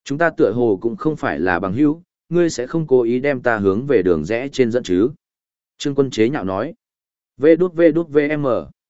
Chúng ta tựa hồ cũng không phải là bằng hữu, ngươi sẽ không cố ý đem ta hướng về đường rẽ trên dẫn chứ. Trương Quân chế nhạo nói. VđVđVM.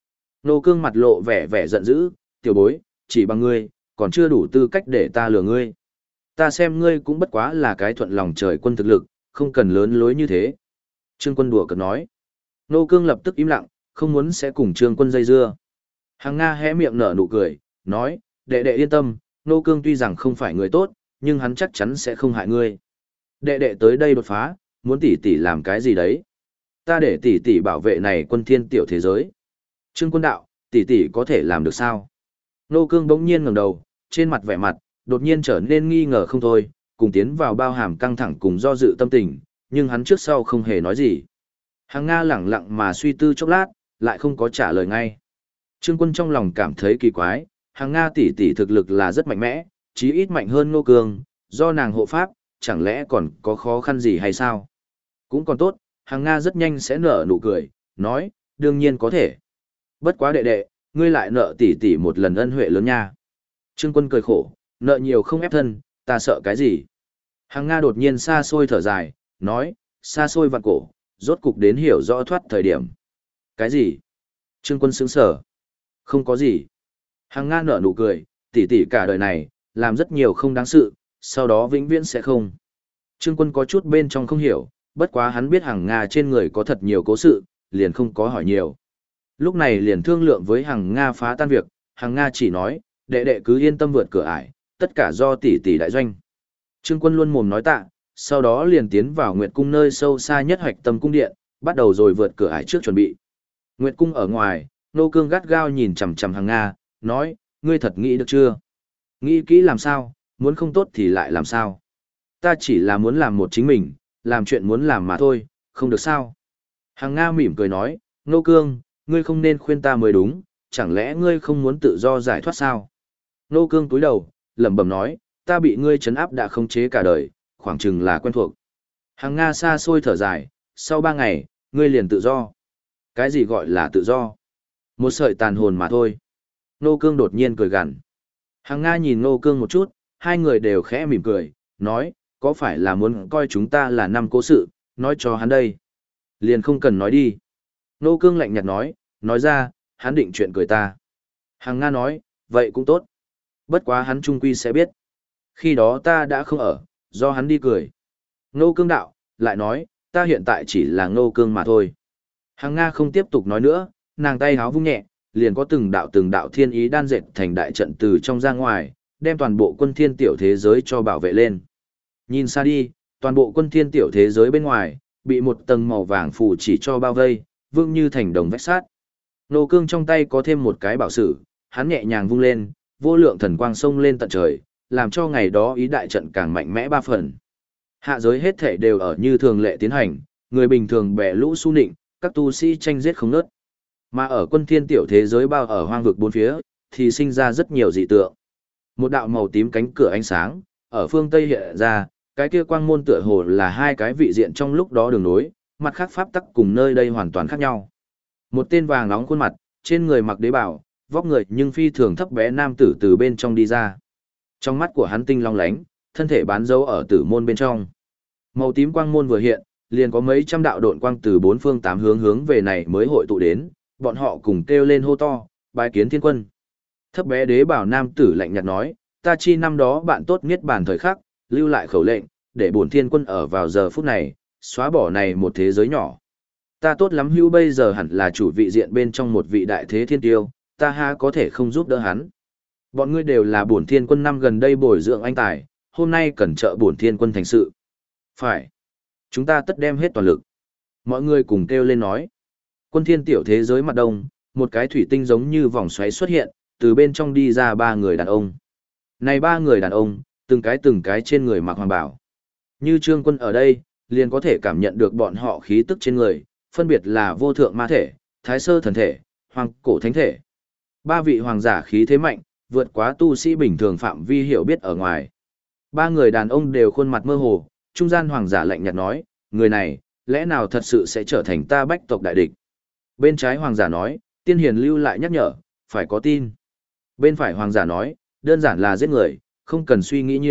Nô Cương mặt lộ vẻ vẻ giận dữ, tiểu bối, chỉ bằng ngươi, còn chưa đủ tư cách để ta lừa ngươi. Ta xem ngươi cũng bất quá là cái thuận lòng trời quân thực lực, không cần lớn lối như thế. Trương Quân đùa cợt nói. Nô Cương lập tức im lặng, không muốn sẽ cùng Trương Quân dây dưa. Hàng Nga hé miệng nở nụ cười, nói, đệ đệ yên tâm, Nô Cương tuy rằng không phải người tốt, nhưng hắn chắc chắn sẽ không hại ngươi. Đệ đệ tới đây đột phá, muốn tỷ tỷ làm cái gì đấy? Ta để tỷ tỷ bảo vệ này quân thiên tiểu thế giới. Trương Quân đạo, tỷ tỷ có thể làm được sao? Nô Cương bỗng nhiên ngẩng đầu, trên mặt vẻ mặt, đột nhiên trở nên nghi ngờ không thôi, cùng tiến vào bao hàm căng thẳng cùng do dự tâm tình, nhưng hắn trước sau không hề nói gì. Hàng Nga lẳng lặng mà suy tư chốc lát, lại không có trả lời ngay. Trương Quân trong lòng cảm thấy kỳ quái, Hàng Nga tỷ tỷ thực lực là rất mạnh mẽ, chí ít mạnh hơn Nô Cương, do nàng hộ pháp, chẳng lẽ còn có khó khăn gì hay sao? Cũng còn tốt, Hàng Nga rất nhanh sẽ nở nụ cười, nói, đương nhiên có thể. Bất quá đệ đệ, ngươi lại nợ tỷ tỷ một lần ân huệ lớn nha. Trương Quân cười khổ, nợ nhiều không ép thân, ta sợ cái gì? Hàng Nga đột nhiên xa xôi thở dài, nói, xa xôi vạn cổ, rốt cục đến hiểu rõ thoát thời điểm. Cái gì? Trương Quân sững sờ. Không có gì. Hàng Nga nở nụ cười, tỷ tỷ cả đời này, làm rất nhiều không đáng sự, sau đó vĩnh viễn sẽ không. Trương Quân có chút bên trong không hiểu, bất quá hắn biết Hàng Nga trên người có thật nhiều cố sự, liền không có hỏi nhiều. Lúc này liền thương lượng với Hàng Nga phá tan việc, Hàng Nga chỉ nói, đệ đệ cứ yên tâm vượt cửa ải, tất cả do tỷ tỷ đại doanh. Trương Quân luôn mồm nói tạ, sau đó liền tiến vào Nguyệt Cung nơi sâu xa nhất hoạch tâm cung điện, bắt đầu rồi vượt cửa ải trước chuẩn bị. Nguyệt Cung ở ngoài, Nô Cương gắt gao nhìn chằm chằm Hàng Nga, nói, ngươi thật nghĩ được chưa? Nghĩ kỹ làm sao, muốn không tốt thì lại làm sao? Ta chỉ là muốn làm một chính mình, làm chuyện muốn làm mà thôi, không được sao? Hàng Nga mỉm cười nói, Nô Cương, ngươi không nên khuyên ta mới đúng, chẳng lẽ ngươi không muốn tự do giải thoát sao? Nô Cương cúi đầu, lẩm bẩm nói, ta bị ngươi trấn áp đã khống chế cả đời, khoảng chừng là quen thuộc. Hàng Nga xa xôi thở dài, sau 3 ngày, ngươi liền tự do. Cái gì gọi là tự do? Một sợi tàn hồn mà thôi. Nô Cương đột nhiên cười gằn. Hàng Nga nhìn Nô Cương một chút, hai người đều khẽ mỉm cười, nói, có phải là muốn coi chúng ta là năm cố sự, nói cho hắn đây. Liền không cần nói đi. Nô Cương lạnh nhạt nói ra, hắn định chuyện cười ta. Hàng Nga nói, vậy cũng tốt. Bất quá hắn trung quy sẽ biết. Khi đó ta đã không ở, do hắn đi cười. Nô Cương đạo, lại nói, ta hiện tại chỉ là Nô Cương mà thôi. Hàng Nga không tiếp tục nói nữa, nàng tay háo vung nhẹ, liền có từng đạo thiên ý đan dệt thành đại trận từ trong ra ngoài, đem toàn bộ quân thiên tiểu thế giới cho bảo vệ lên. Nhìn xa đi, toàn bộ quân thiên tiểu thế giới bên ngoài, bị một tầng màu vàng phủ chỉ cho bao vây, vững như thành đồng vách sắt. Nô Cương trong tay có thêm một cái bảo sử, hắn nhẹ nhàng vung lên, vô lượng thần quang sông lên tận trời, làm cho ngày đó ý đại trận càng mạnh mẽ 3 phần. Hạ giới hết thể đều ở như thường lệ tiến hành, người bình thường bẻ lũ su nịnh, các tu sĩ tranh giết không ngớt. Mà ở quân thiên tiểu thế giới bao ở hoang vực bốn phía, thì sinh ra rất nhiều dị tượng. Một đạo màu tím cánh cửa ánh sáng, ở phương Tây hiện ra, cái kia quang môn tựa hồ là hai cái vị diện trong lúc đó đường nối, mặt khác pháp tắc cùng nơi đây hoàn toàn khác nhau. Một tên vàng nóng khuôn mặt, trên người mặc đế bào, vóc người nhưng phi thường thấp bé nam tử từ bên trong đi ra. Trong mắt của hắn tinh long lánh, thân thể bán dấu ở tử môn bên trong. Màu tím quang môn vừa hiện, liền có mấy trăm đạo độn quang từ bốn phương tám hướng về này mới hội tụ đến, bọn họ cùng kêu lên hô to, bái kiến thiên quân. Thấp bé đế bảo nam tử lạnh nhạt nói, ta chi năm đó bạn tốt niết bàn thời khắc, lưu lại khẩu lệnh, để bổn thiên quân ở vào giờ phút này, xóa bỏ này một thế giới nhỏ. Ta tốt lắm hữu bây giờ hẳn là chủ vị diện bên trong một vị đại thế thiên tiêu, ta ha có thể không giúp đỡ hắn. Bọn ngươi đều là bổn thiên quân năm gần đây bồi dưỡng anh tài, hôm nay cần trợ bổn thiên quân thành sự. Phải. Chúng ta tất đem hết toàn lực. Mọi người cùng kêu lên nói. Quân thiên tiểu thế giới mặt đông, một cái thủy tinh giống như vòng xoáy xuất hiện, từ bên trong đi ra 3 người đàn ông. Này 3 người đàn ông, từng cái trên người mặc hoàng bào. Như Trương Quân ở đây, liền có thể cảm nhận được bọn họ khí tức trên người, phân biệt là vô thượng ma thể, thái sơ thần thể, hoàng cổ thánh thể. 3 vị hoàng giả khí thế mạnh, vượt quá tu sĩ bình thường phạm vi hiểu biết ở ngoài. 3 người đàn ông đều khuôn mặt mơ hồ, trung gian hoàng giả lạnh nhạt nói, người này, lẽ nào thật sự sẽ trở thành ta bách tộc đại địch. Bên trái hoàng giả nói, tiên hiền lưu lại nhắc nhở, phải có tin. Bên phải hoàng giả nói, đơn giản là giết người, không cần suy nghĩ nhiều,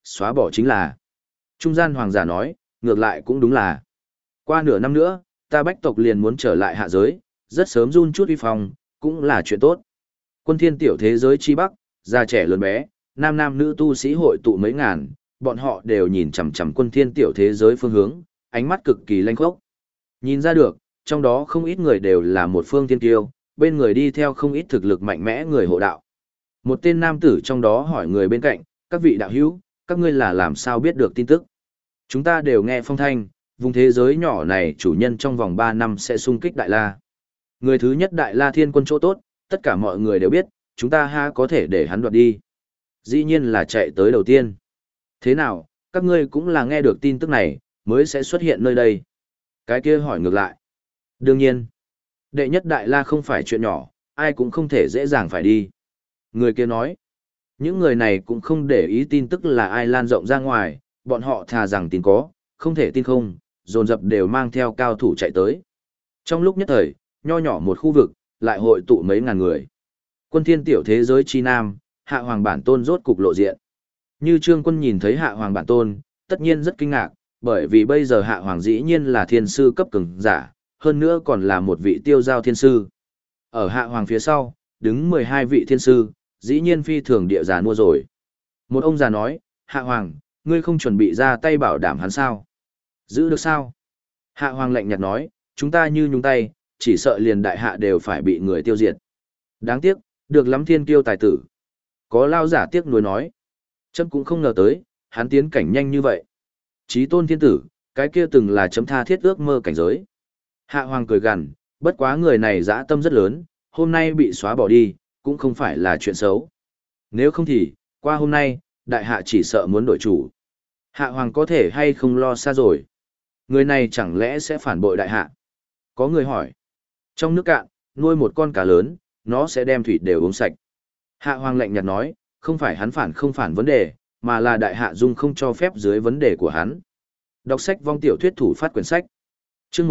xóa bỏ chính là. Trung gian hoàng giả nói, ngược lại cũng đúng là. Qua nửa năm nữa, ta bách tộc liền muốn trở lại hạ giới, rất sớm run chút uy phong, cũng là chuyện tốt. Quân thiên tiểu thế giới chi bắc, già trẻ lớn bé, nam nam nữ tu sĩ hội tụ mấy ngàn, bọn họ đều nhìn chằm chằm quân thiên tiểu thế giới phương hướng, ánh mắt cực kỳ lanh khốc. Nhìn ra được, trong đó không ít người đều là một phương thiên kiêu, bên người đi theo không ít thực lực mạnh mẽ người hộ đạo. Một tên nam tử trong đó hỏi người bên cạnh, các vị đạo hữu, các ngươi là làm sao biết được tin tức? Chúng ta đều nghe phong thanh, vùng thế giới nhỏ này chủ nhân trong vòng 3 năm sẽ xung kích Đại La. Người thứ nhất Đại La Thiên Quân chỗ tốt, tất cả mọi người đều biết, chúng ta ha có thể để hắn đoạt đi. Dĩ nhiên là chạy tới đầu tiên. Thế nào, các ngươi cũng là nghe được tin tức này, mới sẽ xuất hiện nơi đây. Cái kia hỏi ngược lại. Đương nhiên, đệ nhất Đại La không phải chuyện nhỏ, ai cũng không thể dễ dàng phải đi. Người kia nói, những người này cũng không để ý tin tức là ai lan rộng ra ngoài, bọn họ thà rằng tin có, không thể tin không, dồn dập đều mang theo cao thủ chạy tới. Trong lúc nhất thời, nho nhỏ một khu vực, lại hội tụ mấy ngàn người. Quân thiên tiểu thế giới chi nam, hạ hoàng bản tôn rốt cục lộ diện. Như Trương Quân nhìn thấy hạ hoàng bản tôn, tất nhiên rất kinh ngạc, bởi vì bây giờ hạ hoàng dĩ nhiên là thiên sư cấp cường giả, hơn nữa còn là một vị tiêu giao thiên sư. Ở hạ hoàng phía sau, đứng 12 vị thiên sư, dĩ nhiên phi thường địa già mua rồi. Một ông già nói, hạ hoàng, ngươi không chuẩn bị ra tay bảo đảm hắn sao? Giữ được sao? Hạ hoàng lạnh nhạt nói, chúng ta như nhúng tay, chỉ sợ liền đại hạ đều phải bị người tiêu diệt. Đáng tiếc, được lắm thiên kiêu tài tử. Có lao giả tiếc nuối nói. Chấm cũng không ngờ tới, hắn tiến cảnh nhanh như vậy. Chí tôn thiên tử, cái kia từng là chấm tha thiết ước mơ cảnh giới. Hạ hoàng cười gằn, bất quá người này dã tâm rất lớn, hôm nay bị xóa bỏ đi, cũng không phải là chuyện xấu. Nếu không thì, qua hôm nay, đại hạ chỉ sợ muốn đổi chủ. Hạ hoàng có thể hay không lo xa rồi. Người này chẳng lẽ sẽ phản bội đại hạ? Có người hỏi. Trong nước cạn, nuôi một con cá lớn, nó sẽ đem thủy đều uống sạch. Hạ hoàng lạnh nhạt nói, không phải hắn phản không phản vấn đề, mà là đại hạ dung không cho phép dưới vấn đề của hắn. Đọc sách vong tiểu thuyết thủ phát quyển sách. Chương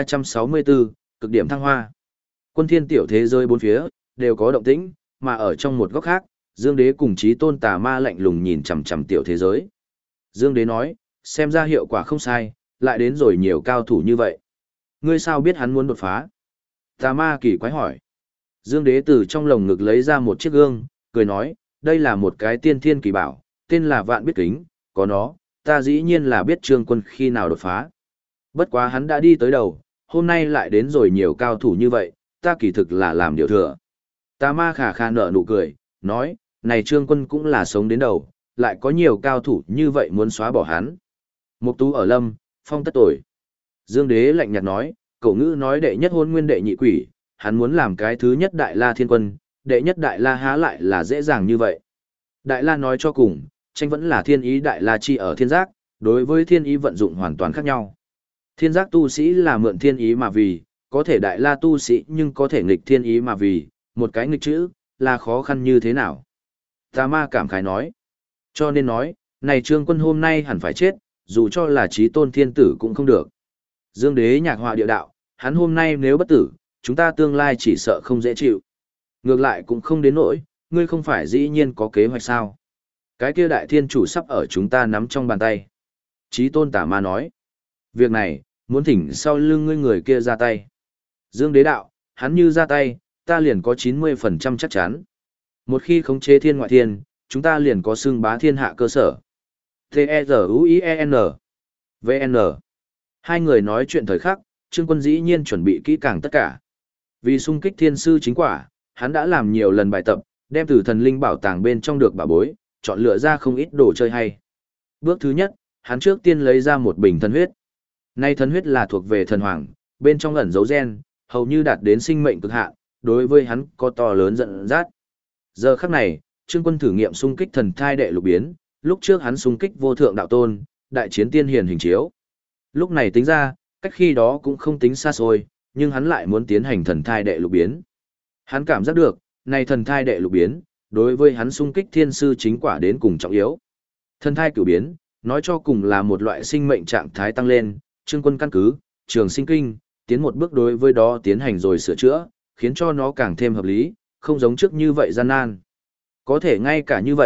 1364, cực điểm thăng hoa. Quân thiên tiểu thế giới bốn phía, đều có động tĩnh, mà ở trong một góc khác, Dương Đế cùng Chí Tôn Tà Ma lạnh lùng nhìn chằm chằm tiểu thế giới. Dương Đế nói, xem ra hiệu quả không sai, lại đến rồi nhiều cao thủ như vậy. Ngươi sao biết hắn muốn đột phá? Tà Ma kỳ quái hỏi. Dương Đế từ trong lồng ngực lấy ra một chiếc gương, cười nói, đây là một cái tiên thiên kỳ bảo, tên là Vạn Biết Kính, có nó, ta dĩ nhiên là biết Trương Quân khi nào đột phá. Bất quá hắn đã đi tới đầu, hôm nay lại đến rồi nhiều cao thủ như vậy, ta kỳ thực là làm điều thừa. Tà Ma khả khả nở nụ cười, nói, này Trương Quân cũng là sống đến đầu, lại có nhiều cao thủ như vậy muốn xóa bỏ hắn. Mục Tú ở lâm, phong tất tội. Dương Đế lạnh nhạt nói, cậu ngữ nói đệ nhất hôn nguyên đệ nhị quỷ, hắn muốn làm cái thứ nhất Đại La Thiên Quân, đệ nhất Đại La há lại là dễ dàng như vậy. Đại La nói cho cùng, tranh vẫn là thiên ý Đại La chi ở thiên giác, đối với thiên ý vận dụng hoàn toàn khác nhau. Thiên giác tu sĩ là mượn thiên ý mà vì, có thể Đại La tu sĩ nhưng có thể nghịch thiên ý mà vì, một cái nghịch chữ, là khó khăn như thế nào. Tà Ma cảm khái nói, cho nên nói, này Trương Quân hôm nay hẳn phải chết, dù cho là chí tôn thiên tử cũng không được. Dương Đế nhạc họa địa đạo, hắn hôm nay nếu bất tử, chúng ta tương lai chỉ sợ không dễ chịu. Ngược lại cũng không đến nỗi, ngươi không phải dĩ nhiên có kế hoạch sao. Cái kia đại thiên chủ sắp ở chúng ta nắm trong bàn tay. Chí tôn Tà Ma nói, việc này, muốn thỉnh sau lưng ngươi người kia ra tay. Dương Đế đạo, hắn như ra tay, ta liền có 90% chắc chắn. Một khi khống chế thiên ngoại thiên, chúng ta liền có xưng bá thiên hạ cơ sở. T-E-Z-U-I-E-N V-N Hai người nói chuyện thời khắc, Trương Quân dĩ nhiên chuẩn bị kỹ càng tất cả. Vì xung kích thiên sư chính quả, hắn đã làm nhiều lần bài tập, đem từ thần linh bảo tàng bên trong được bảo bối, chọn lựa ra không ít đồ chơi hay. Bước thứ nhất, hắn trước tiên lấy ra một bình thần huyết. Nay thần huyết là thuộc về thần hoàng, bên trong ẩn dấu gen, hầu như đạt đến sinh mệnh cực hạn, đối với hắn có to lớn dẫn dắt. Giờ khắc này, Trương Quân thử nghiệm xung kích thần thai đệ lục biến, lúc trước hắn xung kích vô thượng đạo tôn, đại chiến tiên hiền hình chiếu. Lúc này tính ra, cách khi đó cũng không tính xa xôi, nhưng hắn lại muốn tiến hành thần thai đệ lục biến. Hắn cảm giác được, này thần thai đệ lục biến, đối với hắn xung kích thiên sư chính quả đến cùng trọng yếu. Thần thai cửu biến, nói cho cùng là một loại sinh mệnh trạng thái tăng lên, Trương Quân căn cứ, trường sinh kinh, tiến một bước đối với đó tiến hành rồi sửa chữa, khiến cho nó càng thêm hợp lý, không giống trước như vậy gian nan. Có thể ngay cả như vậy,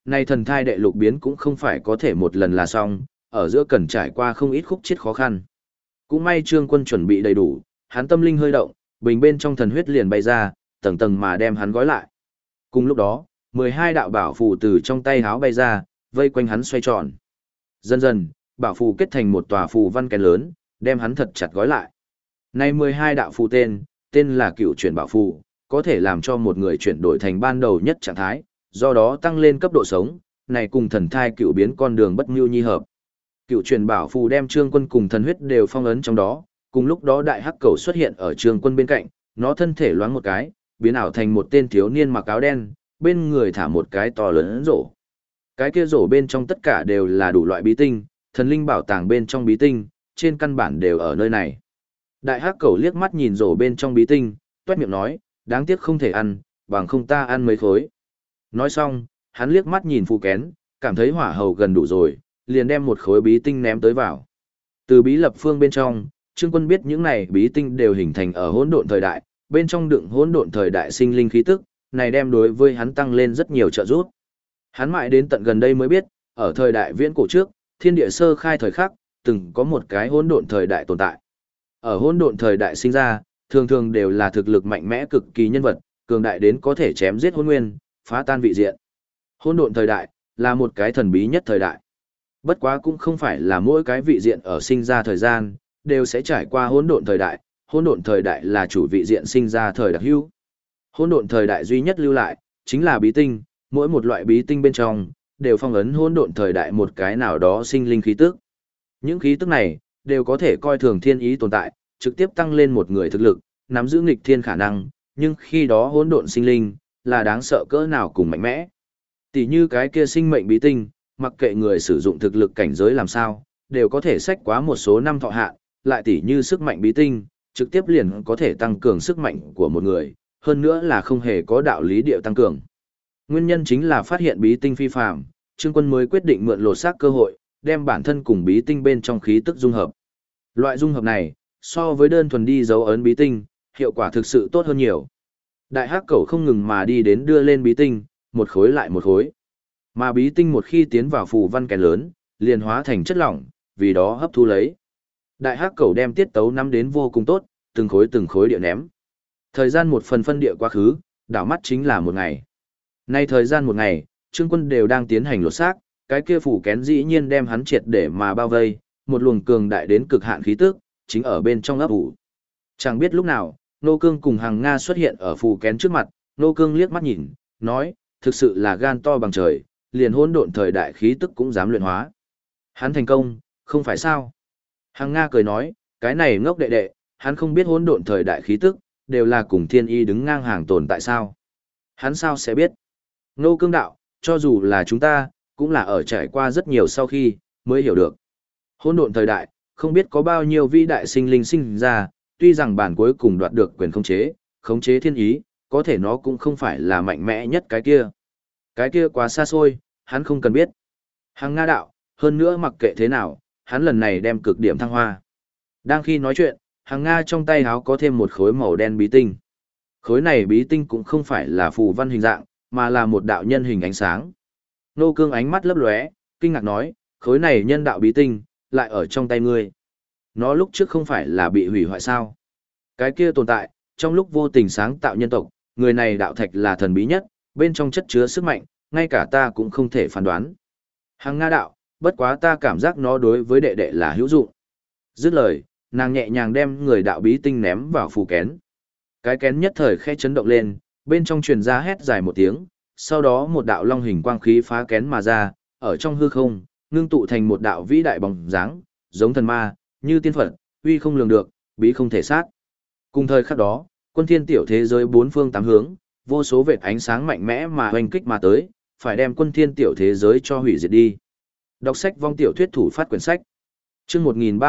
Nay thần thai đệ lục biến cũng không phải có thể một lần là xong, ở giữa cần trải qua không ít khúc chiết khó khăn. Cũng may Trương Quân chuẩn bị đầy đủ, hắn tâm linh hơi động, bình bên trong thần huyết liền bay ra, tầng tầng mà đem hắn gói lại. Cùng lúc đó, 12 đạo bảo phù từ trong tay háo bay ra, vây quanh hắn xoay tròn. Dần dần, bảo phù kết thành một tòa phù văn kén lớn, đem hắn thật chặt gói lại. Nay 12 đạo phù tên là cựu chuyển bảo phù, có thể làm cho một người chuyển đổi thành ban đầu nhất trạng thái, do đó tăng lên cấp độ sống, này cùng thần thai cựu biến con đường bất mưu nhi hợp. Cựu chuyển bảo phù đem Trương Quân cùng thần huyết đều phong ấn trong đó, cùng lúc đó đại hắc cầu xuất hiện ở Trương Quân bên cạnh, nó thân thể loáng một cái, biến ảo thành một tên thiếu niên mặc áo đen, bên người thả một cái to lớn rổ. Cái kia rổ bên trong tất cả đều là đủ loại bí tinh, thần linh bảo tàng bên trong bí tinh, trên căn bản đều ở nơi này. Đại hắc cầu liếc mắt nhìn rổ bên trong bí tinh, toét miệng nói, đáng tiếc không thể ăn, bằng không ta ăn mấy khối. Nói xong, hắn liếc mắt nhìn phù kén, cảm thấy hỏa hầu gần đủ rồi, liền đem một khối bí tinh ném tới vào. Từ bí lập phương bên trong, Trương Quân biết những này bí tinh đều hình thành ở hỗn độn thời đại, bên trong đựng hỗn độn thời đại sinh linh khí tức, này đem đối với hắn tăng lên rất nhiều trợ giúp. Hắn mãi đến tận gần đây mới biết, ở thời đại viễn cổ trước, thiên địa sơ khai thời khắc, từng có một cái hỗn độn thời đại tồn tại. Ở hỗn độn thời đại sinh ra, thường thường đều là thực lực mạnh mẽ cực kỳ nhân vật, cường đại đến có thể chém giết hỗn nguyên, phá tan vị diện. Hỗn độn thời đại là một cái thần bí nhất thời đại. Bất quá cũng không phải là mỗi cái vị diện ở sinh ra thời gian đều sẽ trải qua hỗn độn thời đại, hỗn độn thời đại là chủ vị diện sinh ra thời đặc hữu. Hỗn độn thời đại duy nhất lưu lại chính là bí tinh, mỗi một loại bí tinh bên trong đều phong ấn hỗn độn thời đại một cái nào đó sinh linh khí tức. Những khí tức này đều có thể coi thường thiên ý tồn tại, trực tiếp tăng lên một người thực lực, nắm giữ nghịch thiên khả năng, nhưng khi đó hỗn độn sinh linh là đáng sợ cỡ nào cùng mạnh mẽ. Tỷ như cái kia sinh mệnh bí tinh, mặc kệ người sử dụng thực lực cảnh giới làm sao, đều có thể xách quá một số năm thọ hạn, lại tỷ như sức mạnh bí tinh, trực tiếp liền có thể tăng cường sức mạnh của một người, hơn nữa là không hề có đạo lý điệu tăng cường. Nguyên nhân chính là phát hiện bí tinh phi phàm, Trương Quân mới quyết định mượn lột xác cơ hội, đem bản thân cùng bí tinh bên trong khí tức dung hợp. Loại dung hợp này, so với đơn thuần đi dấu ấn bí tinh, hiệu quả thực sự tốt hơn nhiều. Đại hắc cẩu không ngừng mà đi đến đưa lên bí tinh, một khối lại một khối. Mà bí tinh một khi tiến vào phù văn kén lớn, liền hóa thành chất lỏng, vì đó hấp thu lấy. Đại hắc cẩu đem tiết tấu nắm đến vô cùng tốt, từng khối địa ném. Thời gian một phần phân địa quá khứ, đảo mắt chính là một ngày. Nay thời gian một ngày, Trương Quân đều đang tiến hành lột xác, cái kia phủ kén dĩ nhiên đem hắn triệt để mà bao vây, một luồng cường đại đến cực hạn khí tức, chính ở bên trong ấp ủ. Chẳng biết lúc nào, Nô Cương cùng Hằng Nga xuất hiện ở phủ kén trước mặt, Nô Cương liếc mắt nhìn, nói, thực sự là gan to bằng trời, liền hỗn độn thời đại khí tức cũng dám luyện hóa. Hắn thành công, không phải sao? Hằng Nga cười nói, cái này ngốc đệ đệ, hắn không biết hỗn độn thời đại khí tức, đều là cùng thiên y đứng ngang hàng tồn tại sao? Hắn sao sẽ biết? Nô Cương đạo, cho dù là chúng ta, cũng là ở trải qua rất nhiều sau khi, mới hiểu được. Hỗn độn thời đại, không biết có bao nhiêu vĩ đại sinh linh sinh ra, tuy rằng bản cuối cùng đoạt được quyền khống chế thiên ý, có thể nó cũng không phải là mạnh mẽ nhất cái kia. Cái kia quá xa xôi, hắn không cần biết. Hằng Nga đạo, hơn nữa mặc kệ thế nào, hắn lần này đem cực điểm thăng hoa. Đang khi nói chuyện, Hằng Nga trong tay háo có thêm một khối màu đen bí tinh. Khối này bí tinh cũng không phải là phù văn hình dạng, mà là một đạo nhân hình ánh sáng. Nô Cương ánh mắt lấp lóe, kinh ngạc nói, khối này nhân đạo bí tinh, lại ở trong tay ngươi. Nó lúc trước không phải là bị hủy hoại sao? Cái kia tồn tại, trong lúc vô tình sáng tạo nhân tộc, người này đạo thạch là thần bí nhất, bên trong chất chứa sức mạnh, ngay cả ta cũng không thể phán đoán. Hằng Nga đạo, bất quá ta cảm giác nó đối với đệ đệ là hữu dụng. Dứt lời, nàng nhẹ nhàng đem người đạo bí tinh ném vào phù kén. Cái kén nhất thời khẽ chấn động lên, bên trong truyền ra hét dài một tiếng, sau đó một đạo long hình quang khí phá kén mà ra, ở trong hư không, ngưng tụ thành một đạo vĩ đại bóng dáng, giống thần ma, như tiên Phật, uy không lường được, bí không thể sát. Cùng thời khắc đó, quân thiên tiểu thế giới bốn phương tám hướng, vô số vệt ánh sáng mạnh mẽ mà hoành kích mà tới, phải đem quân thiên tiểu thế giới cho hủy diệt đi. Đọc sách vong tiểu thuyết thủ phát quyển sách. Chương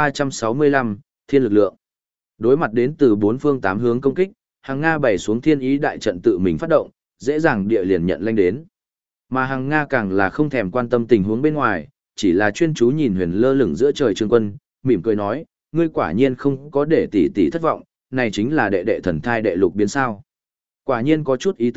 1365, Thiên lực lượng. Đối mặt đến từ bốn phương tám hướng công kích, Hằng Nga bày xuống thiên ý đại trận tự mình phát động, dễ dàng địa liền nhận lanh đến. Mà Hằng Nga càng là không thèm quan tâm tình huống bên ngoài, chỉ là chuyên chú nhìn huyền lơ lửng giữa trời Trương Quân, mỉm cười nói, ngươi quả nhiên không có để tỷ tỷ thất vọng, này chính là đệ đệ thần thai đệ lục biến sao. Quả nhiên có chút ý tứ,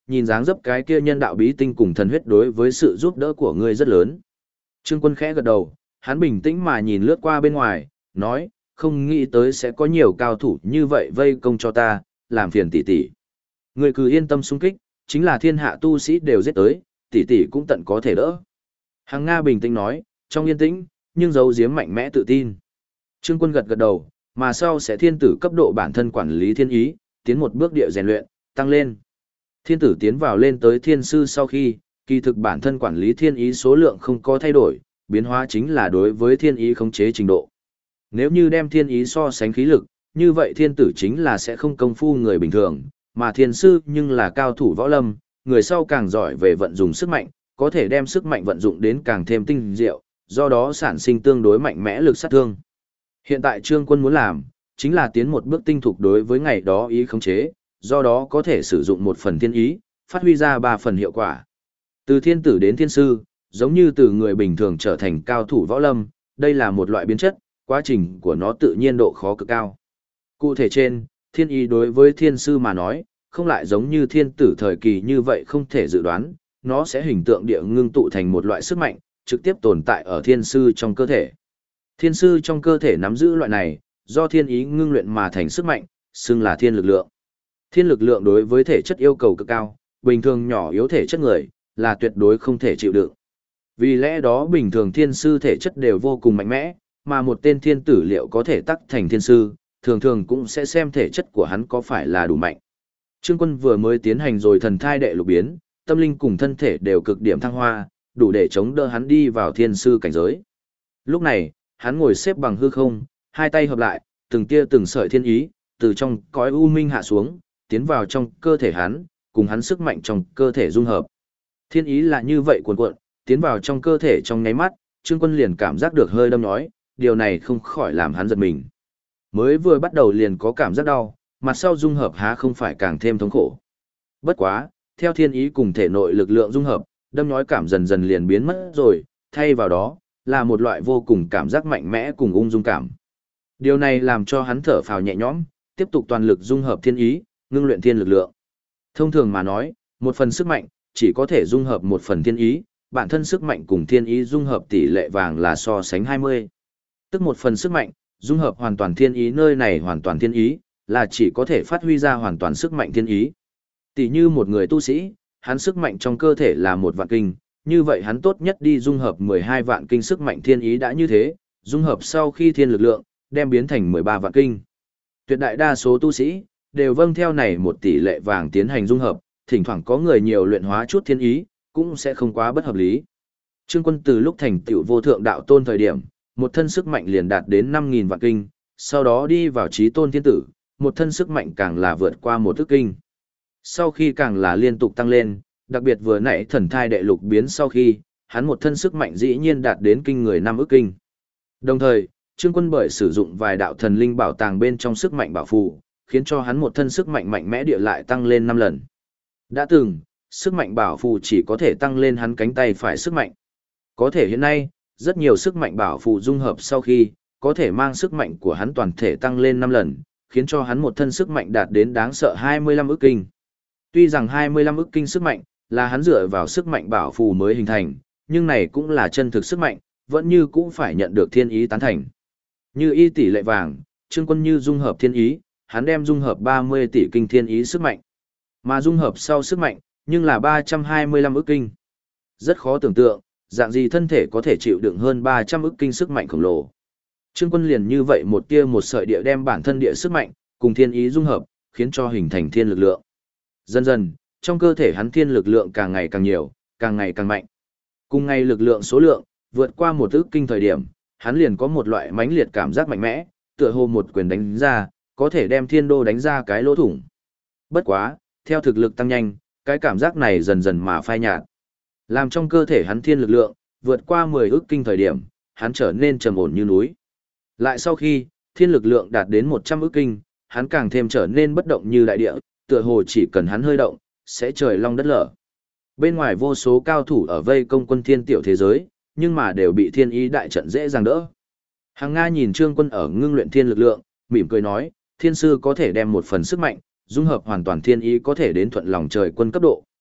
nhìn dáng dấp cái kia nhân đạo bí tinh cùng thần huyết đối với sự giúp đỡ của ngươi rất lớn. Trương Quân khẽ gật đầu, hắn bình tĩnh mà nhìn lướt qua bên ngoài, nói, không nghĩ tới sẽ có nhiều cao thủ như vậy vây công cho ta, làm phiền tỷ tỷ. Ngươi cứ yên tâm xung kích, chính là thiên hạ tu sĩ đều giết tới, tỷ tỷ cũng tận có thể đỡ. Hàng Nga bình tĩnh nói, trong yên tĩnh, nhưng giấu giếm mạnh mẽ tự tin. Trương Quân gật gật đầu, mà sau sẽ thiên tử cấp độ bản thân quản lý thiên ý, tiến một bước địa rèn luyện, tăng lên. Thiên tử tiến vào lên tới thiên sư sau khi, kỳ thực bản thân quản lý thiên ý số lượng không có thay đổi, biến hóa chính là đối với thiên ý khống chế trình độ. Nếu như đem thiên ý so sánh khí lực, như vậy thiên tử chính là sẽ không công phu người bình thường, mà thiên sư nhưng là cao thủ võ lâm, người sau càng giỏi về vận dụng sức mạnh, có thể đem sức mạnh vận dụng đến càng thêm tinh diệu, do đó sản sinh tương đối mạnh mẽ lực sát thương. Hiện tại Trương Quân muốn làm, chính là tiến một bước tinh thục đối với ngày đó ý khống chế, do đó có thể sử dụng một phần thiên ý, phát huy ra 3 phần hiệu quả. Từ thiên tử đến thiên sư, giống như từ người bình thường trở thành cao thủ võ lâm, đây là một loại biến chất, quá trình của nó tự nhiên độ khó cực cao. Cụ thể trên, thiên ý đối với thiên sư mà nói, không lại giống như thiên tử thời kỳ như vậy không thể dự đoán, nó sẽ hình tượng địa ngưng tụ thành một loại sức mạnh, trực tiếp tồn tại ở thiên sư trong cơ thể. Thiên sư trong cơ thể nắm giữ loại này, do thiên ý ngưng luyện mà thành sức mạnh, xưng là thiên lực lượng. Thiên lực lượng đối với thể chất yêu cầu cực cao, bình thường nhỏ yếu thể chất người, là tuyệt đối không thể chịu đựng. Vì lẽ đó bình thường thiên sư thể chất đều vô cùng mạnh mẽ, mà một tên thiên tử liệu có thể tắc thành thiên sư, thường thường cũng sẽ xem thể chất của hắn có phải là đủ mạnh. Trương Quân vừa mới tiến hành rồi thần thai đệ lục biến, tâm linh cùng thân thể đều cực điểm thăng hoa, đủ để chống đỡ hắn đi vào thiên sư cảnh giới. Lúc này, hắn ngồi xếp bằng hư không, hai tay hợp lại, từng tia từng sợi thiên ý, từ trong cõi u minh hạ xuống, tiến vào trong cơ thể hắn, cùng hắn sức mạnh trong cơ thể dung hợp. Thiên ý là như vậy cuồn cuộn, tiến vào trong cơ thể trong nháy mắt, Trương Quân liền cảm giác được hơi đâm nhói, điều này không khỏi làm hắn giật mình. Mới vừa bắt đầu liền có cảm giác đau, mặt sau dung hợp há không phải càng thêm thống khổ. Bất quá, theo thiên ý cùng thể nội lực lượng dung hợp, đâm nhói cảm dần dần liền biến mất rồi, thay vào đó, là một loại vô cùng cảm giác mạnh mẽ cùng ung dung cảm. Điều này làm cho hắn thở phào nhẹ nhõm, tiếp tục toàn lực dung hợp thiên ý, ngưng luyện thiên lực lượng. Thông thường mà nói, một phần sức mạnh, chỉ có thể dung hợp một phần thiên ý, bản thân sức mạnh cùng thiên ý dung hợp tỷ lệ vàng là so sánh 20. Tức một phần sức mạnh, dung hợp hoàn toàn thiên ý nơi này hoàn toàn thiên ý, là chỉ có thể phát huy ra hoàn toàn sức mạnh thiên ý. Tỷ như một người tu sĩ, hắn sức mạnh trong cơ thể là 1 vạn kinh, như vậy hắn tốt nhất đi dung hợp 12 vạn kinh sức mạnh thiên ý đã như thế, dung hợp sau khi thiên lực lượng, đem biến thành 13 vạn kinh. Tuyệt đại đa số tu sĩ, đều vâng theo này một tỷ lệ vàng tiến hành dung hợp, thỉnh thoảng có người nhiều luyện hóa chút thiên ý, cũng sẽ không quá bất hợp lý. Trương Quân từ lúc thành tựu vô thượng đạo tôn thời điểm, một thân sức mạnh liền đạt đến 5.000 vạn kinh, sau đó đi vào chí tôn thiên tử, một thân sức mạnh càng là vượt qua 1 ức kinh. Sau khi càng là liên tục tăng lên, đặc biệt vừa nãy thần thai đệ lục biến sau khi, hắn một thân sức mạnh dĩ nhiên đạt đến kinh người 5 ức kinh. Đồng thời, Trương Quân bởi sử dụng vài đạo thần linh bảo tàng bên trong sức mạnh bảo phù, khiến cho hắn một thân sức mạnh mạnh mẽ địa lại tăng lên 5 lần. Đã từng, sức mạnh bảo phù chỉ có thể tăng lên hắn cánh tay phải sức mạnh. Có thể hiện nay, rất nhiều sức mạnh bảo phù dung hợp sau khi, có thể mang sức mạnh của hắn toàn thể tăng lên 5 lần, khiến cho hắn một thân sức mạnh đạt đến đáng sợ 25 ức kinh. Tuy rằng 25 ức kinh sức mạnh là hắn dựa vào sức mạnh bảo phù mới hình thành, nhưng này cũng là chân thực sức mạnh, vẫn như cũng phải nhận được thiên ý tán thành. Như y tỷ lệ vàng, Trương Quân như dung hợp thiên ý, hắn đem dung hợp 30 tỷ kinh thiên ý sức mạnh. Mà dung hợp sau sức mạnh, nhưng là 325 ức kinh. Rất khó tưởng tượng, dạng gì thân thể có thể chịu đựng hơn 300 ức kinh sức mạnh khổng lồ. Trương Quân liền như vậy một tia một sợi địa đem bản thân địa sức mạnh, cùng thiên ý dung hợp, khiến cho hình thành thiên lực lượng. Dần dần, trong cơ thể hắn thiên lực lượng càng ngày càng nhiều, càng ngày càng mạnh. Cùng ngày lực lượng số lượng, vượt qua 1 ức kinh thời điểm, hắn liền có một loại mãnh liệt cảm giác mạnh mẽ, tựa hồ một quyền đánh ra, có thể đem thiên đô đánh ra cái lỗ thủng. Bất quá, theo thực lực tăng nhanh, cái cảm giác này dần dần mà phai nhạt. Làm trong cơ thể hắn thiên lực lượng, vượt qua 10 ức kinh thời điểm, hắn trở nên trầm ổn như núi. Lại sau khi, thiên lực lượng đạt đến 100 ức kinh, hắn càng thêm trở nên bất động như đại địa, tựa hồ chỉ cần hắn hơi động, sẽ trời long đất lở. Bên ngoài vô số cao thủ ở vây công quân thiên tiểu thế giới, nhưng mà đều bị thiên ý đại trận dễ dàng đỡ. Hàng Nga nhìn Trương Quân ở ngưng luyện thiên lực lượng, mỉm cười nói, thiên sư có thể đem một phần sức mạnh, dung hợp hoàn toàn thiên ý có thể đến thuận lòng trời quân cấp độ,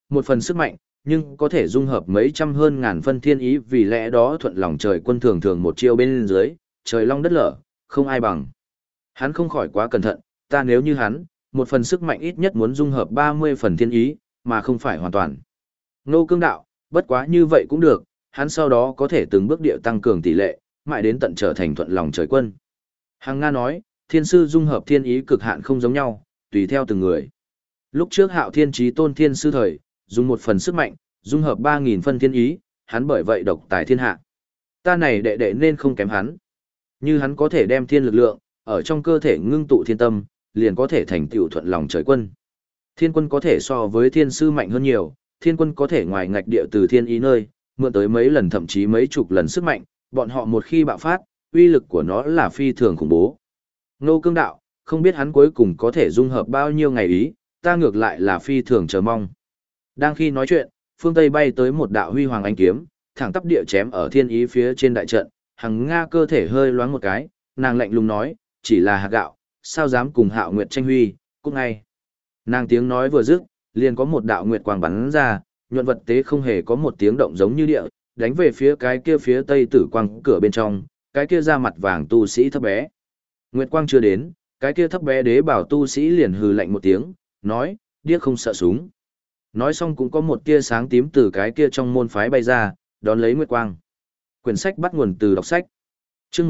một phần sức mạnh, nhưng có thể dung hợp mấy trăm hơn ngàn phân thiên ý, vì lẽ đó thuận lòng trời quân thường thường một chiêu bên dưới, trời long đất lở, không ai bằng. Hắn không khỏi quá cẩn thận, ta nếu như hắn, một phần sức mạnh ít nhất muốn dung hợp 30 phần thiên ý, mà không phải hoàn toàn. Ngô Cương đạo, bất quá như vậy cũng được, hắn sau đó có thể từng bước điệu tăng cường tỷ lệ, mãi đến tận trở thành thuận lòng trời quân. Hằng Nga nói, thiên sư dung hợp thiên ý cực hạn không giống nhau, tùy theo từng người. Lúc trước Hạo Thiên Chí Tôn thiên sư thời, dùng một phần sức mạnh, dung hợp 3000 phân thiên ý, hắn bởi vậy độc tài thiên hạ. Ta này đệ đệ nên không kém hắn. Như hắn có thể đem thiên lực lượng ở trong cơ thể ngưng tụ thiên tâm, liền có thể thành tựu thuận lòng trời quân. Thiên quân có thể so với thiên sư mạnh hơn nhiều, thiên quân có thể ngoài ngạch địa từ thiên ý nơi, mượn tới mấy lần thậm chí mấy chục lần sức mạnh, bọn họ một khi bạo phát, uy lực của nó là phi thường khủng bố. Ngô Cương đạo, không biết hắn cuối cùng có thể dung hợp bao nhiêu ngày ý, ta ngược lại là phi thường chờ mong. Đang khi nói chuyện, phương Tây bay tới một đạo huy hoàng ánh kiếm, thẳng tắp địa chém ở thiên ý phía trên đại trận, Hằng Nga cơ thể hơi loáng một cái, nàng lạnh lùng nói, chỉ là hạt gạo, sao dám cùng Hạo Nguyệt tranh huy, cút ngay. Nàng tiếng nói vừa dứt, liền có một đạo nguyệt quang bắn ra, nhuận vật tế không hề có một tiếng động giống như địa, đánh về phía cái kia phía tây tử quang cửa bên trong, cái kia ra mặt vàng tu sĩ thấp bé. Nguyệt quang chưa đến, cái kia thấp bé đế bảo tu sĩ liền hừ lạnh một tiếng, nói, điếc không sợ súng. Nói xong cũng có một tia sáng tím từ cái kia trong môn phái bay ra, đón lấy nguyệt quang. Quyển sách bắt nguồn từ đọc sách. Chương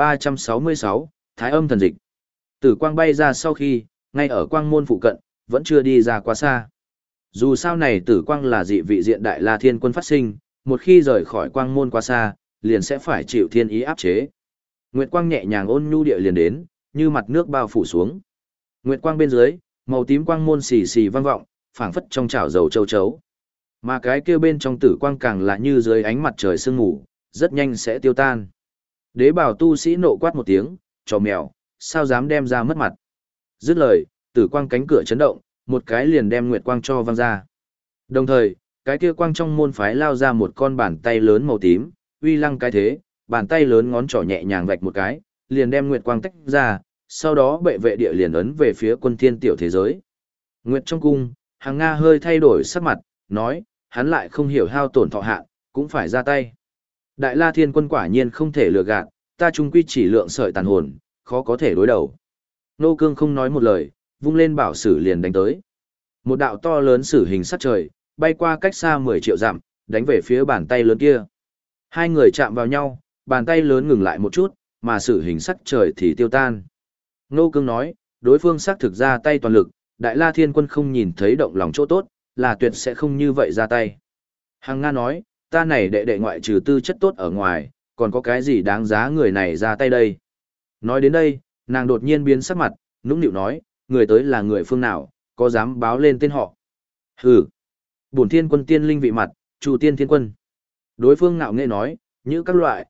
1366, Thái Âm thần dịch. Tử quang bay ra sau khi, ngay ở quang môn phụ cận, vẫn chưa đi ra quá xa. Dù sao này tử quang là dị vị diện Đại La Thiên Quân phát sinh, một khi rời khỏi quang môn quá xa, liền sẽ phải chịu thiên ý áp chế. Nguyệt quang nhẹ nhàng ôn nhu địa liền đến, như mặt nước bao phủ xuống. Nguyệt quang bên dưới, màu tím quang môn xì xì vang vọng, phảng phất trong chảo dầu châu chấu. Mà cái kia bên trong tử quang càng là như dưới ánh mặt trời sương mù, rất nhanh sẽ tiêu tan. Đế bảo tu sĩ nộ quát một tiếng, trò mèo, sao dám đem ra mất mặt. Dứt lời, tử quang cánh cửa chấn động, một cái liền đem nguyệt quang cho văng ra. Đồng thời, cái kia quang trong môn phái lao ra một con bàn tay lớn màu tím, uy lăng cái thế, bàn tay lớn ngón trỏ nhẹ nhàng vạch một cái, liền đem nguyệt quang tách ra, sau đó bệ vệ địa liền ấn về phía quân thiên tiểu thế giới. Nguyệt trong cung, Hằng Nga hơi thay đổi sắc mặt, nói, hắn lại không hiểu hao tổn thọ hạn, cũng phải ra tay. Đại La Thiên Quân quả nhiên không thể lừa gạt, ta chung quy chỉ lượng sợi tàn hồn, khó có thể đối đầu. Nô Cương không nói một lời, vung lên bảo sử liền đánh tới. Một đạo to lớn sử hình sắt trời, bay qua cách xa 10 triệu dặm, đánh về phía bàn tay lớn kia. Hai người chạm vào nhau, bàn tay lớn ngừng lại một chút, mà sử hình sắt trời thì tiêu tan. Nô Cương nói, đối phương xác thực ra tay toàn lực, Đại La Thiên Quân không nhìn thấy động lòng chỗ tốt, là tuyệt sẽ không như vậy ra tay. Hằng Nga nói, ta này đệ đệ ngoại trừ tư chất tốt ở ngoài, còn có cái gì đáng giá người này ra tay đây. Nói đến đây, nàng đột nhiên biến sắc mặt, nũng nịu nói, người tới là người phương nào, có dám báo lên tên họ. Hừ, bổn thiên quân tiên linh vị mặt, Chu Tiên Thiên Quân. Đối phương ngạo nghễ nói, như các loại,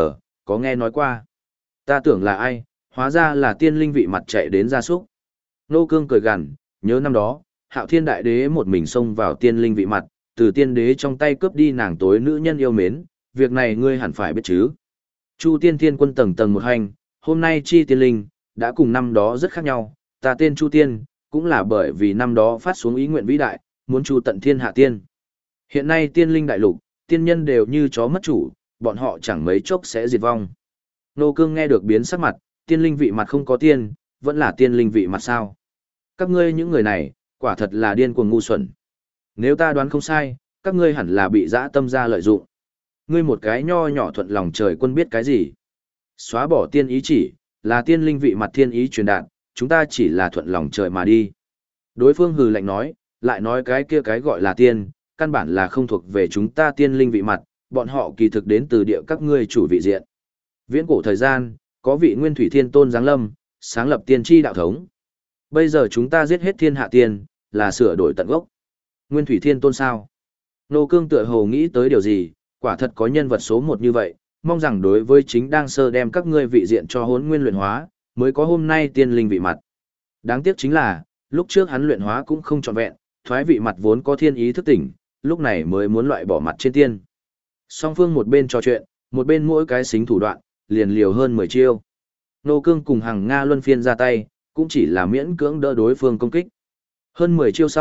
có nghe nói qua. Ta tưởng là ai, hóa ra là tiên linh vị mặt chạy đến gia súc. Nô Cương cười gằn, nhớ năm đó, Hạo Thiên Đại Đế một mình xông vào tiên linh vị mặt, từ tiên đế trong tay cướp đi nàng tối nữ nhân yêu mến, việc này ngươi hẳn phải biết chứ. Chu Tiên Thiên Quân tầng tầng một hành, hôm nay chi tiên linh, đã cùng năm đó rất khác nhau, ta tên Chu Tiên, cũng là bởi vì năm đó phát xuống ý nguyện vĩ đại, muốn chu tận thiên hạ tiên. Hiện nay tiên linh đại lục, tiên nhân đều như chó mất chủ, bọn họ chẳng mấy chốc sẽ diệt vong. Nô Cương nghe được biến sắc mặt, tiên linh vị mặt không có tiên, vẫn là tiên linh vị mặt sao. Các ngươi những người này, quả thật là điên cuồng ngu xuẩn. Nếu ta đoán không sai, các ngươi hẳn là bị dã tâm ra lợi dụng. Ngươi một cái nho nhỏ thuận lòng trời quân biết cái gì? Xóa bỏ tiên ý chỉ, là tiên linh vị mặt thiên ý truyền đạt, chúng ta chỉ là thuận lòng trời mà đi. Đối phương hừ lạnh nói, lại nói cái kia cái gọi là tiên, căn bản là không thuộc về chúng ta tiên linh vị mặt, bọn họ kỳ thực đến từ địa các ngươi chủ vị diện. Viễn cổ thời gian, có vị Nguyên Thủy Thiên Tôn giáng lâm, sáng lập tiên tri đạo thống. Bây giờ chúng ta giết hết thiên hạ tiên, là sửa đổi tận gốc. Nguyên Thủy Thiên Tôn sao? Nô Cương tựa hồ nghĩ tới điều gì, quả thật có nhân vật số một như vậy, mong rằng đối với chính đang sơ đem các ngươi vị diện cho hốn nguyên luyện hóa, mới có hôm nay tiên linh vị mặt. Đáng tiếc chính là, lúc trước hắn luyện hóa cũng không trọn vẹn, thoái vị mặt vốn có thiên ý thức tỉnh, lúc này mới muốn loại bỏ mặt trên tiên. Song phương một bên trò chuyện, một bên mỗi cái xính thủ đoạn, liền liều hơn 10 chiêu. Nô Cương cùng Hằng Nga luân phiên ra tay, cũng chỉ là miễn cưỡng đỡ đối phương công kích. Hơn 10 chiêu sau,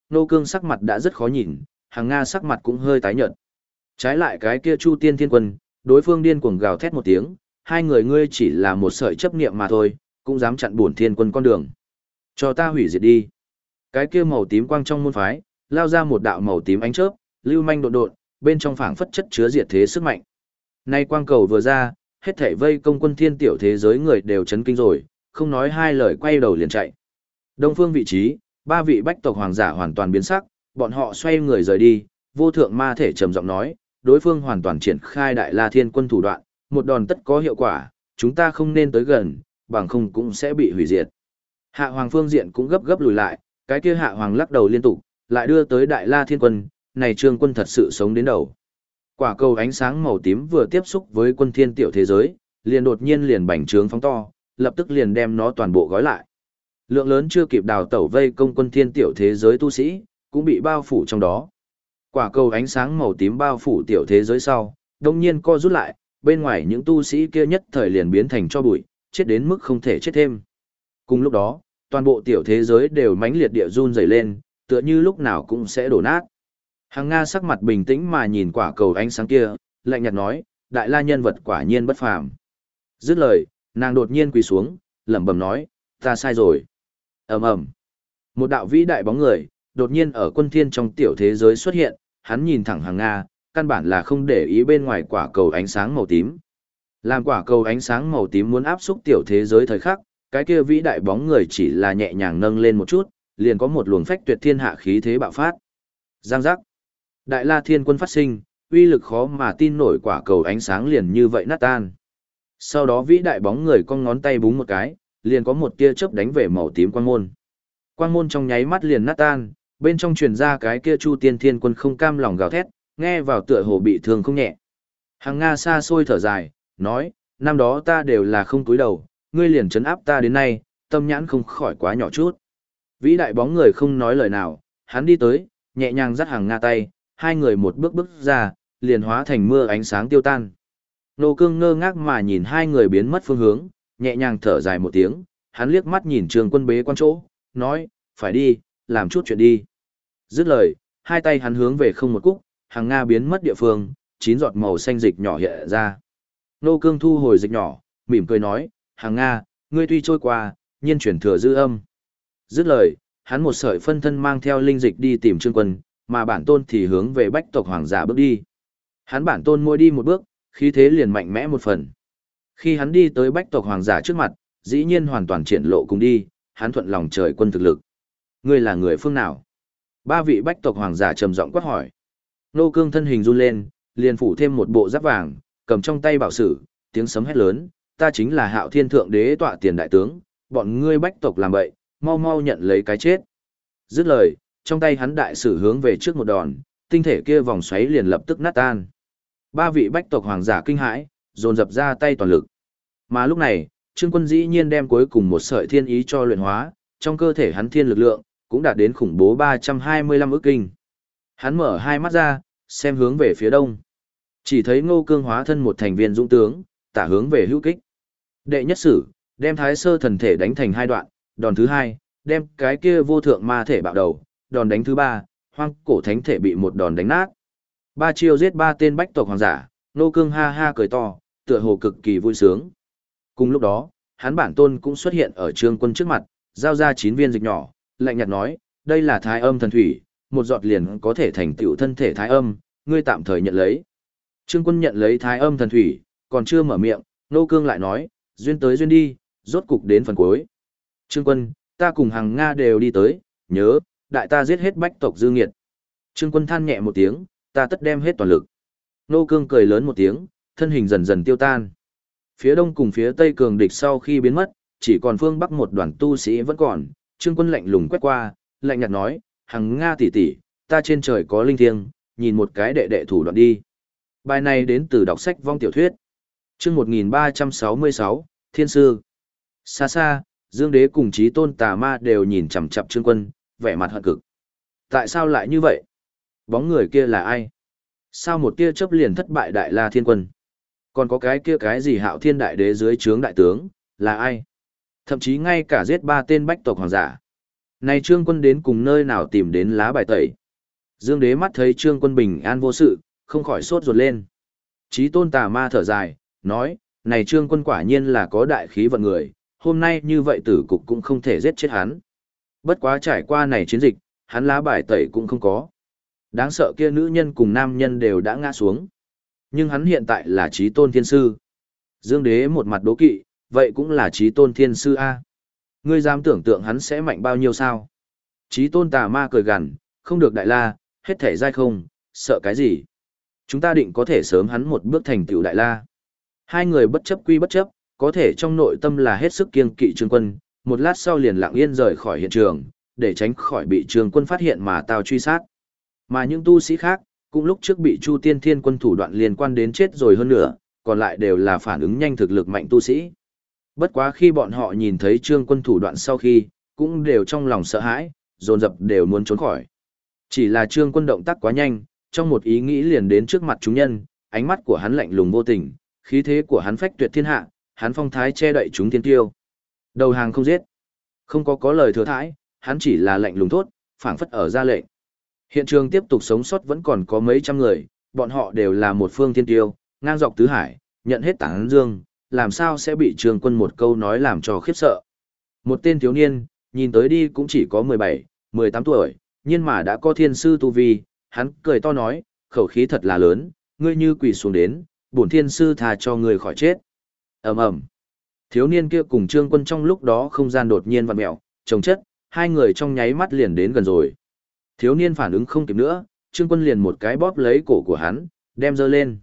Nô Cương sắc mặt đã rất khó nhìn, Hằng Nga sắc mặt cũng hơi tái nhợt. Trái lại cái kia Chu Tiên Thiên Quân, đối phương điên cuồng gào thét một tiếng, hai người ngươi chỉ là một sợi chấp niệm mà thôi, cũng dám chặn bổn Thiên Quân con đường. Cho ta hủy diệt đi. Cái kia màu tím quang trong môn phái, lao ra một đạo màu tím ánh chớp, lưu manh độn độn, bên trong phảng phất chất chứa diệt thế sức mạnh. Nay quang cầu vừa ra, hết thảy vây công quân thiên tiểu thế giới người đều chấn kinh rồi, không nói hai lời quay đầu liền chạy. Đông phương vị trí, ba vị bách tộc hoàng giả hoàn toàn biến sắc, bọn họ xoay người rời đi, vô thượng ma thể trầm giọng nói, đối phương hoàn toàn triển khai đại la thiên quân thủ đoạn, một đòn tất có hiệu quả, chúng ta không nên tới gần, bằng không cũng sẽ bị hủy diệt. Hạ hoàng phương diện cũng gấp gấp lùi lại, cái kia hạ hoàng lắc đầu liên tục, lại đưa tới đại la thiên quân, này trương quân thật sự sống đến đầu. Quả cầu ánh sáng màu tím vừa tiếp xúc với quân thiên tiểu thế giới, liền đột nhiên liền bành trướng phóng to, lập tức liền đem nó toàn bộ gói lại. Lượng lớn chưa kịp đào tẩu vây công quân thiên tiểu thế giới tu sĩ, cũng bị bao phủ trong đó. Quả cầu ánh sáng màu tím bao phủ tiểu thế giới sau, đông nhiên co rút lại, bên ngoài những tu sĩ kia nhất thời liền biến thành cho bụi, chết đến mức không thể chết thêm. Cùng lúc đó, toàn bộ tiểu thế giới đều mãnh liệt địa run rẩy lên, tựa như lúc nào cũng sẽ đổ nát. Hằng Nga sắc mặt bình tĩnh mà nhìn quả cầu ánh sáng kia, lạnh nhạt nói, đại la nhân vật quả nhiên bất phàm. Dứt lời, nàng đột nhiên quỳ xuống, lẩm bẩm nói, ta sai rồi. Ầm ầm. Một đạo vĩ đại bóng người, đột nhiên ở quân thiên trong tiểu thế giới xuất hiện, hắn nhìn thẳng Hằng Nga, căn bản là không để ý bên ngoài quả cầu ánh sáng màu tím. Làm quả cầu ánh sáng màu tím muốn áp xúc tiểu thế giới thời khắc, cái kia vĩ đại bóng người chỉ là nhẹ nhàng nâng lên một chút, liền có một luồng phách tuyệt thiên hạ khí thế bạo phát. Giang giác. Đại La Thiên Quân phát sinh, uy lực khó mà tin nổi quả cầu ánh sáng liền như vậy nát tan. Sau đó vĩ đại bóng người cong ngón tay búng một cái, liền có một tia chớp đánh về màu tím quang môn. Quang môn trong nháy mắt liền nát tan, bên trong truyền ra cái kia Chu Tiên Thiên Quân không cam lòng gào thét, nghe vào tựa hồ bị thương không nhẹ. Hằng Nga xa xôi thở dài, nói, năm đó ta đều là không cúi đầu, ngươi liền trấn áp ta đến nay, tâm nhãn không khỏi quá nhỏ chút. Vĩ đại bóng người không nói lời nào, hắn đi tới, nhẹ nhàng dắt Hằng Nga tay, hai người một bước bước ra, liền hóa thành mưa ánh sáng tiêu tan. Nô Cương ngơ ngác mà nhìn hai người biến mất phương hướng, nhẹ nhàng thở dài một tiếng, hắn liếc mắt nhìn Trường Quân bế quan chỗ, nói, phải đi, làm chút chuyện đi. Dứt lời, hai tay hắn hướng về không một cúc, Hằng Nga biến mất địa phương, 9 giọt màu xanh dịch nhỏ hiện ra. Nô Cương thu hồi dịch nhỏ, mỉm cười nói, Hằng Nga, ngươi tuy trôi qua, nhiên chuyển thừa dư âm. Dứt lời, hắn một sợi phân thân mang theo linh dịch đi tìm Trương Quân, mà bản tôn thì hướng về bách tộc hoàng giả bước đi. Hắn bản tôn mỗi đi một bước, khí thế liền mạnh mẽ một phần. Khi hắn đi tới bách tộc hoàng giả trước mặt, dĩ nhiên hoàn toàn triển lộ cùng đi, hắn thuận lòng trời quân thực lực. Ngươi là người phương nào? Ba vị bách tộc hoàng giả trầm giọng quát hỏi. Nô Cương thân hình run lên, liền phủ thêm một bộ giáp vàng, cầm trong tay bảo sử, tiếng sấm hét lớn, ta chính là Hạo Thiên Thượng Đế tọa tiền đại tướng, bọn ngươi bách tộc làm bậy, mau mau nhận lấy cái chết. Dứt lời, trong tay hắn đại sử hướng về trước một đòn, tinh thể kia vòng xoáy liền lập tức nát tan. Ba vị bách tộc hoàng giả kinh hãi, dồn dập ra tay toàn lực. Mà lúc này, Trương Quân dĩ nhiên đem cuối cùng một sợi thiên ý cho luyện hóa, trong cơ thể hắn thiên lực lượng cũng đạt đến khủng bố 325 ức kinh. Hắn mở hai mắt ra, xem hướng về phía đông. Chỉ thấy Ngô Cương hóa thân một thành viên dũng tướng, tả hướng về hữu kích. Đệ nhất sử, đem Thái Sơ thần thể đánh thành hai đoạn, đòn thứ hai, đem cái kia vô thượng ma thể bạo đầu, đòn đánh thứ ba, hoang cổ thánh thể bị một đòn đánh nát. Ba chiêu giết ba tên bách tộc hoàng giả, Ngô Cương ha ha cười to, tựa hồ cực kỳ vui sướng. Cùng lúc đó, hắn bản tôn cũng xuất hiện ở Trương Quân trước mặt, giao ra 9 viên dịch nhỏ, lạnh nhạt nói, đây là thái âm thần thủy, một giọt liền có thể thành tựu thân thể thái âm, ngươi tạm thời nhận lấy. Trương Quân nhận lấy thái âm thần thủy, còn chưa mở miệng, Ngô Cương lại nói, duyên tới duyên đi, rốt cục đến phần cuối. Trương Quân, ta cùng Hằng Nga đều đi tới, nhớ, đại ta giết hết bách tộc dư nghiệt. Trương Quân than nhẹ một tiếng, ta tất đem hết toàn lực. Ngô Cương cười lớn một tiếng, thân hình dần dần tiêu tan. Phía đông cùng phía tây cường địch sau khi biến mất, chỉ còn phương bắc một đoàn tu sĩ vẫn còn. Trương Quân lạnh lùng quét qua, lạnh nhạt nói, Hằng Nga tỷ tỷ, ta trên trời có linh thiêng, nhìn một cái đệ đệ thủ đoạn đi. Bài này đến từ đọc sách vong tiểu thuyết. Chương 1366, Thiên Sư. Xa xa, Dương Đế cùng Chí Tôn Tà Ma đều nhìn chằm chằm Trương Quân, vẻ mặt hận cực. Tại sao lại như vậy? Bóng người kia là ai? Sao một tia chớp liền thất bại Đại La Thiên Quân? Còn có cái kia cái gì Hạo Thiên Đại Đế dưới trướng đại tướng, là ai? Thậm chí ngay cả giết 3 tên bách tộc hoàng giả. Này Trương Quân đến cùng nơi nào tìm đến lá bài tẩy. Dương Đế mắt thấy Trương Quân bình an vô sự, không khỏi sốt ruột lên. Chí Tôn Tà Ma thở dài, nói, này Trương Quân quả nhiên là có đại khí vận người, hôm nay như vậy tử cục cũng không thể giết chết hắn. Bất quá trải qua này chiến dịch, hắn lá bài tẩy cũng không có. Đáng sợ kia nữ nhân cùng nam nhân đều đã ngã xuống. Nhưng hắn hiện tại là Chí Tôn Thiên Sư. Dương Đế một mặt đố kỵ, vậy cũng là Chí Tôn Thiên Sư A. Ngươi dám tưởng tượng hắn sẽ mạnh bao nhiêu sao? Chí Tôn Tà Ma cười gằn, không được đại la, hết thể dai không, sợ cái gì? Chúng ta định có thể sớm hắn một bước thành tựu đại la. Hai người bất chấp quy bất chấp, có thể trong nội tâm là hết sức kiêng kỵ Trương Quân, một lát sau liền lặng yên rời khỏi hiện trường, để tránh khỏi bị Trương Quân phát hiện mà tao truy sát. Mà những tu sĩ khác, cũng lúc trước bị Chu Tiên Thiên Quân thủ đoạn liên quan đến chết rồi hơn nữa, còn lại đều là phản ứng nhanh thực lực mạnh tu sĩ. Bất quá khi bọn họ nhìn thấy Trương Quân thủ đoạn sau khi, cũng đều trong lòng sợ hãi, dồn dập đều muốn trốn khỏi. Chỉ là Trương Quân động tác quá nhanh, trong một ý nghĩ liền đến trước mặt chúng nhân, ánh mắt của hắn lạnh lùng vô tình, khí thế của hắn phách tuyệt thiên hạ, hắn phong thái che đậy chúng thiên tiêu. Đầu hàng không giết. Không có lời thừa thãi, hắn chỉ là lạnh lùng thốt, phảng phất ở ra lệnh. Hiện trường tiếp tục sống sót vẫn còn có mấy trăm người, bọn họ đều là một phương thiên tiêu, ngang dọc tứ hải, nhận hết tảng dương, làm sao sẽ bị Trương Quân một câu nói làm cho khiếp sợ. Một tên thiếu niên, nhìn tới đi cũng chỉ có 17, 18 tuổi, nhưng mà đã có thiên sư tu vi, hắn cười to nói, khẩu khí thật là lớn, ngươi như quỳ xuống đến, bổn thiên sư thà cho ngươi khỏi chết. Ầm ầm. Thiếu niên kia cùng Trương Quân trong lúc đó không gian đột nhiên vặn mèo, chồng chất, hai người trong nháy mắt liền đến gần rồi. Thiếu niên phản ứng không kịp nữa, Trương Quân liền một cái bóp lấy cổ của hắn, đem giơ lên.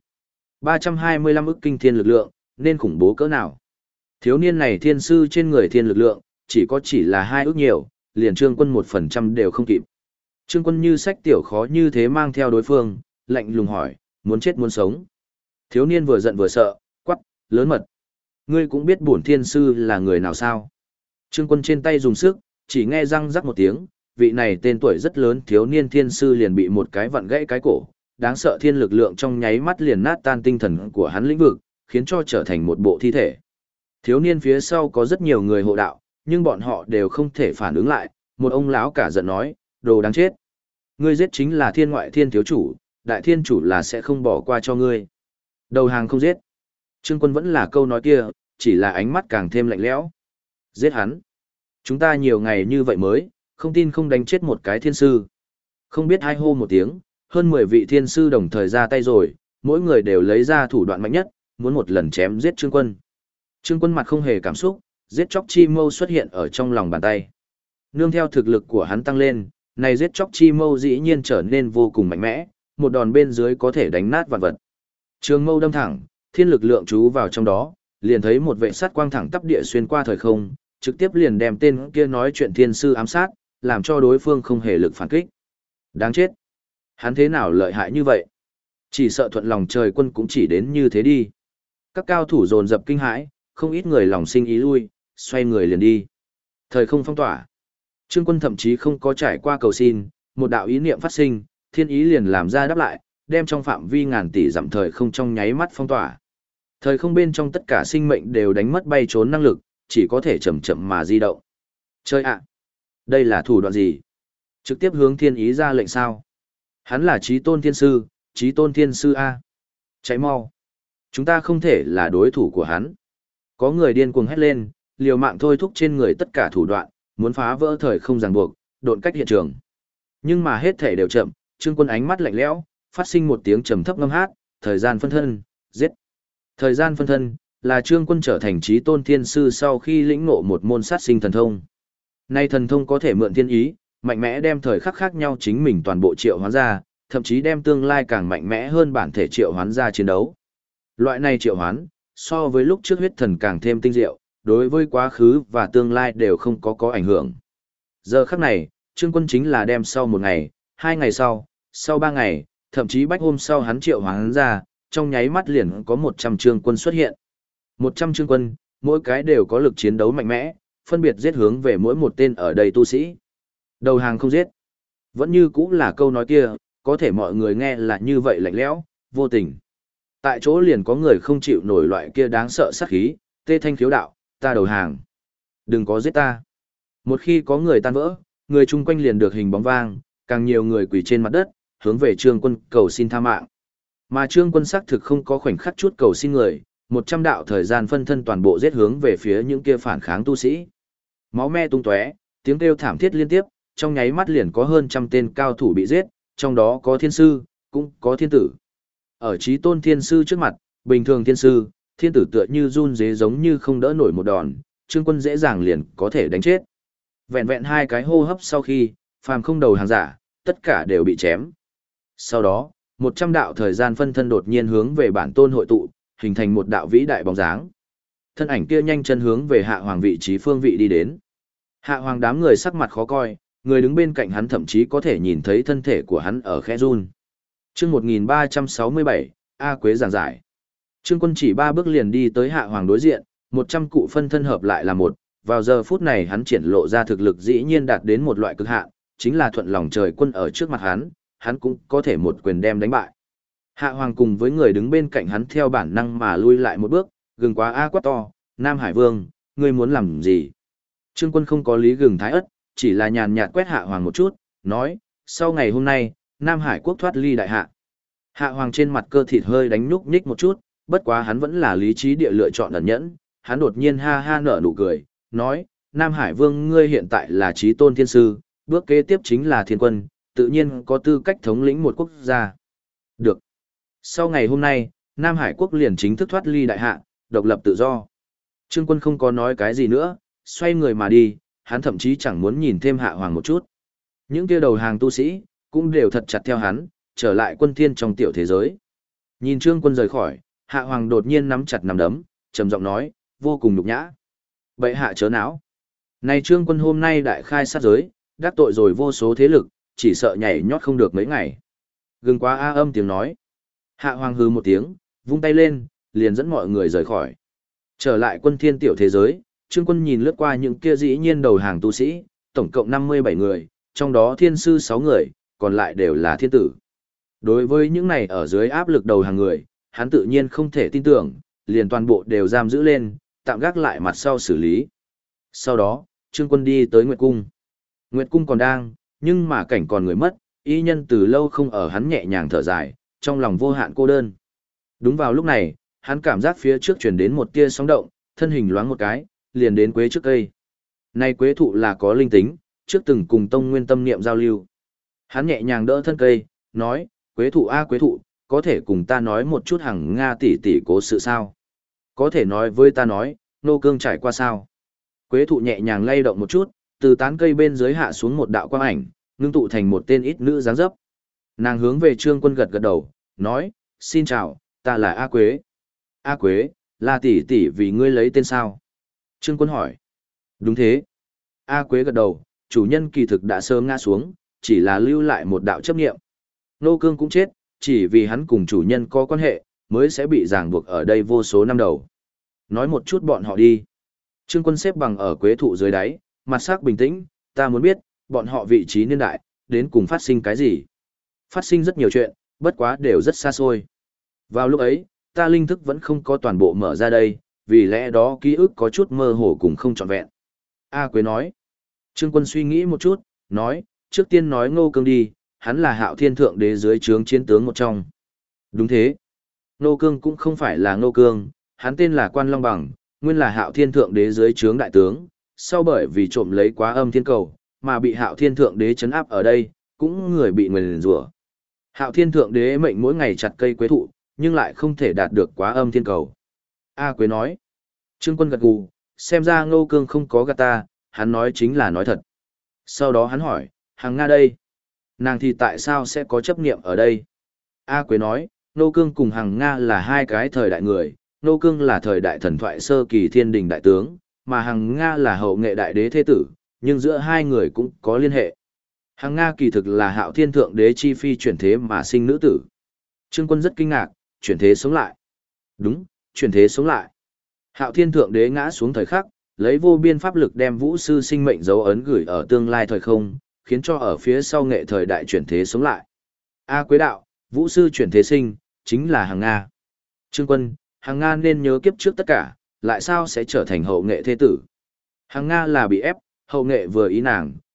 325 ức kinh thiên lực lượng, nên khủng bố cỡ nào. Thiếu niên này thiên sư trên người thiên lực lượng, chỉ là 2 ức nhiều, liền Trương Quân 1% đều không kịp. Trương Quân như sách tiểu khó như thế mang theo đối phương, lạnh lùng hỏi, muốn chết muốn sống. Thiếu niên vừa giận vừa sợ, quắc, lớn mật. Ngươi cũng biết bổn thiên sư là người nào sao? Trương Quân trên tay dùng sức, chỉ nghe răng rắc một tiếng, vị này tên tuổi rất lớn thiếu niên thiên sư liền bị một cái vặn gãy cái cổ, đáng sợ thiên lực lượng trong nháy mắt liền nát tan tinh thần của hắn lĩnh vực, khiến cho trở thành một bộ thi thể. Thiếu niên phía sau có rất nhiều người hộ đạo, nhưng bọn họ đều không thể phản ứng lại, một ông lão cả giận nói, đồ đáng chết. Ngươi giết chính là thiên ngoại thiên thiếu chủ, đại thiên chủ là sẽ không bỏ qua cho ngươi. Đầu hàng không giết. Trương Quân vẫn là câu nói kia, chỉ là ánh mắt càng thêm lạnh lẽo. Giết hắn. Chúng ta nhiều ngày như vậy mới, không tin không đánh chết một cái thiên sư. Không biết hai hô một tiếng, hơn 10 vị thiên sư đồng thời ra tay rồi, mỗi người đều lấy ra thủ đoạn mạnh nhất, muốn một lần chém giết Trương Quân. Trương Quân mặt không hề cảm xúc, giết chóc chi mâu xuất hiện ở trong lòng bàn tay. Nương theo thực lực của hắn tăng lên, này giết chóc chi mâu dĩ nhiên trở nên vô cùng mạnh mẽ, một đòn bên dưới có thể đánh nát vạn vật. Trường mâu đâm thẳng, thiên lực lượng chú vào trong đó, liền thấy một vệ sát quang thẳng tắp địa xuyên qua thời không, trực tiếp liền đem tên kia nói chuyện thiên sư ám sát, làm cho đối phương không hề lực phản kích. Đáng chết! Hắn thế nào lợi hại như vậy? Chỉ sợ thuận lòng trời quân cũng chỉ đến như thế đi. Các cao thủ dồn dập kinh hãi, không ít người lòng sinh ý lui, xoay người liền đi. Thời không phong tỏa. Trương Quân thậm chí không có trải qua cầu xin, một đạo ý niệm phát sinh, thiên ý liền làm ra đáp lại, đem trong phạm vi ngàn tỷ dặm thời không trong nháy mắt phong tỏa. Thời không bên trong tất cả sinh mệnh đều đánh mất bay trốn năng lực, chỉ có thể chậm chậm mà di động. Chơi ạ! Đây là thủ đoạn gì? Trực tiếp hướng thiên ý ra lệnh sao? Hắn là Chí Tôn Thiên Sư, Chí Tôn Thiên Sư A. Cháy mau! Chúng ta không thể là đối thủ của hắn. Có người điên cuồng hét lên, liều mạng thôi thúc trên người tất cả thủ đoạn, muốn phá vỡ thời không ràng buộc, độn cách hiện trường. Nhưng mà hết thể đều chậm, Trương Quân ánh mắt lạnh lẽo, phát sinh một tiếng trầm thấp ngâm hát, thời gian phân thân, giết. Thời gian phân thân, là Trương Quân trở thành Chí Tôn Thiên Sư sau khi lĩnh ngộ một môn sát sinh thần thông. Nay thần thông có thể mượn thiên ý, mạnh mẽ đem thời khắc khác nhau chính mình toàn bộ triệu hoán ra, thậm chí đem tương lai càng mạnh mẽ hơn bản thể triệu hoán ra chiến đấu. Loại này triệu hoán, so với lúc trước huyết thần càng thêm tinh diệu, đối với quá khứ và tương lai đều không có ảnh hưởng. Giờ khắc này, Trương Quân chính là đem sau 1 ngày, 2 ngày sau 3 ngày, thậm chí bách hôm sau hắn triệu hoán ra, trong nháy mắt liền có 100 Trương Quân xuất hiện. 100 Trương Quân, mỗi cái đều có lực chiến đấu mạnh mẽ, phân biệt giết hướng về mỗi một tên ở đây tu sĩ. Đầu hàng không giết. Vẫn như cũng là câu nói kia, có thể mọi người nghe là như vậy lạnh lẽo, vô tình. Tại chỗ liền có người không chịu nổi loại kia đáng sợ sát khí, tê thanh khiếu đạo, ta đầu hàng. Đừng có giết ta. Một khi có người tan vỡ, người chung quanh liền được hình bóng vang, càng nhiều người quỳ trên mặt đất, hướng về Trương Quân cầu xin tha mạng. Mà Trương Quân xác thực không có khoảnh khắc chút cầu xin người, 100 đạo thời gian phân thân toàn bộ giết hướng về phía những kia phản kháng tu sĩ. Máu me tung tóe, tiếng kêu thảm thiết liên tiếp, trong nháy mắt liền có hơn trăm tên cao thủ bị giết, trong đó có thiên sư, cũng có thiên tử. Ở chí tôn thiên sư trước mặt, bình thường thiên sư, thiên tử tựa như run rế giống như không đỡ nổi một đòn, Trương Quân dễ dàng liền có thể đánh chết. Vẹn vẹn hai cái hô hấp sau khi, phàm không đầu hàng giả, tất cả đều bị chém. Sau đó, 100 đạo thời gian phân thân đột nhiên hướng về bản tôn hội tụ, hình thành một đạo vĩ đại bóng dáng. Thân ảnh kia nhanh chân hướng về hạ hoàng vị trí phương vị đi đến. Hạ hoàng đám người sắc mặt khó coi, người đứng bên cạnh hắn thậm chí có thể nhìn thấy thân thể của hắn ở khẽ run. Chương 1367, A Quế giảng giải. Trương Quân chỉ 3 bước liền đi tới hạ hoàng đối diện, 100 cụ phân thân hợp lại là một, vào giờ phút này hắn triển lộ ra thực lực dĩ nhiên đạt đến một loại cực hạn, chính là thuận lòng trời quân ở trước mặt hắn cũng có thể một quyền đem đánh bại. Hạ hoàng cùng với người đứng bên cạnh hắn theo bản năng mà lui lại một bước, gừng quá a quát to, Nam Hải Vương, ngươi muốn làm gì? Trương Quân không có lý gừng thái ất, chỉ là nhàn nhạt quét hạ hoàng một chút, nói, sau ngày hôm nay, Nam Hải quốc thoát ly đại hạ. Hạ hoàng trên mặt cơ thịt hơi đánh nhúc nhích một chút, bất quá hắn vẫn là lý trí địa lựa chọn ẩn nhẫn, hắn đột nhiên ha ha nở nụ cười, nói, Nam Hải Vương ngươi hiện tại là chí tôn thiên sư, bước kế tiếp chính là thiên quân, tự nhiên có tư cách thống lĩnh một quốc gia. Được. Sau ngày hôm nay, Nam Hải quốc liền chính thức thoát ly đại hạ, độc lập tự do. Trương Quân không có nói cái gì nữa, xoay người mà đi, hắn thậm chí chẳng muốn nhìn thêm hạ hoàng một chút. Những kia đầu hàng tu sĩ, cũng đều thật chặt theo hắn, trở lại quân thiên trong tiểu thế giới. Nhìn Trương Quân rời khỏi, hạ hoàng đột nhiên nắm chặt nắm đấm, trầm giọng nói, vô cùng nhục nhã. Bệ hạ chớ não. Này Trương Quân hôm nay đại khai sát giới, đắc tội rồi vô số thế lực, chỉ sợ nhảy nhót không được mấy ngày. Gừng quá a âm tiếng nói. Hạ hoàng hừ một tiếng, vung tay lên, liền dẫn mọi người rời khỏi. Trở lại quân thiên tiểu thế giới, Trương Quân nhìn lướt qua những kia dĩ nhiên đầu hàng tu sĩ, tổng cộng 57 người, trong đó thiên sư 6 người, còn lại đều là thiên tử. Đối với những này ở dưới áp lực đầu hàng người, hắn tự nhiên không thể tin tưởng, liền toàn bộ đều giam giữ lên, tạm gác lại mặt sau xử lý. Sau đó, Trương Quân đi tới Nguyệt Cung. Nguyệt Cung còn đang, nhưng mà cảnh còn người mất, y nhân từ lâu không ở hắn nhẹ nhàng thở dài, trong lòng vô hạn cô đơn. Đúng vào lúc này, hắn cảm giác phía trước truyền đến một tia sóng động, thân hình loáng một cái, liền đến quế trước cây. Này quế thụ là có linh tính, trước từng cùng tông nguyên tâm niệm giao lưu. Hắn nhẹ nhàng đỡ thân cây, nói, quế thụ a quế thụ, có thể cùng ta nói một chút Hằng Nga tỷ tỷ cố sự sao? Có thể nói với ta nói, nô cương trải qua sao? Quế thụ nhẹ nhàng lay động một chút, từ tán cây bên dưới hạ xuống một đạo quang ảnh, ngưng tụ thành một tên ít nữ dáng dấp. Nàng hướng về Trương Quân gật gật đầu, nói, xin chào, ta là A Quế. A Quế, là tỷ tỷ vì ngươi lấy tên sao? Trương Quân hỏi. Đúng thế. A Quế gật đầu, chủ nhân kỳ thực đã sớm ngã xuống, chỉ là lưu lại một đạo chấp niệm. Nô Cương cũng chết, chỉ vì hắn cùng chủ nhân có quan hệ, mới sẽ bị ràng buộc ở đây vô số năm đầu. Nói một chút bọn họ đi. Trương Quân xếp bằng ở quế thụ dưới đáy, mặt sắc bình tĩnh, ta muốn biết, bọn họ vị trí niên đại, đến cùng phát sinh cái gì. Phát sinh rất nhiều chuyện, bất quá đều rất xa xôi. Vào lúc ấy, ta linh thức vẫn không có toàn bộ mở ra đây, vì lẽ đó ký ức có chút mơ hồ cùng không trọn vẹn. A Quế nói. Trương Quân suy nghĩ một chút, nói, trước tiên nói Ngô Cương đi, hắn là Hạo Thiên Thượng Đế dưới trướng chiến tướng một trong. Đúng thế. Ngô Cương cũng không phải là Ngô Cương, hắn tên là Quan Long Bằng, nguyên là Hạo Thiên Thượng Đế dưới trướng đại tướng, sau bởi vì trộm lấy quá âm thiên cầu, mà bị Hạo Thiên Thượng Đế trấn áp ở đây, cũng người bị nguyền rủa. Hạo Thiên Thượng Đế mệnh mỗi ngày chặt cây quế thụ, nhưng lại không thể đạt được quá âm thiên cầu. A Quế nói. Trương Quân gật gù, xem ra Ngô Cương không có gạt ta, hắn nói chính là nói thật. Sau đó hắn hỏi, Hằng Nga đây? Nàng thì tại sao sẽ có chấp niệm ở đây? A Quế nói, Ngô Cương cùng Hằng Nga là hai cái thời đại người, Ngô Cương là thời đại thần thoại sơ kỳ thiên đình đại tướng, mà Hằng Nga là hậu nghệ đại đế thế tử, nhưng giữa hai người cũng có liên hệ. Hằng Nga kỳ thực là Hạo Thiên Thượng Đế chi phi chuyển thế mà sinh nữ tử. Trương Quân rất kinh ngạc, chuyển thế sống lại. Đúng, chuyển thế sống lại. Hạo Thiên Thượng Đế ngã xuống thời khắc, lấy vô biên pháp lực đem Vũ Sư sinh mệnh dấu ấn gửi ở tương lai thời không, khiến cho ở phía sau nghệ thời đại chuyển thế sống lại. A Quế đạo, Vũ Sư chuyển thế sinh, chính là Hằng Nga. Trương Quân, Hằng Nga nên nhớ kiếp trước tất cả, lại sao sẽ trở thành hậu nghệ thế tử. Hằng Nga là bị ép, hậu nghệ vừa ý nàng,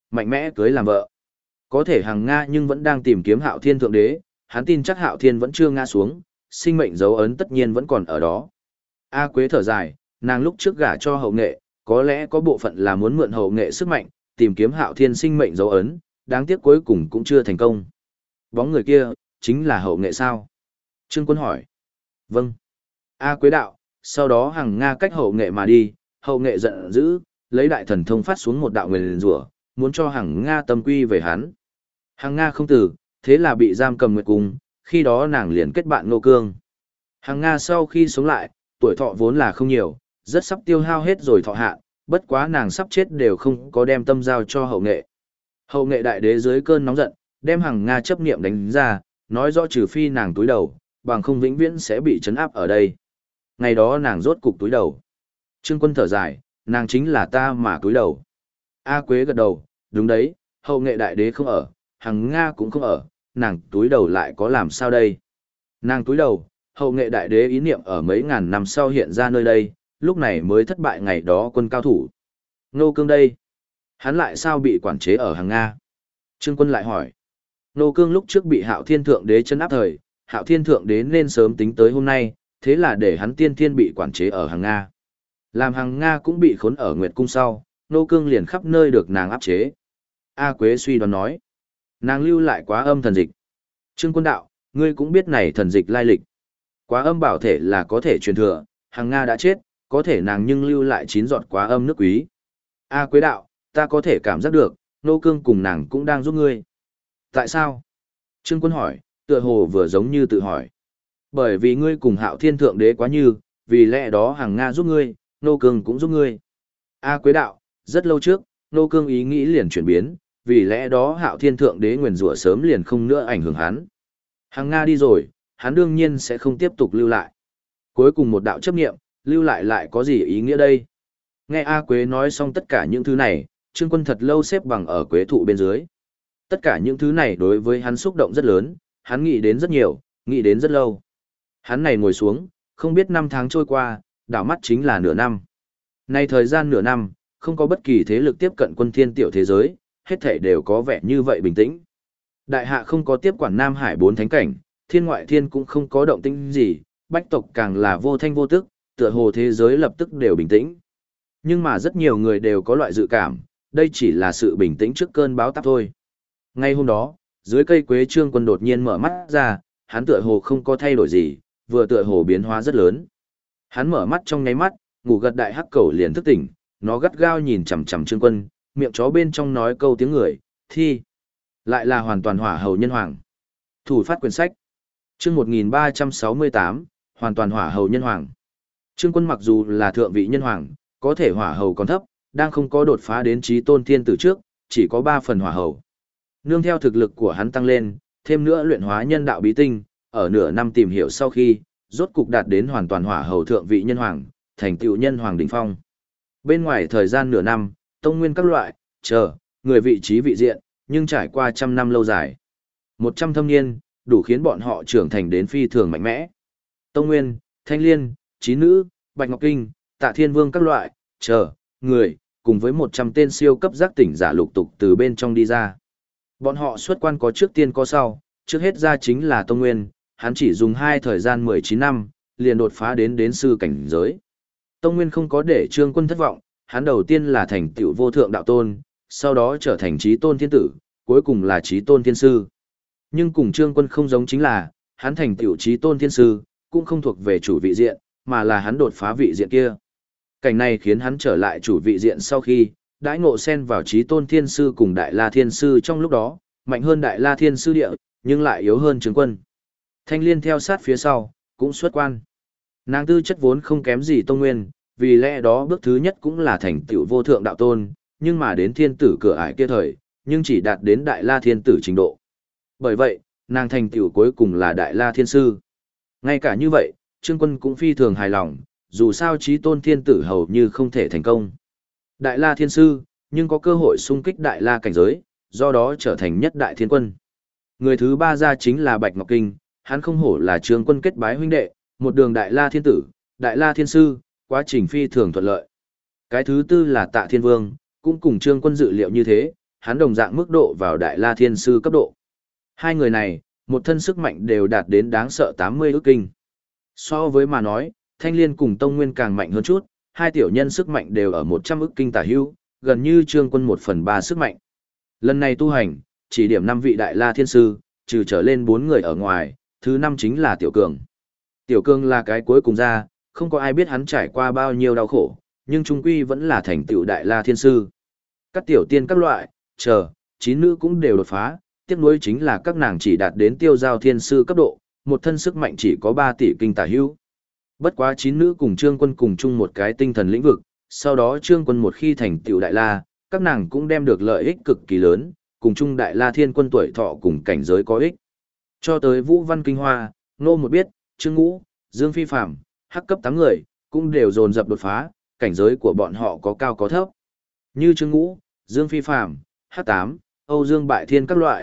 mạnh mẽ cưới làm vợ. Có thể Hằng Nga nhưng vẫn đang tìm kiếm Hạo Thiên Thượng Đế, hắn tin chắc Hạo Thiên vẫn chưa ngã xuống, sinh mệnh dấu ấn tất nhiên vẫn còn ở đó. A Quế thở dài, nàng lúc trước gả cho Hậu Nghệ, có lẽ có bộ phận là muốn mượn Hậu Nghệ sức mạnh, tìm kiếm Hạo Thiên sinh mệnh dấu ấn, đáng tiếc cuối cùng cũng chưa thành công. Bóng người kia, chính là Hậu Nghệ sao? Trương Quân hỏi. Vâng. A Quế đạo, sau đó Hằng Nga cách Hậu Nghệ mà đi, Hậu Nghệ giận dữ, lấy đại thần thông phát xuống một đạo nguyền rủa, muốn cho Hằng Nga tâm quy về hắn. Hằng Nga không từ, thế là bị giam cầm nguyệt cung, khi đó nàng liền kết bạn Ngô Cương. Hằng Nga sau khi sống lại, tuổi thọ vốn là không nhiều, rất sắp tiêu hao hết rồi thọ hạn, bất quá nàng sắp chết đều không có đem tâm giao cho Hậu Nghệ. Hậu Nghệ đại đế dưới cơn nóng giận, đem Hằng Nga chấp niệm đánh ra, nói rõ trừ phi nàng túi đầu, bằng không vĩnh viễn sẽ bị trấn áp ở đây. Ngày đó nàng rốt cục túi đầu. Trương Quân thở dài, nàng chính là ta mà túi đầu. A Quế gật đầu, đúng đấy, Hậu Nghệ đại đế không ở, Hằng Nga cũng không ở, nàng túi đầu lại có làm sao đây? Nàng túi đầu, Hậu Nghệ đại đế ý niệm ở mấy ngàn năm sau hiện ra nơi đây, lúc này mới thất bại ngày đó quân cao thủ. Ngô Cương đây, hắn lại sao bị quản chế ở Hằng Nga? Trương Quân lại hỏi. Ngô Cương lúc trước bị Hạo Thiên Thượng Đế trấn áp thời, Hạo Thiên Thượng Đế nên sớm tính tới hôm nay, thế là để hắn tiên thiên bị quản chế ở Hằng Nga. Làm Hằng Nga cũng bị khốn ở Nguyệt Cung sau, Ngô Cương liền khắp nơi được nàng áp chế. A Quế suy đoán nói. Nàng lưu lại quá âm thần dịch. Trương Quân đạo, ngươi cũng biết này thần dịch lai lịch. Quá âm bảo thể là có thể truyền thừa, Hằng Nga đã chết, có thể nàng nhưng lưu lại 9 giọt quá âm nước quý. A Quế đạo, ta có thể cảm giác được, Ngô Cương cùng nàng cũng đang giúp ngươi. Tại sao? Trương Quân hỏi, tựa hồ vừa giống như tự hỏi. Bởi vì ngươi cùng Hạo Thiên Thượng Đế quá như, vì lẽ đó Hằng Nga giúp ngươi, Ngô Cương cũng giúp ngươi. A Quế đạo, rất lâu trước, Ngô Cương ý nghĩ liền chuyển biến, vì lẽ đó Hạo Thiên Thượng Đế nguyền rủa sớm liền không nữa ảnh hưởng hắn. Hằng Nga đi rồi, hắn đương nhiên sẽ không tiếp tục lưu lại. Cuối cùng một đạo chấp niệm, lưu lại có gì ý nghĩa đây? Nghe A Quế nói xong tất cả những thứ này, Trương Quân thật lâu xếp bằng ở quế thụ bên dưới. Tất cả những thứ này đối với hắn xúc động rất lớn, hắn nghĩ đến rất nhiều, nghĩ đến rất lâu. Hắn này ngồi xuống, không biết năm tháng trôi qua, đảo mắt chính là nửa năm. Nay thời gian nửa năm, không có bất kỳ thế lực tiếp cận quân thiên tiểu thế giới, hết thảy đều có vẻ như vậy bình tĩnh. Đại hạ không có tiếp quản Nam Hải 4 thánh cảnh, thiên ngoại thiên cũng không có động tĩnh gì, bách tộc càng là vô thanh vô tức, tựa hồ thế giới lập tức đều bình tĩnh. Nhưng mà rất nhiều người đều có loại dự cảm, đây chỉ là sự bình tĩnh trước cơn bão táp thôi. Ngay hôm đó, dưới cây quế Trương Quân đột nhiên mở mắt ra, hắn tựa hồ không có thay đổi gì, vừa tựa hồ biến hóa rất lớn. Hắn mở mắt trong nháy mắt, ngủ gật đại hắc cẩu liền thức tỉnh, nó gắt gao nhìn chằm chằm Trương Quân, miệng chó bên trong nói câu tiếng người, thi. Lại là hoàn toàn hỏa hầu nhân hoàng. Thủ phát quyển sách. Chương 1368, hoàn toàn hỏa hầu nhân hoàng. Trương Quân mặc dù là thượng vị nhân hoàng, có thể hỏa hầu còn thấp, đang không có đột phá đến chí tôn thiên tử trước, chỉ có 3 phần hỏa hầu. Nương theo thực lực của hắn tăng lên, thêm nữa luyện hóa nhân đạo bí tinh, ở nửa năm tìm hiểu sau khi, rốt cục đạt đến hoàn toàn hỏa hầu thượng vị nhân hoàng, thành tựu nhân hoàng đỉnh phong. Bên ngoài thời gian nửa năm, tông nguyên các loại, người vị trí vị diện, nhưng trải qua 100 năm lâu dài. 100 thâm niên, đủ khiến bọn họ trưởng thành đến phi thường mạnh mẽ. Tông Nguyên, Thanh Liên, Chí Nữ, Bạch Ngọc Kinh, Tạ Thiên Vương các loại, người, cùng với 100 tên siêu cấp giác tỉnh giả lục tục từ bên trong đi ra. Bọn họ xuất quan có trước tiên có sau, trước hết ra chính là Tông Nguyên, hắn chỉ dùng 2 thời gian 19 năm, liền đột phá đến sư cảnh giới. Tông Nguyên không có để Trương Quân thất vọng, hắn đầu tiên là thành tựu vô thượng đạo tôn, sau đó trở thành chí tôn thiên tử, cuối cùng là chí tôn thiên sư. Nhưng cùng Trương Quân không giống chính là, hắn thành tựu chí tôn thiên sư, cũng không thuộc về chủ vị diện, mà là hắn đột phá vị diện kia. Cảnh này khiến hắn trở lại chủ vị diện sau khi, đãi ngộ xen vào chí tôn thiên sư cùng đại la thiên sư trong lúc đó, mạnh hơn đại la thiên sư địa, nhưng lại yếu hơn Trương Quân. Thanh Liên theo sát phía sau, cũng xuất quan. Nàng tư chất vốn không kém gì Tông Nguyên, vì lẽ đó bước thứ nhất cũng là thành tựu vô thượng đạo tôn, nhưng mà đến thiên tử cửa ải kia thời, nhưng chỉ đạt đến đại la thiên tử trình độ. Bởi vậy, nàng thành tựu cuối cùng là đại la thiên sư. Ngay cả như vậy, Trương Quân cũng phi thường hài lòng, dù sao chí tôn thiên tử hầu như không thể thành công. Đại la thiên sư, nhưng có cơ hội xung kích đại la cảnh giới, do đó trở thành nhất đại thiên quân. Người thứ ba ra chính là Bạch Ngọc Kinh, hắn không hổ là Trương Quân kết bái huynh đệ, một đường đại la thiên tử, đại la thiên sư, quá trình phi thường thuận lợi. Cái thứ tư là Tạ Thiên Vương, cũng cùng Trương Quân dự liệu như thế, hắn đồng dạng mức độ vào Đại La Thiên Sư cấp độ. Hai người này, một thân sức mạnh đều đạt đến đáng sợ 80 ức kinh. So với mà nói, Thanh Liên cùng Tông Nguyên càng mạnh hơn chút, hai tiểu nhân sức mạnh đều ở 100 ức kinh tả hữu, gần như Trương Quân 1/3 sức mạnh. Lần này tu hành, chỉ điểm 5 vị Đại La Thiên Sư, trừ trở lên 4 người ở ngoài, thứ 5 chính là Tiểu Cường. Tiểu Cường là cái cuối cùng ra, không có ai biết hắn trải qua bao nhiêu đau khổ, nhưng trung quy vẫn là thành tựu Đại La Thiên Sư. Các tiểu tiên các loại, chín nữ cũng đều đột phá, tiếc nuối chính là các nàng chỉ đạt đến Tiêu Giao Thiên Sư cấp độ, một thân sức mạnh chỉ có 3 tỷ kinh tả hữu. Bất quá chín nữ cùng Trương Quân cùng chung một cái tinh thần lĩnh vực, sau đó Trương Quân một khi thành tựu Đại La, các nàng cũng đem được lợi ích cực kỳ lớn, cùng chung Đại La Thiên Quân tuổi thọ cùng cảnh giới có ích. Cho tới Vũ Văn Kinh Hoa, Nô Một Biết, Trương Ngũ, Dương Phi Phạm, hắc cấp 8 người, cũng đều dồn dập đột phá, cảnh giới của bọn họ có cao có thấp. Như Trương Ngũ, Dương Phi Phạm, hắc 8, Âu Dương Bại Thiên các loại,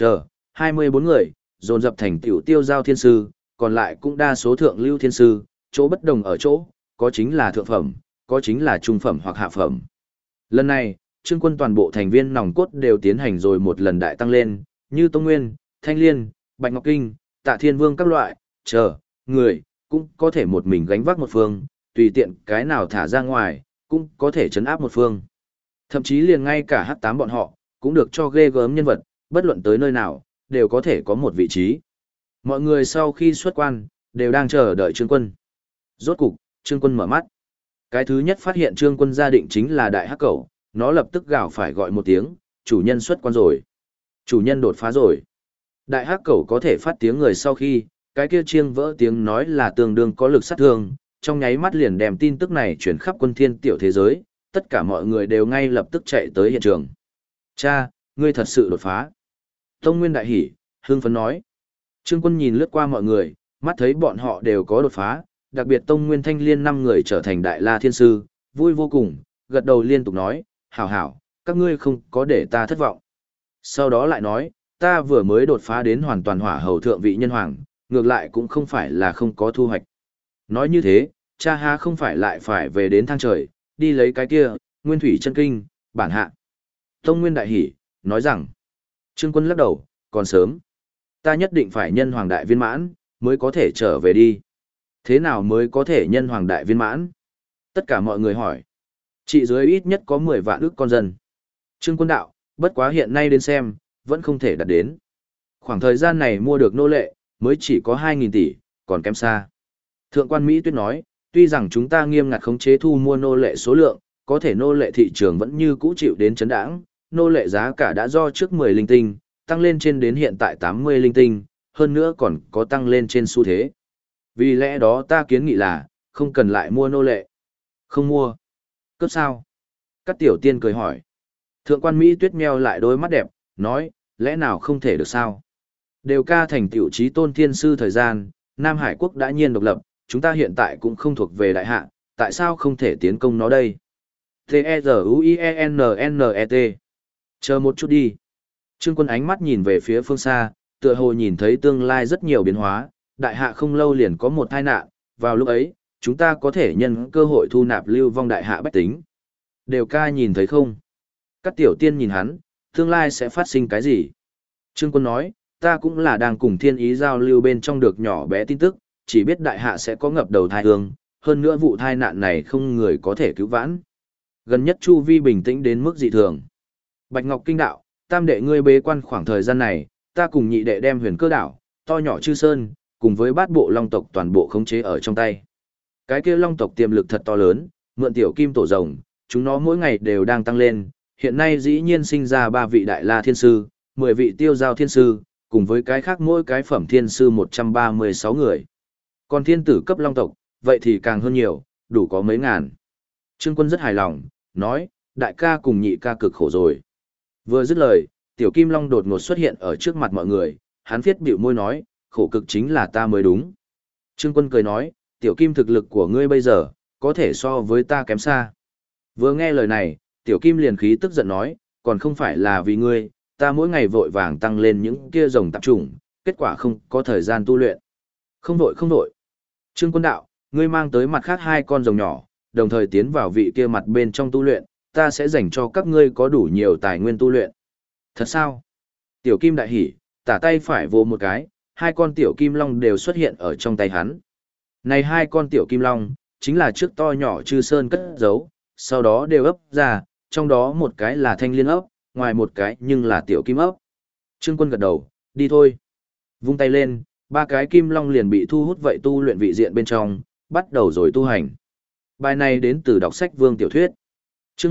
24 người, dồn dập thành tiểu Tiêu Giao Thiên Sư, còn lại cũng đa số thượng lưu thiên sư, chỗ bất đồng ở chỗ, có chính là thượng phẩm, có chính là trung phẩm hoặc hạ phẩm. Lần này, Trương Quân toàn bộ thành viên nòng cốt đều tiến hành rồi một lần đại tăng lên, như Tông Nguyên, Thanh Liên, Bạch Ngọc Kinh, Tạ Thiên Vương các loại, người, cũng có thể một mình gánh vác một phương, tùy tiện cái nào thả ra ngoài, cũng có thể chấn áp một phương. Thậm chí liền ngay cả H8 bọn họ, cũng được cho ghê gớm nhân vật, bất luận tới nơi nào, đều có thể có một vị trí. Mọi người sau khi xuất quan, đều đang chờ đợi Trương Quân. Rốt cục, Trương Quân mở mắt. Cái thứ nhất phát hiện Trương Quân gia định chính là Đại Hắc Cẩu, nó lập tức gào phải gọi một tiếng, chủ nhân xuất quan rồi. Chủ nhân đột phá rồi. Đại Hắc Cẩu có thể phát tiếng người sau khi, cái kia chiêng vỡ tiếng nói là tương đương có lực sát thương, trong nháy mắt liền đem tin tức này chuyển khắp quân thiên tiểu thế giới, tất cả mọi người đều ngay lập tức chạy tới hiện trường. Cha, ngươi thật sự đột phá. Tông Nguyên đại hỉ, hưng phấn nói. Trương Quân nhìn lướt qua mọi người, mắt thấy bọn họ đều có đột phá, đặc biệt Tông Nguyên Thanh Liên 5 người trở thành Đại La Thiên Sư, vui vô cùng, gật đầu liên tục nói, hảo hảo, các ngươi không có để ta thất vọng. Sau đó lại nói, ta vừa mới đột phá đến hoàn toàn hỏa hầu thượng vị nhân hoàng, ngược lại cũng không phải là không có thu hoạch. Nói như thế, cha ha không phải lại phải về đến thang trời, đi lấy cái kia, Nguyên Thủy Chân Kinh, bản hạ. Tông Nguyên đại hỉ, nói rằng, Trương Quân lắc đầu, còn sớm. Ta nhất định phải nhân hoàng đại viên mãn, mới có thể trở về đi. Thế nào mới có thể nhân hoàng đại viên mãn? Tất cả mọi người hỏi. Trị dưới ít nhất có 10 vạn ức con dân. Trương Quân đạo, bất quá hiện nay đến xem, vẫn không thể đạt đến. Khoảng thời gian này mua được nô lệ, mới chỉ có 2.000 tỷ, còn kém xa. Thượng quan Mỹ Tuyết nói, tuy rằng chúng ta nghiêm ngặt khống chế thu mua nô lệ số lượng, có thể nô lệ thị trường vẫn như cũ chịu đến chấn đãng, nô lệ giá cả đã do trước 10 linh tinh, tăng lên trên đến hiện tại 80 linh tinh, hơn nữa còn có tăng lên trên xu thế. Vì lẽ đó ta kiến nghị là, không cần lại mua nô lệ. Không mua. Cấp sao? Các tiểu tiên cười hỏi. Thượng quan Mỹ Tuyết meo lại đôi mắt đẹp, nói, lẽ nào không thể được sao? Đều ca thành tiểu trí tôn thiên sư thời gian, Nam Hải quốc đã nhiên độc lập, chúng ta hiện tại cũng không thuộc về đại hạ, tại sao không thể tiến công nó đây? T-E-Z-U-I-E-N-N-E-T. Chờ một chút đi. Trương Quân ánh mắt nhìn về phía phương xa, tựa hồ nhìn thấy tương lai rất nhiều biến hóa, đại hạ không lâu liền có một tai nạn, vào lúc ấy, chúng ta có thể nhân cơ hội thu nạp lưu vong đại hạ bách tính. Đều ca nhìn thấy không? Các tiểu tiên nhìn hắn, tương lai sẽ phát sinh cái gì? Trương Quân nói, ta cũng là đang cùng thiên ý giao lưu bên trong được nhỏ bé tin tức, chỉ biết đại hạ sẽ có ngập đầu thai hương, hơn nữa vụ thai nạn này không người có thể cứu vãn. Gần nhất chu vi bình tĩnh đến mức dị thường. Bạch Ngọc Kinh đạo, tam đệ ngươi bế quan khoảng thời gian này, ta cùng nhị đệ đem Huyền Cơ đảo, to nhỏ chư sơn, cùng với bát bộ long tộc toàn bộ khống chế ở trong tay. Cái kia long tộc tiềm lực thật to lớn, mượn tiểu kim tổ rồng, chúng nó mỗi ngày đều đang tăng lên, hiện nay dĩ nhiên sinh ra 3 vị Đại La Thiên Sư, 10 vị Tiêu Giao Thiên Sư, cùng với cái khác mỗi cái phẩm Thiên Sư 136 người. Còn thiên tử cấp long tộc, vậy thì càng hơn nhiều, đủ có mấy ngàn. Trương Quân rất hài lòng, nói, đại ca cùng nhị ca cực khổ rồi. Vừa dứt lời, tiểu kim long đột ngột xuất hiện ở trước mặt mọi người, hắn viết bĩu môi nói, khổ cực chính là ta mới đúng. Trương Quân cười nói, tiểu kim thực lực của ngươi bây giờ, có thể so với ta kém xa. Vừa nghe lời này, tiểu kim liền khí tức giận nói, còn không phải là vì ngươi, ta mỗi ngày vội vàng tăng lên những kia rồng tạp chủng, kết quả không có thời gian tu luyện. Không vội không vội. Trương Quân đạo, ngươi mang tới mặt khác 2 con rồng nhỏ, đồng thời tiến vào vị kia mặt bên trong tu luyện, ta sẽ dành cho các ngươi có đủ nhiều tài nguyên tu luyện. Thật sao? Tiểu Kim đại hỉ, tả tay phải vồ một cái, hai con tiểu kim long đều xuất hiện ở trong tay hắn. Này hai con tiểu kim long, chính là trước to nhỏ chư sơn cất giấu, sau đó đều ấp ra, trong đó một cái là thanh liên ấp, ngoài một cái nhưng là tiểu kim ấp. Trương Quân gật đầu, đi thôi. Vung tay lên, ba cái kim long liền bị thu hút vậy tu luyện vị diện bên trong, bắt đầu rồi tu hành. Bài này đến từ đọc sách Vương Tiểu Thuyết. Chương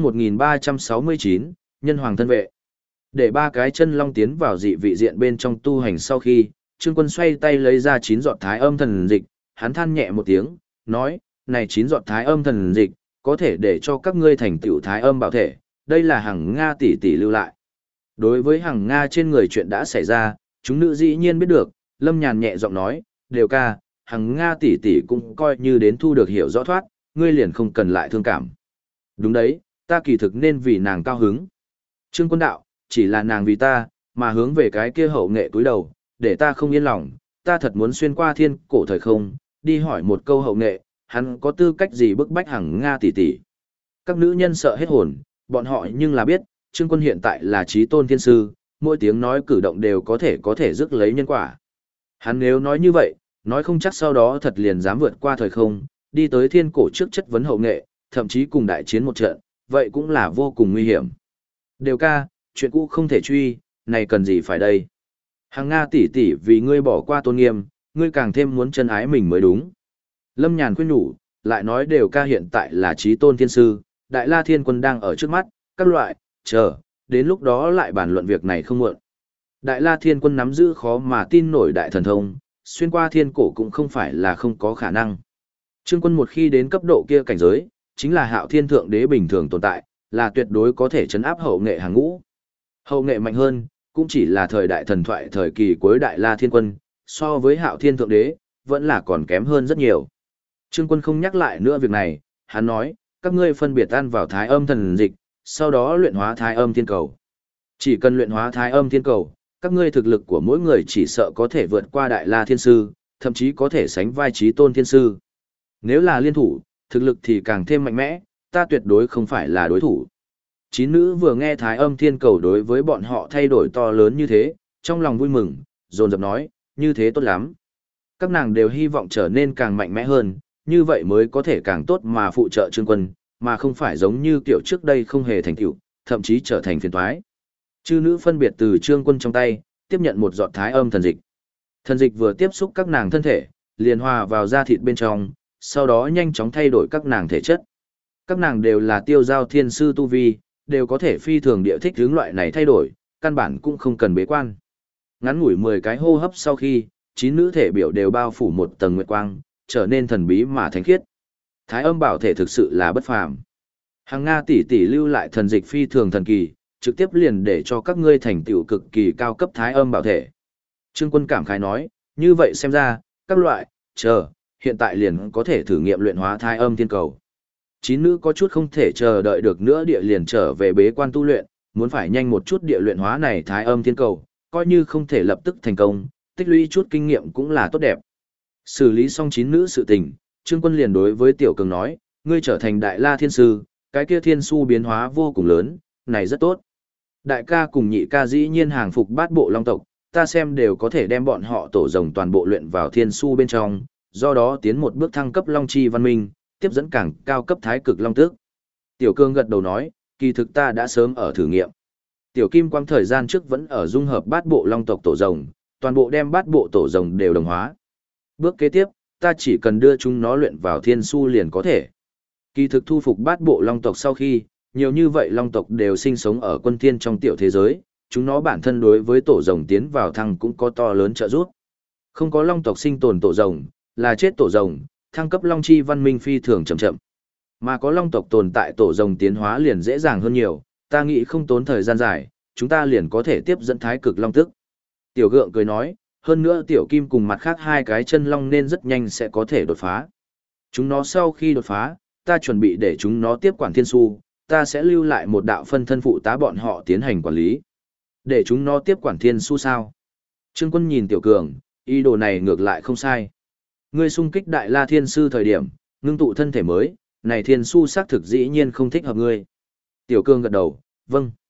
1369, Nhân Hoàng thân vệ. Để ba cái chân long tiến vào dị vị diện bên trong tu hành sau khi, Trương Quân xoay tay lấy ra 9 giọt thái âm thần dịch, hắn than nhẹ một tiếng, nói, này 9 giọt thái âm thần dịch, có thể để cho các ngươi thành tựu thái âm bảo thể, đây là Hằng Nga tỷ tỷ lưu lại. Đối với Hằng Nga trên người chuyện đã xảy ra, chúng nữ dĩ nhiên biết được, Lâm Nhàn nhẹ giọng nói, đều ca, Hằng Nga tỷ tỷ cũng coi như đến thu được hiểu rõ thoát, ngươi liền không cần lại thương cảm. Đúng đấy, ta kỳ thực nên vì nàng cao hứng. Trương Quân đạo, chỉ là nàng vì ta, mà hướng về cái kia hậu nghệ cúi đầu, để ta không yên lòng, ta thật muốn xuyên qua thiên cổ thời không, đi hỏi một câu hậu nghệ, hắn có tư cách gì bức bách Hằng Nga tỷ tỷ. Các nữ nhân sợ hết hồn, bọn họ nhưng là biết, Trương Quân hiện tại là chí tôn thiên sư, mỗi tiếng nói cử động đều có thể rước lấy nhân quả. Hắn nếu nói như vậy, nói không chắc sau đó thật liền dám vượt qua thời không, đi tới thiên cổ trước chất vấn hậu nghệ, thậm chí cùng đại chiến một trận, vậy cũng là vô cùng nguy hiểm. Đều ca, chuyện cũ không thể truy, này cần gì phải đây. Hằng Nga tỷ tỷ vì ngươi bỏ qua tôn nghiêm, ngươi càng thêm muốn chân ái mình mới đúng. Lâm Nhàn khuyên nhủ, lại nói đều ca hiện tại là chí tôn thiên sư, Đại La Thiên Quân đang ở trước mắt, các loại, chờ, đến lúc đó lại bàn luận việc này không muộn. Đại La Thiên Quân nắm giữ khó mà tin nổi đại thần thông, xuyên qua thiên cổ cũng không phải là không có khả năng. Trương Quân một khi đến cấp độ kia cảnh giới, chính là Hạo Thiên Thượng Đế bình thường tồn tại, là tuyệt đối có thể chấn áp hậu nghệ hàng ngũ. Hậu nghệ mạnh hơn, cũng chỉ là thời đại thần thoại thời kỳ cuối Đại La Thiên Quân, so với Hạo Thiên Thượng Đế, vẫn là còn kém hơn rất nhiều. Trương Quân không nhắc lại nữa việc này, hắn nói, các ngươi phân biệt ăn vào thái âm thần dịch, sau đó luyện hóa thái âm thiên cầu. Chỉ cần luyện hóa thái âm thiên cầu, các ngươi thực lực của mỗi người chỉ sợ có thể vượt qua Đại La Thiên Sư, thậm chí có thể sánh vai chí tôn thiên sư. Nếu là liên thủ, thực lực thì càng thêm mạnh mẽ, ta tuyệt đối không phải là đối thủ. Chín nữ vừa nghe thái âm thiên cầu đối với bọn họ thay đổi to lớn như thế, trong lòng vui mừng, dồn dập nói, như thế tốt lắm. Các nàng đều hy vọng trở nên càng mạnh mẽ hơn, như vậy mới có thể càng tốt mà phụ trợ Trương Quân, mà không phải giống như kiểu trước đây không hề thành tựu, thậm chí trở thành phiền toái. Chư nữ phân biệt từ Trương Quân trong tay, tiếp nhận một giọt thái âm thần dịch. Thần dịch vừa tiếp xúc các nàng thân thể, liền hòa vào da thịt bên trong, sau đó nhanh chóng thay đổi các nàng thể chất. Các nàng đều là tiêu giao thiên sư tu vi, đều có thể phi thường địa thích hướng loại này thay đổi, căn bản cũng không cần bế quan. Ngắn ngủi 10 cái hô hấp sau khi, 9 nữ thể biểu đều bao phủ một tầng nguyệt quang, trở nên thần bí mà thánh khiết. Thái âm bảo thể thực sự là bất phàm. Hằng Nga tỷ tỷ lưu lại thần dịch phi thường thần kỳ, trực tiếp liền để cho các ngươi thành tựu cực kỳ cao cấp thái âm bảo thể. Trương Quân cảm khái nói, như vậy xem ra, các loại, chờ, hiện tại liền có thể thử nghiệm luyện hóa thái âm thiên cầu. 9 nữ có chút không thể chờ đợi được nữa địa liền trở về bế quan tu luyện, muốn phải nhanh một chút địa luyện hóa này thái âm thiên cầu, coi như không thể lập tức thành công, tích lũy chút kinh nghiệm cũng là tốt đẹp. Xử lý xong 9 nữ sự tình, Trương Quân liền đối với Tiểu Cường nói, ngươi trở thành Đại La Thiên Sư, cái kia thiên su biến hóa vô cùng lớn, này rất tốt. Đại ca cùng nhị ca dĩ nhiên hàng phục bát bộ long tộc, ta xem đều có thể đem bọn họ tổ rồng toàn bộ luyện vào thiên su bên trong, do đó tiến một bước thăng cấp long chi văn minh, tiếp dẫn càng cao cấp thái cực long tước. Tiểu Cương gật đầu nói, kỳ thực ta đã sớm ở thử nghiệm. Tiểu Kim Quang thời gian trước vẫn ở dung hợp bát bộ long tộc tổ rồng, toàn bộ đem bát bộ tổ rồng đều đồng hóa. Bước kế tiếp, ta chỉ cần đưa chúng nó luyện vào thiên su liền có thể. Kỳ thực thu phục bát bộ long tộc sau khi, nhiều như vậy long tộc đều sinh sống ở quân thiên trong tiểu thế giới, chúng nó bản thân đối với tổ rồng tiến vào thăng cũng có to lớn trợ giúp. Không có long tộc sinh tồn tổ rồng, là chết tổ rồng, thăng cấp long chi văn minh phi thường chậm chậm. Mà có long tộc tồn tại tổ rồng tiến hóa liền dễ dàng hơn nhiều, ta nghĩ không tốn thời gian dài, chúng ta liền có thể tiếp dẫn thái cực long tức. Tiểu Gượng cười nói, hơn nữa Tiểu Kim cùng mặt khác hai cái chân long nên rất nhanh sẽ có thể đột phá. Chúng nó sau khi đột phá, ta chuẩn bị để chúng nó tiếp quản thiên su, ta sẽ lưu lại một đạo phân thân phụ tá bọn họ tiến hành quản lý. Để chúng nó tiếp quản thiên su sao? Trương Quân nhìn Tiểu Cường, ý đồ này ngược lại không sai. Ngươi xung kích Đại La Thiên Sư thời điểm, ngưng tụ thân thể mới, này thiên su xác thực dĩ nhiên không thích hợp ngươi. Tiểu Cường gật đầu, vâng.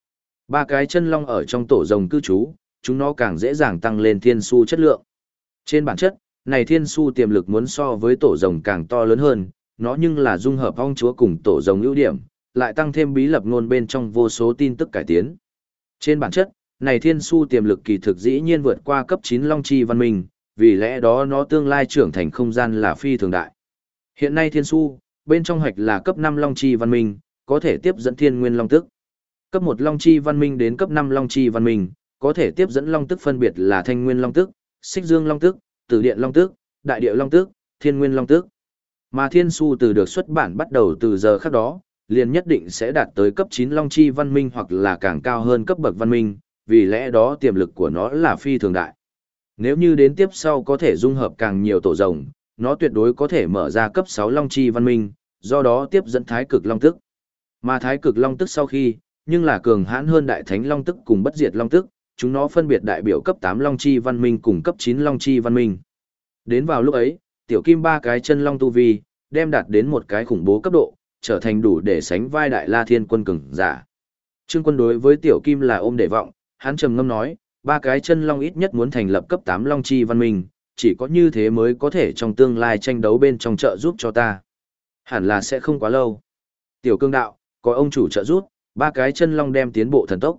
Ba cái chân long ở trong tổ rồng cư trú, chúng nó càng dễ dàng tăng lên thiên su chất lượng. Trên bản chất, này thiên su tiềm lực muốn so với tổ rồng càng to lớn hơn, nó nhưng là dung hợp ong chúa cùng tổ rồng ưu điểm, lại tăng thêm bí lập ngôn bên trong vô số tin tức cải tiến. Trên bản chất, này thiên su tiềm lực kỳ thực dĩ nhiên vượt qua cấp 9 long chi văn minh, vì lẽ đó nó tương lai trưởng thành không gian là phi thường đại. Hiện nay thiên su, bên trong hoạch là cấp 5 long chi văn minh, có thể tiếp dẫn thiên nguyên long tức. Cấp 1 long chi văn minh đến cấp 5 long chi văn minh, có thể tiếp dẫn long tức phân biệt là thanh nguyên long tức, xích dương long tức, tử điện long tức, đại địa long tức, thiên nguyên long tức. Mà thiên su từ được xuất bản bắt đầu từ giờ khắc đó, liền nhất định sẽ đạt tới cấp 9 long chi văn minh hoặc là càng cao hơn cấp bậc văn minh, vì lẽ đó tiềm lực của nó là phi thường đại. Nếu như đến tiếp sau có thể dung hợp càng nhiều tổ rồng, nó tuyệt đối có thể mở ra cấp 6 long chi văn minh, do đó tiếp dẫn thái cực long tức. Mà thái cực long tức sau khi, nhưng là cường hãn hơn đại thánh long tức cùng bất diệt long tức, chúng nó phân biệt đại biểu cấp 8 long chi văn minh cùng cấp 9 long chi văn minh. Đến vào lúc ấy, tiểu kim ba cái chân long tu vi, đem đạt đến một cái khủng bố cấp độ, trở thành đủ để sánh vai đại la thiên quân cường giả. Trương Quân đối với tiểu kim là ôm để vọng, hắn trầm ngâm nói, ba cái chân long ít nhất muốn thành lập cấp 8 long chi văn minh, chỉ có như thế mới có thể trong tương lai tranh đấu bên trong trợ giúp cho ta. Hẳn là sẽ không quá lâu. Tiểu cương đạo, có ông chủ trợ giúp, ba cái chân long đem tiến bộ thần tốc.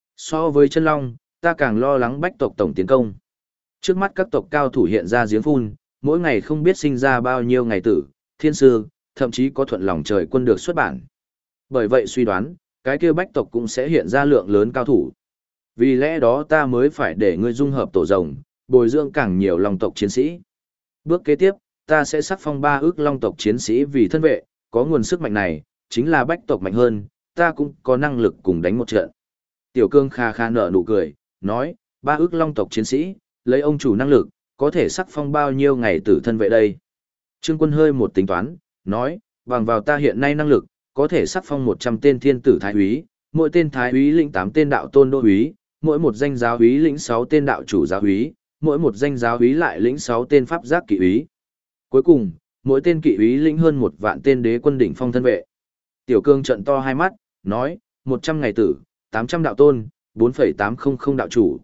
So với chân long, ta càng lo lắng bách tộc tổng tiến công. Trước mắt các tộc cao thủ hiện ra giếng phun, mỗi ngày không biết sinh ra bao nhiêu ngày tử, thiên sư, thậm chí có thuận lòng trời quân được xuất bản. Bởi vậy suy đoán, cái kia bách tộc cũng sẽ hiện ra lượng lớn cao thủ. Vì lẽ đó ta mới phải để ngươi dung hợp tổ rồng, bồi dưỡng càng nhiều long tộc chiến sĩ. Bước kế tiếp, ta sẽ sắc phong 3 ước long tộc chiến sĩ vì thân vệ, có nguồn sức mạnh này, chính là bách tộc mạnh hơn, ta cũng có năng lực cùng đánh một trận. Tiểu cương kha kha nở nụ cười, nói, 3 ước long tộc chiến sĩ, lấy ông chủ năng lực, có thể sắc phong bao nhiêu ngày tử thân vệ đây. Trương Quân hơi một tính toán, nói, bằng vào ta hiện nay năng lực, có thể sắc phong 100 tên thiên tử thái úy, mỗi tên thái úy lĩnh 8 tên đạo tôn đô úy, mỗi một danh giáo úy lĩnh 6 tên đạo chủ giáo úy, mỗi một danh giáo úy lại lĩnh 6 tên pháp giác kỵ úy. Cuối cùng, mỗi tên kỵ úy lĩnh hơn 1 vạn tên đế quân đỉnh phong thân vệ. Tiểu cương trận to hai mắt, nói, 100 ngày tử, 800 đạo tôn, 4,800 đạo chủ,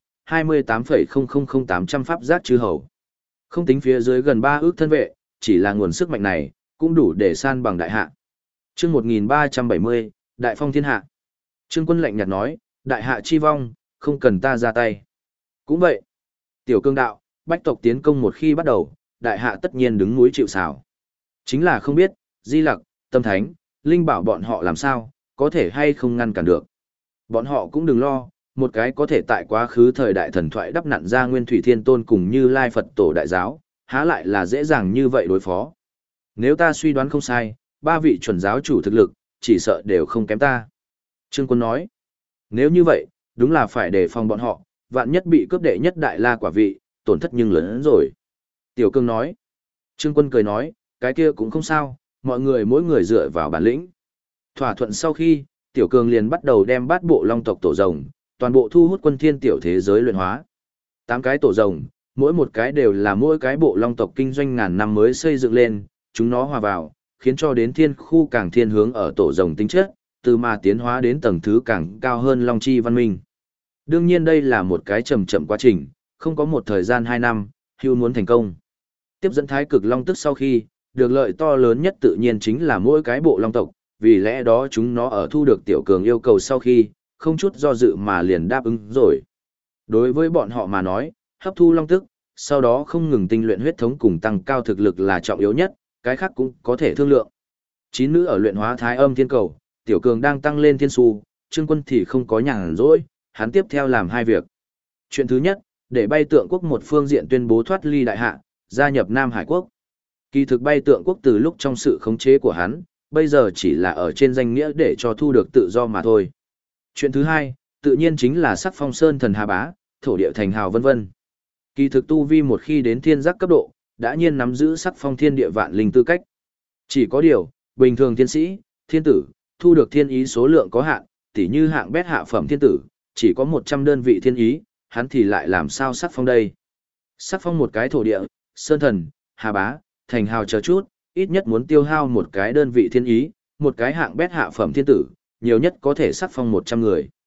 28,000 pháp giác chư hầu. Không tính phía dưới gần 3 ước thân vệ, chỉ là nguồn sức mạnh này, cũng đủ để san bằng đại hạ. Chương 1370, Đại phong thiên hạ. Trương Quân lạnh nhạt nói, đại hạ chi vong, không cần ta ra tay. Cũng vậy. Tiểu cương đạo, bách tộc tiến công một khi bắt đầu, đại hạ tất nhiên đứng núi chịu sào. Chính là không biết, Di Lặc, Tâm Thánh, Linh Bảo bọn họ làm sao, có thể hay không ngăn cản được. Bọn họ cũng đừng lo, một cái có thể tại quá khứ thời đại thần thoại đắp nặn ra Nguyên Thủy Thiên Tôn cùng Như Lai Phật Tổ Đại Giáo, há lại là dễ dàng như vậy đối phó. Nếu ta suy đoán không sai, 3 vị chuẩn giáo chủ thực lực, chỉ sợ đều không kém ta. Trương Quân nói, nếu như vậy, đúng là phải đề phòng bọn họ, vạn nhất bị cướp đệ nhất đại la quả vị, tổn thất nhưng lớn hơn rồi. Tiểu Cương nói, Trương Quân cười nói, cái kia cũng không sao, mọi người mỗi người dựa vào bản lĩnh. Thỏa thuận sau khi, Tiểu Cương liền bắt đầu đem bát bộ long tộc tổ rồng, toàn bộ thu hút quân thiên tiểu thế giới luyện hóa. 8 cái tổ rồng, mỗi một cái đều là mỗi cái bộ long tộc kinh doanh ngàn năm mới xây dựng lên, chúng nó hòa vào, khiến cho đến thiên khu càng thiên hướng ở tổ rồng tính chất, từ mà tiến hóa đến tầng thứ càng cao hơn long chi văn minh. Đương nhiên đây là một cái chậm chậm quá trình, không có một thời gian 2 năm, hưu muốn thành công. Tiếp dẫn thái cực long tức sau khi, được lợi to lớn nhất tự nhiên chính là mỗi cái bộ long tộc, vì lẽ đó chúng nó ở thu được tiểu cường yêu cầu sau khi, không chút do dự mà liền đáp ứng rồi. Đối với bọn họ mà nói, hấp thu long tức, sau đó không ngừng tinh luyện huyết thống cùng tăng cao thực lực là trọng yếu nhất, cái khác cũng có thể thương lượng. 9 nữ ở luyện hóa thái âm thiên cầu, tiểu cường đang tăng lên thiên su, Trương Quân thì không có nhàn rỗi, hắn tiếp theo làm 2 việc. Chuyện thứ nhất, để bay tượng quốc một phương diện tuyên bố thoát ly đại hạ, gia nhập Nam Hải quốc. Kỳ thực bay tượng quốc từ lúc trong sự khống chế của hắn, bây giờ chỉ là ở trên danh nghĩa để cho thu được tự do mà thôi. Chuyện thứ hai, tự nhiên chính là sắc phong sơn thần Hà Bá, thổ địa thành hào vân vân. Kỳ thực tu vi một khi đến thiên giác cấp độ, đã nhiên nắm giữ sắc phong thiên địa vạn linh tư cách. Chỉ có điều, bình thường thiên sĩ, thiên tử, thu được thiên ý số lượng có hạn, tỉ như hạng bét hạ phẩm thiên tử, chỉ có 100 đơn vị thiên ý, hắn thì lại làm sao sắc phong đây? Sắc phong một cái thổ địa, sơn thần, Hà Bá, thành hào chờ chút, ít nhất muốn tiêu hao một cái đơn vị thiên ý, một cái hạng bét hạ phẩm thiên tử, nhiều nhất có thể sắc phong 100 người.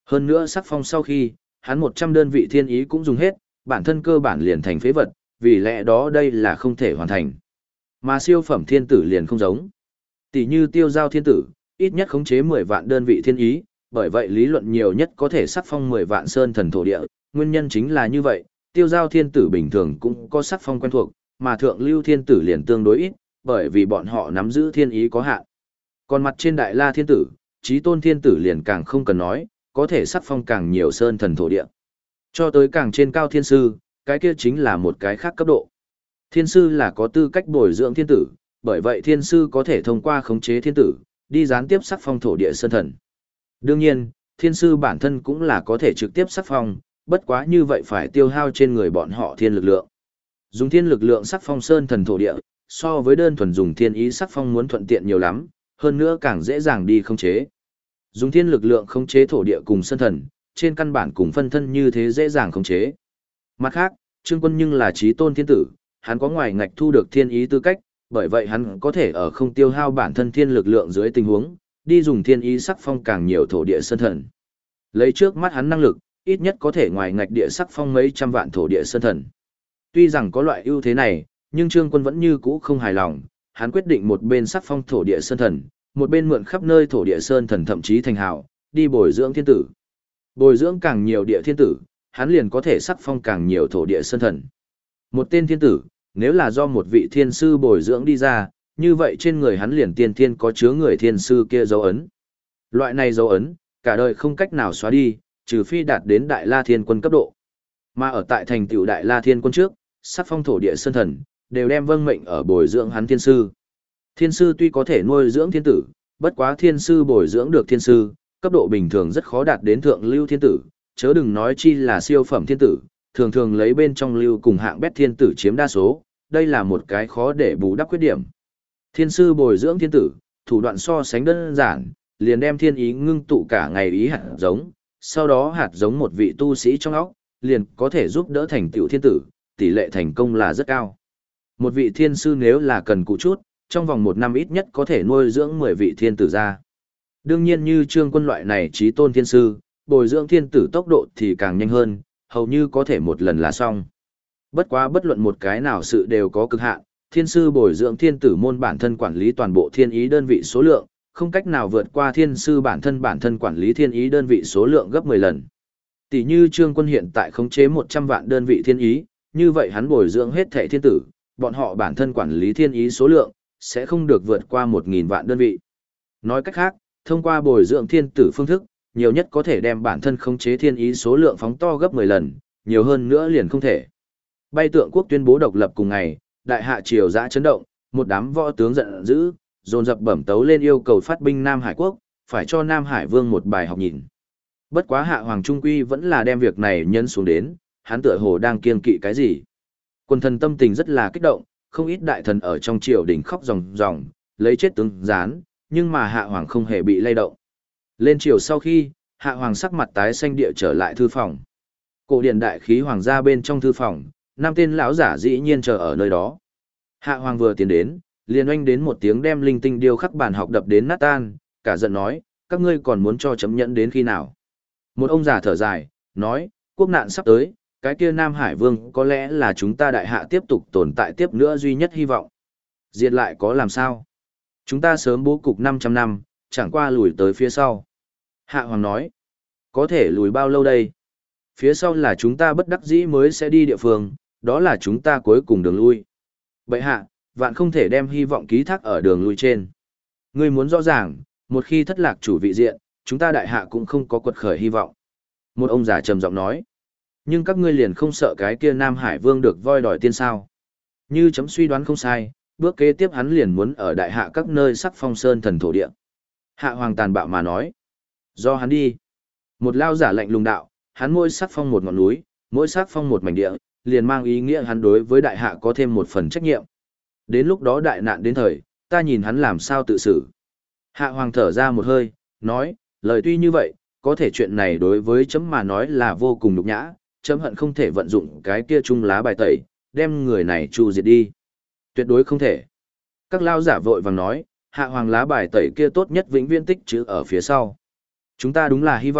Hơn nữa sắc phong sau khi, hắn 100 đơn vị thiên ý cũng dùng hết, bản thân cơ bản liền thành phế vật, vì lẽ đó đây là không thể hoàn thành. Mà siêu phẩm thiên tử liền không giống. Tỷ như tiêu giao thiên tử, ít nhất khống chế 10 vạn đơn vị thiên ý, bởi vậy lý luận nhiều nhất có thể sắc phong 10 vạn sơn thần thổ địa, nguyên nhân chính là như vậy, tiêu giao thiên tử bình thường cũng có sắc phong quen thuộc, mà thượng lưu thiên tử liền tương đối ít, bởi vì bọn họ nắm giữ thiên ý có hạn. Còn mặt trên đại la thiên tử, chí tôn thiên tử liền càng không cần nói, có thể sắc phong càng nhiều sơn thần thổ địa. Cho tới càng trên cao thiên sư, cái kia chính là một cái khác cấp độ. Thiên sư là có tư cách bồi dưỡng thiên tử, bởi vậy thiên sư có thể thông qua khống chế thiên tử, đi gián tiếp sắc phong thổ địa sơn thần. Đương nhiên, thiên sư bản thân cũng là có thể trực tiếp sắc phong, bất quá như vậy phải tiêu hao trên người bọn họ thiên lực lượng. Dùng thiên lực lượng sắc phong sơn thần thổ địa, so với đơn thuần dùng thiên ý sắc phong muốn thuận tiện nhiều lắm, hơn nữa càng dễ dàng đi khống chế. Dùng thiên lực lượng khống chế thổ địa cùng sơn thần, trên căn bản cùng phân thân như thế dễ dàng khống chế. Mặt khác, Trương Quân nhưng là chí tôn thiên tử, hắn có ngoài ngạch thu được thiên ý tư cách, bởi vậy hắn có thể ở không tiêu hao bản thân thiên lực lượng dưới tình huống, đi dùng thiên ý sắc phong càng nhiều thổ địa sơn thần. Lấy trước mắt hắn năng lực, ít nhất có thể ngoài ngạch địa sắc phong mấy trăm vạn thổ địa sơn thần. Tuy rằng có loại ưu thế này, nhưng Trương Quân vẫn như cũ không hài lòng, hắn quyết định một bên sắc phong thổ địa sơn thần, một bên mượn khắp nơi thổ địa sơn thần thậm chí thành hào, đi bồi dưỡng thiên tử. Bồi dưỡng càng nhiều địa thiên tử, hắn liền có thể sắc phong càng nhiều thổ địa sơn thần. Một tên thiên tử, nếu là do một vị thiên sư bồi dưỡng đi ra, như vậy trên người hắn liền tiên thiên có chứa người thiên sư kia dấu ấn. Loại này dấu ấn, cả đời không cách nào xóa đi, trừ phi đạt đến Đại La Thiên Quân cấp độ. Mà ở tại thành tựu Đại La Thiên Quân trước, sắc phong thổ địa sơn thần, đều đem vâng mệnh ở bồi dưỡng hắn thiên sư. Thiên sư tuy có thể nuôi dưỡng thiên tử, bất quá thiên sư bồi dưỡng được thiên sư, cấp độ bình thường rất khó đạt đến thượng lưu thiên tử, chớ đừng nói chi là siêu phẩm thiên tử, thường thường lấy bên trong lưu cùng hạng bét thiên tử chiếm đa số, đây là một cái khó để bù đắp khuyết điểm. Thiên sư bồi dưỡng thiên tử, thủ đoạn so sánh đơn giản, liền đem thiên ý ngưng tụ cả ngày ý hạt giống, sau đó hạt giống một vị tu sĩ trong óc, liền có thể giúp đỡ thành tựu thiên tử, tỷ lệ thành công là rất cao. Một vị thiên sư nếu là cần cụ chút, trong vòng 1 năm ít nhất có thể nuôi dưỡng 10 vị thiên tử ra. Đương nhiên như Trương Quân loại này chí tôn thiên sư, bồi dưỡng thiên tử tốc độ thì càng nhanh hơn, hầu như có thể một lần là xong. Bất quá bất luận một cái nào sự đều có cực hạn, thiên sư bồi dưỡng thiên tử môn bản thân quản lý toàn bộ thiên ý đơn vị số lượng, không cách nào vượt qua thiên sư bản thân quản lý thiên ý đơn vị số lượng gấp 10 lần. Tỷ như Trương Quân hiện tại khống chế 100 vạn đơn vị thiên ý, như vậy hắn bồi dưỡng hết thảy thiên tử, bọn họ bản thân quản lý thiên ý số lượng, sẽ không được vượt qua 1.000 vạn đơn vị. Nói cách khác, thông qua bồi dưỡng thiên tử phương thức, nhiều nhất có thể đem bản thân khống chế thiên ý số lượng phóng to gấp 10 lần, nhiều hơn nữa liền không thể. Bay Tượng quốc tuyên bố độc lập cùng ngày, đại hạ triều dã chấn động, một đám võ tướng giận dữ, dồn dập bẩm tấu lên yêu cầu phát binh Nam Hải quốc, phải cho Nam Hải Vương một bài học nhìn. Bất quá Hạ Hoàng Trung Quy vẫn là đem việc này nhân xuống đến, hắn tựa hồ đang kiêng kỵ cái gì. Quân thần tâm tình rất là kích động, không ít đại thần ở trong triều đình khóc ròng ròng, lấy chết tướng gián, nhưng mà Hạ Hoàng không hề bị lay động. Lên triều sau khi, Hạ Hoàng sắc mặt tái xanh địa trở lại thư phòng. Cổ điển đại khí hoàng gia bên trong thư phòng, 5 tên lão giả dĩ nhiên chờ ở nơi đó. Hạ Hoàng vừa tiến đến, liền oanh đến một tiếng đem linh tinh điêu khắc bàn học đập đến nát tan, cả giận nói, các ngươi còn muốn cho chấm nhẫn đến khi nào? Một ông già thở dài, nói, quốc nạn sắp tới, cái kia Nam Hải Vương có lẽ là chúng ta đại hạ tiếp tục tồn tại tiếp nữa duy nhất hy vọng. Diệt lại có làm sao? Chúng ta sớm bố cục 500 năm, chẳng qua lùi tới phía sau. Hạ Hoàng nói, có thể lùi bao lâu đây? Phía sau là chúng ta bất đắc dĩ mới sẽ đi địa phương, đó là chúng ta cuối cùng đường lui. Bệ hạ, vạn không thể đem hy vọng ký thác ở đường lui trên. Ngươi muốn rõ ràng, một khi thất lạc chủ vị diện, chúng ta đại hạ cũng không có quật khởi hy vọng. Một ông già trầm giọng nói, nhưng các ngươi liền không sợ cái kia Nam Hải Vương được voi đòi tiên sao? Như chấm suy đoán không sai, bước kế tiếp hắn liền muốn ở đại hạ các nơi sắc phong sơn thần thổ địa. Hạ Hoàng tàn bạo mà nói, do hắn đi. Một lao giả lạnh lùng đạo, hắn mỗi sắc phong một ngọn núi, mỗi sắc phong một mảnh địa, liền mang ý nghĩa hắn đối với đại hạ có thêm một phần trách nhiệm. Đến lúc đó đại nạn đến thời, ta nhìn hắn làm sao tự xử. Hạ Hoàng thở ra một hơi, nói, lời tuy như vậy, có thể chuyện này đối với chấm mà nói là vô cùng nhục nhã, chấm hận không thể vận dụng cái kia chung lá bài tẩy, đem người này tru diệt đi. Tuyệt đối không thể. Các lao giả vội vàng nói, Hạ Hoàng lá bài tẩy kia tốt nhất vĩnh viễn tích chữ ở phía sau. Chúng ta đúng là hy vọng,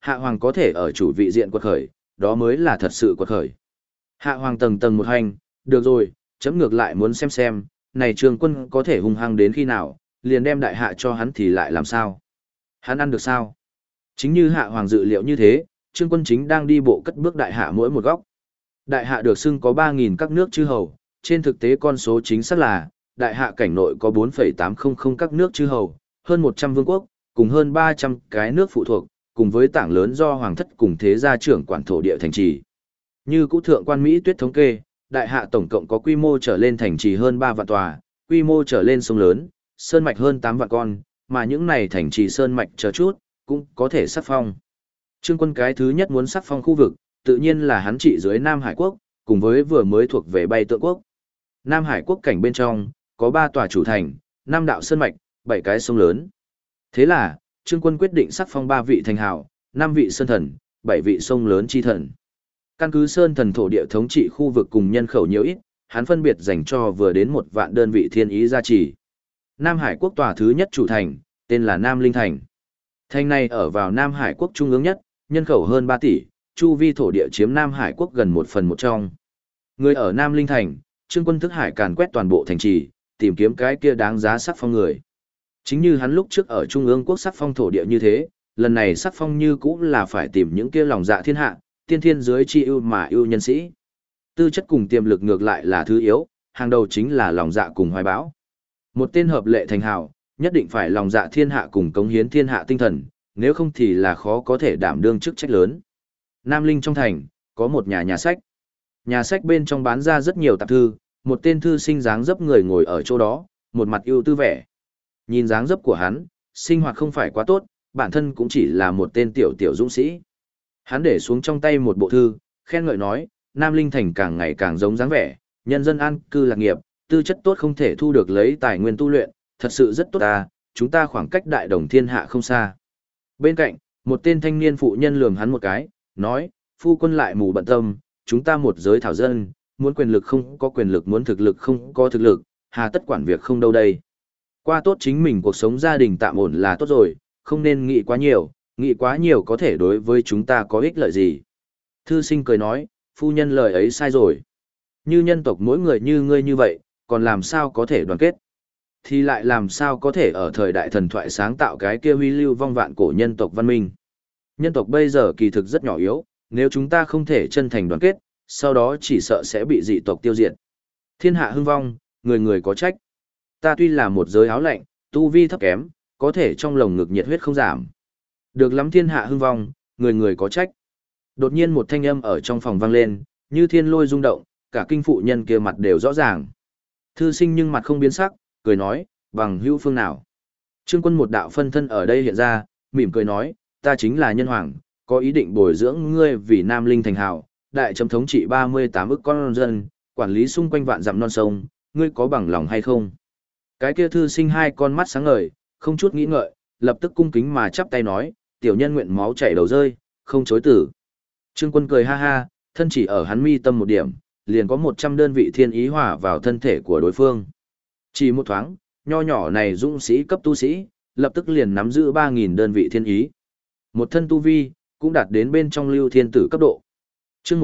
Hạ hoàng có thể ở chủ vị diện quật khởi, đó mới là thật sự quật khởi. Hạ hoàng tầng tầng một hành, được rồi, chấm ngược lại muốn xem, này Trương Quân có thể hung hăng đến khi nào, liền đem đại hạ cho hắn thì lại làm sao? Hắn ăn được sao? Chính như hạ hoàng dự liệu như thế, Trương Quân chính đang đi bộ cất bước đại hạ mỗi một góc. Đại hạ được xưng có 3.000 các nước chư hầu, trên thực tế con số chính xác là, đại hạ cảnh nội có 4,800 các nước chư hầu, hơn 100 vương quốc, cùng hơn 300 cái nước phụ thuộc, cùng với tảng lớn do hoàng thất cùng thế gia trưởng quản thổ địa thành trì. Như cũ thượng quan Mỹ Tuyết thống kê, đại hạ tổng cộng có quy mô trở lên thành trì hơn 3 vạn tòa, quy mô trở lên sông lớn, sơn mạch hơn 8 vạn con, mà những này thành trì sơn mạch chờ chút, cũng có thể sắc phong. Trương Quân cái thứ nhất muốn sắc phong khu vực, tự nhiên là hắn trị dưới Nam Hải Quốc, cùng với vừa mới thuộc về Bay Tượng Quốc. Nam Hải Quốc cảnh bên trong, có 3 tòa chủ thành, 5 đạo sơn mạch, 7 cái sông lớn. Thế là, Trương Quân quyết định sắc phong 3 vị thành hào, 5 vị sơn thần, 7 vị sông lớn chi thần. Căn cứ sơn thần thổ địa thống trị khu vực cùng nhân khẩu nhiều ít, hắn phân biệt dành cho vừa đến 1 vạn đơn vị thiên ý gia trì. Nam Hải Quốc tòa thứ nhất chủ thành, tên là Nam Linh Thành. Thành này ở vào Nam Hải Quốc trung ương nhất, nhân khẩu hơn 3 tỷ, chu vi thổ địa chiếm Nam Hải Quốc gần 1/1 trong. Người ở Nam Linh Thành, Trương Quân thức hải càn quét toàn bộ thành trì, tìm kiếm cái kia đáng giá sắc phong người. Chính như hắn lúc trước ở Trung ương Quốc sắc phong thổ địa như thế, lần này sắc phong như cũng là phải tìm những kia lòng dạ thiên hạ, tiên thiên dưới chi ưu mà ưu nhân sĩ. Tư chất cùng tiềm lực ngược lại là thứ yếu, hàng đầu chính là lòng dạ cùng hoài bão. Một tên hợp lệ thành hào, nhất định phải lòng dạ thiên hạ cùng cống hiến thiên hạ tinh thần, nếu không thì là khó có thể đảm đương chức trách lớn. Nam Linh trong thành, có một nhà sách. Nhà sách bên trong bán ra rất nhiều tạp thư, một tên thư sinh dáng dấp người ngồi ở chỗ đó, một mặt ưu tư vẻ. Nhìn dáng dấp của hắn, sinh hoạt không phải quá tốt, bản thân cũng chỉ là một tên tiểu dũng sĩ. Hắn để xuống trong tay một bộ thư, khen ngợi nói, Nam Linh thành càng ngày càng giống dáng vẻ, nhân dân an cư lạc nghiệp, tư chất tốt không thể thu được lấy tài nguyên tu luyện, thật sự rất tốt ta, chúng ta khoảng cách đại đồng thiên hạ không xa. Bên cạnh, một tên thanh niên phụ nhân lườm hắn một cái, nói, phu quân lại mù bận tâm, chúng ta một giới thảo dân, muốn quyền lực không có quyền lực, muốn thực lực không có thực lực, hà tất quản việc không đâu đây. Qua tốt chính mình cuộc sống gia đình tạm ổn là tốt rồi, không nên nghĩ quá nhiều có thể đối với chúng ta có ích lợi gì. Thư sinh cười nói, phu nhân lời ấy sai rồi. Như nhân tộc mỗi người như ngươi như vậy, còn làm sao có thể đoàn kết? Thì lại làm sao có thể ở thời đại thần thoại sáng tạo cái kia huy lưu vong vạn cổ nhân tộc văn minh? Nhân tộc bây giờ kỳ thực rất nhỏ yếu, nếu chúng ta không thể chân thành đoàn kết, sau đó chỉ sợ sẽ bị dị tộc tiêu diệt. Thiên hạ hưng vong, người người có trách. Ta tuy là một giới áo lạnh, tu vi thấp kém, có thể trong lồng ngực nhiệt huyết không giảm. Được lắm thiên hạ hưng vong, người người có trách. Đột nhiên một thanh âm ở trong phòng vang lên, như thiên lôi rung động, cả kinh phụ nhân kia mặt đều rõ ràng. Thư sinh nhưng mặt không biến sắc, cười nói, bằng hữu phương nào. Trương Quân một đạo phân thân ở đây hiện ra, mỉm cười nói, ta chính là nhân hoàng, có ý định bồi dưỡng ngươi vì Nam Linh thành hào, đại chấm thống trị 38 ức con dân, quản lý xung quanh vạn dặm non sông, ngươi có bằng lòng hay không? Cái kia thư sinh hai con mắt sáng ngời, không chút nghĩ ngợi, lập tức cung kính mà chắp tay nói, tiểu nhân nguyện máu chảy đầu rơi, không chối từ. Trương Quân cười ha ha, thân chỉ ở hắn mi tâm một điểm, liền có 100 đơn vị thiên ý hòa vào thân thể của đối phương. Chỉ một thoáng, nho nhỏ này dũng sĩ cấp tu sĩ, lập tức liền nắm giữ 3.000 đơn vị thiên ý. Một thân tu vi, cũng đạt đến bên trong lưu thiên tử cấp độ. Chương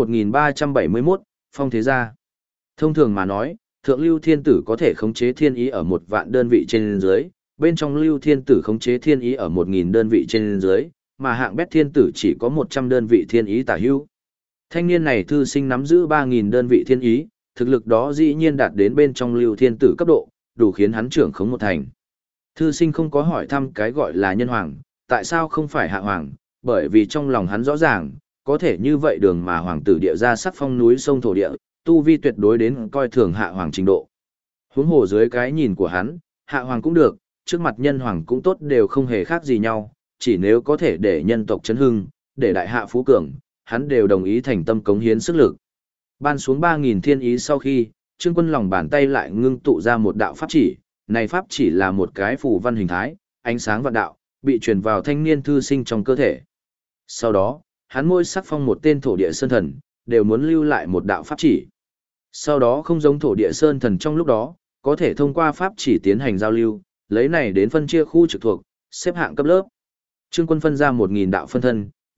1371, Phong Thế Gia. Thông thường mà nói, thượng lưu thiên tử có thể khống chế thiên ý ở 1 vạn đơn vị trên dưới, bên trong lưu thiên tử khống chế thiên ý ở 1.000 đơn vị trên dưới, mà hạng bét thiên tử chỉ có 100 đơn vị thiên ý tả hữu. Thanh niên này thư sinh nắm giữ 3.000 đơn vị thiên ý, thực lực đó dĩ nhiên đạt đến bên trong lưu thiên tử cấp độ, đủ khiến hắn trưởng khống một thành. Thư sinh không có hỏi thăm cái gọi là nhân hoàng, tại sao không phải hạ hoàng, bởi vì trong lòng hắn rõ ràng, có thể như vậy đường mà hoàng tử địa ra sắc phong núi sông thổ địa, tu vi tuyệt đối đến coi thường hạ hoàng trình độ. Huống hồ dưới cái nhìn của hắn, hạ hoàng cũng được, trước mặt nhân hoàng cũng tốt đều không hề khác gì nhau, chỉ nếu có thể để nhân tộc chấn hưng, để đại hạ phú cường, hắn đều đồng ý thành tâm cống hiến sức lực. Ban xuống 3.000 thiên ý sau khi, Trương Quân lòng bàn tay lại ngưng tụ ra một đạo pháp chỉ, này pháp chỉ là một cái phù văn hình thái, ánh sáng vạn đạo, bị truyền vào thanh niên thư sinh trong cơ thể. Sau đó, hắn môi sắc phong một tên thổ địa sơn thần, đều muốn lưu lại một đạo pháp chỉ. Sau đó không giống thổ địa sơn thần trong lúc đó, có thể thông qua pháp chỉ tiến hành giao lưu, lấy này đến phân chia khu trực thuộc, xếp hạng cấp lớp. Trương Quân phân ra 1.000 đạo phân thân,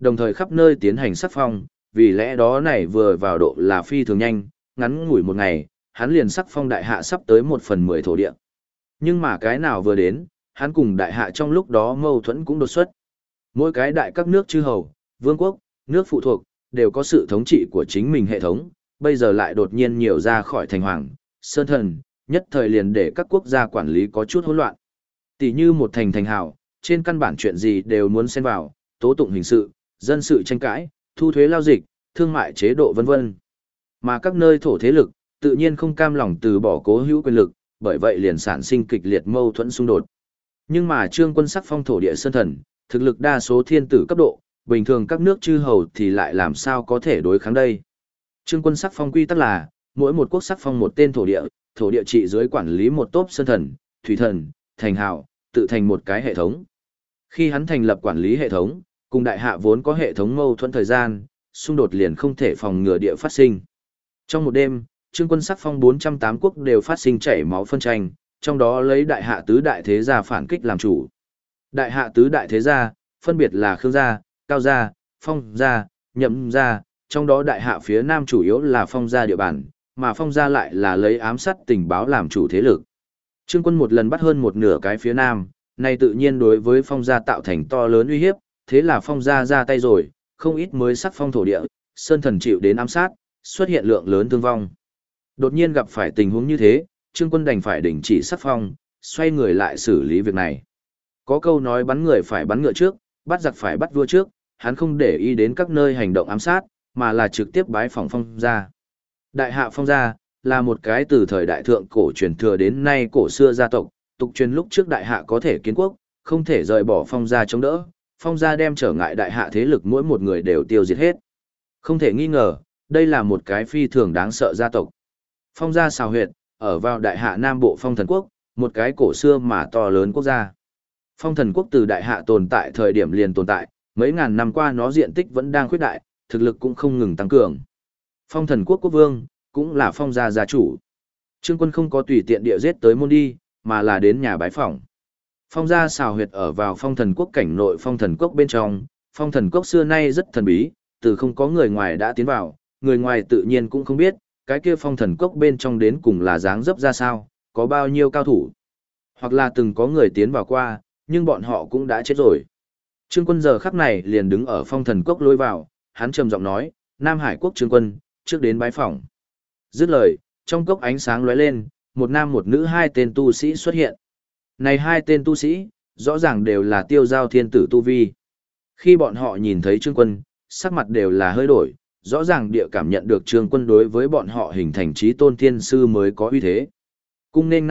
đồng thời khắp nơi tiến hành sắc phong, vì lẽ đó này vừa vào độ là phi thường nhanh, ngắn ngủi một ngày, hắn liền sắc phong đại hạ sắp tới 1/10 thổ địa. Nhưng mà cái nào vừa đến, hắn cùng đại hạ trong lúc đó mâu thuẫn cũng đột xuất. Mỗi cái đại các nước chư hầu, vương quốc, nước phụ thuộc, đều có sự thống trị của chính mình hệ thống, bây giờ lại đột nhiên nhiều ra khỏi thành hoàng, sơn thần, nhất thời liền để các quốc gia quản lý có chút hỗn loạn. Tỷ như một thành hào, trên căn bản chuyện gì đều muốn xen vào, tố tụng hình sự, dân sự tranh cãi, thu thuế lao dịch, thương mại chế độ vân vân. Mà các nơi thổ thế lực, tự nhiên không cam lòng từ bỏ cố hữu quyền lực, bởi vậy liền sản sinh kịch liệt mâu thuẫn xung đột. Nhưng mà Trương Quân sắc phong thổ địa sơn thần, thực lực đa số thiên tử cấp độ, bình thường các nước chư hầu thì lại làm sao có thể đối kháng đây. Trương Quân sắc phong quy tắc là, mỗi một quốc sắc phong một tên thổ địa trị dưới quản lý một tốp sơn thần, thủy thần, thành hào, tự thành một cái hệ thống. Khi hắn thành lập quản lý hệ thống, cùng đại hạ vốn có hệ thống mâu thuẫn thời gian, xung đột liền không thể phòng ngừa địa phát sinh. Trong một đêm, Trương Quân sắc phong 408 quốc đều phát sinh chảy máu phân tranh, trong đó lấy đại hạ tứ đại thế gia phản kích làm chủ. Đại hạ tứ đại thế gia, phân biệt là Khương gia, Cao gia, Phong gia, Nhậm gia, trong đó đại hạ phía nam chủ yếu là Phong gia địa bàn, mà Phong gia lại là lấy ám sát tình báo làm chủ thế lực. Trương Quân một lần bắt hơn một nửa cái phía nam, này tự nhiên đối với Phong gia tạo thành to lớn uy hiếp, thế là Phong gia ra tay rồi, không ít mới sắc phong thổ địa, sơn thần chịu đến ám sát, xuất hiện lượng lớn thương vong. Đột nhiên gặp phải tình huống như thế, Trương Quân đành phải đình chỉ sắc phong, xoay người lại xử lý việc này. Có câu nói bắn người phải bắn ngựa trước, bắt giặc phải bắt vua trước, hắn không để ý đến các nơi hành động ám sát, mà là trực tiếp bái phỏng Phong gia. Đại hạ Phong gia là một cái từ thời đại thượng cổ truyền thừa đến nay cổ xưa gia tộc, tục truyền lúc trước đại hạ có thể kiến quốc, không thể rời bỏ Phong gia chống đỡ, Phong gia đem trở ngại đại hạ thế lực mỗi một người đều tiêu diệt hết. Không thể nghi ngờ, đây là một cái phi thường đáng sợ gia tộc. Phong gia xào huyệt, ở vào đại hạ Nam Bộ Phong Thần Quốc, một cái cổ xưa mà to lớn quốc gia. Phong Thần Quốc từ đại hạ tồn tại thời điểm liền tồn tại, mấy ngàn năm qua nó diện tích vẫn đang khuyết đại, thực lực cũng không ngừng tăng cường. Phong Thần Quốc quốc vương, cũng là Phong gia gia chủ. Trương Quân không có tùy tiện địa giết tới môn đi, mà là đến nhà bái phỏng. Phong gia xào huyệt ở vào Phong Thần Quốc cảnh nội Phong Thần Quốc bên trong, Phong Thần Quốc xưa nay rất thần bí, từ không có người ngoài đã tiến vào, người ngoài tự nhiên cũng không biết, cái kia Phong Thần Quốc bên trong đến cùng là dáng dấp ra sao, có bao nhiêu cao thủ. Hoặc là từng có người tiến vào qua, nhưng bọn họ cũng đã chết rồi. Trương Quân giờ khắc này liền đứng ở Phong Thần Quốc lối vào, hắn trầm giọng nói, Nam Hải Quốc Trương Quân, trước đến bái phỏng. Dứt lời, trong cốc ánh sáng lóe lên, một nam một nữ hai tên tu sĩ xuất hiện. Này hai tên tu sĩ, rõ ràng đều là tiêu giao thiên tử tu vi. Khi bọn họ nhìn thấy Trương Quân, sắc mặt đều là hơi đổi, rõ ràng địa cảm nhận được Trương Quân đối với bọn họ hình thành chí tôn thiên sư mới có uy thế. Cung nên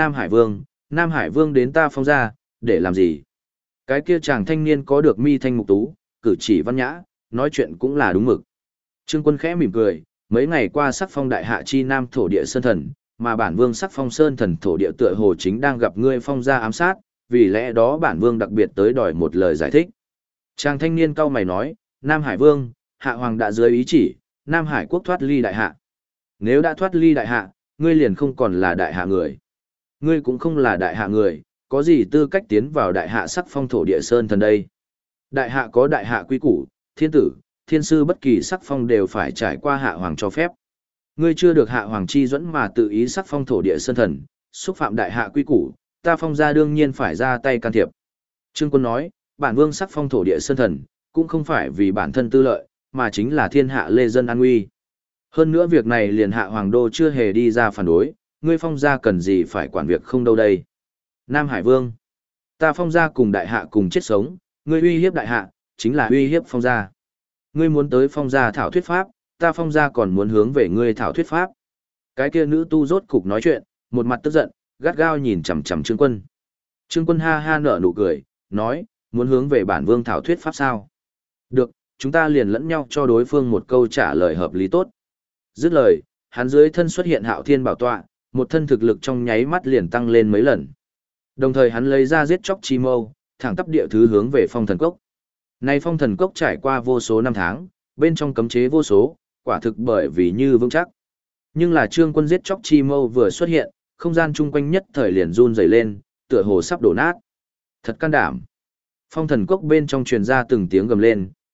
Nam Hải Vương đến ta Phong gia, để làm gì? Cái kia chàng thanh niên có được mi thanh mục tú, cử chỉ văn nhã, nói chuyện cũng là đúng mực. Trương Quân khẽ mỉm cười, mấy ngày qua sắc phong đại hạ chi nam thổ địa sơn thần, mà bản vương sắc phong sơn thần thổ địa tựa hồ chính đang gặp ngươi Phong gia ám sát, vì lẽ đó bản vương đặc biệt tới đòi một lời giải thích. Chàng thanh niên cau mày nói, Nam Hải Vương, hạ hoàng đã dưới ý chỉ, Nam Hải quốc thoát ly đại hạ. Nếu đã thoát ly đại hạ, ngươi liền không còn là đại hạ người. Ngươi cũng không là đại hạ người, có gì tư cách tiến vào đại hạ sắc phong thổ địa sơn thần đây? Đại hạ có đại hạ quy củ, thiên tử, thiên sư bất kỳ sắc phong đều phải trải qua hạ hoàng cho phép. Ngươi chưa được hạ hoàng chi dẫn mà tự ý sắc phong thổ địa sơn thần, xúc phạm đại hạ quy củ, ta Phong gia đương nhiên phải ra tay can thiệp. Trương Quân nói, bản vương sắc phong thổ địa sơn thần, cũng không phải vì bản thân tư lợi, mà chính là thiên hạ lê dân an nguy. Hơn nữa việc này liền hạ hoàng đô chưa hề đi ra phản đối, ngươi Phong gia cần gì phải quản việc không đâu đây. Nam Hải Vương, ta Phong gia cùng đại hạ cùng chết sống, ngươi uy hiếp đại hạ, chính là uy hiếp Phong gia. Ngươi muốn tới Phong gia thảo thuyết pháp, ta Phong gia còn muốn hướng về ngươi thảo thuyết pháp. Cái kia nữ tu rốt cục nói chuyện, một mặt tức giận, gắt gao nhìn chằm chằm Trương Quân. Trương Quân ha ha nở nụ cười, nói, muốn hướng về bản vương thảo thuyết pháp sao? Được, chúng ta liền lẫn nhau cho đối phương một câu trả lời hợp lý tốt. Dứt lời, hắn dưới thân xuất hiện Hạo Thiên bảo tọa, một thân thực lực trong nháy mắt liền tăng lên mấy lần. Đồng thời hắn lấy ra giết chóc chi mâu, thẳng tắp địa thứ hướng về Phong Thần Cốc. Này Phong Thần Cốc trải qua vô số năm tháng, bên trong cấm chế vô số, quả thực bởi vì như vững chắc. Nhưng là Trương Quân giết chóc chi mâu vừa xuất hiện, không gian chung quanh nhất thời liền run rẩy lên, tựa hồ sắp đổ nát. Thật can đảm. Phong Thần Cốc bên trong truyền ra từng tiếng gầm lên,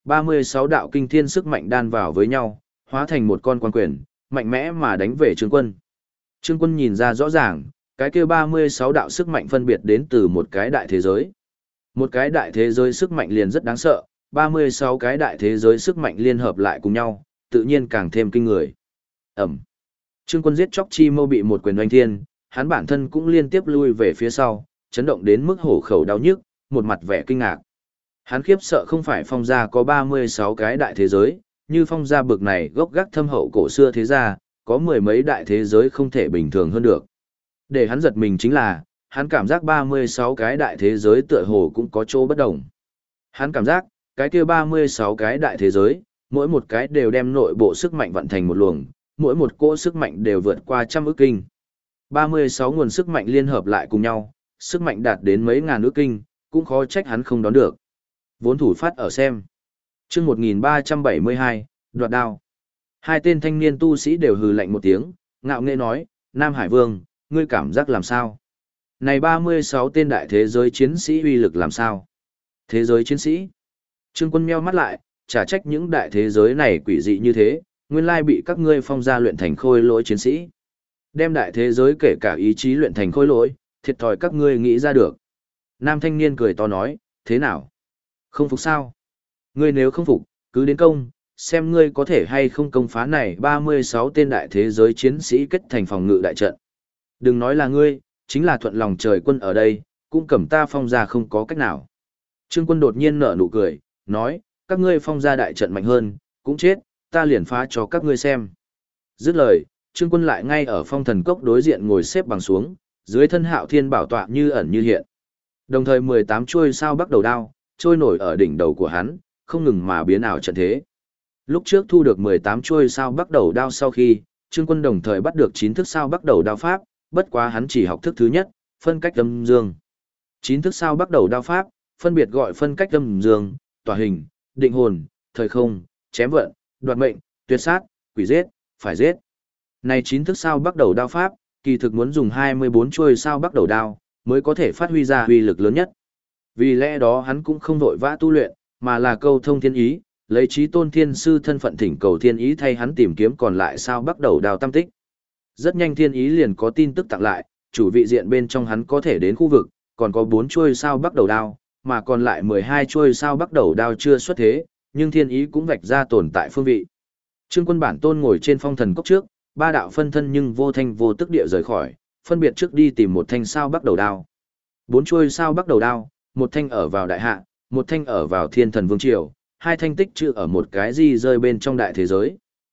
36 đạo kinh thiên sức mạnh đan vào với nhau, hóa thành một con quan quyền, mạnh mẽ mà đánh về Trương Quân. Trương Quân nhìn ra rõ ràng, cái kia 36 đạo sức mạnh phân biệt đến từ một cái đại thế giới. Một cái đại thế giới sức mạnh liền rất đáng sợ, 36 cái đại thế giới sức mạnh liên hợp lại cùng nhau, tự nhiên càng thêm kinh người. Ẩm. Trương Quân giết chóc chi mâu bị một quyền oanh thiên, hắn bản thân cũng liên tiếp lui về phía sau, chấn động đến mức hổ khẩu đau nhức, một mặt vẻ kinh ngạc. Hắn khiếp sợ không phải Phong gia có 36 cái đại thế giới, như Phong gia bực này gốc gác thâm hậu cổ xưa thế gia, có mười mấy đại thế giới không thể bình thường hơn được. Để hắn giật mình chính là, hắn cảm giác 36 cái đại thế giới tựa hồ cũng có chỗ bất đồng. Hắn cảm giác, cái kia 36 cái đại thế giới, mỗi một cái đều đem nội bộ sức mạnh vận thành một luồng, mỗi một cỗ sức mạnh đều vượt qua trăm ức kinh. 36 nguồn sức mạnh liên hợp lại cùng nhau, sức mạnh đạt đến mấy ngàn ức kinh, cũng khó trách hắn không đón được. Vốn thủ phát ở xem. Chương 1372, đoạt đao. Hai tên thanh niên tu sĩ đều hừ lạnh một tiếng, ngạo nghễ nói, Nam Hải Vương, ngươi cảm giác làm sao? Này 36 tên đại thế giới chiến sĩ uy lực làm sao? Thế giới chiến sĩ? Trương Quân meo mắt lại, chả trách những đại thế giới này quỷ dị như thế, nguyên lai bị các ngươi Phong gia luyện thành khôi lỗi chiến sĩ. Đem đại thế giới kể cả ý chí luyện thành khôi lỗi, thiệt thòi các ngươi nghĩ ra được. Nam thanh niên cười to nói, thế nào? Không phục sao? Ngươi nếu không phục, cứ đến công, xem ngươi có thể hay không công phá này 36 tên đại thế giới chiến sĩ kết thành phòng ngự đại trận. Đừng nói là ngươi, chính là thuận lòng trời quân ở đây, cũng cầm ta Phong gia không có cách nào. Trương Quân đột nhiên nở nụ cười, nói, các ngươi Phong gia đại trận mạnh hơn, cũng chết, ta liền phá cho các ngươi xem. Dứt lời, Trương Quân lại ngay ở Phong Thần Cốc đối diện ngồi xếp bằng xuống, dưới thân Hạo Thiên bảo tọa như ẩn như hiện. Đồng thời 18 chuôi sao bắc đầu đao, trôi nổi ở đỉnh đầu của hắn, không ngừng mà biến ảo trận thế. Lúc trước thu được 18 chuôi sao bắc đầu đao sau khi, Trương Quân đồng thời bắt được 9 thức sao bắc đầu đao pháp, bất quá hắn chỉ học thức thứ nhất, phân cách âm dương. 9 thức sao bắc đầu đao pháp, phân biệt gọi phân cách âm dương, tỏa hình, định hồn, thời không, chém vận, đoạt mệnh, tuyệt sát, quỷ giết, phải giết. Này 9 thức sao bắc đầu đao pháp, kỳ thực muốn dùng 24 chuôi sao bắc đầu đao, mới có thể phát huy ra uy lực lớn nhất. Vì lẽ đó hắn cũng không vội vã tu luyện, mà là câu thông thiên ý, lấy chí tôn thiên sư thân phận thỉnh cầu thiên ý thay hắn tìm kiếm còn lại sao bắc đầu đao tam tích. Rất nhanh thiên ý liền có tin tức tặng lại, chủ vị diện bên trong hắn có thể đến khu vực, còn có 4 chuôi sao bắc đầu đao, mà còn lại 12 chuôi sao bắc đầu đao chưa xuất thế, nhưng thiên ý cũng vạch ra tồn tại phương vị. Trương Quân bản tôn ngồi trên Phong Thần Cốc trước, ba đạo phân thân nhưng vô thanh vô tức địa rời khỏi, phân biệt trước đi tìm một thanh sao bắc đầu đao. 4 chuôi sao bắc đầu đao, một thanh ở vào đại hạ, một thanh ở vào thiên thần vương triều, hai thanh tích trữ ở một cái gì rơi bên trong đại thế giới.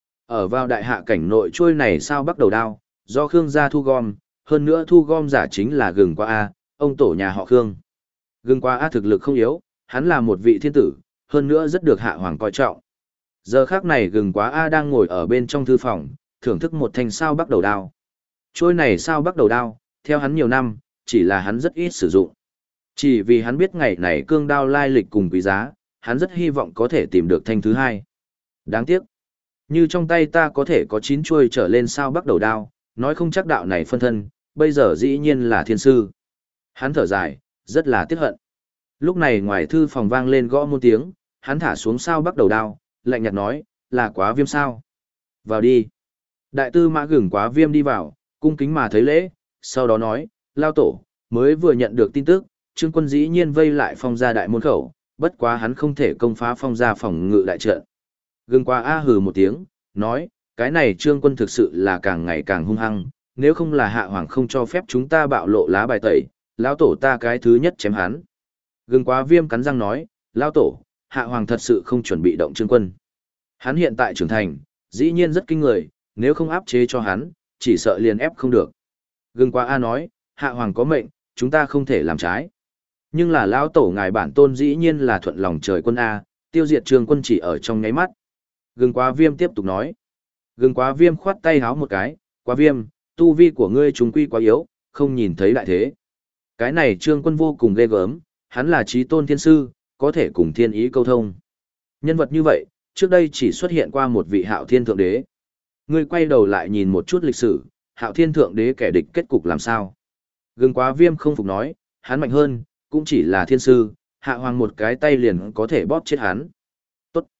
Ở vào đại hạ cảnh nội chuôi này sao bắc đầu đao, do Khương gia thu gom, hơn nữa thu gom giả chính là Gừng Quá A, ông tổ nhà họ Khương. Gừng Quá A thực lực không yếu, hắn là một vị thiên tử, hơn nữa rất được hạ hoàng coi trọng. Giờ khác này Gừng Quá A đang ngồi ở bên trong thư phòng, thưởng thức một thanh sao bắc đầu đao. Chuôi này sao bắc đầu đao, theo hắn nhiều năm, chỉ là hắn rất ít sử dụng. Chỉ vì hắn biết ngày này cương đao lai lịch cùng quý giá, hắn rất hy vọng có thể tìm được thanh thứ hai. Đáng tiếc, như trong tay ta có thể có 9 chuôi trở lên sao bắc đầu đao, nói không chắc đạo này phân thân, bây giờ dĩ nhiên là thiên sư. Hắn thở dài, rất là tiếc hận. Lúc này ngoài thư phòng vang lên gõ một tiếng, hắn thả xuống sao bắc đầu đao, lạnh nhạt nói, là Quá Viêm sao? Vào đi. Đại tư mã Gừng Quá Viêm đi vào, cung kính mà thấy lễ, sau đó nói, lao tổ, mới vừa nhận được tin tức, Trương Quân dĩ nhiên vây lại Phong gia đại môn khẩu, bất quá hắn không thể công phá Phong gia phòng ngự đại trận. Gừng Quá A hừ một tiếng, nói, cái này Trương Quân thực sự là càng ngày càng hung hăng, nếu không là hạ hoàng không cho phép chúng ta bạo lộ lá bài tẩy, lão tổ ta cái thứ nhất chém hắn. Gừng Quá Viêm cắn răng nói, lão tổ, hạ hoàng thật sự không chuẩn bị động Trương Quân. Hắn hiện tại trưởng thành, dĩ nhiên rất kinh người, nếu không áp chế cho hắn, chỉ sợ liền ép không được. Gừng Quá A nói, hạ hoàng có mệnh, chúng ta không thể làm trái. Nhưng là lão tổ ngài bản tôn dĩ nhiên là thuận lòng trời quân A, tiêu diệt Trương Quân chỉ ở trong nháy mắt. Gừng Quá Viêm tiếp tục nói. Gừng Quá Viêm khoát tay háo một cái, Quá Viêm, tu vi của ngươi trùng quy quá yếu, không nhìn thấy đại thế. Cái này Trương Quân vô cùng ghê gớm, hắn là chí tôn thiên sư, có thể cùng thiên ý câu thông. Nhân vật như vậy, trước đây chỉ xuất hiện qua một vị Hạo Thiên Thượng Đế. Ngươi quay đầu lại nhìn một chút lịch sử, Hạo Thiên Thượng Đế kẻ địch kết cục làm sao? Gừng Quá Viêm không phục nói, hắn mạnh hơn, cũng chỉ là thiên sư, hạ hoàng một cái tay liền có thể bóp chết hắn. Tốt.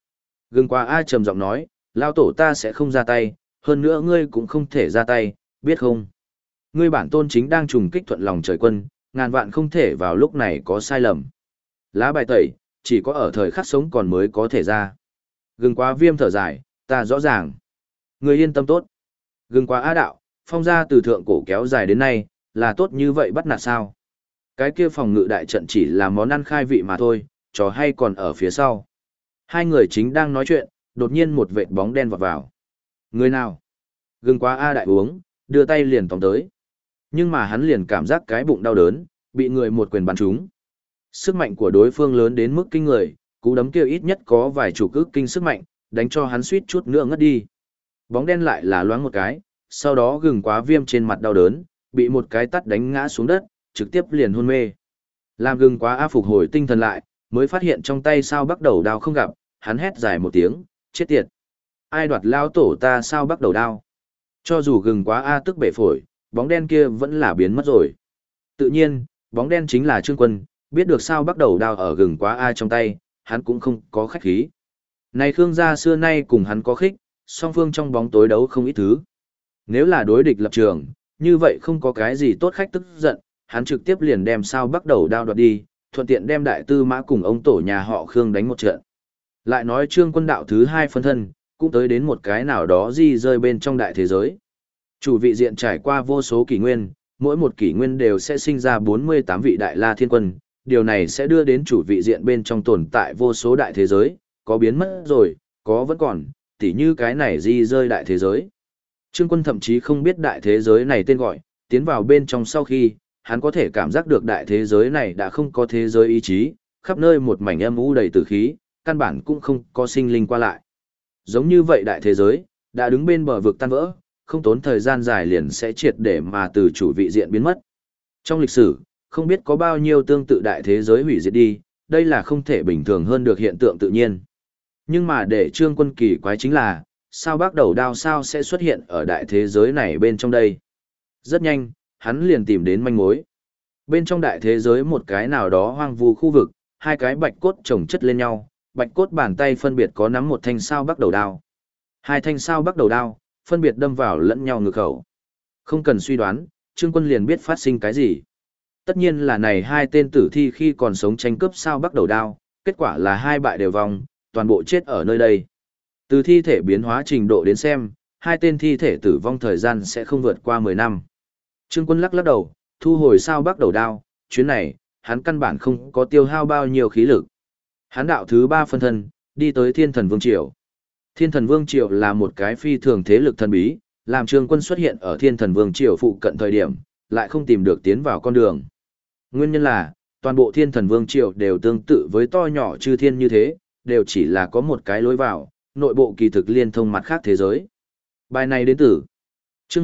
Gừng quá A trầm giọng nói, lao tổ ta sẽ không ra tay, hơn nữa ngươi cũng không thể ra tay, biết không? Ngươi bản tôn chính đang trùng kích thuận lòng trời quân, ngàn vạn không thể vào lúc này có sai lầm. Lá bài tẩy, chỉ có ở thời khắc sống còn mới có thể ra. Gừng quá viêm thở dài, ta rõ ràng. Ngươi yên tâm tốt. Gừng quá A đạo, phong gia từ thượng cổ kéo dài đến nay, là tốt như vậy bắt nạt sao? Cái kia phòng ngự đại trận chỉ là món ăn khai vị mà thôi, trò hay còn ở phía sau. Hai người chính đang nói chuyện, đột nhiên một vệt bóng đen vọt vào. Người nào? Gừng quá A đại uống, đưa tay liền tóm tới. Nhưng mà hắn liền cảm giác cái bụng đau đớn, bị người một quyền bắn trúng. Sức mạnh của đối phương lớn đến mức kinh người, cú đấm kia ít nhất có vài chục ức kinh sức mạnh, đánh cho hắn suýt chút nữa ngất đi. Bóng đen lại là loáng một cái, sau đó gừng quá viêm trên mặt đau đớn, bị một cái tát đánh ngã xuống đất, trực tiếp liền hôn mê. Làm gừng quá A phục hồi tinh thần lại, mới phát hiện trong tay sao bắt đầu đao không gặp, hắn hét dài một tiếng, chết tiệt. Ai đoạt lao tổ ta sao bắt đầu đao? Cho dù gừng quá A tức bể phổi, bóng đen kia vẫn là biến mất rồi. Tự nhiên, bóng đen chính là Trương Quân, biết được sao bắt đầu đao ở gừng quá A trong tay, hắn cũng không có khách khí. Này Khương gia xưa nay cùng hắn có khích, song phương trong bóng tối đấu không ít thứ. Nếu là đối địch lập trường, như vậy không có cái gì tốt khách tức giận, hắn trực tiếp liền đem sao bắt đầu đao đoạt đi, thuận tiện đem đại tư mã cùng ông tổ nhà họ Khương đánh một trận. Lại nói Trương Quân đạo thứ hai phân thân, cũng tới đến một cái nào đó di rơi bên trong đại thế giới. Chủ vị diện trải qua vô số kỷ nguyên, mỗi một kỷ nguyên đều sẽ sinh ra 48 vị đại la thiên quân, điều này sẽ đưa đến chủ vị diện bên trong tồn tại vô số đại thế giới, có biến mất rồi, có vẫn còn, tỉ như cái này di rơi đại thế giới. Trương Quân thậm chí không biết đại thế giới này tên gọi, tiến vào bên trong sau khi, hắn có thể cảm giác được đại thế giới này đã không có thế giới ý chí, khắp nơi một mảnh âm u đầy tử khí, căn bản cũng không có sinh linh qua lại. Giống như vậy đại thế giới, đã đứng bên bờ vực tan vỡ, không tốn thời gian dài liền sẽ triệt để mà từ chủ vị diện biến mất. Trong lịch sử, không biết có bao nhiêu tương tự đại thế giới hủy diệt đi, đây là không thể bình thường hơn được hiện tượng tự nhiên. Nhưng mà để Trương Quân kỳ quái chính là, sao bắt đầu đao sao sẽ xuất hiện ở đại thế giới này bên trong đây. Rất nhanh, hắn liền tìm đến manh mối. Bên trong đại thế giới một cái nào đó hoang vu khu vực, hai cái bạch cốt chồng chất lên nhau, bạch cốt bàn tay phân biệt có nắm một thanh sao bắt đầu đao. Hai thanh sao bắt đầu đao, phân biệt đâm vào lẫn nhau ngực khẩu. Không cần suy đoán, Trương Quân liền biết phát sinh cái gì. Tất nhiên là này hai tên tử thi khi còn sống tranh cướp sao bắt đầu đao, kết quả là hai bại đều vong, toàn bộ chết ở nơi đây. Từ thi thể biến hóa trình độ đến xem, hai tên thi thể tử vong thời gian sẽ không vượt qua 10 năm. Trương Quân lắc lắc đầu, thu hồi sao bắt đầu đao, chuyến này, hắn căn bản không có tiêu hao bao nhiêu khí lực. Hắn đạo thứ 3 phân thân, đi tới Thiên Thần Vương Triều. Thiên Thần Vương Triều là một cái phi thường thế lực thần bí, làm Trương Quân xuất hiện ở Thiên Thần Vương Triều phụ cận thời điểm, lại không tìm được tiến vào con đường. Nguyên nhân là, toàn bộ Thiên Thần Vương Triều đều tương tự với to nhỏ chư thiên như thế, đều chỉ là có một cái lối vào, nội bộ kỳ thực liên thông mặt khác thế giới. Bài này đến từ chương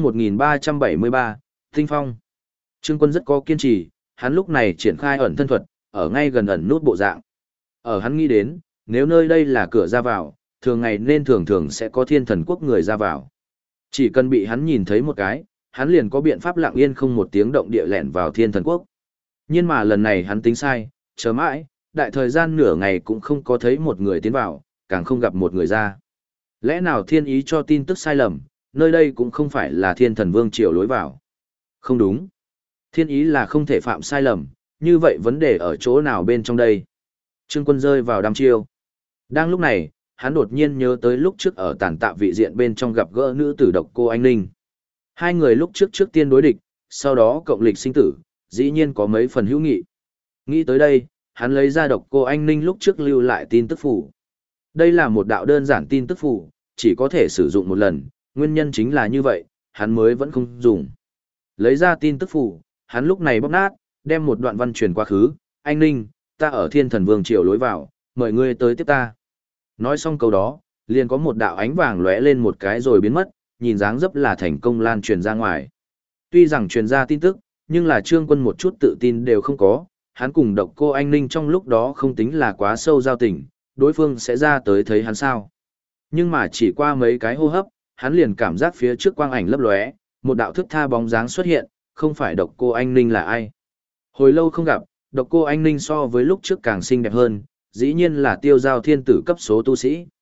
1373, Tinh Phong. Trương Quân rất có kiên trì, hắn lúc này triển khai ẩn thân thuật, ở ngay gần ẩn nút bộ dạng. Ở hắn nghĩ đến, nếu nơi đây là cửa ra vào, thường ngày nên thường thường sẽ có Thiên Thần Quốc người ra vào. Chỉ cần bị hắn nhìn thấy một cái, hắn liền có biện pháp lặng yên không một tiếng động địa lẻn vào Thiên Thần Quốc. Nhưng mà lần này hắn tính sai, chờ mãi, đại thời gian nửa ngày cũng không có thấy một người tiến vào, càng không gặp một người ra. Lẽ nào thiên ý cho tin tức sai lầm, nơi đây cũng không phải là Thiên Thần Vương Triều lối vào. Không đúng. Thiên ý là không thể phạm sai lầm, như vậy vấn đề ở chỗ nào bên trong đây? Trương Quân rơi vào đăm chiêu. Đang lúc này, hắn đột nhiên nhớ tới lúc trước ở tản tạ vị diện bên trong gặp gỡ nữ tử Độc Cô Anh Ninh. Hai người lúc trước tiên đối địch, sau đó cộng lịch sinh tử, dĩ nhiên có mấy phần hữu nghị. Nghĩ tới đây, hắn lấy ra Độc Cô Anh Ninh lúc trước lưu lại tin tức phủ. Đây là một đạo đơn giản tin tức phủ, chỉ có thể sử dụng một lần, nguyên nhân chính là như vậy, hắn mới vẫn không dùng. Lấy ra tin tức phủ, hắn lúc này bóp nát, đem một đoạn văn truyền quá khứ, Anh Ninh, ta ở Thiên Thần Vương Triều lối vào, mời ngươi tới tiếp ta. Nói xong câu đó, liền có một đạo ánh vàng lóe lên một cái rồi biến mất, nhìn dáng dấp là thành công lan truyền ra ngoài. Tuy rằng truyền ra tin tức, nhưng là Trương Quân một chút tự tin đều không có, hắn cùng Độc Cô Anh Ninh trong lúc đó không tính là quá sâu giao tình, đối phương sẽ ra tới thấy hắn sao. Nhưng mà chỉ qua mấy cái hô hấp, hắn liền cảm giác phía trước quang ảnh lấp lóe, một đạo thức tha bóng dáng xuất hiện, không phải Độc Cô Anh Ninh là ai. Hồi lâu không gặp, Độc Cô Anh Ninh so với lúc trước càng xinh đẹp hơn, dĩ nhiên là Tiêu Giao thiên tử cấp số tu sĩ.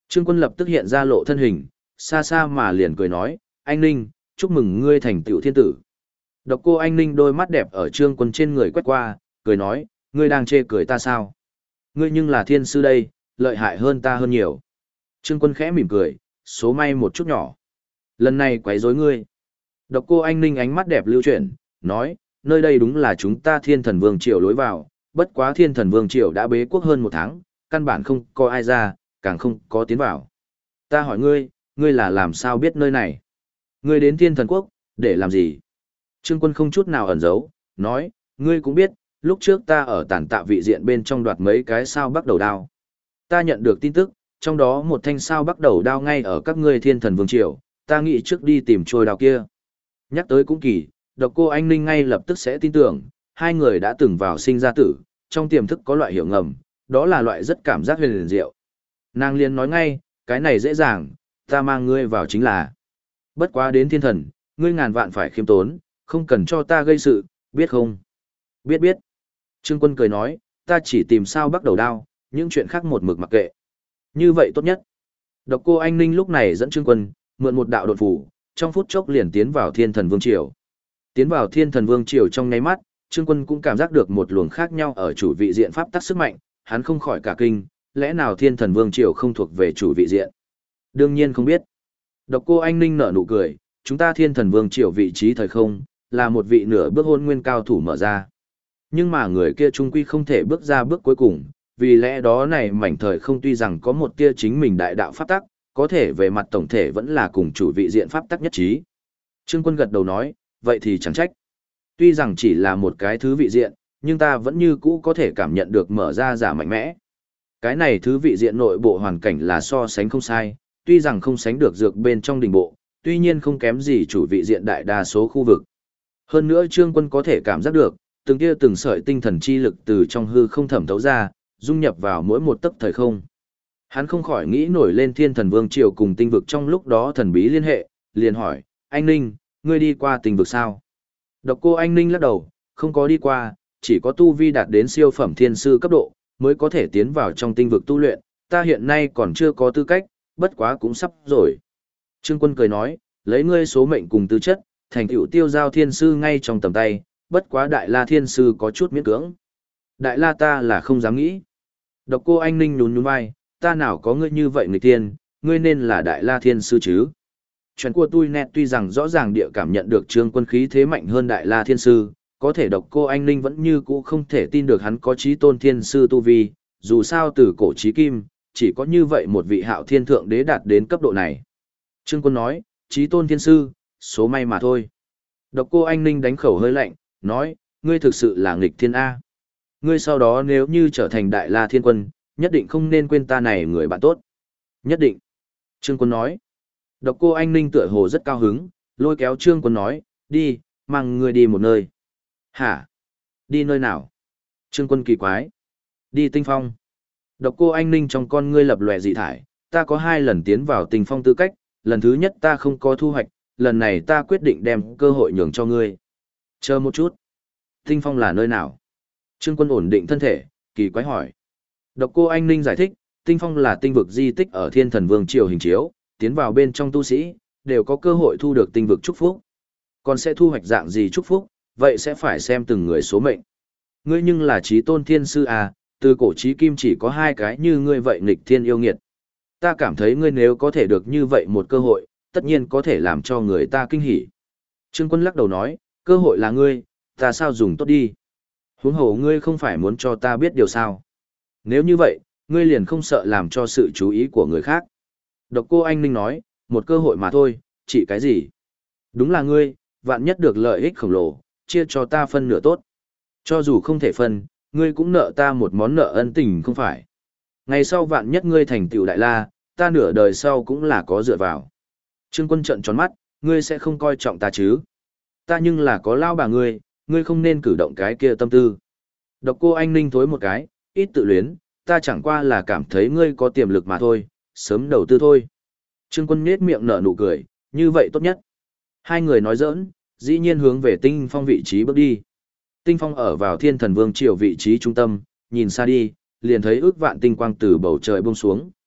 Trương Quân lập tức hiện ra lộ thân hình, xa xa mà liền cười nói, anh Ninh, chúc mừng ngươi thành tựu thiên tử. Độc Cô Anh Ninh đôi mắt đẹp ở Trương Quân trên người quét qua, cười nói, ngươi đang chê cười ta sao? Ngươi nhưng là thiên sư đây, lợi hại hơn ta hơn nhiều. Trương Quân khẽ mỉm cười, số may một chút nhỏ. Lần này quấy rối ngươi. Độc Cô Anh Ninh ánh mắt đẹp lưu chuyển, nói, nơi đây đúng là chúng ta Thiên Thần Vương Triều lối vào, bất quá Thiên Thần Vương Triều đã bế quốc hơn 1 tháng, căn bản không có ai ra, càng không có tiến vào. Ta hỏi ngươi, ngươi là làm sao biết nơi này? Ngươi đến Thiên Thần Quốc, để làm gì? Trương Quân không chút nào ẩn giấu, nói, ngươi cũng biết, lúc trước ta ở tản tạ vị diện bên trong đoạt mấy cái sao bắc đầu đao. Ta nhận được tin tức, trong đó một thanh sao bắc đầu đao ngay ở các ngươi Thiên Thần Vương Triều, ta nghĩ trước đi tìm trôi đao kia. Nhắc tới cũng kỳ, Độc Cô Anh Ninh ngay lập tức sẽ tin tưởng, hai người đã từng vào sinh ra tử, trong tiềm thức có loại hiểu ngầm, đó là loại rất cảm giác huyền diệu. Nàng liền nói ngay, cái này dễ dàng, ta mang ngươi vào chính là. Bất quá đến thiên thần, ngươi ngàn vạn phải khiêm tốn, không cần cho ta gây sự, biết không? Biết biết. Trương Quân cười nói, ta chỉ tìm sao bắt đầu đao, những chuyện khác một mực mặc kệ. Như vậy tốt nhất. Độc Cô Anh Ninh lúc này dẫn Trương Quân, mượn một đạo đột phủ, trong phút chốc liền tiến vào Thiên Thần Vương Triều. Tiến vào Thiên Thần Vương Triều trong nháy mắt, Trương Quân cũng cảm giác được một luồng khác nhau ở chủ vị diện pháp tắc sức mạnh, hắn không khỏi cả kinh, lẽ nào Thiên Thần Vương Triều không thuộc về chủ vị diện? Đương nhiên không biết. Độc Cô Anh Ninh nở nụ cười, chúng ta Thiên Thần Vương Triều vị trí thời không, là một vị nửa bước hôn nguyên cao thủ mở ra. Nhưng mà người kia trung quy không thể bước ra bước cuối cùng, vì lẽ đó này mảnh thời không tuy rằng có một tia chính mình đại đạo pháp tắc, có thể về mặt tổng thể vẫn là cùng chủ vị diện pháp tắc nhất trí. Trương Quân gật đầu nói, vậy thì chẳng trách. Tuy rằng chỉ là một cái thứ vị diện, nhưng ta vẫn như cũ có thể cảm nhận được mở ra giả mạnh mẽ. Cái này thứ vị diện nội bộ hoàn cảnh là so sánh không sai, tuy rằng không sánh được dược bên trong đình bộ, tuy nhiên không kém gì chủ vị diện đại đa số khu vực. Hơn nữa Trương Quân có thể cảm giác được, từng tia từng sợi tinh thần chi lực từ trong hư không thẩm thấu ra, dung nhập vào mỗi một tấc thời không. Hắn không khỏi nghĩ nổi lên Thiên Thần Vương Triều cùng tinh vực trong lúc đó thần bí liên hệ, liền hỏi, anh Ninh, ngươi đi qua tinh vực sao? Độc Cô Anh Ninh lắc đầu, không có đi qua, chỉ có tu vi đạt đến siêu phẩm thiên sư cấp độ, mới có thể tiến vào trong tinh vực tu luyện, ta hiện nay còn chưa có tư cách, bất quá cũng sắp rồi. Trương Quân cười nói, lấy ngươi số mệnh cùng tư chất, thành tựu tiêu giao thiên sư ngay trong tầm tay, bất quá Đại La thiên sư có chút miễn cưỡng. Đại La ta là không dám nghĩ. Độc Cô Anh Ninh nhún nhún vai, ta nào có ngươi như vậy người tiên, ngươi nên là Đại La thiên sư chứ. Chuyện của tôi nét tuy rằng rõ ràng địa cảm nhận được Trương Quân khí thế mạnh hơn Đại La thiên sư, có thể Độc Cô Anh Ninh vẫn như cũ không thể tin được hắn có chí tôn thiên sư tu vi, dù sao từ cổ chí kim, chỉ có như vậy một vị hạo thiên thượng đế đạt đến cấp độ này. Trương Quân nói, chí tôn thiên sư, số may mà thôi. Độc Cô Anh Ninh đánh khẩu hơi lạnh, nói, ngươi thực sự là nghịch thiên A. Ngươi sau đó nếu như trở thành Đại La thiên quân, nhất định không nên quên ta này người bạn tốt. Nhất định. Trương Quân nói. Độc Cô Anh Ninh tựa hồ rất cao hứng, lôi kéo Trương Quân nói, đi, mang ngươi đi một nơi. Hả? Đi nơi nào? Trương Quân kỳ quái. Đi Tinh Phong. Độc Cô Anh Ninh trong con ngươi lập lòe dị thải, ta có 2 lần tiến vào Tinh Phong tư cách, lần thứ nhất ta không có thu hoạch, lần này ta quyết định đem cơ hội nhường cho ngươi. Chờ một chút. Tinh Phong là nơi nào? Trương Quân ổn định thân thể, kỳ quái hỏi. Độc Cô Anh Ninh giải thích, Tinh Phong là tinh vực di tích ở Thiên Thần Vương Triều hình chiếu, tiến vào bên trong tu sĩ, đều có cơ hội thu được tinh vực chúc phúc. Còn sẽ thu hoạch dạng gì chúc phúc, vậy sẽ phải xem từng người số mệnh. Ngươi nhưng là chí tôn thiên sư à, từ cổ chí kim chỉ có 2 cái như ngươi vậy nghịch thiên yêu nghiệt. Ta cảm thấy ngươi nếu có thể được như vậy một cơ hội, tất nhiên có thể làm cho người ta kinh hỉ. Trương Quân lắc đầu nói, cơ hội là ngươi, ta sao dùng tốt đi. Huống hồ ngươi không phải muốn cho ta biết điều sao. Nếu như vậy, ngươi liền không sợ làm cho sự chú ý của người khác. Độc Cô Anh Ninh nói, một cơ hội mà thôi, chỉ cái gì? Đúng là ngươi, vạn nhất được lợi ích khổng lồ, chia cho ta phân nửa tốt. Cho dù không thể phân, ngươi cũng nợ ta một món nợ ân tình không phải. Ngày sau vạn nhất ngươi thành tựu Đại La, ta nửa đời sau cũng là có dựa vào. Trương Quân trợn tròn mắt, ngươi sẽ không coi trọng ta chứ? Ta nhưng là có lao bà ngươi không nên cử động cái kia tâm tư. Độc Cô Anh Ninh thối một cái, ít tự luyến, ta chẳng qua là cảm thấy ngươi có tiềm lực mà thôi, sớm đầu tư thôi. Trương Quân nhếch miệng nở nụ cười, như vậy tốt nhất. Hai người nói giỡn, dĩ nhiên hướng về Tinh Phong vị trí bước đi. Tinh Phong ở vào Thiên Thần Vương Triều vị trí trung tâm, nhìn xa đi, liền thấy ước vạn tinh quang từ bầu trời buông xuống.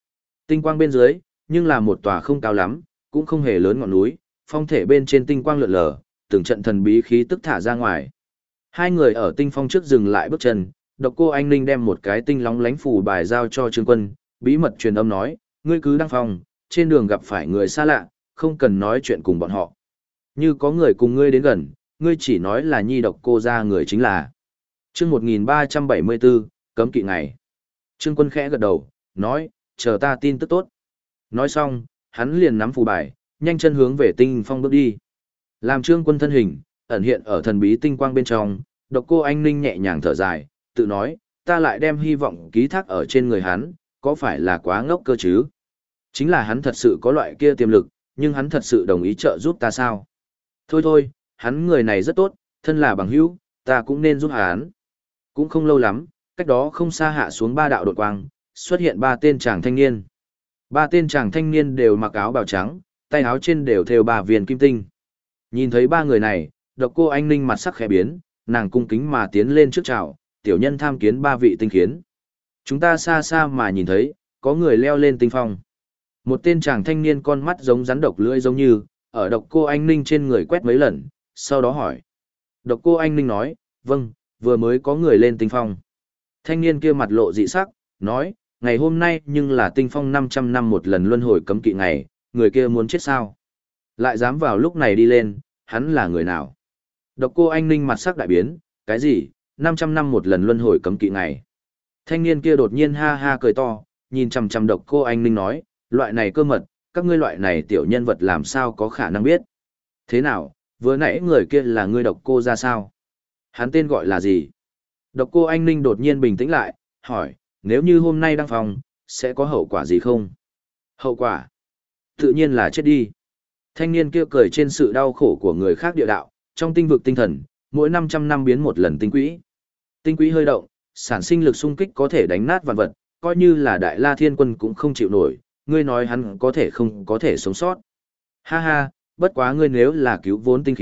Tinh quang bên dưới, nhưng là một tòa không cao lắm, cũng không hề lớn ngọn núi, phong thể bên trên tinh quang lượn lờ, từng trận thần bí khí tức thả ra ngoài. Hai người ở tinh phong trước dừng lại bước chân, Độc Cô Anh Ninh đem một cái tinh lóng lánh phù bài giao cho Trương Quân, bí mật truyền âm nói, ngươi cứ đăng phong, trên đường gặp phải người xa lạ, không cần nói chuyện cùng bọn họ. Như có người cùng ngươi đến gần, ngươi chỉ nói là Nhi Độc Cô gia người chính là. Chương 1374, cấm kỵ ngày. Trương Quân khẽ gật đầu, nói, chờ ta tin tức tốt. Nói xong, hắn liền nắm phù bài, nhanh chân hướng về tinh phong bước đi. Làm Trương Quân thân hình, ẩn hiện ở thần bí tinh quang bên trong, Độc Cô Anh Ninh nhẹ nhàng thở dài, tự nói, ta lại đem hy vọng ký thác ở trên người hắn, có phải là quá ngốc cơ chứ? Chính là hắn thật sự có loại kia tiềm lực, nhưng hắn thật sự đồng ý trợ giúp ta sao? Thôi thôi, hắn người này rất tốt, thân là bằng hữu, ta cũng nên giúp hắn. Cũng không lâu lắm, cách đó không xa hạ xuống ba đạo đột quang, xuất hiện ba tên chàng thanh niên. Ba tên chàng thanh niên đều mặc áo bào trắng, tay áo trên đều thêu ba viên kim tinh. Nhìn thấy ba người này, Độc Cô Anh Ninh mặt sắc khẽ biến, nàng cung kính mà tiến lên trước chào, tiểu nhân tham kiến ba vị tinh khiến. Chúng ta xa xa mà nhìn thấy, có người leo lên tinh phong. Một tên chàng thanh niên con mắt giống rắn độc lưỡi giống như, ở Độc Cô Anh Ninh trên người quét mấy lần, sau đó hỏi. Độc Cô Anh Ninh nói, vâng, vừa mới có người lên tinh phong. Thanh niên kia mặt lộ dị sắc, nói, ngày hôm nay nhưng là tinh phong 500 năm một lần luân hồi cấm kỵ ngày, người kia muốn chết sao? Lại dám vào lúc này đi lên, hắn là người nào? Độc Cô Anh Ninh mặt sắc đại biến, cái gì, 500 năm một lần luân hồi cấm kỵ ngày. Thanh niên kia đột nhiên ha ha cười to, nhìn chằm chằm Độc Cô Anh Ninh nói, loại này cơ mật, các ngươi loại này tiểu nhân vật làm sao có khả năng biết. Thế nào, vừa nãy người kia là ngươi Độc Cô ra sao? Hắn tên gọi là gì? Độc Cô Anh Ninh đột nhiên bình tĩnh lại, hỏi, nếu như hôm nay đăng phòng, sẽ có hậu quả gì không? Hậu quả? Tự nhiên là chết đi. Thanh niên kia cười trên sự đau khổ của người khác địa đạo, trong tinh vực tinh thần, mỗi 500 năm biến một lần tinh quỹ. Tinh quỹ hơi động, sản sinh lực xung kích có thể đánh nát vạn vật, coi như là Đại La Thiên Quân cũng không chịu nổi, ngươi nói hắn có thể không có thể sống sót. Ha ha, bất quá ngươi nếu là cứu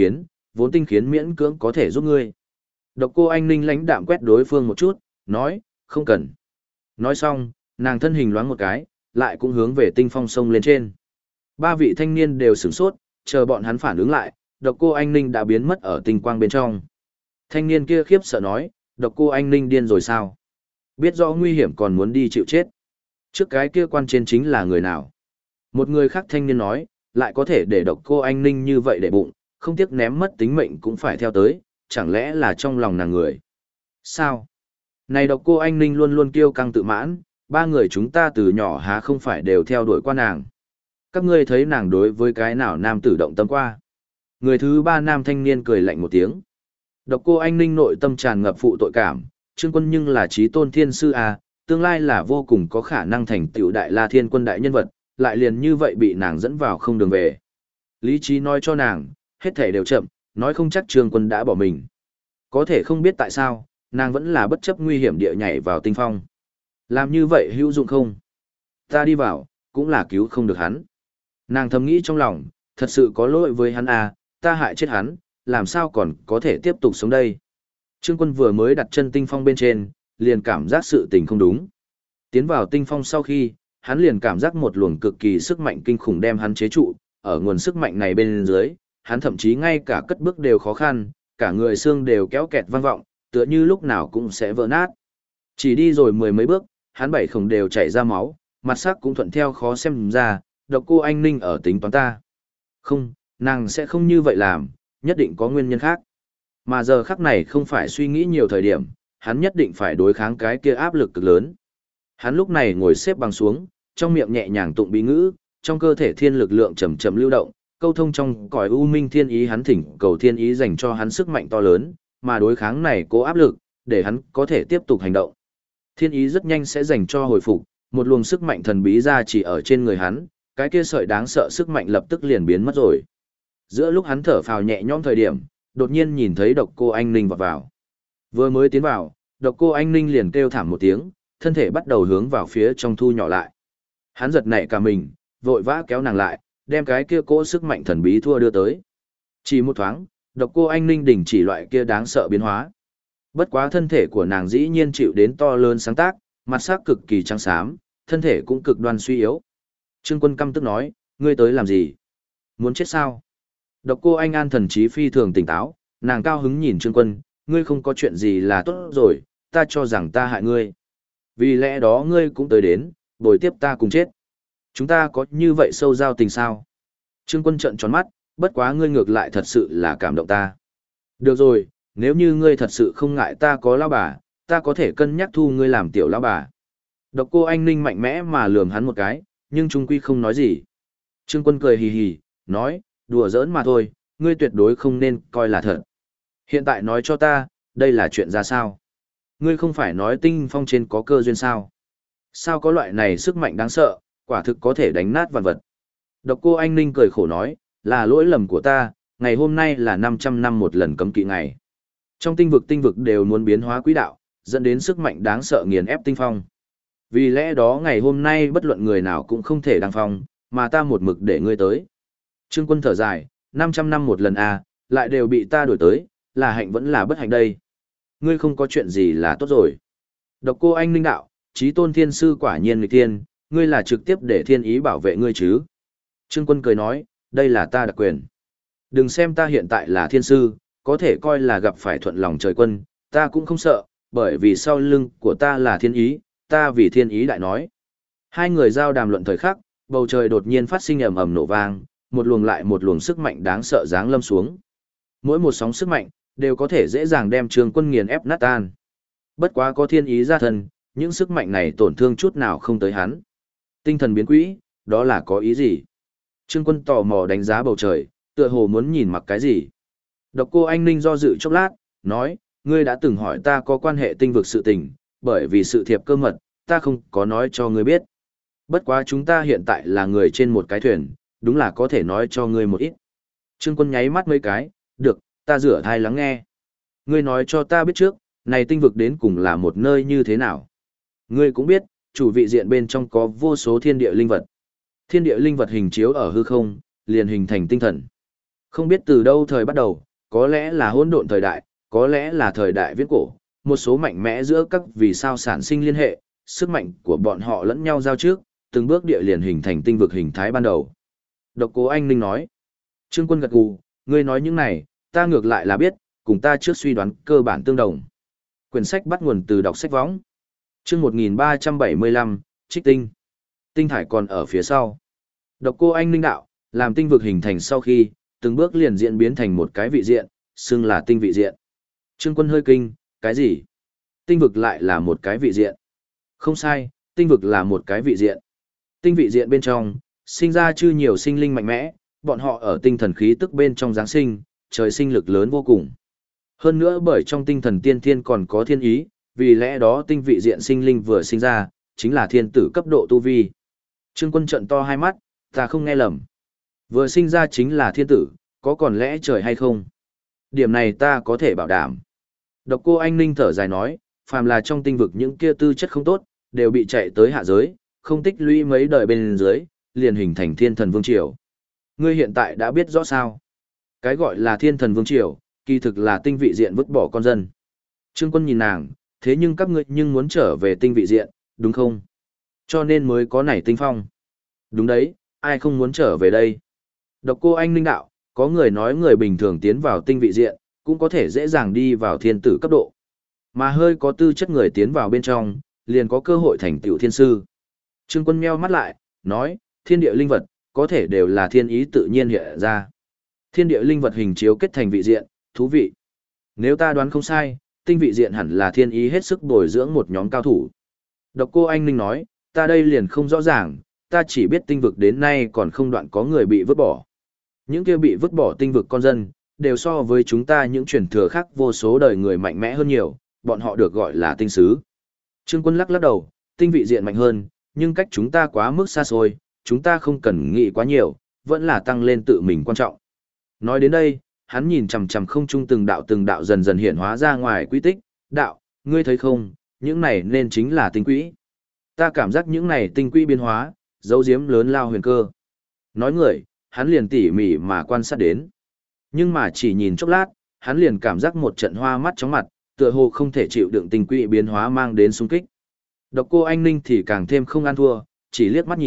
vốn tinh khiến miễn cưỡng có thể giúp ngươi. Độc Cô Anh Ninh lãnh đạm quét đối phương một chút, nói, không cần. Nói xong, nàng thân hình loáng một cái, lại cũng hướng về tinh phong sông lên trên. Ba vị thanh niên đều sửng sốt, chờ bọn hắn phản ứng lại, Độc Cô Anh Ninh đã biến mất ở tinh quang bên trong. Thanh niên kia khiếp sợ nói, Độc Cô Anh Ninh điên rồi sao? Biết rõ nguy hiểm còn muốn đi chịu chết. Trước cái kia quan trên chính là người nào? Một người khác thanh niên nói, lại có thể để Độc Cô Anh Ninh như vậy để bụng, không tiếc ném mất tính mệnh cũng phải theo tới, chẳng lẽ là trong lòng nàng người? Sao? Này Độc Cô Anh Ninh luôn luôn kiêu căng tự mãn, ba người chúng ta từ nhỏ há không phải đều theo đuổi qua nàng. Các ngươi thấy nàng đối với cái nào nam tử động tâm qua? Người thứ ba nam thanh niên cười lạnh một tiếng. Độc Cô Anh Ninh nội tâm tràn ngập phụ tội cảm, Trương Quân nhưng là chí tôn thiên sư à, tương lai là vô cùng có khả năng thành tựu Đại La Thiên Quân đại nhân vật, lại liền như vậy bị nàng dẫn vào không đường về. Lý trí nói cho nàng, hết thảy đều chậm, nói không chắc Trương Quân đã bỏ mình. Có thể không biết tại sao, nàng vẫn là bất chấp nguy hiểm địa nhảy vào tinh phong. Làm như vậy hữu dụng không? Ta đi vào, cũng là cứu không được hắn. Nàng thầm nghĩ trong lòng, thật sự có lỗi với hắn à, ta hại chết hắn, làm sao còn có thể tiếp tục sống đây. Trương Quân vừa mới đặt chân tinh phong bên trên, liền cảm giác sự tình không đúng. Tiến vào tinh phong sau khi, hắn liền cảm giác một luồng cực kỳ sức mạnh kinh khủng đem hắn chế trụ, ở nguồn sức mạnh này bên dưới, hắn thậm chí ngay cả cất bước đều khó khăn, cả người xương đều kéo kẹt vang vọng, tựa như lúc nào cũng sẽ vỡ nát. Chỉ đi rồi mười mấy bước, hắn bảy khổng đều chảy ra máu, mặt sắc cũng thuận theo khó xem ra, Độc Cô Anh Ninh ở tính toán ta. Không, nàng sẽ không như vậy làm, nhất định có nguyên nhân khác. Mà giờ khắc này không phải suy nghĩ nhiều thời điểm, hắn nhất định phải đối kháng cái kia áp lực cực lớn. Hắn lúc này ngồi xếp bằng xuống, trong miệng nhẹ nhàng tụng bí ngữ, trong cơ thể thiên lực lượng chậm chậm lưu động, câu thông trong cõi u minh thiên ý hắn thỉnh cầu thiên ý dành cho hắn sức mạnh to lớn, mà đối kháng này cố áp lực, để hắn có thể tiếp tục hành động. Thiên ý rất nhanh sẽ dành cho hồi phục, một luồng sức mạnh thần bí ra chỉ ở trên người hắn, cái kia sợi đáng sợ sức mạnh lập tức liền biến mất rồi. Giữa lúc hắn thở phào nhẹ nhõm thời điểm, đột nhiên nhìn thấy Độc Cô Anh Ninh vọt vào. Vừa mới tiến vào, Độc Cô Anh Ninh liền kêu thảm một tiếng, thân thể bắt đầu hướng vào phía trong thu nhỏ lại. Hắn giật nảy cả mình, vội vã kéo nàng lại, đem cái kia cỗ sức mạnh thần bí thua đưa tới. Chỉ một thoáng, Độc Cô Anh Ninh đình chỉ loại kia đáng sợ biến hóa. Bất quá thân thể của nàng dĩ nhiên chịu đến to lớn sáng tác, mặt sắc cực kỳ trắng xám, thân thể cũng cực đoan suy yếu, Trương Quân căm tức nói, ngươi tới làm gì? Muốn chết sao? Độc Cô Anh An thần trí phi thường tỉnh táo, nàng cao hứng nhìn Trương Quân, ngươi không có chuyện gì là tốt rồi, ta cho rằng ta hại ngươi. Vì lẽ đó ngươi cũng tới đến, bồi tiếp ta cùng chết. Chúng ta có như vậy sâu giao tình sao? Trương Quân trợn tròn mắt, bất quá ngươi ngược lại thật sự là cảm động ta. Được rồi, nếu như ngươi thật sự không ngại ta có lão bà, ta có thể cân nhắc thu ngươi làm tiểu lão bà. Độc Cô Anh Ninh mạnh mẽ mà lườm hắn một cái, nhưng trung quy không nói gì. Trương Quân cười hì hì, nói, đùa giỡn mà thôi, ngươi tuyệt đối không nên coi là thật. Hiện tại nói cho ta, đây là chuyện ra sao? Ngươi không phải nói Tinh Phong trên có cơ duyên sao? Sao có loại này sức mạnh đáng sợ, quả thực có thể đánh nát vạn vật. Độc Cô Anh Ninh cười khổ nói, là lỗi lầm của ta, ngày hôm nay là 500 năm một lần cấm kỵ ngày. Trong tinh vực đều muốn biến hóa quỹ đạo, dẫn đến sức mạnh đáng sợ nghiền ép Tinh Phong. Vì lẽ đó ngày hôm nay bất luận người nào cũng không thể đăng phong, mà ta một mực để ngươi tới. Trương Quân thở dài, 500 năm một lần à, lại đều bị ta đuổi tới, là hạnh vẫn là bất hạnh đây. Ngươi không có chuyện gì là tốt rồi. Độc Cô Anh Ninh đạo, Chí Tôn Thiên Sư quả nhiên nghịch thiên, ngươi là trực tiếp để thiên ý bảo vệ ngươi chứ. Trương Quân cười nói, đây là ta đặc quyền. Đừng xem ta hiện tại là thiên sư, có thể coi là gặp phải thuận lòng trời quân, ta cũng không sợ, bởi vì sau lưng của ta là thiên ý, ta vì thiên ý đại nói. Hai người giao đàm luận thời khắc, bầu trời đột nhiên phát sinh ầm ầm nổ vang, một luồng lại một luồng sức mạnh đáng sợ giáng lâm xuống. Mỗi một sóng sức mạnh đều có thể dễ dàng đem Trương Quân nghiền ép nát tan. Bất quá có thiên ý ra thân, những sức mạnh này tổn thương chút nào không tới hắn. Tinh thần biến quỹ, đó là có ý gì? Trương Quân tò mò đánh giá bầu trời, tựa hồ muốn nhìn mặc cái gì. Độc Cô Anh Ninh do dự chốc lát, nói, ngươi đã từng hỏi ta có quan hệ tinh vực sự tình, bởi vì sự thiệp cơ mật, ta không có nói cho ngươi biết. Bất quá chúng ta hiện tại là người trên một cái thuyền, đúng là có thể nói cho ngươi một ít. Trương Quân nháy mắt mấy cái, được, ta rửa thai lắng nghe. Ngươi nói cho ta biết trước, này tinh vực đến cùng là một nơi như thế nào. Ngươi cũng biết, chủ vị diện bên trong có vô số thiên địa linh vật. Thiên địa linh vật hình chiếu ở hư không, liền hình thành tinh thần. Không biết từ đâu thời bắt đầu, có lẽ là hỗn độn thời đại, có lẽ là thời đại viễn cổ, một số mạnh mẽ giữa các vì sao sản sinh liên hệ, sức mạnh của bọn họ lẫn nhau giao trước, từng bước địa liền hình thành tinh vực hình thái ban đầu. Độc Cô Anh Ninh nói. Trương Quân gật gù, ngươi nói những này, ta ngược lại là biết, cùng ta trước suy đoán cơ bản tương đồng. Quyển sách bắt nguồn từ đọc sách võng. Chương 1375, Trích Tinh. Tinh thải còn ở phía sau. Độc Cô Anh Ninh đạo, làm tinh vực hình thành sau khi, từng bước liền diễn biến thành một cái vị diện, xưng là tinh vị diện. Trương Quân hơi kinh, cái gì? Tinh vực lại là một cái vị diện. Không sai, tinh vực là một cái vị diện. Tinh vị diện bên trong, sinh ra chư nhiều sinh linh mạnh mẽ, bọn họ ở tinh thần khí tức bên trong Giáng sinh, trời sinh lực lớn vô cùng. Hơn nữa bởi trong tinh thần tiên thiên còn có thiên ý, vì lẽ đó tinh vị diện sinh linh vừa sinh ra, chính là thiên tử cấp độ tu vi. Trương Quân trợn to hai mắt, ta không nghe lầm. Vừa sinh ra chính là thiên tử, có còn lẽ trời hay không? Điểm này ta có thể bảo đảm. Độc Cô Anh Ninh thở dài nói, phàm là trong tinh vực những kia tư chất không tốt, đều bị chạy tới hạ giới, không tích lũy mấy đời bên dưới, liền hình thành thiên thần vương triều. Ngươi hiện tại đã biết rõ sao? Cái gọi là thiên thần vương triều, kỳ thực là tinh vị diện vứt bỏ con dân. Trương Quân nhìn nàng, thế nhưng các ngươi nhưng muốn trở về tinh vị diện, đúng không? Cho nên mới có nảy tinh phong. Đúng đấy, ai không muốn trở về đây? Độc Cô Anh Ninh đạo, có người nói người bình thường tiến vào tinh vị diện, cũng có thể dễ dàng đi vào thiên tử cấp độ. Mà hơi có tư chất người tiến vào bên trong, liền có cơ hội thành tựu thiên sư. Trương Quân meo mắt lại, nói, thiên địa linh vật, có thể đều là thiên ý tự nhiên hiện ra. Thiên địa linh vật hình chiếu kết thành vị diện, thú vị. Nếu ta đoán không sai, tinh vị diện hẳn là thiên ý hết sức bồi dưỡng một nhóm cao thủ. Độc Cô Anh Ninh nói, ta đây liền không rõ ràng, ta chỉ biết tinh vực đến nay còn không đoạn có người bị vứt bỏ. Những kia bị vứt bỏ tinh vực con dân, đều so với chúng ta những truyền thừa khác vô số đời người mạnh mẽ hơn nhiều, bọn họ được gọi là tinh sứ. Trương Quân lắc lắc đầu, tinh vị diện mạnh hơn, nhưng cách chúng ta quá mức xa xôi, chúng ta không cần nghĩ quá nhiều, vẫn là tăng lên tự mình quan trọng. Nói đến đây, hắn nhìn chằm chằm không trung từng đạo dần dần hiện hóa ra ngoài quy tích, đạo, ngươi thấy không, những này nên chính là tinh quỹ. Ta cảm giác những này tinh quỹ biến hóa, dấu diếm lớn lao huyền cơ. Nói người, hắn liền tỉ mỉ mà quan sát đến. Nhưng mà chỉ nhìn chốc lát, hắn liền cảm giác một trận hoa mắt chóng mặt, tựa hồ không thể chịu đựng tinh quỹ biến hóa mang đến xung kích. Độc Cô Anh Ninh thì càng thêm không ăn thua, chỉ liếc mắt nhìn,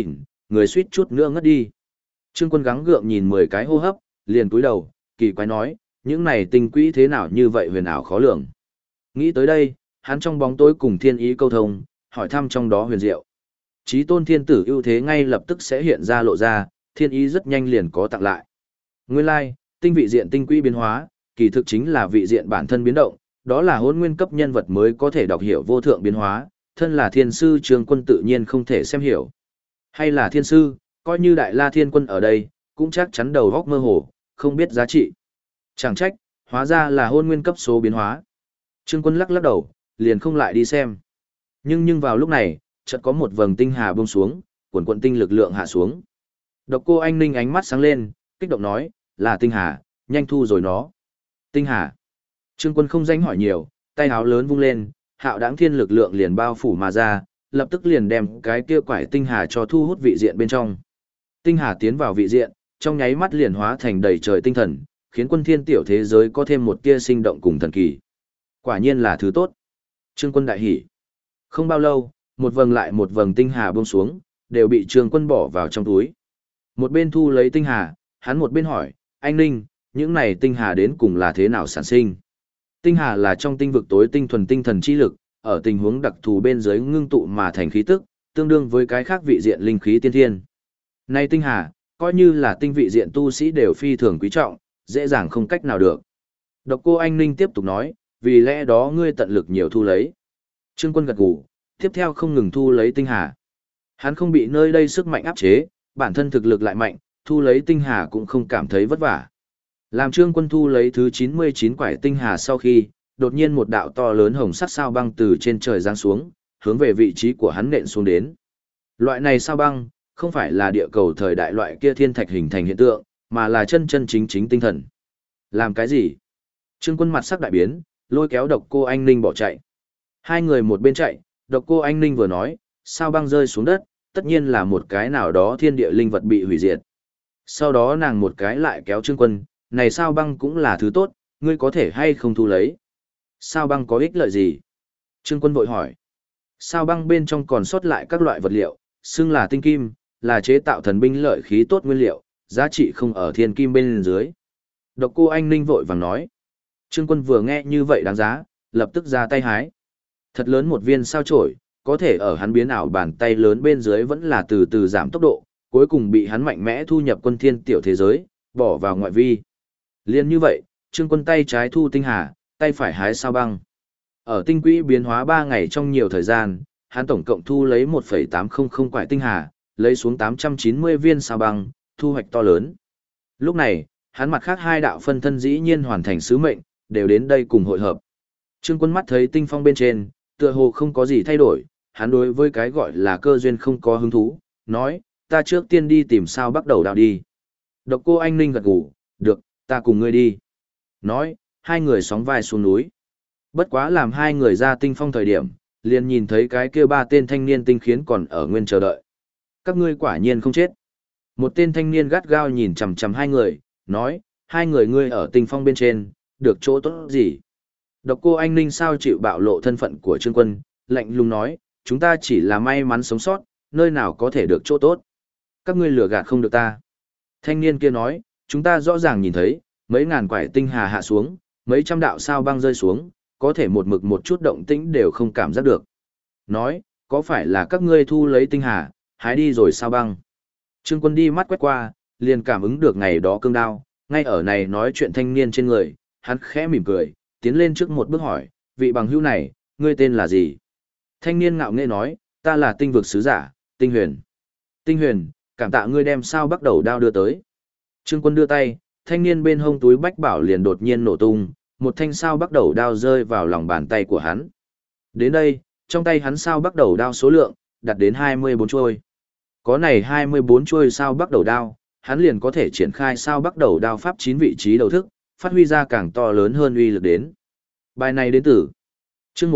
người suýt chút nữa ngất đi. Trương Quân gắng gượng nhìn 10 cái hô hấp, liền cúi đầu, kỳ quái nói, những này tinh quỹ thế nào như vậy huyền ảo khó lường. Nghĩ tới đây, hắn trong bóng tối cùng thiên ý câu thông, hỏi thăm trong đó huyền diệu. Chí tôn thiên tử ưu thế ngay lập tức sẽ hiện ra lộ ra, thiên ý rất nhanh liền có tặng lại. Nguyên lai, tinh vị diện tinh quỹ biến hóa, kỳ thực chính là vị diện bản thân biến động, đó là hôn nguyên cấp nhân vật mới có thể đọc hiểu vô thượng biến hóa, thân là thiên sư Trương Quân tự nhiên không thể xem hiểu. Hay là thiên sư, coi như đại la thiên quân ở đây, cũng chắc chắn đầu góc mơ hồ, không biết giá trị. Chẳng trách, hóa ra là hôn nguyên cấp số biến hóa. Trương Quân lắc lắc đầu, liền không lại đi xem. Nhưng vào lúc này, chợt có một vầng tinh hà buông xuống, cuồn cuộn tinh lực lượng hạ xuống. Độc Cô Anh Ninh ánh mắt sáng lên, kích động nói, là tinh hà, nhanh thu rồi nó. Tinh hà. Trương Quân không danh hỏi nhiều, tay áo lớn vung lên, hạo đãng thiên lực lượng liền bao phủ mà ra, lập tức liền đem cái kia quải tinh hà cho thu hút vị diện bên trong. Tinh hà tiến vào vị diện, trong nháy mắt liền hóa thành đầy trời tinh thần, khiến quân thiên tiểu thế giới có thêm một tia sinh động cùng thần kỳ. Quả nhiên là thứ tốt. Trương Quân đại hỉ. Không bao lâu, một vầng lại một vầng tinh hà buông xuống, đều bị Trương Quân bỏ vào trong túi. Một bên thu lấy tinh hà, hắn một bên hỏi, anh Ninh, những này tinh hà đến cùng là thế nào sản sinh? Tinh hà là trong tinh vực tối tinh thuần tinh thần chi lực, ở tình huống đặc thù bên dưới ngưng tụ mà thành khí tức, tương đương với cái khác vị diện linh khí tiên thiên. Nay tinh hà, coi như là tinh vị diện tu sĩ đều phi thường quý trọng, dễ dàng không cách nào được. Độc Cô Anh Ninh tiếp tục nói, vì lẽ đó ngươi tận lực nhiều thu lấy. Trương Quân gật gù, tiếp theo không ngừng thu lấy tinh hà. Hắn không bị nơi đây sức mạnh áp chế, bản thân thực lực lại mạnh, thu lấy tinh hà cũng không cảm thấy vất vả. Làm Trương Quân thu lấy thứ 99 quải tinh hà sau khi, đột nhiên một đạo to lớn hồng sắc sao băng từ trên trời giáng xuống, hướng về vị trí của hắn nện xuống đến. Loại này sao băng, không phải là địa cầu thời đại loại kia thiên thạch hình thành hiện tượng, mà là chân chân chính chính tinh thần. Làm cái gì? Trương Quân mặt sắc đại biến, lôi kéo Độc Cô Anh Ninh bỏ chạy. Hai người một bên chạy, Độc Cô Anh Ninh vừa nói, sao băng rơi xuống đất, tất nhiên là một cái nào đó thiên địa linh vật bị hủy diệt. Sau đó nàng một cái lại kéo Trương Quân, này sao băng cũng là thứ tốt, ngươi có thể hay không thu lấy. Sao băng có ích lợi gì? Trương Quân vội hỏi. Sao băng bên trong còn sót lại các loại vật liệu, xưng là tinh kim, là chế tạo thần binh lợi khí tốt nguyên liệu, giá trị không ở thiên kim bên dưới. Độc Cô Anh Ninh vội vàng nói. Trương Quân vừa nghe như vậy đáng giá, lập tức ra tay hái. Thật lớn một viên sao chổi, có thể ở hắn biến ảo bàn tay lớn bên dưới vẫn là từ từ giảm tốc độ, cuối cùng bị hắn mạnh mẽ thu nhập quân thiên tiểu thế giới, bỏ vào ngoại vi. Liên như vậy, Trương Quân tay trái thu tinh hà, tay phải hái sao băng. Ở tinh quỹ biến hóa 3 ngày trong nhiều thời gian, hắn tổng cộng thu lấy 1,800 quải tinh hà, lấy xuống 890 viên sao băng, thu hoạch to lớn. Lúc này, hắn mặt khác hai đạo phân thân dĩ nhiên hoàn thành sứ mệnh, đều đến đây cùng hội hợp. Trương Quân mắt thấy tinh phong bên trên, tựa hồ không có gì thay đổi, hắn đối với cái gọi là cơ duyên không có hứng thú, nói, ta trước tiên đi tìm sao bắt đầu đạo đi. Độc Cô Anh Ninh gật gù, được, ta cùng ngươi đi. Nói, hai người sóng vai xuống núi. Bất quá làm hai người ra tinh phong thời điểm, liền nhìn thấy cái kia ba tên thanh niên tinh khiến còn ở nguyên chờ đợi. Các ngươi quả nhiên không chết. Một tên thanh niên gắt gao nhìn chằm chằm hai người, nói, hai người ngươi ở tinh phong bên trên, được chỗ tốt gì? Độc Cô Anh Ninh sao chịu bạo lộ thân phận của Trương Quân, lạnh lùng nói, chúng ta chỉ là may mắn sống sót, nơi nào có thể được chỗ tốt. Các ngươi lừa gạt không được ta. Thanh niên kia nói, chúng ta rõ ràng nhìn thấy, mấy ngàn quải tinh hà hạ xuống, mấy trăm đạo sao băng rơi xuống, có thể một mực một chút động tĩnh đều không cảm giác được. Nói, có phải là các ngươi thu lấy tinh hà, hái đi rồi sao băng? Trương Quân đi mắt quét qua, liền cảm ứng được ngày đó cương đao, ngay ở này nói chuyện thanh niên trên người, hắn khẽ mỉm cười, tiến lên trước một bước hỏi, vị bằng hữu này, ngươi tên là gì? Thanh niên ngạo nghễ nói, ta là tinh vực sứ giả, Tinh Huyền. Tinh Huyền, cảm tạ ngươi đem sao bắt đầu đao đưa tới. Trương Quân đưa tay, thanh niên bên hông túi bách bảo liền đột nhiên nổ tung, một thanh sao bắt đầu đao rơi vào lòng bàn tay của hắn. Đến đây, trong tay hắn sao bắt đầu đao số lượng, đạt đến 24 chuôi. Có này 24 chuôi sao bắt đầu đao, hắn liền có thể triển khai sao bắt đầu đao pháp 9 vị trí đầu thức, phát huy ra càng to lớn hơn uy lực đến. Bài này đến từ chương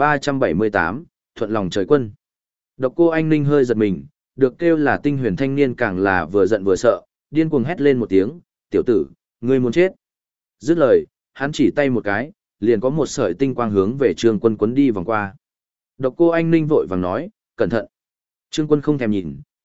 1378, Thuận lòng trời quân. Độc Cô Anh Ninh hơi giật mình, được kêu là Tinh Huyền thanh niên càng là vừa giận vừa sợ, điên cuồng hét lên một tiếng, tiểu tử, ngươi muốn chết. Dứt lời, hắn chỉ tay một cái, liền có một sợi tinh quang hướng về Trương Quân quấn đi vòng qua. Độc Cô Anh Ninh vội vàng nói, cẩn thận. Trương Quân không thèm nhìn,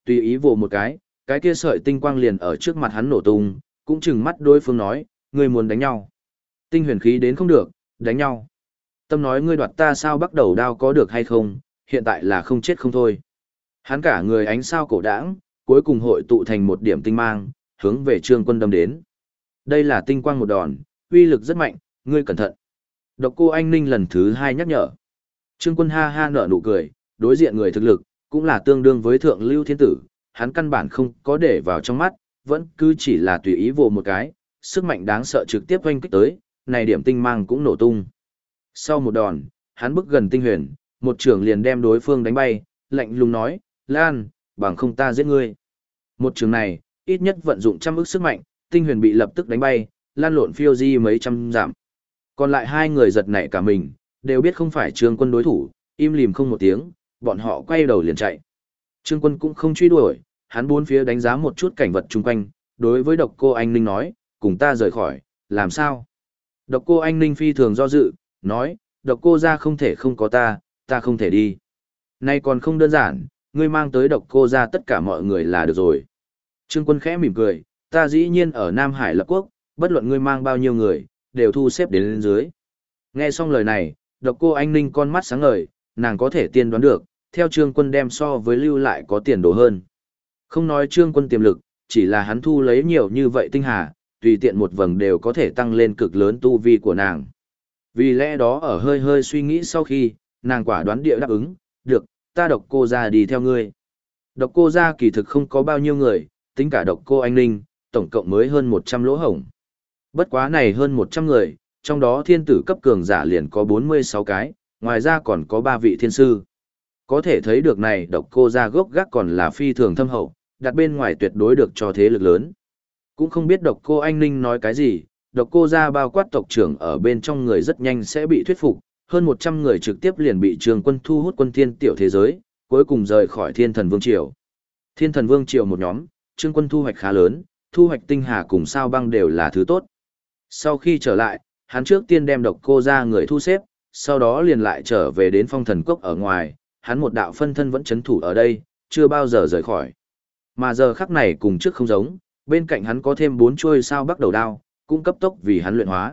Tùy ý vồ một cái kia sợi tinh quang liền ở trước mặt hắn nổ tung, cũng chừng mắt đối phương nói, ngươi muốn đánh nhau. Tinh huyền khí đến không được, đánh nhau. Tâm nói ngươi đoạt ta sao bắt đầu đao có được hay không, hiện tại là không chết không thôi. Hắn cả người ánh sao cổ đãng, cuối cùng hội tụ thành một điểm tinh mang, hướng về Trương Quân đâm đến. Đây là tinh quang một đòn, uy lực rất mạnh, ngươi cẩn thận. Độc Cô Anh Ninh lần thứ 2 nhắc nhở. Trương Quân ha ha nở nụ cười, đối diện người thực lực, cũng là tương đương với thượng lưu thiên tử, hắn căn bản không có để vào trong mắt, vẫn cứ chỉ là tùy ý vồ một cái, sức mạnh đáng sợ trực tiếp oanh kích tới, này điểm tinh mang cũng nổ tung. Sau một đòn, hắn bước gần tinh huyền, một trường liền đem đối phương đánh bay, lạnh lùng nói, Lan, bằng không ta giết ngươi. Một trường này, ít nhất vận dụng trăm ức sức mạnh, tinh huyền bị lập tức đánh bay, lan lộn phiêu di mấy trăm dặm. Còn lại hai người giật nảy cả mình, đều biết không phải Trương Quân đối thủ, im lìm không một tiếng, bọn họ quay đầu liền chạy. Trương Quân cũng không truy đuổi, hắn bốn phía đánh giá một chút cảnh vật chung quanh, đối với Độc Cô Anh Ninh nói, cùng ta rời khỏi, làm sao? Độc Cô Anh Ninh phi thường do dự, nói, Độc Cô gia không thể không có ta không thể đi. Nay còn không đơn giản, ngươi mang tới Độc Cô gia tất cả mọi người là được rồi. Trương Quân khẽ mỉm cười, ta dĩ nhiên ở Nam Hải lập quốc, bất luận ngươi mang bao nhiêu người, đều thu xếp đến lên dưới. Nghe xong lời này, Độc Cô Anh Ninh con mắt sáng ngời, nàng có thể tiên đoán được, theo Trương Quân đem so với lưu lại có tiền đồ hơn. Không nói Trương Quân tiềm lực, chỉ là hắn thu lấy nhiều như vậy tinh hà, tùy tiện một vầng đều có thể tăng lên cực lớn tu vi của nàng. Vì lẽ đó ở hơi hơi suy nghĩ sau khi, nàng quả đoán địa đáp ứng, được, ta Độc Cô gia đi theo ngươi. Độc Cô gia kỳ thực không có bao nhiêu người, tính cả Độc Cô Anh Ninh, tổng cộng mới hơn 100 lỗ hổng. Bất quá này hơn 100 người, trong đó thiên tử cấp cường giả liền có 46 cái, ngoài ra còn có 3 vị thiên sư. Có thể thấy được này Độc Cô gia gốc gác còn là phi thường thâm hậu, đặt bên ngoài tuyệt đối được cho thế lực lớn. Cũng không biết Độc Cô Anh Ninh nói cái gì, Độc Cô gia bao quát tộc trưởng ở bên trong người rất nhanh sẽ bị thuyết phục, hơn 100 người trực tiếp liền bị Trương Quân thu hút quân thiên tiểu thế giới, cuối cùng rời khỏi Thiên Thần Vương Triều. Thiên Thần Vương Triều một nhóm, Trương Quân thu hoạch khá lớn, thu hoạch tinh hà cùng sao băng đều là thứ tốt. Sau khi trở lại, hắn trước tiên đem Độc Cô gia người thu xếp, sau đó liền lại trở về đến Phong Thần Cốc ở ngoài, hắn một đạo phân thân vẫn chấn thủ ở đây, chưa bao giờ rời khỏi. Mà giờ khắc này cùng trước không giống, bên cạnh hắn có thêm 4 chuôi sao bắc đầu đao, cũng cấp tốc vì hắn luyện hóa.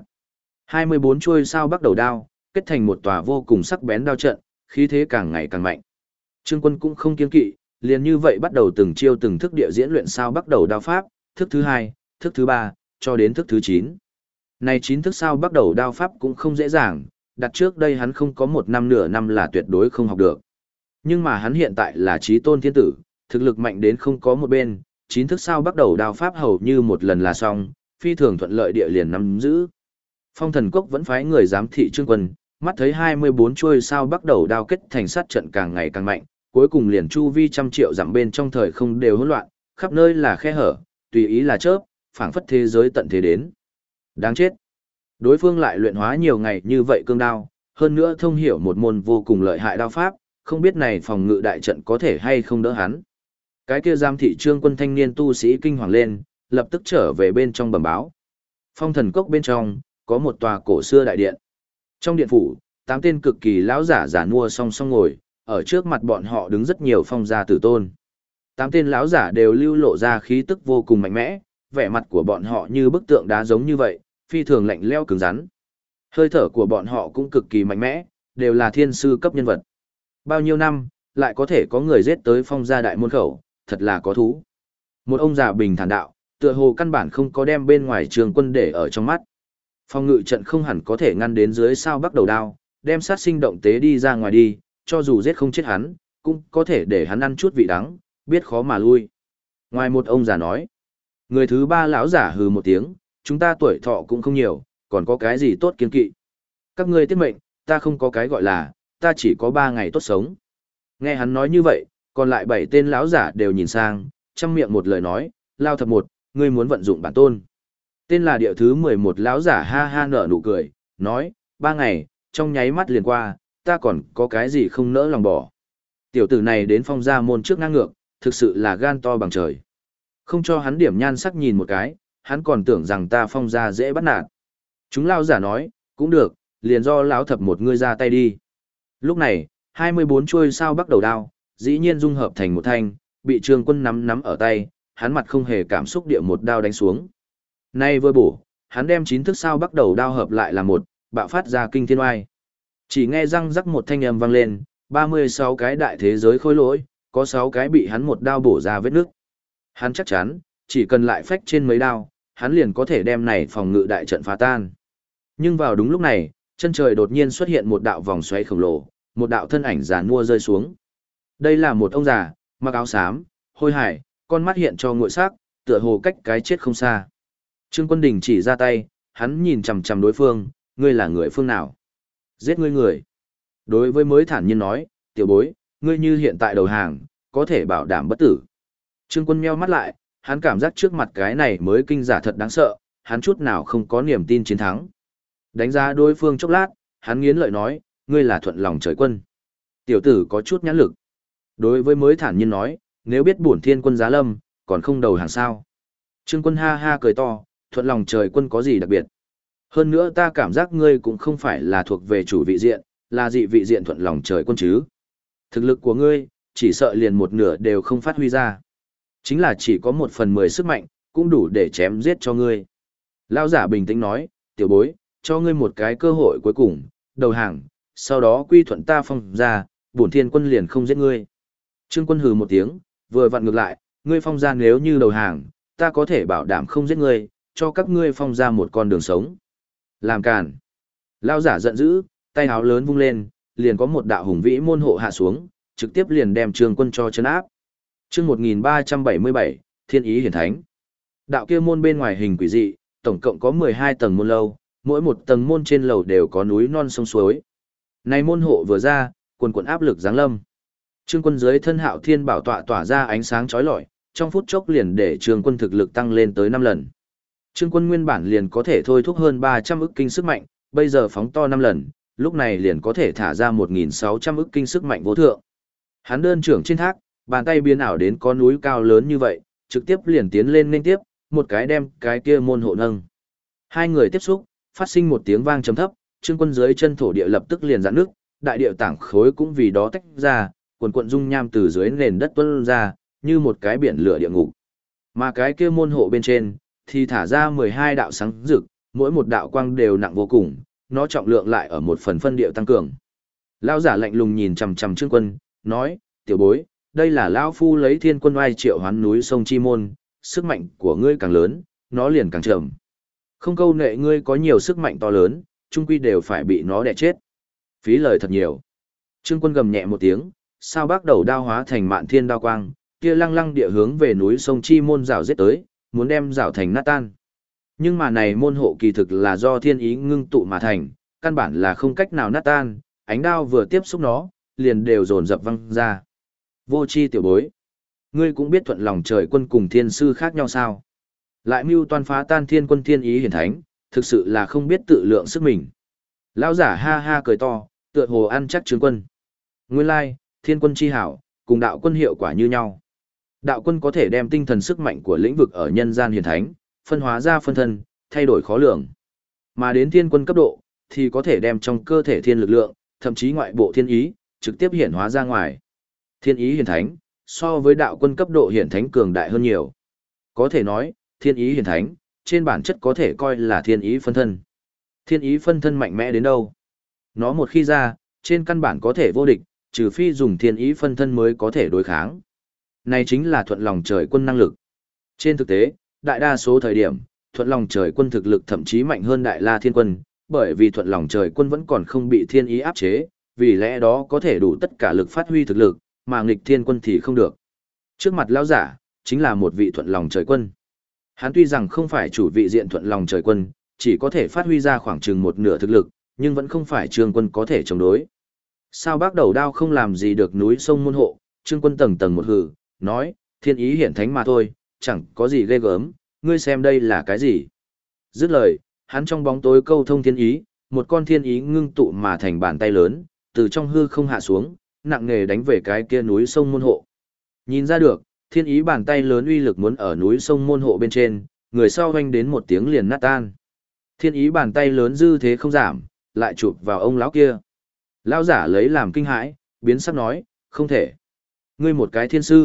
24 chuôi sao bắc đầu đao, kết thành một tòa vô cùng sắc bén đao trận, khí thế càng ngày càng mạnh. Trương Quân cũng không kiêng kỵ, liền như vậy bắt đầu từng chiêu từng thức địa diễn luyện sao bắc đầu đao pháp, thức thứ 2, thức thứ 3, cho đến thức thứ 9. Này 9 thức sao bắc đầu đao pháp cũng không dễ dàng, đặt trước đây hắn không có một năm nửa năm là tuyệt đối không học được. Nhưng mà hắn hiện tại là chí tôn thiên tử, thực lực mạnh đến không có một bên, 9 thức sao bắc đầu đao pháp hầu như một lần là xong, phi thường thuận lợi địa liền nắm giữ. Phong Thần Cốc vẫn phái người giám thị Trương Quân, mắt thấy 24 chuôi sao bắc đầu đao kết thành sát trận càng ngày càng mạnh, cuối cùng liền chu vi trăm triệu dặm bên trong thời không đều hỗn loạn, khắp nơi là khe hở, tùy ý là chớp, phảng phất thế giới tận thế đến. Đáng chết. Đối phương lại luyện hóa nhiều ngày như vậy cương đao, hơn nữa thông hiểu một môn vô cùng lợi hại đao pháp, không biết này phòng ngự đại trận có thể hay không đỡ hắn. Cái kia giám thị Trương Quân thanh niên tu sĩ kinh hoàng lên, lập tức trở về bên trong bẩm báo. Phong Thần Cốc bên trong, có một tòa cổ xưa đại điện. Trong điện phủ, 8 tên cực kỳ lão giả giả nua song song ngồi, ở trước mặt bọn họ đứng rất nhiều phong gia tử tôn. 8 tên lão giả đều lưu lộ ra khí tức vô cùng mạnh mẽ, vẻ mặt của bọn họ như bức tượng đá giống như vậy, phi thường lạnh lẽo cứng rắn. Hơi thở của bọn họ cũng cực kỳ mạnh mẽ, đều là thiên sư cấp nhân vật. Bao nhiêu năm, lại có thể có người giết tới phong gia đại môn khẩu, thật là có thú. Một ông già bình thản đạo, tựa hồ căn bản không có đem bên ngoài Trương Quân để ở trong mắt. Phong ngự trận không hẳn có thể ngăn đến dưới sao bắc đầu đao, đem sát sinh động tế đi ra ngoài đi, cho dù giết không chết hắn, cũng có thể để hắn ăn chút vị đắng, biết khó mà lui. Ngoài một ông già nói, người thứ 3 lão giả hừ một tiếng, chúng ta tuổi thọ cũng không nhiều, còn có cái gì tốt kiên kỵ. Các ngươi tiết mệnh, ta không có cái gọi là, ta chỉ có 3 ngày tốt sống. Nghe hắn nói như vậy, còn lại 7 tên lão giả đều nhìn sang, trăm miệng một lời nói, Lao Thập Một, ngươi muốn vận dụng bản tôn. Tên là địa thứ 11 lão giả ha ha nở nụ cười, nói, 3 ngày, trong nháy mắt liền qua, ta còn có cái gì không nỡ lòng bỏ. Tiểu tử này đến phong gia môn trước ngang ngược, thực sự là gan to bằng trời. Không cho hắn điểm nhan sắc nhìn một cái, hắn còn tưởng rằng ta phong gia dễ bắt nạt. Chúng lão giả nói, cũng được, liền do lão Thập Một ngươi ra tay đi. Lúc này, 24 chuôi sao bắc đầu đao, dĩ nhiên dung hợp thành một thanh, bị Trương Quân nắm nắm ở tay, hắn mặt không hề cảm xúc địa một đao đánh xuống. Nay vừa bổ, hắn đem 9 thức sao bắt đầu đao hợp lại là một, bạo phát ra kinh thiên oai. Chỉ nghe răng rắc một thanh âm vang lên, 36 cái đại thế giới khôi lỗi, có 6 cái bị hắn một đao bổ ra vết nước. Hắn chắc chắn, chỉ cần lại phách trên mấy đao, hắn liền có thể đem này phòng ngự đại trận phá tan. Nhưng vào đúng lúc này, chân trời đột nhiên xuất hiện một đạo vòng xoáy khổng lồ, một đạo thân ảnh giàn mua rơi xuống. Đây là một ông già, mặc áo xám, hôi hải, con mắt hiện cho ngụy sắc, tựa hồ cách cái chết không xa. Trương Quân Đình chỉ ra tay, hắn nhìn chằm chằm đối phương, ngươi là người phương nào? Giết ngươi người. Đối với mới thản nhiên nói, tiểu bối, ngươi như hiện tại đầu hàng, có thể bảo đảm bất tử. Trương Quân meo mắt lại, hắn cảm giác trước mặt cái này mới kinh giả thật đáng sợ, hắn chút nào không có niềm tin chiến thắng. Đánh giá đối phương chốc lát, hắn nghiến lợi nói, ngươi là thuận lòng trời quân. Tiểu tử có chút nhãn lực. Đối với mới thản nhiên nói, nếu biết bổn thiên quân giá lâm, còn không đầu hàng sao. Trương Quân ha ha cười to, thuận lòng trời quân có gì đặc biệt. Hơn nữa ta cảm giác ngươi cũng không phải là thuộc về chủ vị diện, là dị vị diện thuận lòng trời quân chứ. Thực lực của ngươi, chỉ sợ liền một nửa đều không phát huy ra. Chính là chỉ có 1/10 sức mạnh, cũng đủ để chém giết cho ngươi. Lão giả bình tĩnh nói, tiểu bối, cho ngươi một cái cơ hội cuối cùng, đầu hàng, sau đó quy thuận ta phong ra, bổn thiên quân liền không giết ngươi. Trương Quân hừ một tiếng, vừa vặn ngược lại, ngươi phong ra nếu như đầu hàng, ta có thể bảo đảm không giết ngươi, cho các ngươi phong ra một con đường sống. Làm càn. Lão giả giận dữ, tay áo lớn vung lên, liền có một đạo hùng vĩ môn hộ hạ xuống, trực tiếp liền đem Trương Quân cho trấn áp. Chương 1377, Thiên Ý Hiển Thánh. Đạo kia môn bên ngoài hình quỷ dị, tổng cộng có 12 tầng môn lâu, mỗi một tầng môn trên lầu đều có núi non sông suối. Này môn hộ vừa ra, quần quần áp lực giáng lâm. Trương Quân dưới thân Hạo Thiên bảo tọa tỏa ra ánh sáng chói lọi, trong phút chốc liền để Trương Quân thực lực tăng lên tới 5 lần. Trương Quân nguyên bản liền có thể thôi thúc hơn 300 ức kinh sức mạnh, bây giờ phóng to 5 lần, lúc này liền có thể thả ra 1.600 ức kinh sức mạnh vô thượng. Hắn đơn trưởng trên thác, bàn tay biến ảo đến có núi cao lớn như vậy, trực tiếp liền tiến lên nên tiếp, một cái đem cái kia môn hộ nâng. Hai người tiếp xúc, phát sinh một tiếng vang trầm thấp, Trương Quân dưới chân thổ địa lập tức liền giãn nước, đại địa tảng khối cũng vì đó tách ra, quần quần dung nham từ dưới nền đất tuôn ra, như một cái biển lửa địa ngục. Mà cái kia môn hộ bên trên thì thả ra 12 đạo sáng rực, mỗi một đạo quang đều nặng vô cùng, nó trọng lượng lại ở một phần phân điệu tăng cường. Lão giả lạnh lùng nhìn chằm chằm Trương Quân, nói, tiểu bối, đây là lão phu lấy thiên quân oai triệu hoán núi sông chi môn, sức mạnh của ngươi càng lớn, nó liền càng trầm. Không câu nệ ngươi có nhiều sức mạnh to lớn, chung quy đều phải bị nó đè chết. Phí lời thật nhiều. Trương Quân gầm nhẹ một tiếng, sao bác đầu đao hóa thành mạn thiên đao quang, kia lăng lăng địa hướng về núi sông chi môn rào giết tới, muốn đem rào thành nát tan. Nhưng mà này môn hộ kỳ thực là do thiên ý ngưng tụ mà thành, căn bản là không cách nào nát tan, ánh đao vừa tiếp xúc nó, liền đều dồn dập văng ra. Vô chi tiểu bối, ngươi cũng biết thuận lòng trời quân cùng thiên sư khác nhau sao? Lại mưu toan phá tan thiên quân thiên ý hiển thánh, thực sự là không biết tự lượng sức mình. Lão giả ha ha cười to, tựa hồ ăn chắc Trương Quân. Nguyên lai, thiên quân chi hảo, cùng đạo quân hiệu quả như nhau. Đạo quân có thể đem tinh thần sức mạnh của lĩnh vực ở nhân gian hiển thánh, phân hóa ra phân thân, thay đổi khó lường. Mà đến thiên quân cấp độ, thì có thể đem trong cơ thể thiên lực lượng, thậm chí ngoại bộ thiên ý, trực tiếp hiển hóa ra ngoài. Thiên ý hiển thánh, so với đạo quân cấp độ hiển thánh cường đại hơn nhiều. Có thể nói, thiên ý hiển thánh, trên bản chất có thể coi là thiên ý phân thân. Thiên ý phân thân mạnh mẽ đến đâu? Nó một khi ra, trên căn bản có thể vô địch, trừ phi dùng thiên ý phân thân mới có thể đối kháng. Này chính là thuận lòng trời quân năng lực. Trên thực tế, đại đa số thời điểm, thuận lòng trời quân thực lực thậm chí mạnh hơn đại la thiên quân, bởi vì thuận lòng trời quân vẫn còn không bị thiên ý áp chế, vì lẽ đó có thể đủ tất cả lực phát huy thực lực, mà nghịch thiên quân thì không được. Trước mặt lão giả, chính là một vị thuận lòng trời quân. Hắn tuy rằng không phải chủ vị diện thuận lòng trời quân, chỉ có thể phát huy ra khoảng chừng một nửa thực lực, nhưng vẫn không phải Trương Quân có thể chống đối. Sao bác đầu đao không làm gì được núi sông môn hộ, Trương Quân tầng tầng một hừ, nói, thiên ý hiển thánh mà thôi, chẳng có gì ghê gớm, ngươi xem đây là cái gì. Dứt lời, hắn trong bóng tối câu thông thiên ý, một con thiên ý ngưng tụ mà thành bàn tay lớn, từ trong hư không hạ xuống, nặng nề đánh về cái kia núi sông môn hộ. Nhìn ra được, thiên ý bàn tay lớn uy lực muốn ở núi sông môn hộ bên trên, người sau hoanh đến một tiếng liền nát tan. Thiên ý bàn tay lớn dư thế không giảm, lại chụp vào ông lão kia. Lão giả lấy làm kinh hãi, biến sắc nói, không thể. Ngươi một cái thiên sư,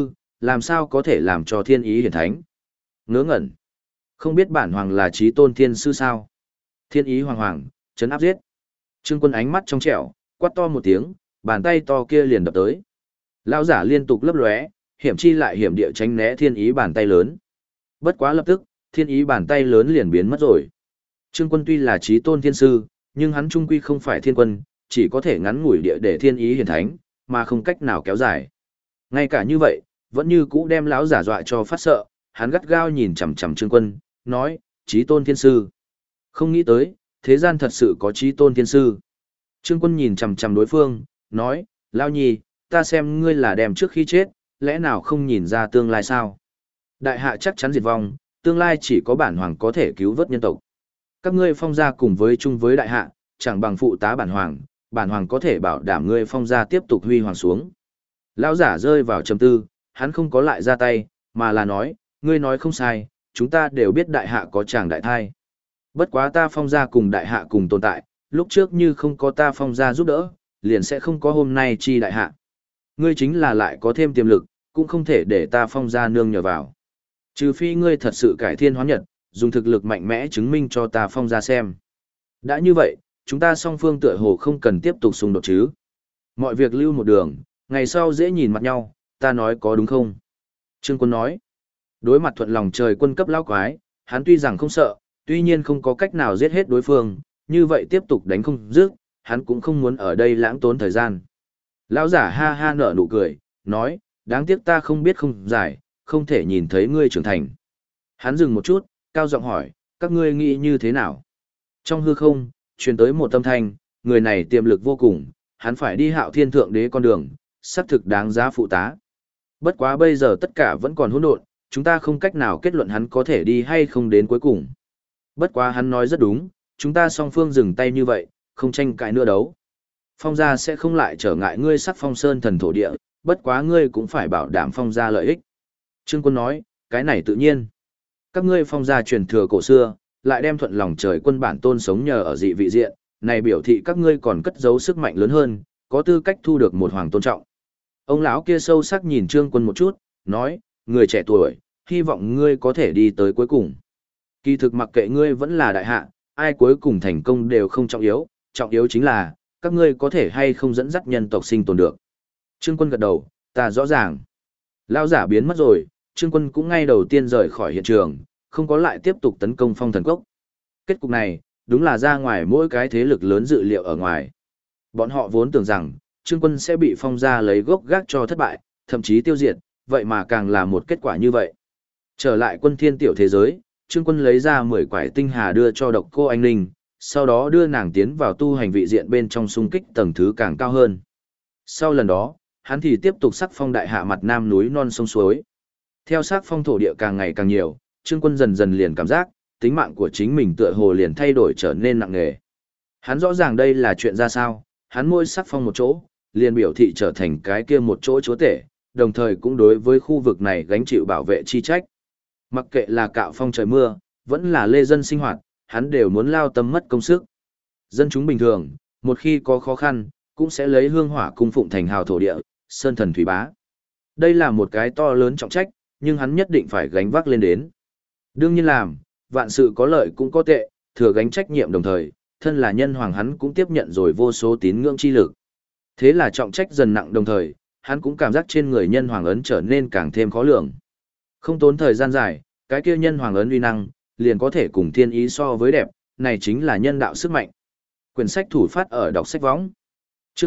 làm sao có thể làm cho thiên ý hiển thánh? Ngớ ngẩn. Không biết bản hoàng là chí tôn thiên sư sao? Thiên ý hoàng hoàng, chấn áp giết. Trương Quân ánh mắt trong trẻo, quát to một tiếng, bàn tay to kia liền đập tới. Lão giả liên tục lấp lóe, hiểm chi lại hiểm địa tránh né thiên ý bàn tay lớn. Bất quá lập tức, thiên ý bàn tay lớn liền biến mất rồi. Trương Quân tuy là chí tôn thiên sư, nhưng hắn trung quy không phải thiên quân, chỉ có thể ngắn ngủi địa để thiên ý hiển thánh, mà không cách nào kéo dài. Ngay cả như vậy, vẫn như cũ đem lão giả dọa cho phát sợ, hắn gắt gao nhìn chằm chằm Trương Quân, nói, chí tôn thiên sư. Không nghĩ tới, thế gian thật sự có chí tôn thiên sư. Trương Quân nhìn chằm chằm đối phương, nói, Lao Nhi, ta xem ngươi là đem trước khi chết, lẽ nào không nhìn ra tương lai sao? Đại hạ chắc chắn diệt vong, tương lai chỉ có bản hoàng có thể cứu vớt nhân tộc. Các ngươi phong gia cùng với chung với đại hạ, chẳng bằng phụ tá bản hoàng có thể bảo đảm ngươi phong gia tiếp tục huy hoàng xuống. Lão giả rơi vào trầm tư, hắn không có lại ra tay, mà là nói, ngươi nói không sai, chúng ta đều biết đại hạ có chàng đại thai. Bất quá ta phong gia cùng đại hạ cùng tồn tại, lúc trước như không có ta phong gia giúp đỡ, liền sẽ không có hôm nay chi đại hạ. Ngươi chính là lại có thêm tiềm lực, cũng không thể để ta phong gia nương nhờ vào. Trừ phi ngươi thật sự cải thiên hóa nhật, dùng thực lực mạnh mẽ chứng minh cho ta phong gia xem. Đã như vậy, chúng ta song phương tựa hồ không cần tiếp tục xung đột chứ. Mọi việc lưu một đường, ngày sau dễ nhìn mặt nhau, ta nói có đúng không? Trương Quân nói, đối mặt thuận lòng trời quân cấp lão quái, hắn tuy rằng không sợ, tuy nhiên không có cách nào giết hết đối phương, như vậy tiếp tục đánh không dứt, hắn cũng không muốn ở đây lãng tốn thời gian. Lão giả ha ha nở nụ cười, nói, đáng tiếc ta không biết không giải, không thể nhìn thấy ngươi trưởng thành. Hắn dừng một chút, cao giọng hỏi, các ngươi nghĩ như thế nào? Trong hư không, truyền tới một âm thanh, người này tiềm lực vô cùng, hắn phải đi Hạo Thiên Thượng Đế con đường, xác thực đáng giá phụ tá. Bất quá bây giờ tất cả vẫn còn hỗn độn, chúng ta không cách nào kết luận hắn có thể đi hay không đến cuối cùng. Bất quá hắn nói rất đúng, chúng ta song phương dừng tay như vậy, không tranh cãi nữa đấu. Phong gia sẽ không lại trở ngại ngươi sắc phong sơn thần thổ địa, bất quá ngươi cũng phải bảo đảm phong gia lợi ích. Trương Quân nói, cái này tự nhiên. Các ngươi phong gia truyền thừa cổ xưa, lại đem thuận lòng trời quân bản tôn sống nhờ ở dị vị diện, này biểu thị các ngươi còn cất giấu sức mạnh lớn hơn, có tư cách thu được một hoàng tôn trọng. Ông lão kia sâu sắc nhìn Trương Quân một chút, nói, người trẻ tuổi, hy vọng ngươi có thể đi tới cuối cùng. Kỳ thực mặc kệ ngươi vẫn là đại hạ, ai cuối cùng thành công đều không trọng yếu chính là, các ngươi có thể hay không dẫn dắt nhân tộc sinh tồn được. Trương Quân gật đầu, ta rõ ràng. Lão giả biến mất rồi, Trương Quân cũng ngay đầu tiên rời khỏi hiện trường, không có lại tiếp tục tấn công phong thần cốc. Kết cục này, đúng là ra ngoài mỗi cái thế lực lớn dự liệu ở ngoài. Bọn họ vốn tưởng rằng, Trương Quân sẽ bị phong gia lấy gốc gác cho thất bại, thậm chí tiêu diệt, vậy mà càng là một kết quả như vậy. Trở lại quân thiên tiểu thế giới, Trương Quân lấy ra 10 quải tinh hà đưa cho độc cô anh Linh, sau đó đưa nàng tiến vào tu hành vị diện bên trong xung kích tầng thứ càng cao hơn. Sau lần đó, hắn thì tiếp tục sắc phong đại hạ mặt nam núi non sông suối. Theo sắc phong thổ địa càng ngày càng nhiều, Trương Quân dần dần liền cảm giác, tính mạng của chính mình tựa hồ liền thay đổi trở nên nặng nề. Hắn rõ ràng đây là chuyện ra sao, hắn môi sắc phong một chỗ, liền biểu thị trở thành cái kia một chỗ chúa tể, đồng thời cũng đối với khu vực này gánh chịu bảo vệ chi trách. Mặc kệ là cạo phong trời mưa, vẫn là lê dân sinh hoạt, hắn đều muốn lao tâm mất công sức. Dân chúng bình thường, một khi có khó khăn, cũng sẽ lấy hương hỏa cung phụng thành hào thổ địa, sơn thần thủy bá. Đây là một cái to lớn trọng trách, nhưng hắn nhất định phải gánh vác lên đến. Đương nhiên làm, vạn sự có lợi cũng có tệ, thừa gánh trách nhiệm đồng thời, thân là nhân hoàng hắn cũng tiếp nhận rồi vô số tín ngưỡng chi lực. Thế là trọng trách dần nặng đồng thời, hắn cũng cảm giác trên người nhân hoàng ấn trở nên càng thêm khó lường. Không tốn thời gian dài, cái kia nhân hoàng ấn uy năng, liền có thể cùng thiên ý so với đẹp, này chính là nhân đạo sức mạnh. Quyển sách thủ phát ở đọc sách võng. Chương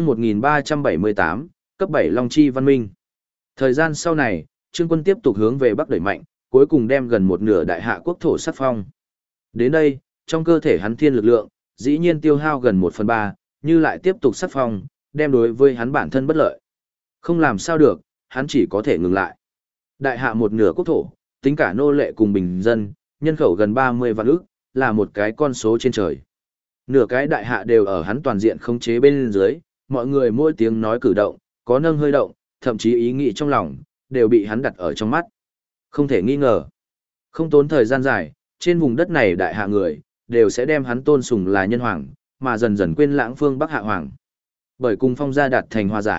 1378, cấp 7 Long Chi Văn Minh. Thời gian sau này, Trương Quân tiếp tục hướng về Bắc đẩy mạnh, cuối cùng đem gần một nửa đại hạ quốc thổ sắc phong. Đến đây, trong cơ thể hắn thiên lực lượng, dĩ nhiên tiêu hao gần 1/3, như lại tiếp tục sắc phong, đem đối với hắn bản thân bất lợi. Không làm sao được, hắn chỉ có thể ngừng lại. Đại hạ một nửa quốc thổ, tính cả nô lệ cùng bình dân, nhân khẩu gần 30 vạn ức, là một cái con số trên trời. Nửa cái đại hạ đều ở hắn toàn diện khống chế bên dưới, mọi người mỗi tiếng nói cử động, có nâng hơi động, thậm chí ý nghĩ trong lòng, đều bị hắn đặt ở trong mắt. Không thể nghi ngờ. Không tốn thời gian dài, trên vùng đất này đại hạ người, đều sẽ đem hắn tôn sùng là nhân hoàng, mà dần dần quên lãng phương Bắc hạ hoàng. Bởi cùng phong gia đạt thành hòa giải,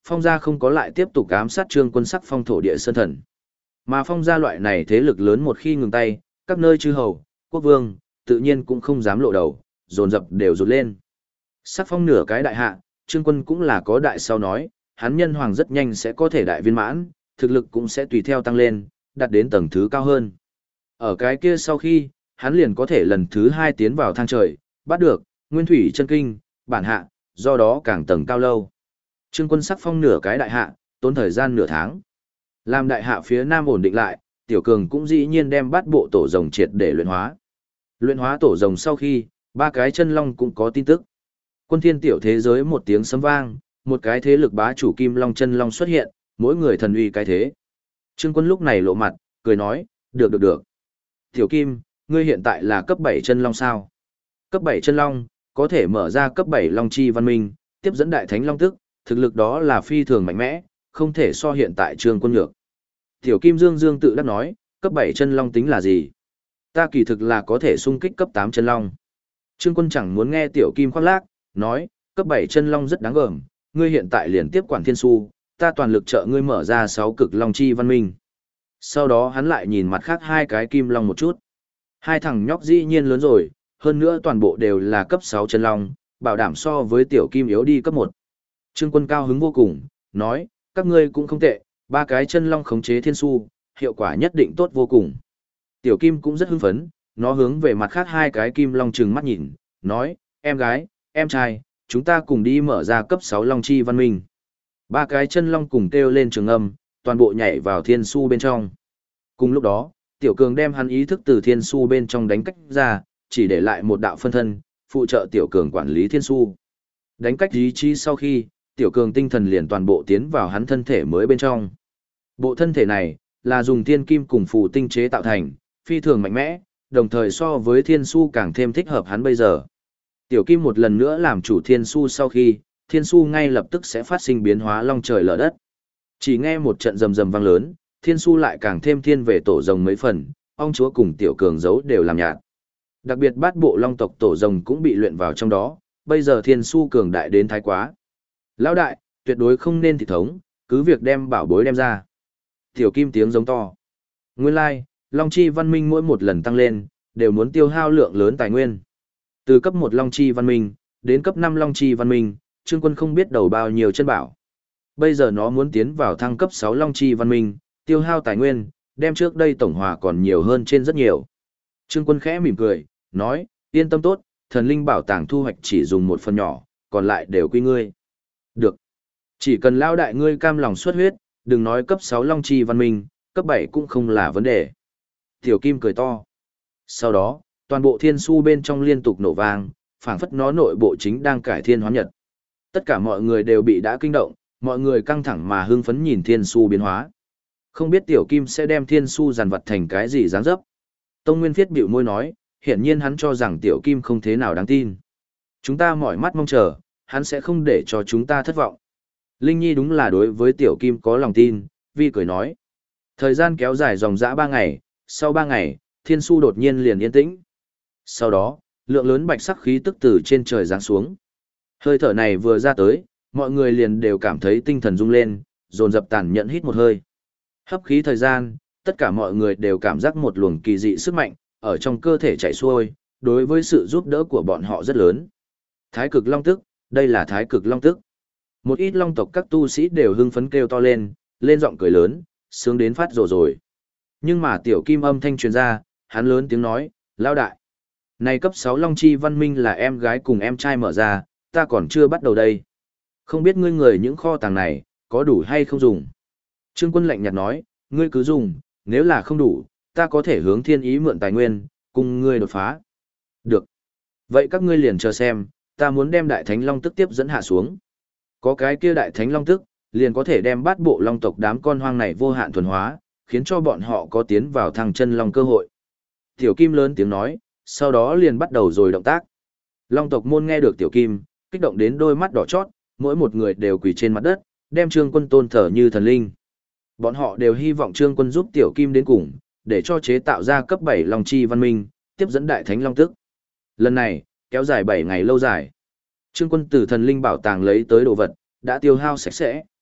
Phong gia không có lại tiếp tục ám sát Trương Quân sắc phong thổ địa sơn thần. Mà Phong gia loại này thế lực lớn một khi ngừng tay, các nơi chư hầu, quốc vương, tự nhiên cũng không dám lộ đầu, dồn dập đều rụt lên. Sắc phong nửa cái đại hạ, Trương Quân cũng là có đại sau nói, hắn nhân hoàng rất nhanh sẽ có thể đại viên mãn, thực lực cũng sẽ tùy theo tăng lên, đạt đến tầng thứ cao hơn. Ở cái kia sau khi, hắn liền có thể lần thứ 2 tiến vào thang trời, bắt được Nguyên Thủy chân kinh, bản hạ, do đó càng tầng cao lâu. Trương Quân sắc phong nửa cái đại hạ, tốn thời gian nửa tháng. Làm đại hạ phía nam ổn định lại, Tiểu Cường cũng dĩ nhiên đem bát bộ tổ rồng triệt để luyện hóa. Luyện hóa tổ rồng sau khi, 3 cái chân long cũng có tin tức. Quân thiên tiểu thế giới một tiếng sấm vang, một cái thế lực bá chủ kim long chân long xuất hiện, mỗi người thần uy cái thế. Trương Quân lúc này lộ mặt, cười nói, được. Tiểu Kim, ngươi hiện tại là cấp 7 chân long sao? Cấp 7 chân long, có thể mở ra cấp 7 long chi văn minh, tiếp dẫn đại thánh long tức, thực lực đó là phi thường mạnh mẽ, không thể so hiện tại Trương Quân nhược. Tiểu Kim Dương tự đắc nói, cấp 7 chân long tính là gì? Ta kỳ thực là có thể xung kích cấp 8 chân long. Trương Quân chẳng muốn nghe Tiểu Kim khoác lác, nói, cấp 7 chân long rất đáng gờm, ngươi hiện tại liền tiếp quản thiên su, ta toàn lực trợ ngươi mở ra 6 cực long chi văn minh. Sau đó hắn lại nhìn mặt khác 2 cái kim long một chút. Hai thằng nhóc dĩ nhiên lớn rồi, hơn nữa toàn bộ đều là cấp 6 chân long, bảo đảm so với Tiểu Kim yếu đi cấp 1. Trương Quân cao hứng vô cùng, nói, các ngươi cũng không tệ, 3 cái chân long khống chế thiên su, hiệu quả nhất định tốt vô cùng. Tiểu Kim cũng rất hưng phấn, nó hướng về mặt khác 2 cái kim long trừng mắt nhìn, nói, em gái, em trai, chúng ta cùng đi mở ra cấp 6 long chi văn minh. 3 cái chân long cùng kêu lên trường âm, toàn bộ nhảy vào thiên su bên trong. Cùng lúc đó, Tiểu Cường đem hắn ý thức từ thiên su bên trong đánh cách ra, chỉ để lại một đạo phân thân, phụ trợ Tiểu Cường quản lý thiên su. Đánh cách ý chí sau khi, Tiểu Cường tinh thần liền toàn bộ tiến vào hắn thân thể mới bên trong. Bộ thân thể này, là dùng thiên kim cùng phù tinh chế tạo thành, phi thường mạnh mẽ, đồng thời so với thiên su càng thêm thích hợp hắn bây giờ. Tiểu Kim một lần nữa làm chủ thiên su sau khi, thiên su ngay lập tức sẽ phát sinh biến hóa long trời lở đất. Chỉ nghe một trận rầm rầm vang lớn, thiên su lại càng thêm thiên về tổ rồng mấy phần, ong chúa cùng Tiểu Cường giấu đều làm nhạt. Đặc biệt bát bộ long tộc tổ rồng cũng bị luyện vào trong đó, bây giờ thiên su cường đại đến thái quá. Lão đại, tuyệt đối không nên thị thống, cứ việc đem bảo bối đem ra. Tiểu Kim tiếng giống to. Nguyên lai, long chi văn minh mỗi một lần tăng lên, đều muốn tiêu hao lượng lớn tài nguyên. Từ cấp 1 long chi văn minh, đến cấp 5 long chi văn minh, Trương Quân không biết đầu bao nhiêu chân bảo. Bây giờ nó muốn tiến vào thăng cấp 6 long chi văn minh, tiêu hao tài nguyên, đem trước đây tổng hòa còn nhiều hơn trên rất nhiều. Trương Quân khẽ mỉm cười, nói, yên tâm tốt, thần linh bảo tàng thu hoạch chỉ dùng một phần nhỏ, còn lại đều quy ngươi. Được. Chỉ cần lao đại ngươi cam lòng xuất huyết, đừng nói cấp 6 long chi văn minh, cấp 7 cũng không là vấn đề. Tiểu Kim cười to. Sau đó, toàn bộ thiên su bên trong liên tục nổ vang, phảng phất nó nội bộ chính đang cải thiên hóa nhật. Tất cả mọi người đều bị đã kinh động, mọi người căng thẳng mà hưng phấn nhìn thiên su biến hóa. Không biết Tiểu Kim sẽ đem thiên su giàn vật thành cái gì dáng dấp. Tông Nguyên Phiết bĩu môi nói, hiển nhiên hắn cho rằng Tiểu Kim không thế nào đáng tin. Chúng ta mỏi mắt mong chờ, hắn sẽ không để cho chúng ta thất vọng. Linh Nhi đúng là đối với Tiểu Kim có lòng tin, Vi cười nói. Thời gian kéo dài dòng dã 3 ngày, sau 3 ngày, thiên su đột nhiên liền yên tĩnh. Sau đó, lượng lớn bạch sắc khí tức từ trên trời giáng xuống. Hơi thở này vừa ra tới, mọi người liền đều cảm thấy tinh thần rung lên, dồn dập tàn nhẫn hít một hơi. Hấp khí thời gian, tất cả mọi người đều cảm giác một luồng kỳ dị sức mạnh, ở trong cơ thể chảy xuôi, đối với sự giúp đỡ của bọn họ rất lớn. Thái cực long tức, đây là thái cực long tức. Một ít long tộc các tu sĩ đều hưng phấn kêu to lên giọng cười lớn, sướng đến phát rồ rồi. Nhưng mà Tiểu Kim âm thanh truyền ra, hắn lớn tiếng nói, lao đại. Này cấp 6 long chi văn minh là em gái cùng em trai mở ra, ta còn chưa bắt đầu đây. Không biết ngươi người những kho tàng này, có đủ hay không dùng. Trương Quân lạnh nhạt nói, ngươi cứ dùng, nếu là không đủ, ta có thể hướng thiên ý mượn tài nguyên, cùng ngươi đột phá. Được. Vậy các ngươi liền chờ xem, ta muốn đem đại thánh long tức tiếp dẫn hạ xuống. Có cái kia đại thánh long tức, liền có thể đem bát bộ long tộc đám con hoang này vô hạn thuần hóa, khiến cho bọn họ có tiến vào thăng chân long cơ hội. Tiểu Kim lớn tiếng nói, sau đó liền bắt đầu rồi động tác. Long tộc môn nghe được Tiểu Kim, kích động đến đôi mắt đỏ chót, mỗi một người đều quỳ trên mặt đất, đem Trương Quân tôn thờ như thần linh. Bọn họ đều hy vọng Trương Quân giúp Tiểu Kim đến cùng, để cho chế tạo ra cấp 7 long chi văn minh, tiếp dẫn đại thánh long tức. Lần này, kéo dài 7 ngày lâu dài. Trương Quân từ thần linh bảo tàng lấy tới đồ vật, đã tiêu hao sạch sẽ.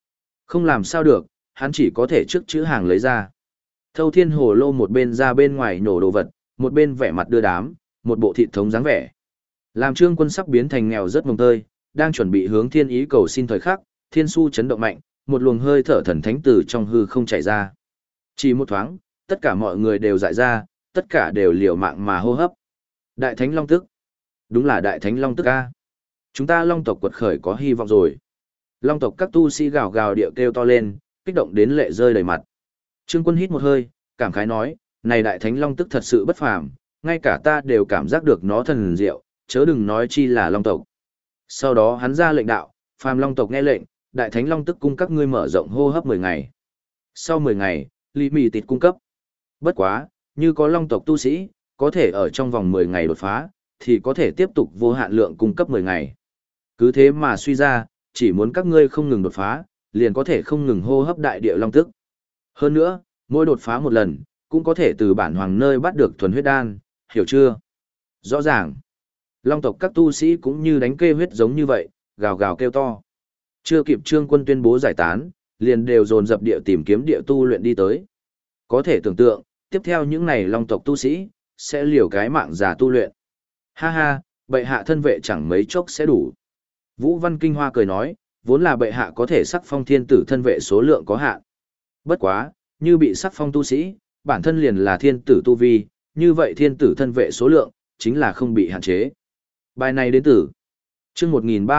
Không làm sao được, hắn chỉ có thể trước chữ hàng lấy ra. Thâu Thiên Hồ Lô một bên ra bên ngoài nổ đồ vật, một bên vẻ mặt đưa đám, một bộ thịt thống dáng vẻ. Làm Trương Quân sắp biến thành nghèo rất mồng tơi, đang chuẩn bị hướng thiên ý cầu xin thời khắc, thiên su chấn động mạnh, một luồng hơi thở thần thánh từ trong hư không chảy ra. Chỉ một thoáng, tất cả mọi người đều dại ra, tất cả đều liều mạng mà hô hấp. Đại Thánh Long Tức. Đúng là Đại Thánh Long Tức a. Chúng ta Long tộc quật khởi có hy vọng rồi. Long tộc các tu sĩ gào gào điệu kêu to lên, kích động đến lệ rơi đầy mặt. Trương Quân hít một hơi, cảm khái nói, này Đại Thánh Long Tức thật sự bất phàm, ngay cả ta đều cảm giác được nó thần diệu, chớ đừng nói chi là Long tộc. Sau đó hắn ra lệnh đạo, phàm Long tộc nghe lệnh, Đại Thánh Long Tức cung các ngươi mở rộng hô hấp 10 ngày. Sau 10 ngày, Lý Mị Tịt cung cấp. Bất quá, như có Long tộc tu sĩ, có thể ở trong vòng 10 ngày đột phá, thì có thể tiếp tục vô hạn lượng cung cấp 10 ngày. Cứ thế mà suy ra, chỉ muốn các ngươi không ngừng đột phá, liền có thể không ngừng hô hấp đại địa long tức. Hơn nữa, mỗi đột phá một lần, cũng có thể từ bản hoàng nơi bắt được thuần huyết đan, hiểu chưa? Rõ ràng. Long tộc các tu sĩ cũng như đánh kê huyết giống như vậy, gào gào kêu to. Chưa kịp Trương Quân tuyên bố giải tán, liền đều dồn dập địa tìm kiếm địa tu luyện đi tới. Có thể tưởng tượng, tiếp theo những này long tộc tu sĩ, sẽ liều cái mạng già tu luyện. Ha ha, bệ hạ thân vệ chẳng mấy chốc sẽ đủ. Vũ Văn Kinh Hoa cười nói, vốn là bệ hạ có thể sắc phong thiên tử thân vệ số lượng có hạn. Bất quá, như bị sắc phong tu sĩ, bản thân liền là thiên tử tu vi, như vậy thiên tử thân vệ số lượng, chính là không bị hạn chế. Bài này đến từ chương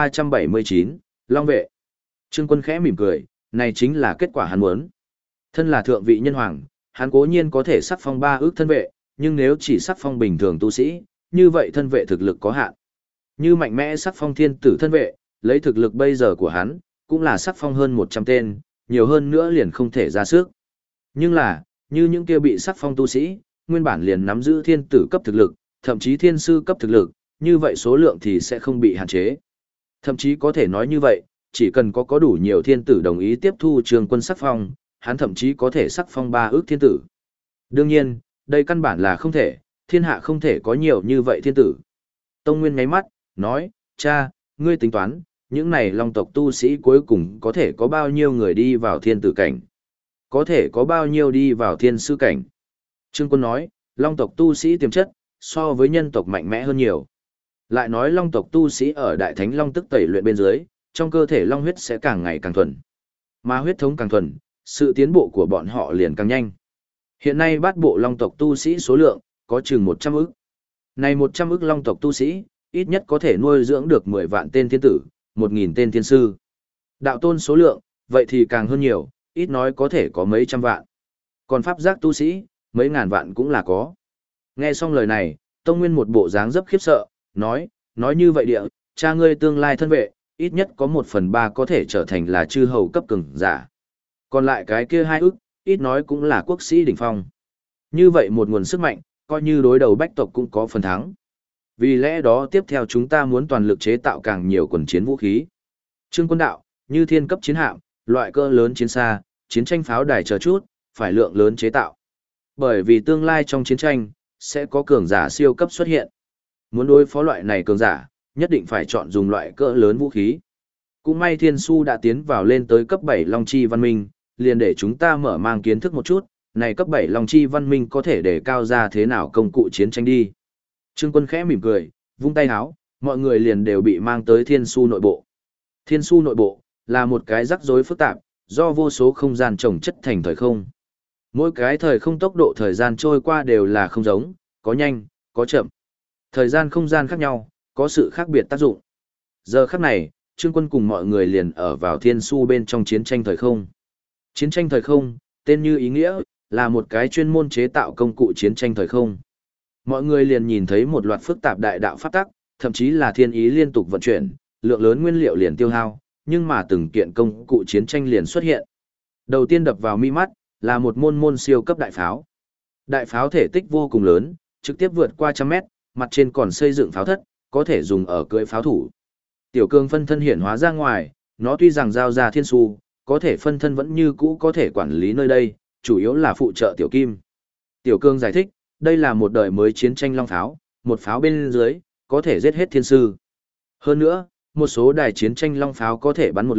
1379, Long vệ. Trương Quân khẽ mỉm cười, này chính là kết quả hắn muốn. Thân là thượng vị nhân hoàng, hắn cố nhiên có thể sắc phong 3 ước thân vệ, nhưng nếu chỉ sắc phong bình thường tu sĩ, như vậy thân vệ thực lực có hạn. Như mạnh mẽ sắc phong thiên tử thân vệ, lấy thực lực bây giờ của hắn, cũng là sắc phong hơn 100 tên, nhiều hơn nữa liền không thể ra sức. Nhưng là, như những kia bị sắc phong tu sĩ, nguyên bản liền nắm giữ thiên tử cấp thực lực, thậm chí thiên sư cấp thực lực, như vậy số lượng thì sẽ không bị hạn chế. Thậm chí có thể nói như vậy, chỉ cần có đủ nhiều thiên tử đồng ý tiếp thu Trương Quân sắc phong, hắn thậm chí có thể sắc phong 3 ước thiên tử. Đương nhiên, đây căn bản là không thể, thiên hạ không thể có nhiều như vậy thiên tử. Tông Nguyên ngáy mắt, nói, cha, ngươi tính toán, những này long tộc tu sĩ cuối cùng có thể có bao nhiêu người đi vào thiên tử cảnh? Có thể có bao nhiêu đi vào thiên sư cảnh? Trương Quân nói, long tộc tu sĩ tiềm chất, so với nhân tộc mạnh mẽ hơn nhiều. Lại nói long tộc tu sĩ ở đại thánh long tức tẩy luyện bên dưới, trong cơ thể long huyết sẽ càng ngày càng thuần. Mà huyết thống càng thuần, sự tiến bộ của bọn họ liền càng nhanh. Hiện nay bát bộ long tộc tu sĩ số lượng, có chừng 100 ức. Này 100 ức long tộc tu sĩ, ít nhất có thể nuôi dưỡng được 10 vạn tên thiên tử, 1.000 tên thiên sư. Đạo tôn số lượng, vậy thì càng hơn nhiều, ít nói có thể có mấy trăm vạn. Còn pháp giác tu sĩ, mấy ngàn vạn cũng là có. Nghe xong lời này, Tông Nguyên một bộ dáng dấp khiếp sợ, nói như vậy địa, cha ngươi tương lai thân vệ, ít nhất có 1/3 có thể trở thành là chư hầu cấp cường giả. Còn lại cái kia 2 ức, ít nói cũng là quốc sĩ đỉnh phong. Như vậy một nguồn sức mạnh, coi như đối đầu bách tộc cũng có phần thắng. Vì lẽ đó tiếp theo chúng ta muốn toàn lực chế tạo càng nhiều quần chiến vũ khí. Trương Quân đạo, như thiên cấp chiến hạm, loại cỡ lớn chiến xa, chiến tranh pháo đài chờ chút, phải lượng lớn chế tạo. Bởi vì tương lai trong chiến tranh, sẽ có cường giả siêu cấp xuất hiện. Muốn đối phó loại này cường giả, nhất định phải chọn dùng loại cỡ lớn vũ khí. Cũng may Thiên Su đã tiến vào lên tới cấp 7 Long Chi Văn Minh, liền để chúng ta mở mang kiến thức một chút, này cấp 7 Long Chi Văn Minh có thể đề cao ra thế nào công cụ chiến tranh đi. Trương Quân khẽ mỉm cười, vung tay háo, mọi người liền đều bị mang tới Thiên Su nội bộ. Thiên Su nội bộ, là một cái rắc rối phức tạp, do vô số không gian chồng chất thành thời không. Mỗi cái thời không tốc độ thời gian trôi qua đều là không giống, có nhanh, có chậm. Thời gian không gian khác nhau, có sự khác biệt tác dụng. Giờ khắc này, Trương Quân cùng mọi người liền ở vào Thiên Su bên trong chiến tranh thời không. Chiến tranh thời không, tên như ý nghĩa, là một cái chuyên môn chế tạo công cụ chiến tranh thời không. Mọi người liền nhìn thấy một loạt phức tạp đại đạo pháp tắc, thậm chí là thiên ý liên tục vận chuyển, lượng lớn nguyên liệu liền tiêu hao, nhưng mà từng kiện công cụ chiến tranh liền xuất hiện. Đầu tiên đập vào mi mắt, là một môn siêu cấp đại pháo. Đại pháo thể tích vô cùng lớn, trực tiếp vượt qua 100 mét, mặt trên còn xây dựng pháo thất, có thể dùng ở cưỡi pháo thủ. Tiểu cương phân thân hiển hóa ra ngoài, nó tuy rằng giao ra Thiên Su, có thể phân thân vẫn như cũ có thể quản lý nơi đây, chủ yếu là phụ trợ Tiểu Kim. Tiểu cương giải thích, đây là một đời mới chiến tranh long pháo, một pháo bên dưới, có thể giết hết thiên sư. Hơn nữa, một số đài chiến tranh long pháo có thể bắn một lượn,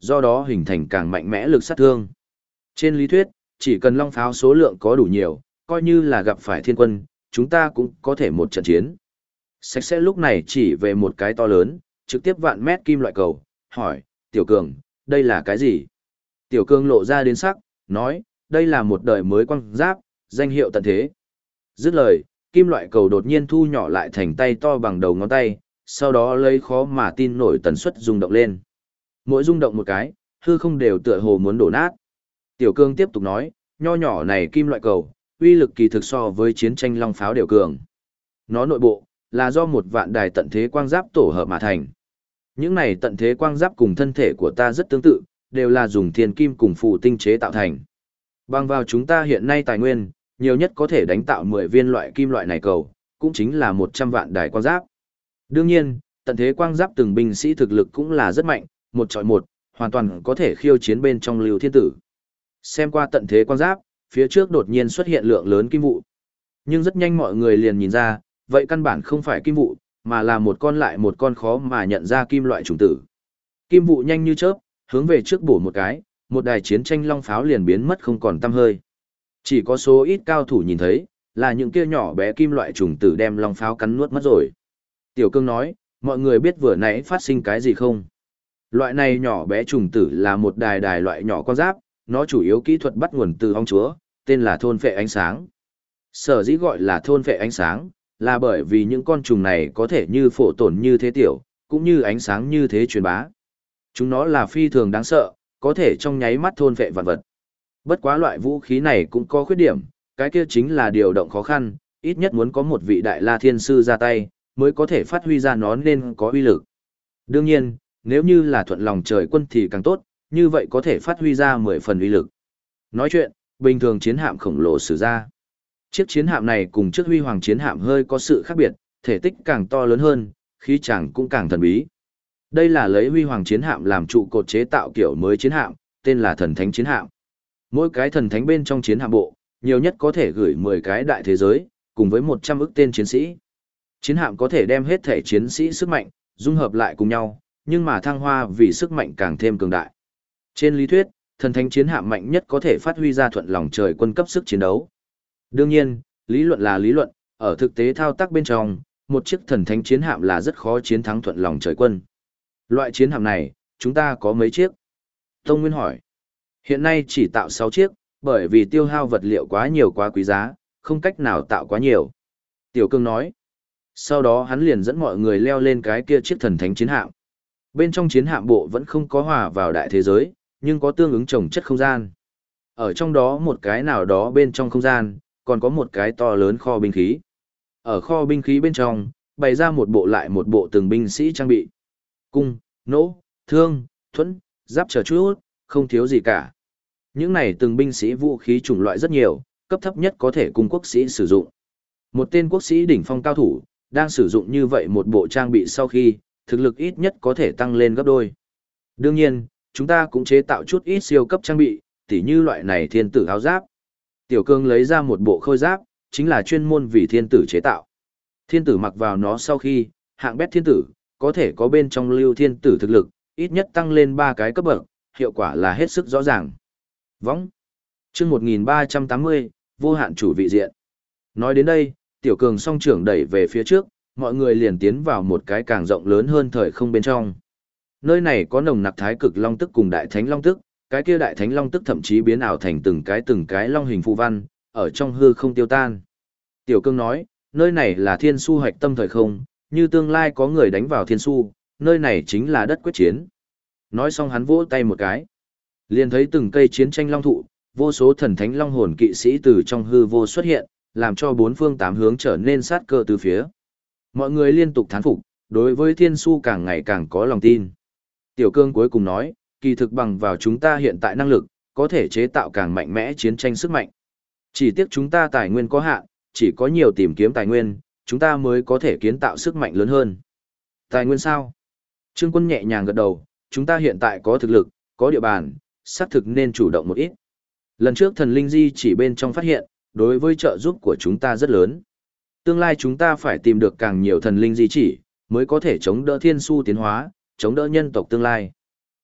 do đó hình thành càng mạnh mẽ lực sát thương. Trên lý thuyết, chỉ cần long pháo số lượng có đủ nhiều, coi như là gặp phải thiên quân, chúng ta cũng có thể một trận chiến. Sạch sẽ lúc này chỉ về một cái to lớn, trực tiếp vạn mét kim loại cầu, hỏi, Tiểu Cường, đây là cái gì? Tiểu Cường lộ ra đến sắc, nói, đây là một đời mới quang giáp, danh hiệu tận thế. Dứt lời, kim loại cầu đột nhiên thu nhỏ lại thành tay to bằng đầu ngón tay, sau đó lấy khó mà tin nổi tần suất rung động lên. Mỗi rung động một cái, hư không đều tựa hồ muốn đổ nát. Tiểu Cương tiếp tục nói, nho nhỏ này kim loại cầu, uy lực kỳ thực so với chiến tranh long pháo đều cường. Nó nội bộ, là do một vạn đài tận thế quang giáp tổ hợp mà thành. Những này tận thế quang giáp cùng thân thể của ta rất tương tự, đều là dùng thiên kim cùng phù tinh chế tạo thành. Bằng vào chúng ta hiện nay tài nguyên, nhiều nhất có thể đánh tạo 10 viên loại kim loại này cầu, cũng chính là 100 vạn đài quang giáp. Đương nhiên, tận thế quang giáp từng binh sĩ thực lực cũng là rất mạnh, một chọi một, hoàn toàn có thể khiêu chiến bên trong Lưu Thiên Tử. Xem qua tận thế quang giáp, phía trước đột nhiên xuất hiện lượng lớn kim vụ. Nhưng rất nhanh mọi người liền nhìn ra, vậy căn bản không phải kim vụ, mà là một con lại một con khó mà nhận ra kim loại trùng tử. Kim vụ nhanh như chớp, hướng về trước bổ một cái, một đài chiến tranh long pháo liền biến mất không còn tăm hơi. Chỉ có số ít cao thủ nhìn thấy, là những kia nhỏ bé kim loại trùng tử đem long pháo cắn nuốt mất rồi. Tiểu Cương nói, mọi người biết vừa nãy phát sinh cái gì không? Loại này nhỏ bé trùng tử là một đài loại nhỏ con giáp, nó chủ yếu kỹ thuật bắt nguồn từ ong chúa, tên là thôn phệ ánh sáng. Sở dĩ gọi là thôn phệ ánh sáng, là bởi vì những con trùng này có thể như phổ tổn như thế tiểu, cũng như ánh sáng như thế truyền bá. Chúng nó là phi thường đáng sợ, có thể trong nháy mắt thôn phệ vạn vật. Bất quá loại vũ khí này cũng có khuyết điểm, cái kia chính là điều động khó khăn, ít nhất muốn có một vị đại la thiên sư ra tay, mới có thể phát huy ra nó nên có uy lực. Đương nhiên, nếu như là thuận lòng trời quân thì càng tốt, như vậy có thể phát huy ra 10 phần uy lực. Nói chuyện, bình thường chiến hạm khổng lồ sử ra. Chiếc chiến hạm này cùng chiếc huy hoàng chiến hạm hơi có sự khác biệt, thể tích càng to lớn hơn, khí chàng cũng càng thần bí. Đây là lấy huy hoàng chiến hạm làm trụ cột chế tạo kiểu mới chiến hạm, tên là thần thánh chiến hạm. Mỗi cái thần thánh bên trong chiến hạm bộ, nhiều nhất có thể gửi 10 cái đại thế giới, cùng với 100 ức tên chiến sĩ. Chiến hạm có thể đem hết thể chiến sĩ sức mạnh, dung hợp lại cùng nhau, nhưng mà thăng hoa vì sức mạnh càng thêm cường đại. Trên lý thuyết, thần thánh chiến hạm mạnh nhất có thể phát huy ra thuận lòng trời quân cấp sức chiến đấu. Đương nhiên, lý luận là lý luận, ở thực tế thao tác bên trong, một chiếc thần thánh chiến hạm là rất khó chiến thắng thuận lòng trời quân. Loại chiến hạm này, chúng ta có mấy chiếc? Tông Nguyên hỏi. Hiện nay chỉ tạo 6 chiếc, bởi vì tiêu hao vật liệu quá nhiều quá quý giá, không cách nào tạo quá nhiều. Tiểu Cương nói. Sau đó hắn liền dẫn mọi người leo lên cái kia chiếc thần thánh chiến hạm. Bên trong chiến hạm bộ vẫn không có hòa vào đại thế giới, nhưng có tương ứng trồng chất không gian. Ở trong đó một cái nào đó bên trong không gian, còn có một cái to lớn kho binh khí. Ở kho binh khí bên trong, bày ra một bộ lại một bộ từng binh sĩ trang bị. Cung, nỗ, thương, thuẫn, giáp chờ chút, không thiếu gì cả. Những này từng binh sĩ vũ khí chủng loại rất nhiều, cấp thấp nhất có thể cung quốc sĩ sử dụng. Một tên quốc sĩ đỉnh phong cao thủ, đang sử dụng như vậy một bộ trang bị sau khi, thực lực ít nhất có thể tăng lên gấp đôi. Đương nhiên, chúng ta cũng chế tạo chút ít siêu cấp trang bị, tỉ như loại này thiên tử áo giáp. Tiểu Cương lấy ra một bộ khôi giáp, chính là chuyên môn vì thiên tử chế tạo. Thiên tử mặc vào nó sau khi, hạng bét thiên tử, có thể có bên trong lưu thiên tử thực lực, ít nhất tăng lên 3 cái cấp bậc, hiệu quả là hết sức rõ ràng. Võng. Chương 1380, vô hạn chủ vị diện. Nói đến đây, Tiểu Cường song trưởng đẩy về phía trước, mọi người liền tiến vào một cái càng rộng lớn hơn thời không bên trong. Nơi này có nồng nặc thái cực long tức cùng đại thánh long tức, cái kia đại thánh long tức thậm chí biến ảo thành từng cái long hình phù văn, ở trong hư không tiêu tan. Tiểu Cương nói, nơi này là thiên su hoạch tâm thời không, như tương lai có người đánh vào thiên su, nơi này chính là đất quyết chiến. Nói xong hắn vỗ tay một cái. Liền thấy từng cây chiến tranh long thụ, vô số thần thánh long hồn kỵ sĩ từ trong hư vô xuất hiện, làm cho bốn phương tám hướng trở nên sát cơ từ phía. Mọi người liên tục thán phục, đối với thiên su càng ngày càng có lòng tin. Tiểu Cương cuối cùng nói, kỳ thực bằng vào chúng ta hiện tại năng lực, có thể chế tạo càng mạnh mẽ chiến tranh sức mạnh. Chỉ tiếc chúng ta tài nguyên có hạn, chỉ có nhiều tìm kiếm tài nguyên, chúng ta mới có thể kiến tạo sức mạnh lớn hơn. Tài nguyên sao? Trương Quân nhẹ nhàng gật đầu, chúng ta hiện tại có thực lực, có địa bàn, xác thực nên chủ động một ít. Lần trước thần linh di chỉ bên trong phát hiện, đối với trợ giúp của chúng ta rất lớn. Tương lai chúng ta phải tìm được càng nhiều thần linh di chỉ, mới có thể chống đỡ thiên su tiến hóa, chống đỡ nhân tộc tương lai.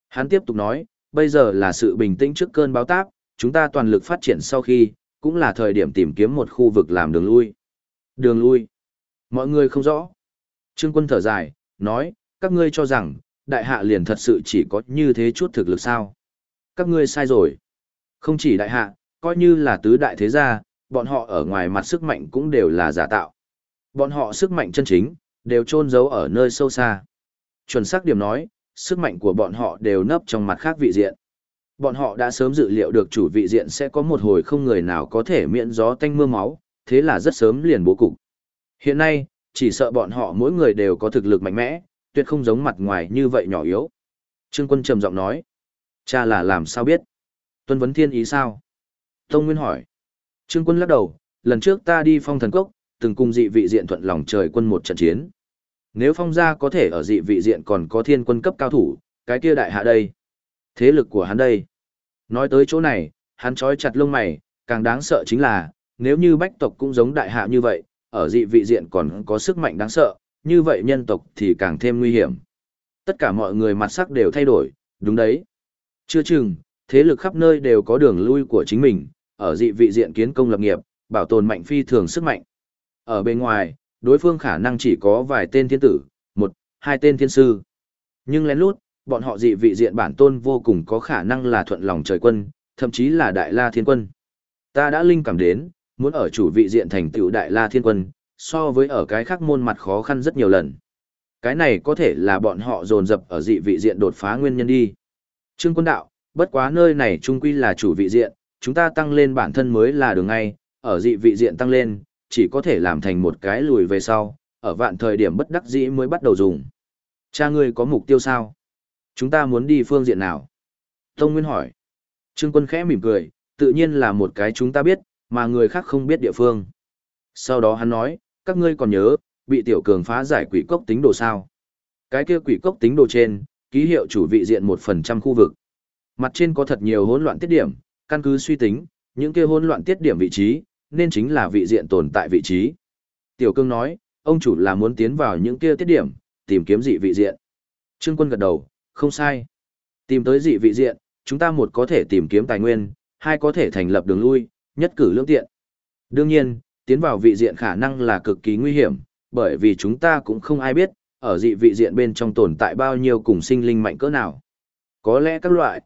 Hắn tiếp tục nói, bây giờ là sự bình tĩnh trước cơn bão táp, chúng ta toàn lực phát triển sau khi, cũng là thời điểm tìm kiếm một khu vực làm đường lui. Đường lui. Mọi người không rõ. Trương Quân thở dài, nói, các ngươi cho rằng, đại hạ liền thật sự chỉ có như thế chút thực lực sao. Các ngươi sai rồi. Không chỉ đại hạ, coi như là tứ đại thế gia, bọn họ ở ngoài mặt sức mạnh cũng đều là giả tạo. Bọn họ sức mạnh chân chính, đều chôn giấu ở nơi sâu xa. Chuẩn xác điểm nói, sức mạnh của bọn họ đều nấp trong mặt khác vị diện. Bọn họ đã sớm dự liệu được chủ vị diện sẽ có một hồi không người nào có thể miễn gió tanh mưa máu, thế là rất sớm liền bố cục. Hiện nay, chỉ sợ bọn họ mỗi người đều có thực lực mạnh mẽ, tuyệt không giống mặt ngoài như vậy nhỏ yếu. Trương Quân trầm giọng nói, cha là làm sao biết? Tuân vấn thiên ý sao? Tông Nguyên hỏi. Trương Quân lắc đầu, lần trước ta đi Phong Thần Cốc, từng cùng dị vị diện thuận lòng trời quân một trận chiến. Nếu Phong gia có thể ở dị vị diện còn có thiên quân cấp cao thủ, cái kia đại hạ đây. Thế lực của hắn đây. Nói tới chỗ này, hắn trói chặt lông mày, càng đáng sợ chính là, nếu như bách tộc cũng giống đại hạ như vậy, ở dị vị diện còn có sức mạnh đáng sợ, như vậy nhân tộc thì càng thêm nguy hiểm. Tất cả mọi người mặt sắc đều thay đổi, đúng đấy. Chưa chừng, thế lực khắp nơi đều có đường lui của chính mình, ở dị vị diện kiến công lập nghiệp, bảo tồn mạnh phi thường sức mạnh. Ở bên ngoài, đối phương khả năng chỉ có vài tên thiên tử, một, hai tên thiên sư. Nhưng lén lút, bọn họ dị vị diện bản tôn vô cùng có khả năng là thuận lòng trời quân, thậm chí là đại la thiên quân. Ta đã linh cảm đến, muốn ở chủ vị diện thành tựu đại la thiên quân, so với ở cái khác môn mặt khó khăn rất nhiều lần. Cái này có thể là bọn họ dồn dập ở dị vị diện đột phá nguyên nhân đi. Trương Quân đạo, bất quá nơi này trung quy là chủ vị diện, chúng ta tăng lên bản thân mới là đường ngay, ở dị vị diện tăng lên, chỉ có thể làm thành một cái lùi về sau, ở vạn thời điểm bất đắc dĩ mới bắt đầu dùng. Cha ngươi có mục tiêu sao? Chúng ta muốn đi phương diện nào? Tông Nguyên hỏi. Trương Quân khẽ mỉm cười, tự nhiên là một cái chúng ta biết, mà người khác không biết địa phương. Sau đó hắn nói, các ngươi còn nhớ, bị tiểu cường phá giải quỷ cốc tính đồ sao? Cái kia quỷ cốc tính đồ trên, ký hiệu chủ vị diện 1% khu vực. Mặt trên có thật nhiều hỗn loạn tiết điểm, căn cứ suy tính, những kia hỗn loạn tiết điểm vị trí, nên chính là vị diện tồn tại vị trí. Tiểu Cương nói, ông chủ là muốn tiến vào những kia tiết điểm, tìm kiếm dị vị diện. Trương Quân gật đầu, không sai. Tìm tới dị vị diện, chúng ta một có thể tìm kiếm tài nguyên, hai có thể thành lập đường lui, nhất cử lưỡng tiện. Đương nhiên, tiến vào vị diện khả năng là cực kỳ nguy hiểm, bởi vì chúng ta cũng không ai biết, ở dị vị diện bên trong tồn tại bao nhiêu cùng sinh linh mạnh cỡ nào. Có lẽ các loại,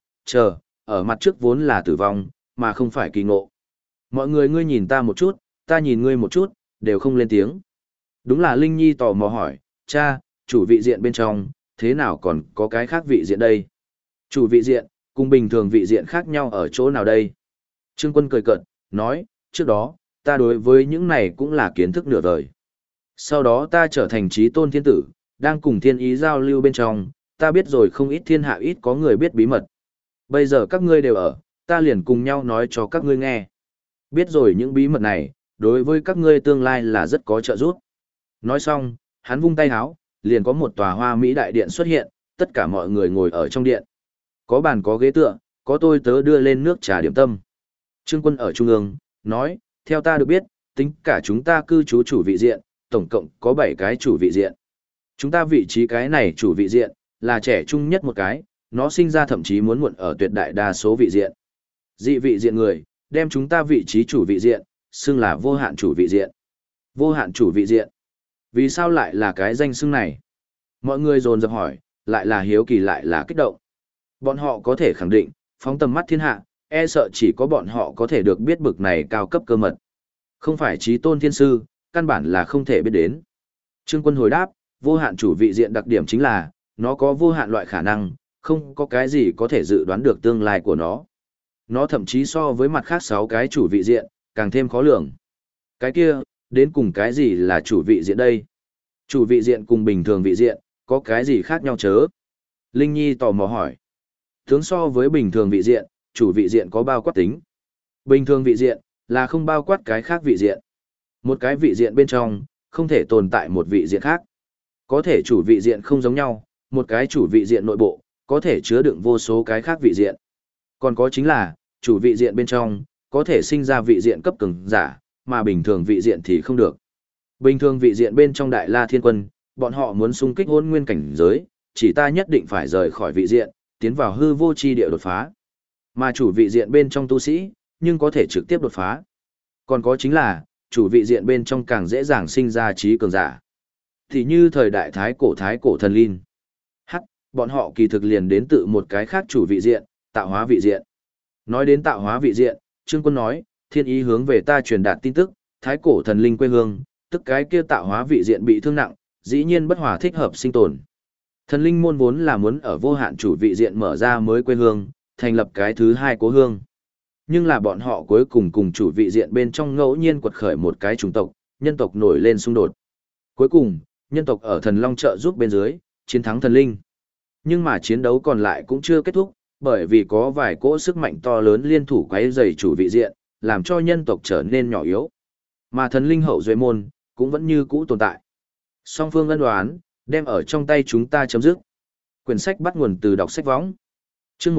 ở mặt trước vốn là tử vong, mà không phải kỳ ngộ. Mọi người ngươi nhìn ta một chút, ta nhìn ngươi một chút, đều không lên tiếng. Đúng là Linh Nhi tò mò hỏi, cha, chủ vị diện bên trong, thế nào còn có cái khác vị diện đây? Chủ vị diện, cùng bình thường vị diện khác nhau ở chỗ nào đây? Trương Quân cười cợt, nói, trước đó, ta đối với những này cũng là kiến thức nửa đời. Sau đó ta trở thành trí tôn thiên tử, đang cùng thiên ý giao lưu bên trong, ta biết rồi không ít thiên hạ ít có người biết bí mật. Bây giờ các ngươi đều ở, ta liền cùng nhau nói cho các ngươi nghe. Biết rồi những bí mật này, đối với các ngươi tương lai là rất có trợ giúp. Nói xong, hắn vung tay háo, liền có một tòa hoa mỹ đại điện xuất hiện, tất cả mọi người ngồi ở trong điện. Có bàn có ghế tựa, có tôi tớ đưa lên nước trà điểm tâm. Trương Quân ở trung ương, nói, theo ta được biết, tính cả chúng ta cư trú chủ vị diện, tổng cộng có 7 cái chủ vị diện. Chúng ta vị trí cái này chủ vị diện, là trẻ trung nhất một cái, nó sinh ra thậm chí muốn muộn ở tuyệt đại đa số vị diện. Dị vị diện người, đem chúng ta vị trí chủ vị diện, xưng là vô hạn chủ vị diện. Vô hạn chủ vị diện. Vì sao lại là cái danh xưng này? Mọi người dồn dập hỏi, lại là hiếu kỳ lại là kích động. Bọn họ có thể khẳng định, phóng tầm mắt thiên hạ, e sợ chỉ có bọn họ có thể được biết bực này cao cấp cơ mật. Không phải chí tôn thiên sư, căn bản là không thể biết đến. Trương Quân hồi đáp, vô hạn chủ vị diện đặc điểm chính là, nó có vô hạn loại khả năng, không có cái gì có thể dự đoán được tương lai của nó. Nó thậm chí so với mặt khác 6 cái chủ vị diện, càng thêm khó lường. Cái kia, đến cùng cái gì là chủ vị diện đây? Chủ vị diện cùng bình thường vị diện, có cái gì khác nhau chớ? Linh Nhi tò mò hỏi. Tướng so với bình thường vị diện, chủ vị diện có bao quát tính. Bình thường vị diện, là không bao quát cái khác vị diện. Một cái vị diện bên trong, không thể tồn tại một vị diện khác. Có thể chủ vị diện không giống nhau, một cái chủ vị diện nội bộ, có thể chứa đựng vô số cái khác vị diện. Còn có chính là, chủ vị diện bên trong, có thể sinh ra vị diện cấp cường giả, mà bình thường vị diện thì không được. Bình thường vị diện bên trong Đại La Thiên Quân, bọn họ muốn xung kích hôn nguyên cảnh giới, chỉ ta nhất định phải rời khỏi vị diện, tiến vào hư vô chi địa đột phá. Mà chủ vị diện bên trong tu sĩ, nhưng có thể trực tiếp đột phá. Còn có chính là, chủ vị diện bên trong càng dễ dàng sinh ra trí cường giả. Thì như thời đại thái cổ thần linh. Bọn họ kỳ thực liền đến tự một cái khác chủ vị diện, tạo hóa vị diện. Nói đến tạo hóa vị diện, Trương Quân nói, thiên ý hướng về ta truyền đạt tin tức, thái cổ thần linh quê hương, tức cái kia tạo hóa vị diện bị thương nặng, dĩ nhiên bất hòa thích hợp sinh tồn. Thần linh môn vốn là muốn ở vô hạn chủ vị diện mở ra mới quê hương, thành lập cái thứ hai cố hương. Nhưng là bọn họ cuối cùng cùng chủ vị diện bên trong ngẫu nhiên quật khởi một cái chủng tộc, nhân tộc nổi lên xung đột. Cuối cùng, nhân tộc ở thần long trợ giúp bên dưới, chiến thắng thần linh. Nhưng mà chiến đấu còn lại cũng chưa kết thúc, bởi vì có vài cỗ sức mạnh to lớn liên thủ quấy rầy chủ vị diện, làm cho nhân tộc trở nên nhỏ yếu. Mà thần linh hậu duệ môn, cũng vẫn như cũ tồn tại. Song phương ân đoán, đem ở trong tay chúng ta chấm dứt. Quyển sách bắt nguồn từ đọc sách võng. Chương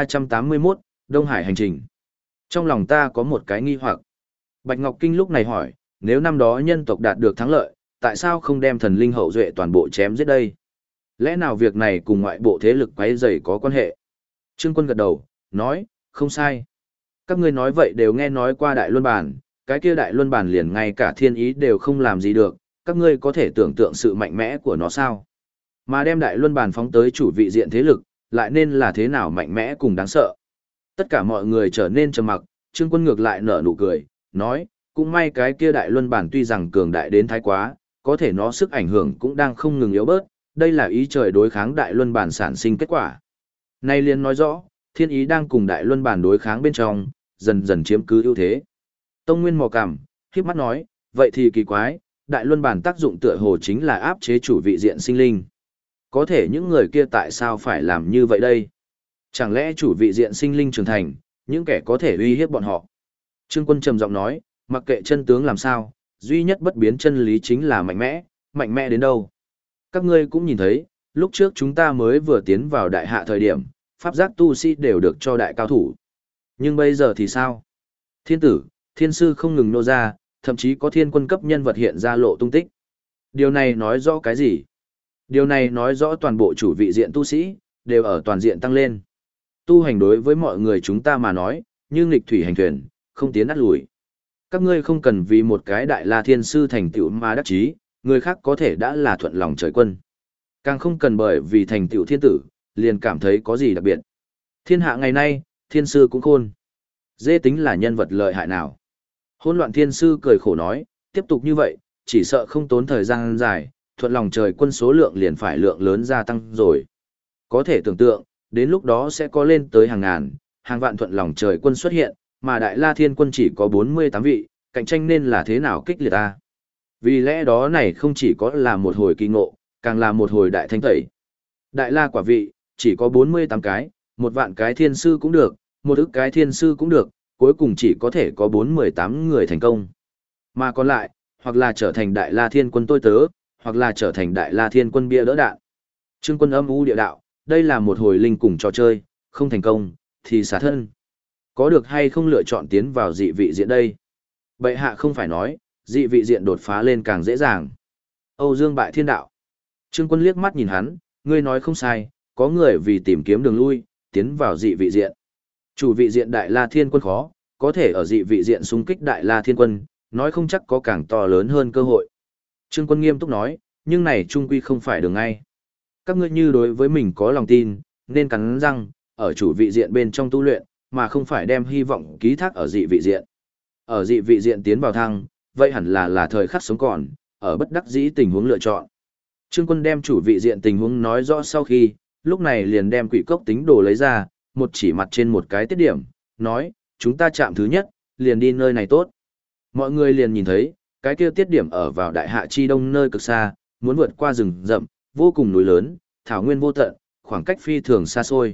1381, Đông Hải hành trình. Trong lòng ta có một cái nghi hoặc. Bạch Ngọc Kinh lúc này hỏi, nếu năm đó nhân tộc đạt được thắng lợi, tại sao không đem thần linh hậu duệ toàn bộ chém giết đây? Lẽ nào việc này cùng ngoại bộ thế lực quấy rầy có quan hệ? Trương Quân gật đầu, nói, không sai. Các ngươi nói vậy đều nghe nói qua Đại Luân Bản, cái kia Đại Luân Bản liền ngay cả thiên ý đều không làm gì được, các ngươi có thể tưởng tượng sự mạnh mẽ của nó sao? Mà đem Đại Luân Bản phóng tới chủ vị diện thế lực, lại nên là thế nào mạnh mẽ cùng đáng sợ? Tất cả mọi người trở nên trầm mặc, Trương Quân ngược lại nở nụ cười, nói, cũng may cái kia Đại Luân Bản tuy rằng cường đại đến thái quá, có thể nó sức ảnh hưởng cũng đang không ngừng yếu bớt, đây là ý trời đối kháng Đại Luân Bản sản sinh kết quả. Nay liền nói rõ, thiên ý đang cùng Đại Luân Bản đối kháng bên trong, dần dần chiếm cứ ưu thế. Tông Nguyên mò cằm, khép mắt nói, vậy thì kỳ quái, Đại Luân Bản tác dụng tựa hồ chính là áp chế chủ vị diện sinh linh. Có thể những người kia tại sao phải làm như vậy đây? Chẳng lẽ chủ vị diện sinh linh trưởng thành, những kẻ có thể uy hiếp bọn họ? Trương Quân trầm giọng nói, mặc kệ chân tướng làm sao, duy nhất bất biến chân lý chính là mạnh mẽ đến đâu. Các ngươi cũng nhìn thấy, lúc trước chúng ta mới vừa tiến vào đại hạ thời điểm, pháp giác tu sĩ đều được cho đại cao thủ. Nhưng bây giờ thì sao? Thiên tử, thiên sư không ngừng nô ra, thậm chí có thiên quân cấp nhân vật hiện ra lộ tung tích. Điều này nói rõ cái gì? Điều này nói rõ toàn bộ chủ vị diện tu sĩ, đều ở toàn diện tăng lên. Tu hành đối với mọi người chúng ta mà nói, như nghịch thủy hành thuyền, không tiến át lùi. Các ngươi không cần vì một cái đại la thiên sư thành tựu mà đắc chí, người khác có thể đã là thuận lòng trời quân. Càng không cần bởi vì thành tựu thiên tử, liền cảm thấy có gì đặc biệt. Thiên hạ ngày nay, thiên sư cũng khôn. Dê tính là nhân vật lợi hại nào. Hỗn loạn thiên sư cười khổ nói, tiếp tục như vậy, chỉ sợ không tốn thời gian dài, thuận lòng trời quân số lượng liền phải lượng lớn gia tăng rồi. Có thể tưởng tượng, đến lúc đó sẽ có lên tới hàng ngàn, hàng vạn thuận lòng trời quân xuất hiện, mà Đại La Thiên quân chỉ có 48 vị, cạnh tranh nên là thế nào kích liệt ta. Vì lẽ đó này không chỉ có là một hồi kỳ ngộ, càng là một hồi đại thanh tẩy. Đại La quả vị, chỉ có 48 cái, 1.000 cái thiên sư cũng được, 1 ức cái thiên sư cũng được, cuối cùng chỉ có thể có 48 người thành công. Mà còn lại, hoặc là trở thành Đại La Thiên quân tôi tớ, hoặc là trở thành Đại La Thiên quân bia đỡ đạn. Trương Quân âm u địa đạo, đây là một hồi linh cùng trò chơi, không thành công, thì xả thân. Có được hay không lựa chọn tiến vào dị vị diện đây? Bệ hạ không phải nói, dị vị diện đột phá lên càng dễ dàng. Âu Dương bại thiên đạo. Trương Quân liếc mắt nhìn hắn, ngươi nói không sai, có người vì tìm kiếm đường lui, tiến vào dị vị diện. Chủ vị diện Đại La Thiên quân khó, có thể ở dị vị diện xung kích Đại La Thiên quân, nói không chắc có càng to lớn hơn cơ hội. Trương Quân nghiêm túc nói, nhưng này trung quy không phải đường ngay. Các ngươi như đối với mình có lòng tin, nên cắn răng, ở chủ vị diện bên trong tu luyện, mà không phải đem hy vọng ký thác ở dị vị diện. Ở dị vị diện tiến vào thăng, vậy hẳn là thời khắc sống còn, ở bất đắc dĩ tình huống lựa chọn. Trương Quân đem chủ vị diện tình huống nói rõ sau khi, lúc này liền đem quỷ cốc tính đồ lấy ra, một chỉ mặt trên một cái tiết điểm, nói, chúng ta chạm thứ nhất, liền đi nơi này tốt. Mọi người liền nhìn thấy, cái kia tiết điểm ở vào đại hạ chi đông nơi cực xa, muốn vượt qua rừng rậm, vô cùng núi lớn, thảo nguyên vô tận, khoảng cách phi thường xa xôi.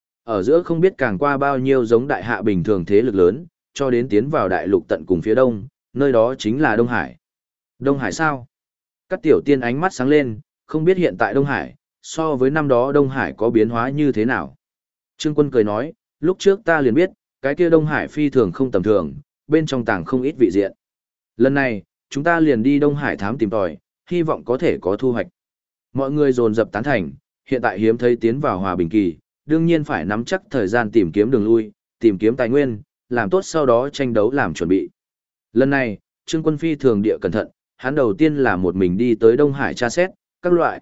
Ở giữa không biết càng qua bao nhiêu giống đại hạ bình thường thế lực lớn, cho đến tiến vào đại lục tận cùng phía đông, nơi đó chính là Đông Hải. Đông Hải sao? Các tiểu tiên ánh mắt sáng lên, không biết hiện tại Đông Hải, so với năm đó Đông Hải có biến hóa như thế nào. Trương Quân cười nói, lúc trước ta liền biết, cái kia Đông Hải phi thường không tầm thường, bên trong tàng không ít vị diện. Lần này, chúng ta liền đi Đông Hải thám tìm tòi, hy vọng có thể có thu hoạch. Mọi người dồn dập tán thành, hiện tại hiếm thấy tiến vào hòa bình kỳ, đương nhiên phải nắm chắc thời gian tìm kiếm đường lui, tìm kiếm tài nguyên, làm tốt sau đó tranh đấu làm chuẩn bị. Lần này, Trương Quân phi thường địa cẩn thận, hắn đầu tiên là một mình đi tới Đông Hải tra xét, các loại,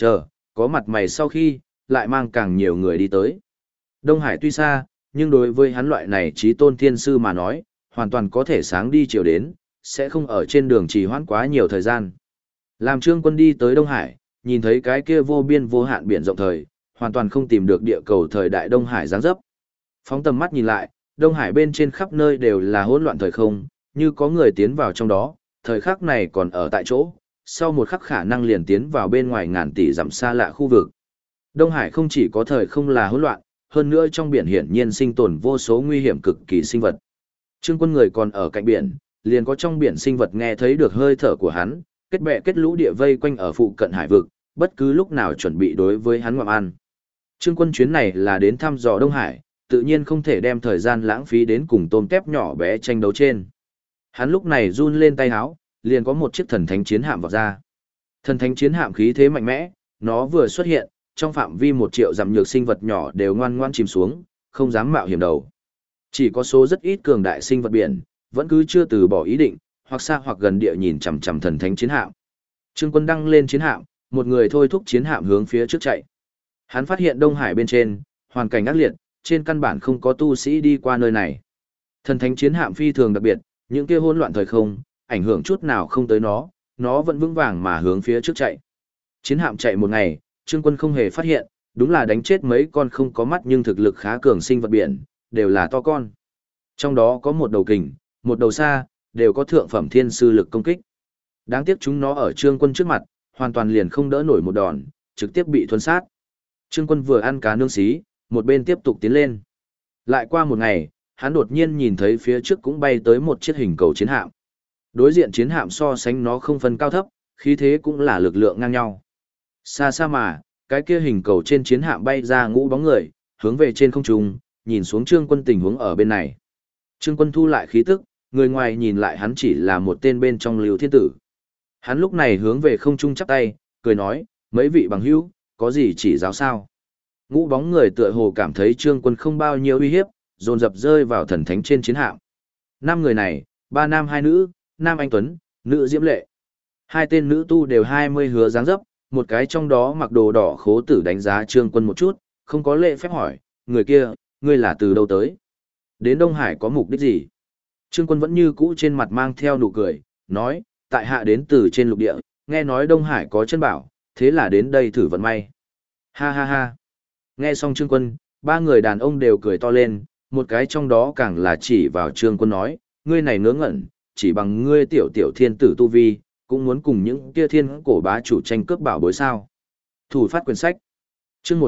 có mặt mày sau khi, lại mang càng nhiều người đi tới. Đông Hải tuy xa, nhưng đối với hắn loại này trí tôn thiên sư mà nói, hoàn toàn có thể sáng đi chiều đến, sẽ không ở trên đường trì hoãn quá nhiều thời gian. Làm Trương Quân đi tới Đông Hải, nhìn thấy cái kia vô biên vô hạn biển rộng thời, hoàn toàn không tìm được địa cầu thời đại Đông Hải dáng dấp. Phóng tầm mắt nhìn lại, Đông Hải bên trên khắp nơi đều là hỗn loạn thời không, như có người tiến vào trong đó, thời khắc này còn ở tại chỗ, sau một khắc khả năng liền tiến vào bên ngoài ngàn tỷ dặm xa lạ khu vực. Đông Hải không chỉ có thời không là hỗn loạn, hơn nữa trong biển hiển nhiên sinh tồn vô số nguy hiểm cực kỳ sinh vật. Trương Quân người còn ở cạnh biển, liền có trong biển sinh vật nghe thấy được hơi thở của hắn, kết bè kết lũ địa vây quanh ở phụ cận hải vực, bất cứ lúc nào chuẩn bị đối với hắn ngoạm ăn. Trương Quân chuyến này là đến thăm dò Đông Hải, tự nhiên không thể đem thời gian lãng phí đến cùng tôm tép nhỏ bé tranh đấu trên. Hắn lúc này run lên tay áo, liền có một chiếc thần thánh chiến hạm vọt ra. Thần thánh chiến hạm khí thế mạnh mẽ, nó vừa xuất hiện, trong phạm vi 1 triệu dặm nhược sinh vật nhỏ đều ngoan ngoan chìm xuống, không dám mạo hiểm đầu. Chỉ có số rất ít cường đại sinh vật biển, vẫn cứ chưa từ bỏ ý định, hoặc xa hoặc gần địa nhìn chằm chằm thần thánh chiến hạm. Trương Quân đăng lên chiến hạm, một người thôi thúc chiến hạm hướng phía trước chạy. Hắn phát hiện Đông Hải bên trên, hoàn cảnh ác liệt, trên căn bản không có tu sĩ đi qua nơi này. Thần thánh chiến hạm phi thường đặc biệt, những kia hỗn loạn thời không, ảnh hưởng chút nào không tới nó vẫn vững vàng mà hướng phía trước chạy. Chiến hạm chạy một ngày, Trương Quân không hề phát hiện, đúng là đánh chết mấy con không có mắt nhưng thực lực khá cường sinh vật biển, đều là to con. Trong đó có một đầu kình, một đầu xa, đều có thượng phẩm thiên sư lực công kích. Đáng tiếc chúng nó ở Trương Quân trước mặt, hoàn toàn liền không đỡ nổi một đòn, trực tiếp bị thuần sát. Trương Quân vừa ăn cá nướng xí, một bên tiếp tục tiến lên. Lại qua một ngày, hắn đột nhiên nhìn thấy phía trước cũng bay tới một chiếc hình cầu chiến hạm. Đối diện chiến hạm so sánh nó không phân cao thấp, khí thế cũng là lực lượng ngang nhau. Xa xa mà, cái kia hình cầu trên chiến hạm bay ra ngũ bóng người, hướng về trên không trung, nhìn xuống Trương Quân tình huống ở bên này. Trương Quân thu lại khí tức, người ngoài nhìn lại hắn chỉ là một tên bên trong Lưu Thiên Tử. Hắn lúc này hướng về không trung chắp tay, cười nói, mấy vị bằng hữu, có gì chỉ giáo sao? Ngũ bóng người tựa hồ cảm thấy Trương Quân không bao nhiêu uy hiếp, dồn dập rơi vào thần thánh trên chiến hạm. 5 người này, 3 nam 2 nữ, nam anh tuấn, nữ diễm lệ. 2 tên nữ tu đều 20 hứa dáng dấp, một cái trong đó mặc đồ đỏ khố tử đánh giá Trương Quân một chút, không có lễ phép hỏi, người kia, ngươi là từ đâu tới? Đến Đông Hải có mục đích gì? Trương Quân vẫn như cũ trên mặt mang theo nụ cười, nói, tại hạ đến từ trên lục địa, nghe nói Đông Hải có chân bảo, thế là đến đây thử vận may. Ha ha ha. Nghe xong Trương Quân, 3 người đàn ông đều cười to lên, một cái trong đó càng là chỉ vào Trương Quân nói, ngươi này ngớ ngẩn, chỉ bằng ngươi tiểu tiểu thiên tử tu vi, cũng muốn cùng những kia thiên cổ bá chủ tranh cướp bảo bối sao. Thủ phát quyển sách. Chương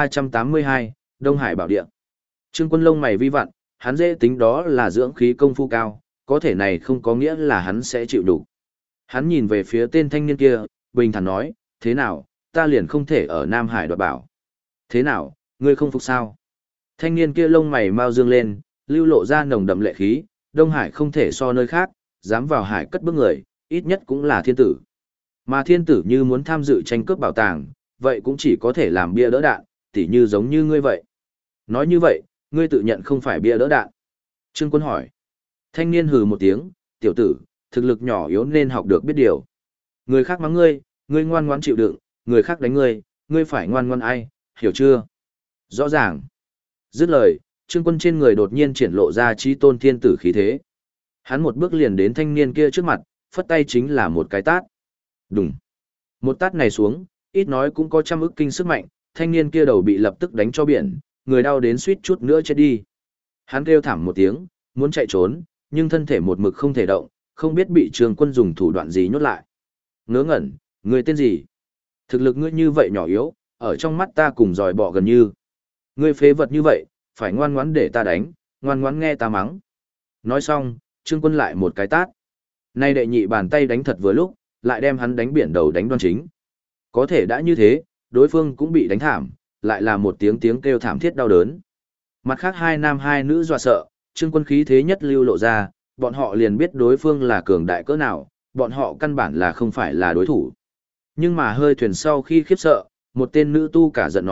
1382, Đông Hải bảo địa. Trương Quân lông mày vi vặn, hắn dễ tính đó là dưỡng khí công phu cao, có thể này không có nghĩa là hắn sẽ chịu đủ. Hắn nhìn về phía tên thanh niên kia, bình thản nói, thế nào, ta liền không thể ở Nam Hải đoạt bảo. Thế nào, ngươi không phục sao? Thanh niên kia lông mày mau dương lên, lưu lộ ra nồng đậm lệ khí, Đông Hải không thể so nơi khác, dám vào hải cất bước người, ít nhất cũng là thiên tử. Mà thiên tử như muốn tham dự tranh cướp bảo tàng, vậy cũng chỉ có thể làm bia đỡ đạn, tỉ như giống như ngươi vậy. Nói như vậy, ngươi tự nhận không phải bia đỡ đạn. Trương Quân hỏi. Thanh niên hừ một tiếng, tiểu tử, thực lực nhỏ yếu nên học được biết điều. Người khác mắng ngươi, ngươi ngoan ngoãn chịu đựng, người khác đánh ngươi phải ngoan ngoãn ai, hiểu chưa? Rõ ràng. Dứt lời, Trương Quân trên người đột nhiên triển lộ ra chí tôn thiên tử khí thế. Hắn một bước liền đến thanh niên kia trước mặt, phất tay chính là một cái tát. Đùng. Một tát này xuống, ít nói cũng có trăm ức kinh sức mạnh, thanh niên kia đầu bị lập tức đánh cho biển, người đau đến suýt chút nữa chết đi. Hắn kêu thảm một tiếng, muốn chạy trốn, nhưng thân thể một mực không thể động, không biết bị Trương Quân dùng thủ đoạn gì nhốt lại. Ngớ ngẩn, người tên gì? Thực lực ngươi như vậy nhỏ yếu, ở trong mắt ta cùng dòi bọ gần như. Ngươi phế vật như vậy, phải ngoan ngoãn để ta đánh, ngoan ngoãn nghe ta mắng. Nói xong, Trương Quân lại một cái tát. Nay đệ nhị bàn tay đánh thật vừa lúc, lại đem hắn đánh biển đầu đánh đoan chính. Có thể đã như thế, đối phương cũng bị đánh thảm, lại là một tiếng tiếng kêu thảm thiết đau đớn. Mặt khác 2 nam 2 nữ dọa sợ, Trương Quân khí thế nhất lưu lộ ra, bọn họ liền biết đối phương là cường đại cỡ nào, bọn họ căn bản là không phải là đối thủ. Nhưng mà hơi thuyền sau khi khiếp sợ, một tên nữ tu cả giận nói,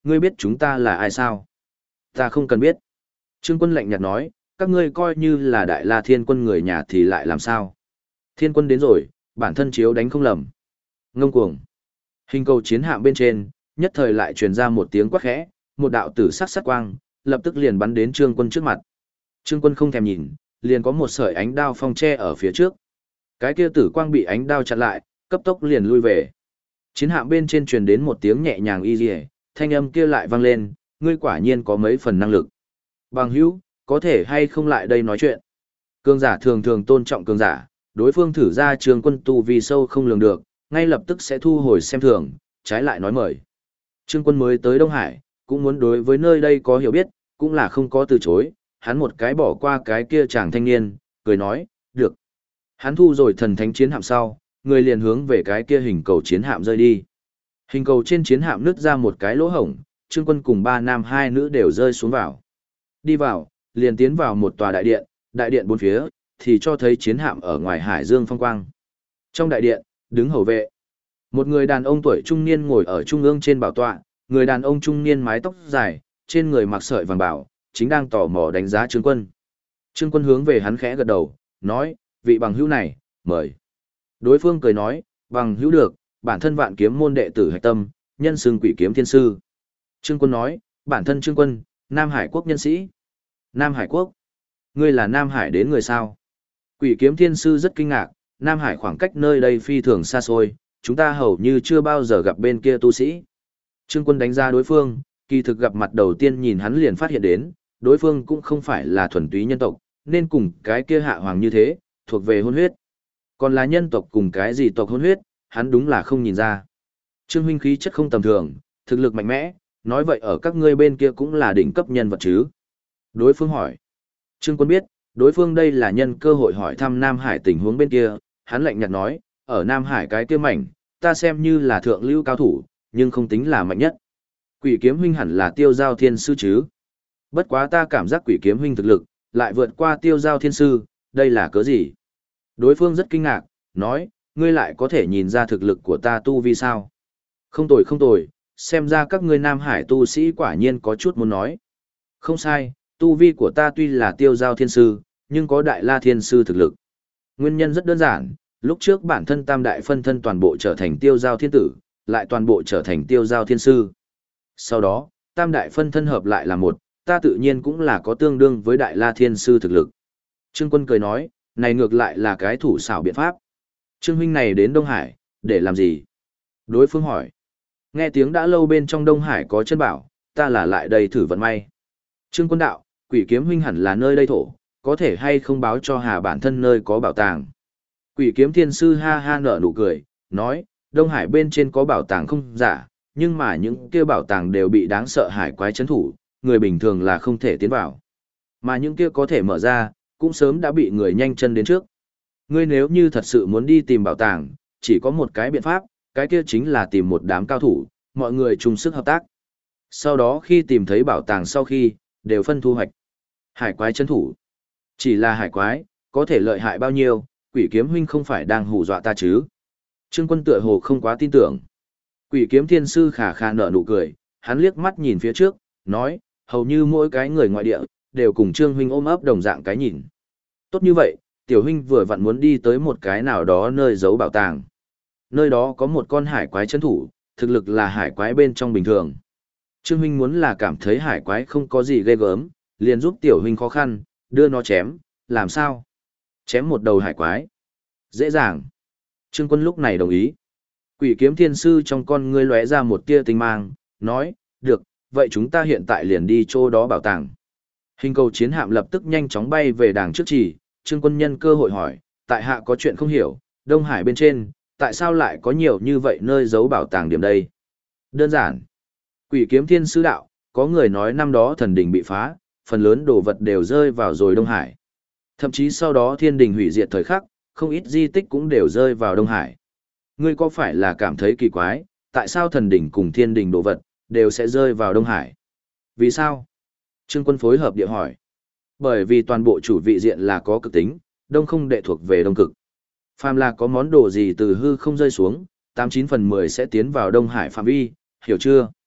ngươi biết chúng ta là ai sao? Ta không cần biết. Trương Quân lạnh nhạt nói, các ngươi coi như là Đại La Thiên Quân người nhà thì lại làm sao? Thiên Quân đến rồi, bản thân chiếu đánh không lầm. Ngông cuồng. Hình cầu chiến hạm bên trên, nhất thời lại truyền ra một tiếng quát khẽ, một đạo tử sắc sắc quang, lập tức liền bắn đến Trương Quân trước mặt. Trương Quân không thèm nhìn, liền có một sợi ánh đao phong che ở phía trước. Cái kia tử quang bị ánh đao chặn lại, cấp tốc liền lui về. Chiến hạm bên trên truyền đến một tiếng nhẹ nhàng y liề, thanh âm kia lại vang lên, ngươi quả nhiên có mấy phần năng lực. Bằng hữu, có thể hay không lại đây nói chuyện. Cường giả thường thường tôn trọng cường giả, đối phương thử ra Trương Quân tu vi sâu không lường được, ngay lập tức sẽ thu hồi xem thường, trái lại nói mời. Trương Quân mới tới Đông Hải, cũng muốn đối với nơi đây có hiểu biết, cũng là không có từ chối, hắn một cái bỏ qua cái kia chàng thanh niên, cười nói, được. Hắn thu rồi thần thánh chiến hạm sau, người liền hướng về cái kia hình cầu chiến hạm rơi đi. Hình cầu trên chiến hạm nứt ra một cái lỗ hổng, Trương Quân cùng 3 nam 2 nữ đều rơi xuống vào. Đi vào, liền tiến vào một tòa đại điện bốn phía, thì cho thấy chiến hạm ở ngoài hải dương phong quang. Trong đại điện, đứng hầu vệ. Một người đàn ông tuổi trung niên ngồi ở trung ương trên bảo tọa, người đàn ông trung niên mái tóc dài, trên người mặc sợi vàng bảo, chính đang tò mò đánh giá Trương Quân. Trương Quân hướng về hắn khẽ gật đầu, nói, vị bằng hữu này, mời. Đối phương cười nói, bằng hữu được, bản thân vạn kiếm môn đệ tử hạch tâm, nhân xưng Quỷ Kiếm Thiên Sư. Trương Quân nói, bản thân Trương Quân, Nam Hải Quốc nhân sĩ. Nam Hải Quốc? Ngươi là Nam Hải đến người sao? Quỷ Kiếm Thiên Sư rất kinh ngạc, Nam Hải khoảng cách nơi đây phi thường xa xôi, chúng ta hầu như chưa bao giờ gặp bên kia tu sĩ. Trương Quân đánh giá đối phương, kỳ thực gặp mặt đầu tiên nhìn hắn liền phát hiện đến, đối phương cũng không phải là thuần túy nhân tộc, nên cùng cái kia hạ hoàng như thế, thuộc về hôn huyết. Còn là nhân tộc cùng cái gì tộc hôn huyết, hắn đúng là không nhìn ra. Trương huynh khí chất không tầm thường, thực lực mạnh mẽ, nói vậy ở các ngươi bên kia cũng là đỉnh cấp nhân vật chứ. Đối phương hỏi. Trương Quân biết, đối phương đây là nhân cơ hội hỏi thăm Nam Hải tình huống bên kia, hắn lạnh nhạt nói, ở Nam Hải cái kia mảnh, ta xem như là thượng lưu cao thủ, nhưng không tính là mạnh nhất. Quỷ Kiếm huynh hẳn là Tiêu Giao Thiên Sư chứ. Bất quá ta cảm giác Quỷ Kiếm huynh thực lực, lại vượt qua Tiêu Giao Thiên Sư, đây là cớ gì? Đối phương rất kinh ngạc, nói, ngươi lại có thể nhìn ra thực lực của ta tu vi sao? Không tồi không tồi, xem ra các ngươi Nam Hải tu sĩ quả nhiên có chút muốn nói. Không sai, tu vi của ta tuy là Tiêu Giao Thiên Sư, nhưng có Đại La Thiên Sư thực lực. Nguyên nhân rất đơn giản, lúc trước bản thân Tam Đại phân thân toàn bộ trở thành Tiêu Giao Thiên Tử, lại toàn bộ trở thành Tiêu Giao Thiên Sư. Sau đó, Tam Đại phân thân hợp lại là một, ta tự nhiên cũng là có tương đương với Đại La Thiên Sư thực lực. Trương Quân cười nói, này ngược lại là cái thủ xảo biện pháp. Trương huynh này đến Đông Hải, để làm gì? Đối phương hỏi. Nghe tiếng đã lâu bên trong Đông Hải có chân bảo, ta là lại đây thử vận may. Trương Quân đạo, Quỷ Kiếm huynh hẳn là nơi đây thổ, có thể hay không báo cho Hà bản thân nơi có bảo tàng. Quỷ Kiếm Thiên Sư ha ha nở nụ cười, nói, Đông Hải bên trên có bảo tàng không giả, nhưng mà những kia bảo tàng đều bị đáng sợ hải quái trấn thủ, người bình thường là không thể tiến vào. Mà những kia có thể mở ra, cũng sớm đã bị người nhanh chân đến trước. Ngươi nếu như thật sự muốn đi tìm bảo tàng, chỉ có một cái biện pháp, cái kia chính là tìm một đám cao thủ, mọi người chung sức hợp tác. Sau đó khi tìm thấy bảo tàng sau khi, đều phân thu hoạch. Hải quái trấn thủ. Chỉ là hải quái, có thể lợi hại bao nhiêu, Quỷ Kiếm huynh không phải đang hù dọa ta chứ. Trương Quân tựa hồ không quá tin tưởng. Quỷ Kiếm Thiên Sư khà khà nở nụ cười, hắn liếc mắt nhìn phía trước, nói, hầu như mỗi cái người ngoại địa, đều cùng Trương huynh ôm ấp đồng dạng cái nhìn. Tốt như vậy, tiểu huynh vừa vặn muốn đi tới một cái nào đó nơi giấu bảo tàng. Nơi đó có một con hải quái trấn thủ, thực lực là hải quái bên trong bình thường. Trương huynh muốn là cảm thấy hải quái không có gì ghê gớm, liền giúp tiểu huynh khó khăn, đưa nó chém, làm sao? Chém một đầu hải quái. Dễ dàng. Trương Quân lúc này đồng ý. Quỷ Kiếm Thiên Sư trong con ngươi lóe ra một tia tinh mang, nói, được, vậy chúng ta hiện tại liền đi chỗ đó bảo tàng. Hình cầu chiến hạm lập tức nhanh chóng bay về đàng trước chỉ, Trương Quân nhân cơ hội hỏi, tại hạ có chuyện không hiểu, Đông Hải bên trên, tại sao lại có nhiều như vậy nơi giấu bảo tàng điểm đây? Đơn giản. Quỷ Kiếm Thiên Sư đạo, có người nói năm đó thần đình bị phá, phần lớn đồ vật đều rơi vào rồi Đông Hải. Thậm chí sau đó thiên đình hủy diệt thời khắc, không ít di tích cũng đều rơi vào Đông Hải. Ngươi có phải là cảm thấy kỳ quái, tại sao thần đình cùng thiên đình đồ vật, đều sẽ rơi vào Đông Hải? Vì sao? Trương Quân phối hợp địa hỏi. Bởi vì toàn bộ chủ vị diện là có cực tính, đông không đệ thuộc về đông cực. Phàm là có món đồ gì từ hư không rơi xuống, 89 phần 10 sẽ tiến vào Đông Hải phạm vi, hiểu chưa?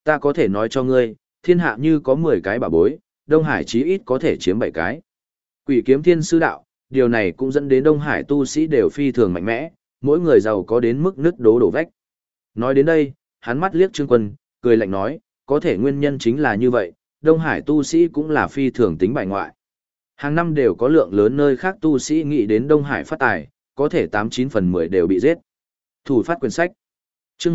Ta có thể nói cho ngươi, thiên hạ như có 10 cái bảo bối, Đông Hải chí ít có thể chiếm 7 cái. Quỷ kiếm thiên sư đạo, điều này cũng dẫn đến Đông Hải tu sĩ đều phi thường mạnh mẽ, mỗi người giàu có đến mức nứt đố đổ vách. Nói đến đây, hắn mắt liếc Trương Quân, cười lạnh nói, có thể nguyên nhân chính là như vậy, Đông Hải tu sĩ cũng là phi thường tính bài ngoại. Hàng năm đều có lượng lớn nơi khác tu sĩ nghĩ đến Đông Hải phát tài, có thể 89 phần 10 đều bị giết. Thủ phát quyển sách. Chương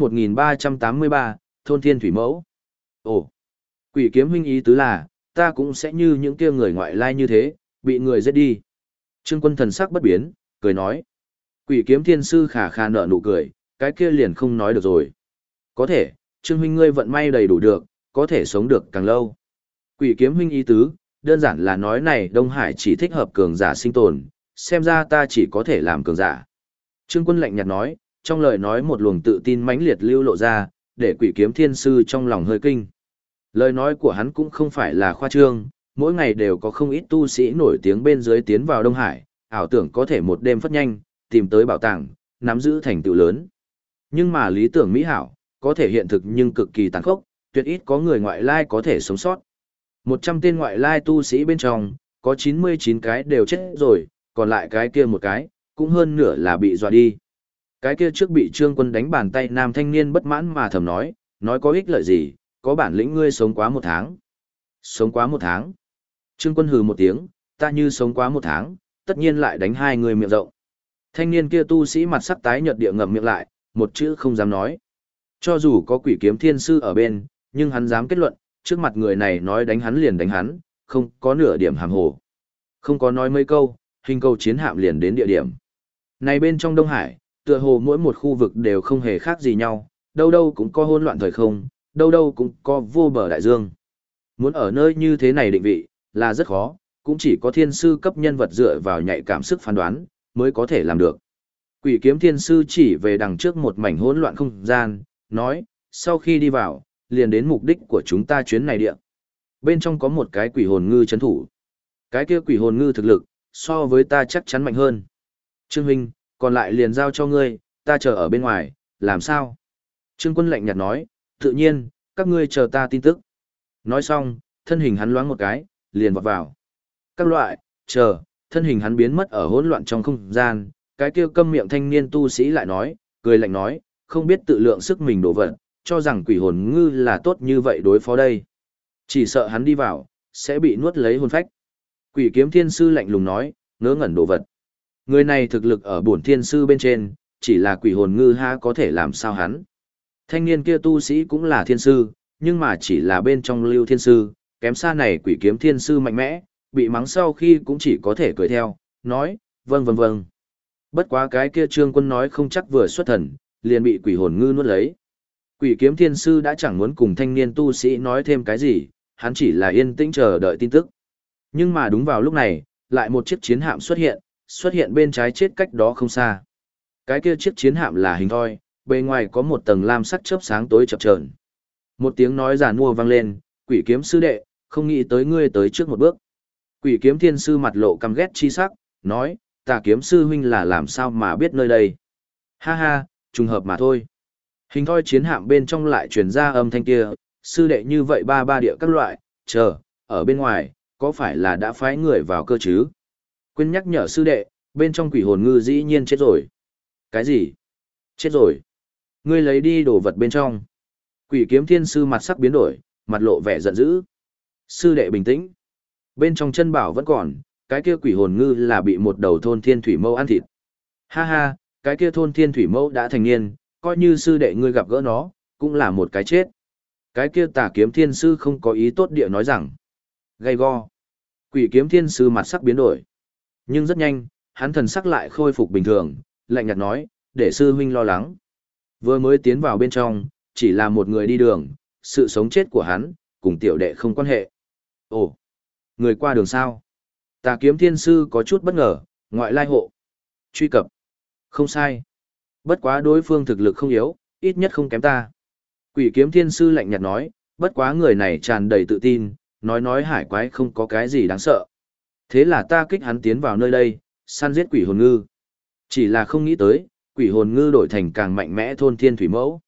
1383, Thôn Thiên Thủy Mẫu. Ồ, Quỷ kiếm huynh ý tứ là, ta cũng sẽ như những kia người ngoại lai như thế, bị người giết đi. Trương Quân thần sắc bất biến, cười nói. Quỷ kiếm thiên sư khà khà nở nụ cười, cái kia liền không nói được rồi. Có thể, Trương huynh ngươi vận may đầy đủ được, có thể sống được càng lâu. Quỷ kiếm huynh ý tứ, đơn giản là nói này Đông Hải chỉ thích hợp cường giả sinh tồn, xem ra ta chỉ có thể làm cường giả. Trương Quân lạnh nhạt nói, trong lời nói một luồng tự tin mãnh liệt lưu lộ ra, để quỷ kiếm thiên sư trong lòng hơi kinh. Lời nói của hắn cũng không phải là khoa trương, mỗi ngày đều có không ít tu sĩ nổi tiếng bên dưới tiến vào Đông Hải, ảo tưởng có thể một đêm phất nhanh, tìm tới bảo tàng, nắm giữ thành tựu lớn. Nhưng mà lý tưởng mỹ hảo, có thể hiện thực nhưng cực kỳ tàn khốc, tuyệt ít có người ngoại lai có thể sống sót. 100 tên ngoại lai tu sĩ bên trong, có 99 cái đều chết rồi, còn lại cái kia một cái, cũng hơn nửa là bị dọa đi. Cái kia trước bị Trương Quân đánh bàn tay nam thanh niên bất mãn mà thầm nói có ích lợi gì, có bản lĩnh ngươi sống quá 1 tháng. Sống quá 1 tháng. Trương Quân hừ một tiếng, ta như sống quá 1 tháng, tất nhiên lại đánh hai người miệng rộng. Thanh niên kia tu sĩ mặt sắc tái nhợt địa ngậm miệng lại, một chữ không dám nói. Cho dù có quỷ kiếm thiên sư ở bên, nhưng hắn dám kết luận, trước mặt người này nói đánh hắn liền đánh hắn, không có nửa điểm hàm hồ. Không có nói mấy câu, hình cầu chiến hạm liền đến địa điểm. Này bên trong Đông Hải, tựa hồ mỗi một khu vực đều không hề khác gì nhau, đâu đâu cũng có hỗn loạn thời không, đâu đâu cũng có vô bờ đại dương. Muốn ở nơi như thế này định vị, là rất khó, cũng chỉ có thiên sư cấp nhân vật dựa vào nhạy cảm sức phán đoán, mới có thể làm được. Quỷ kiếm thiên sư chỉ về đằng trước một mảnh hỗn loạn không gian, nói, sau khi đi vào, liền đến mục đích của chúng ta chuyến này địa. Bên trong có một cái quỷ hồn ngư chấn thủ. Cái kia quỷ hồn ngư thực lực, so với ta chắc chắn mạnh hơn. Trương huynh, còn lại liền giao cho ngươi, ta chờ ở bên ngoài, làm sao? Trương Quân lạnh nhạt nói, tự nhiên, các ngươi chờ ta tin tức. Nói xong, thân hình hắn loáng một cái, liền vọt vào. Các loại, chờ, thân hình hắn biến mất ở hỗn loạn trong không gian, cái kia câm miệng thanh niên tu sĩ lại nói, cười lạnh nói, không biết tự lượng sức mình đổ vật, cho rằng quỷ hồn ngư là tốt như vậy đối phó đây. Chỉ sợ hắn đi vào, sẽ bị nuốt lấy hồn phách. Quỷ kiếm thiên sư lạnh lùng nói, ngớ ngẩn đồ vật. Người này thực lực ở bổn thiên sư bên trên, chỉ là quỷ hồn ngư ha có thể làm sao hắn. Thanh niên kia tu sĩ cũng là thiên sư, nhưng mà chỉ là bên trong lưu thiên sư, kém xa này quỷ kiếm thiên sư mạnh mẽ, bị mắng sau khi cũng chỉ có thể cười theo, nói, vâng vâng vâng. Bất quá cái kia Trương Quân nói không chắc vừa xuất thần, liền bị quỷ hồn ngư nuốt lấy. Quỷ kiếm thiên sư đã chẳng muốn cùng thanh niên tu sĩ nói thêm cái gì, hắn chỉ là yên tĩnh chờ đợi tin tức. Nhưng mà đúng vào lúc này, lại một chiếc chiến hạm xuất hiện bên trái chết cách đó không xa. Cái kia chiếc chiến hạm là hình thoi, bề ngoài có một tầng lam sắc chớp sáng tối chập chờn. Một tiếng nói giàn mua vang lên, quỷ kiếm sư đệ, không nghĩ tới ngươi tới trước một bước. Quỷ kiếm thiên sư mặt lộ căm ghét chi sắc, nói, Tà kiếm sư huynh là làm sao mà biết nơi đây. Ha ha, trùng hợp mà thôi. Hình thoi chiến hạm bên trong lại truyền ra âm thanh kia, sư đệ như vậy ba ba địa các loại, chờ, ở bên ngoài, có phải là đã phái người vào cơ chứ? Quên nhắc nhở sư đệ, bên trong quỷ hồn ngư dĩ nhiên chết rồi. Cái gì? Chết rồi. Ngươi lấy đi đồ vật bên trong. Quỷ kiếm thiên sư mặt sắc biến đổi, mặt lộ vẻ giận dữ. Sư đệ bình tĩnh. Bên trong chân bảo vẫn còn, cái kia quỷ hồn ngư là bị một đầu thôn thiên thủy mâu ăn thịt. Ha ha, cái kia thôn thiên thủy mâu đã thành niên, coi như sư đệ ngươi gặp gỡ nó, cũng là một cái chết. Cái kia Tà kiếm thiên sư không có ý tốt địa nói rằng. Gay go. Quỷ kiếm thiên sư mặt sắc biến đổi. Nhưng rất nhanh, hắn thần sắc lại khôi phục bình thường, lạnh nhạt nói, để sư huynh lo lắng. Vừa mới tiến vào bên trong, chỉ là một người đi đường, sự sống chết của hắn, cùng tiểu đệ không quan hệ. Ồ, người qua đường sao? Tà kiếm thiên sư có chút bất ngờ, ngoại lai hộ. Truy cập. Không sai. Bất quá đối phương thực lực không yếu, ít nhất không kém ta. Quỷ kiếm thiên sư lạnh nhạt nói, bất quá người này tràn đầy tự tin, nói hải quái không có cái gì đáng sợ. Thế là ta kích hắn tiến vào nơi đây, săn giết quỷ hồn ngư. Chỉ là không nghĩ tới, quỷ hồn ngư đổi thành càng mạnh mẽ thôn thiên thủy mẫu.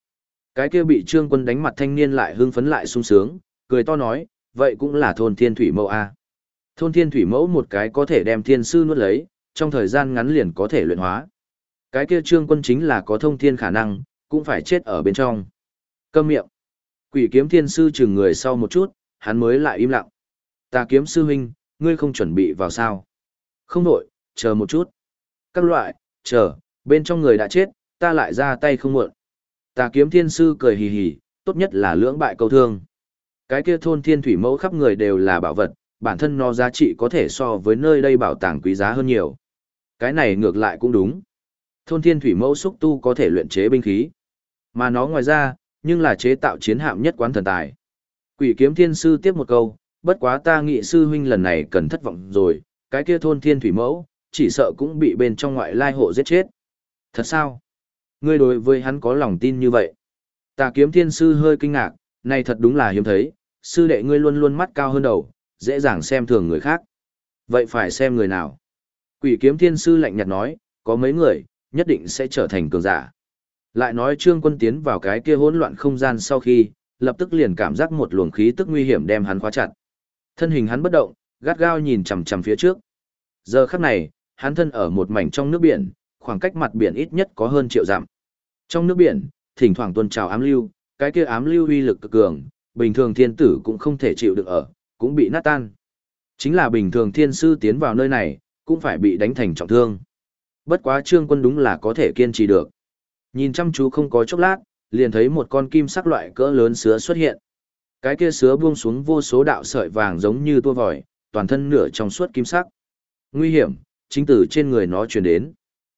Cái kia bị Trương Quân đánh mặt thanh niên lại hưng phấn lại sung sướng, cười to nói, vậy cũng là thôn thiên thủy mẫu a. Thôn thiên thủy mẫu một cái có thể đem thiên sư nuốt lấy, trong thời gian ngắn liền có thể luyện hóa. Cái kia Trương Quân chính là có thông thiên khả năng, cũng phải chết ở bên trong. Câm miệng. Quỷ kiếm thiên sư chừng người sau một chút, hắn mới lại im lặng. Tà kiếm sư huynh, ngươi không chuẩn bị vào sao? Không đổi, chờ một chút. Các loại, chờ, bên trong người đã chết, ta lại ra tay không muộn. Tà kiếm thiên sư cười hì hì, tốt nhất là lưỡng bại câu thương. Cái kia thôn thiên thủy mẫu khắp người đều là bảo vật, bản thân nó giá trị có thể so với nơi đây bảo tàng quý giá hơn nhiều. Cái này ngược lại cũng đúng. Thôn thiên thủy mẫu xúc tu có thể luyện chế binh khí. Mà nó ngoài ra, nhưng là chế tạo chiến hạm nhất quán thần tài. Quỷ kiếm thiên sư tiếp một câu, bất quá ta nghĩ sư huynh lần này cần thất vọng rồi, cái kia thôn thiên thủy mẫu, chỉ sợ cũng bị bên trong ngoại lai hộ giết chết. Thật sao? Ngươi đối với hắn có lòng tin như vậy? Tà kiếm thiên sư hơi kinh ngạc, này thật đúng là hiếm thấy, sư đệ ngươi luôn luôn mắt cao hơn đầu, dễ dàng xem thường người khác. Vậy phải xem người nào? Quỷ kiếm thiên sư lạnh nhạt nói, có mấy người, nhất định sẽ trở thành cường giả. Lại nói Trương Quân tiến vào cái kia hỗn loạn không gian sau khi, lập tức liền cảm giác một luồng khí tức nguy hiểm đem hắn khóa chặt. Thân hình hắn bất động, gắt gao nhìn chằm chằm phía trước. Giờ khắc này, hắn thân ở một mảnh trong nước biển, khoảng cách mặt biển ít nhất có hơn triệu dặm. Trong nước biển, thỉnh thoảng tuôn trào ám lưu, cái kia ám lưu uy lực cực cường, bình thường thiên tử cũng không thể chịu được ở, cũng bị nát tan. Chính là bình thường thiên sư tiến vào nơi này, cũng phải bị đánh thành trọng thương. Bất quá Trương Quân đúng là có thể kiên trì được. Nhìn chăm chú không có chốc lát, liền thấy một con kim sắc loại cỡ lớn sứa xuất hiện. Cái kia sứa buông xuống vô số đạo sợi vàng giống như tua vòi, toàn thân nửa trong suốt kim sắc. Nguy hiểm, chính từ trên người nó truyền đến.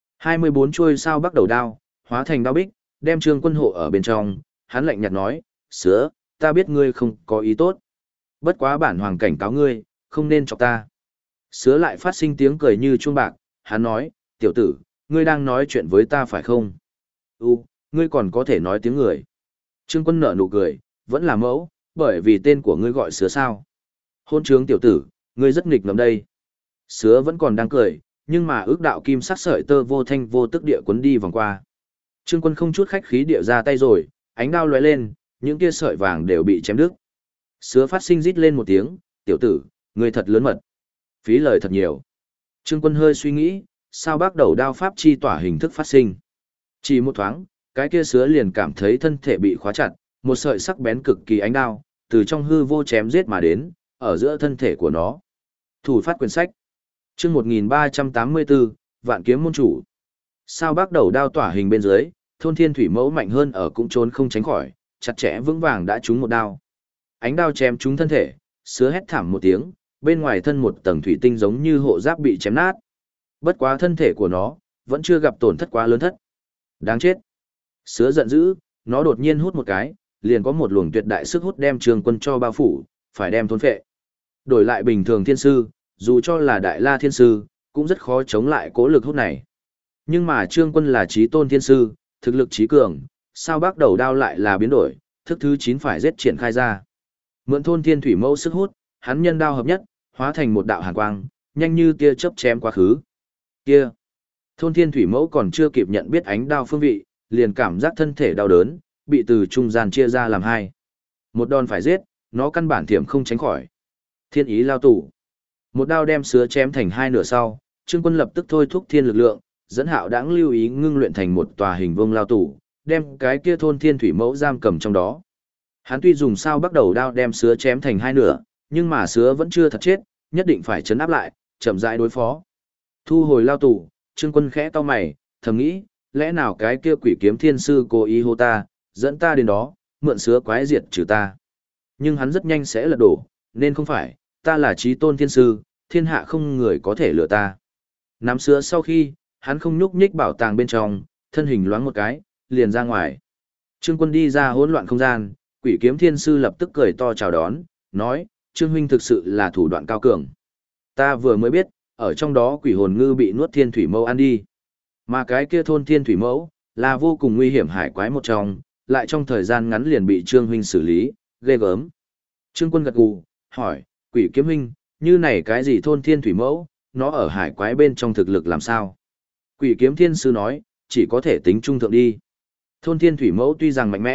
24 chuôi sao bắt đầu đao, hóa thành đao bích, đem Trương Quân hộ ở bên trong, hắn lạnh nhạt nói, sứa, ta biết ngươi không có ý tốt. Bất quá bản hoàng cảnh cáo ngươi, không nên chọc ta. Sứa lại phát sinh tiếng cười như chuông bạc, hắn nói, tiểu tử, ngươi đang nói chuyện với ta phải không? Ngươi còn có thể nói tiếng người. Trương Quân nở nụ cười, vẫn là mẫu, bởi vì tên của ngươi gọi sứa sao. Hôn trướng tiểu tử, ngươi rất nghịch ngợm đây. Sứa vẫn còn đang cười, nhưng mà ước đạo kim sắc sợi tơ vô thanh vô tức địa cuốn đi vòng qua. Trương Quân không chút khách khí địa ra tay rồi, ánh đao lóe lên, những kia sợi vàng đều bị chém đứt. Sứa phát sinh rít lên một tiếng, tiểu tử, ngươi thật lớn mật. Phí lời thật nhiều. Trương Quân hơi suy nghĩ, sao bắt đầu đao pháp chi tỏa hình thức phát sinh. Chỉ một thoáng, cái kia sứa liền cảm thấy thân thể bị khóa chặt, một sợi sắc bén cực kỳ ánh đao, từ trong hư vô chém giết mà đến, ở giữa thân thể của nó. Thủ phát quyển sách. Chương 1384, Vạn kiếm môn chủ. Sao bắt đầu đao tỏa hình bên dưới, thôn thiên thủy mẫu mạnh hơn ở cũng trốn không tránh khỏi, chặt chẽ vững vàng đã trúng một đao. Ánh đao chém trúng thân thể, sứa hét thảm một tiếng, bên ngoài thân một tầng thủy tinh giống như hộ giáp bị chém nát. Bất quá thân thể của nó, vẫn chưa gặp tổn thất quá lớn thất. Đáng chết. Sứa giận dữ, nó đột nhiên hút một cái, liền có một luồng tuyệt đại sức hút đem Trương Quân cho bao phủ, phải đem thôn phệ. Đổi lại bình thường thiên sư, dù cho là đại la thiên sư, cũng rất khó chống lại cố lực hút này. Nhưng mà Trương Quân là chí tôn thiên sư, thực lực chí cường, sao bắt đầu đao lại là biến đổi, thức thứ 9 phải giết triển khai ra. Mượn thôn thiên thủy mẫu sức hút, hắn nhân đao hợp nhất, hóa thành một đạo hàn quang, nhanh như tia chớp chém quá khứ. Kia! Thôn thiên thủy mẫu còn chưa kịp nhận biết ánh đao phương vị, liền cảm giác thân thể đau đớn, bị từ trung gian chia ra làm hai. Một đòn phải giết, nó căn bản thiểm không tránh khỏi. Thiên ý lao tủ. Một đao đem sứa chém thành hai nửa sau, Trương Quân lập tức thôi thúc thiên lực lượng, dẫn Hạo Đãng lưu ý ngưng luyện thành một tòa hình vuông lao tủ, đem cái kia thôn thiên thủy mẫu giam cầm trong đó. Hắn tuy dùng sao bắt đầu đao đem sứa chém thành hai nửa, nhưng mà sứa vẫn chưa thật chết, nhất định phải trấn áp lại, chậm rãi đối phó. Thu hồi lao tủ, Trương Quân khẽ cau mày, thầm nghĩ, lẽ nào cái kia quỷ kiếm thiên sư cố ý hô ta, dẫn ta đến đó, mượn sứa quái diệt trừ ta. Nhưng hắn rất nhanh sẽ lật đổ, nên không phải, ta là chí tôn thiên sư, thiên hạ không người có thể lừa ta. Nắm sứa sau khi, hắn không nhúc nhích bảo tàng bên trong, thân hình loáng một cái, liền ra ngoài. Trương Quân đi ra hỗn loạn không gian, quỷ kiếm thiên sư lập tức cười to chào đón, nói, Trương huynh thực sự là thủ đoạn cao cường. Ta vừa mới biết, ở trong đó quỷ hồn ngư bị nuốt thiên thủy mẫu ăn đi. Mà cái kia thôn thiên thủy mẫu, là vô cùng nguy hiểm hải quái một trong, lại trong thời gian ngắn liền bị Trương huynh xử lý, ghê gớm. Trương Quân gật gù, hỏi, quỷ kiếm huynh, như này cái gì thôn thiên thủy mẫu, nó ở hải quái bên trong thực lực làm sao? Quỷ kiếm thiên sư nói, chỉ có thể tính trung thượng đi. Thôn thiên thủy mẫu tuy rằng mạnh mẽ,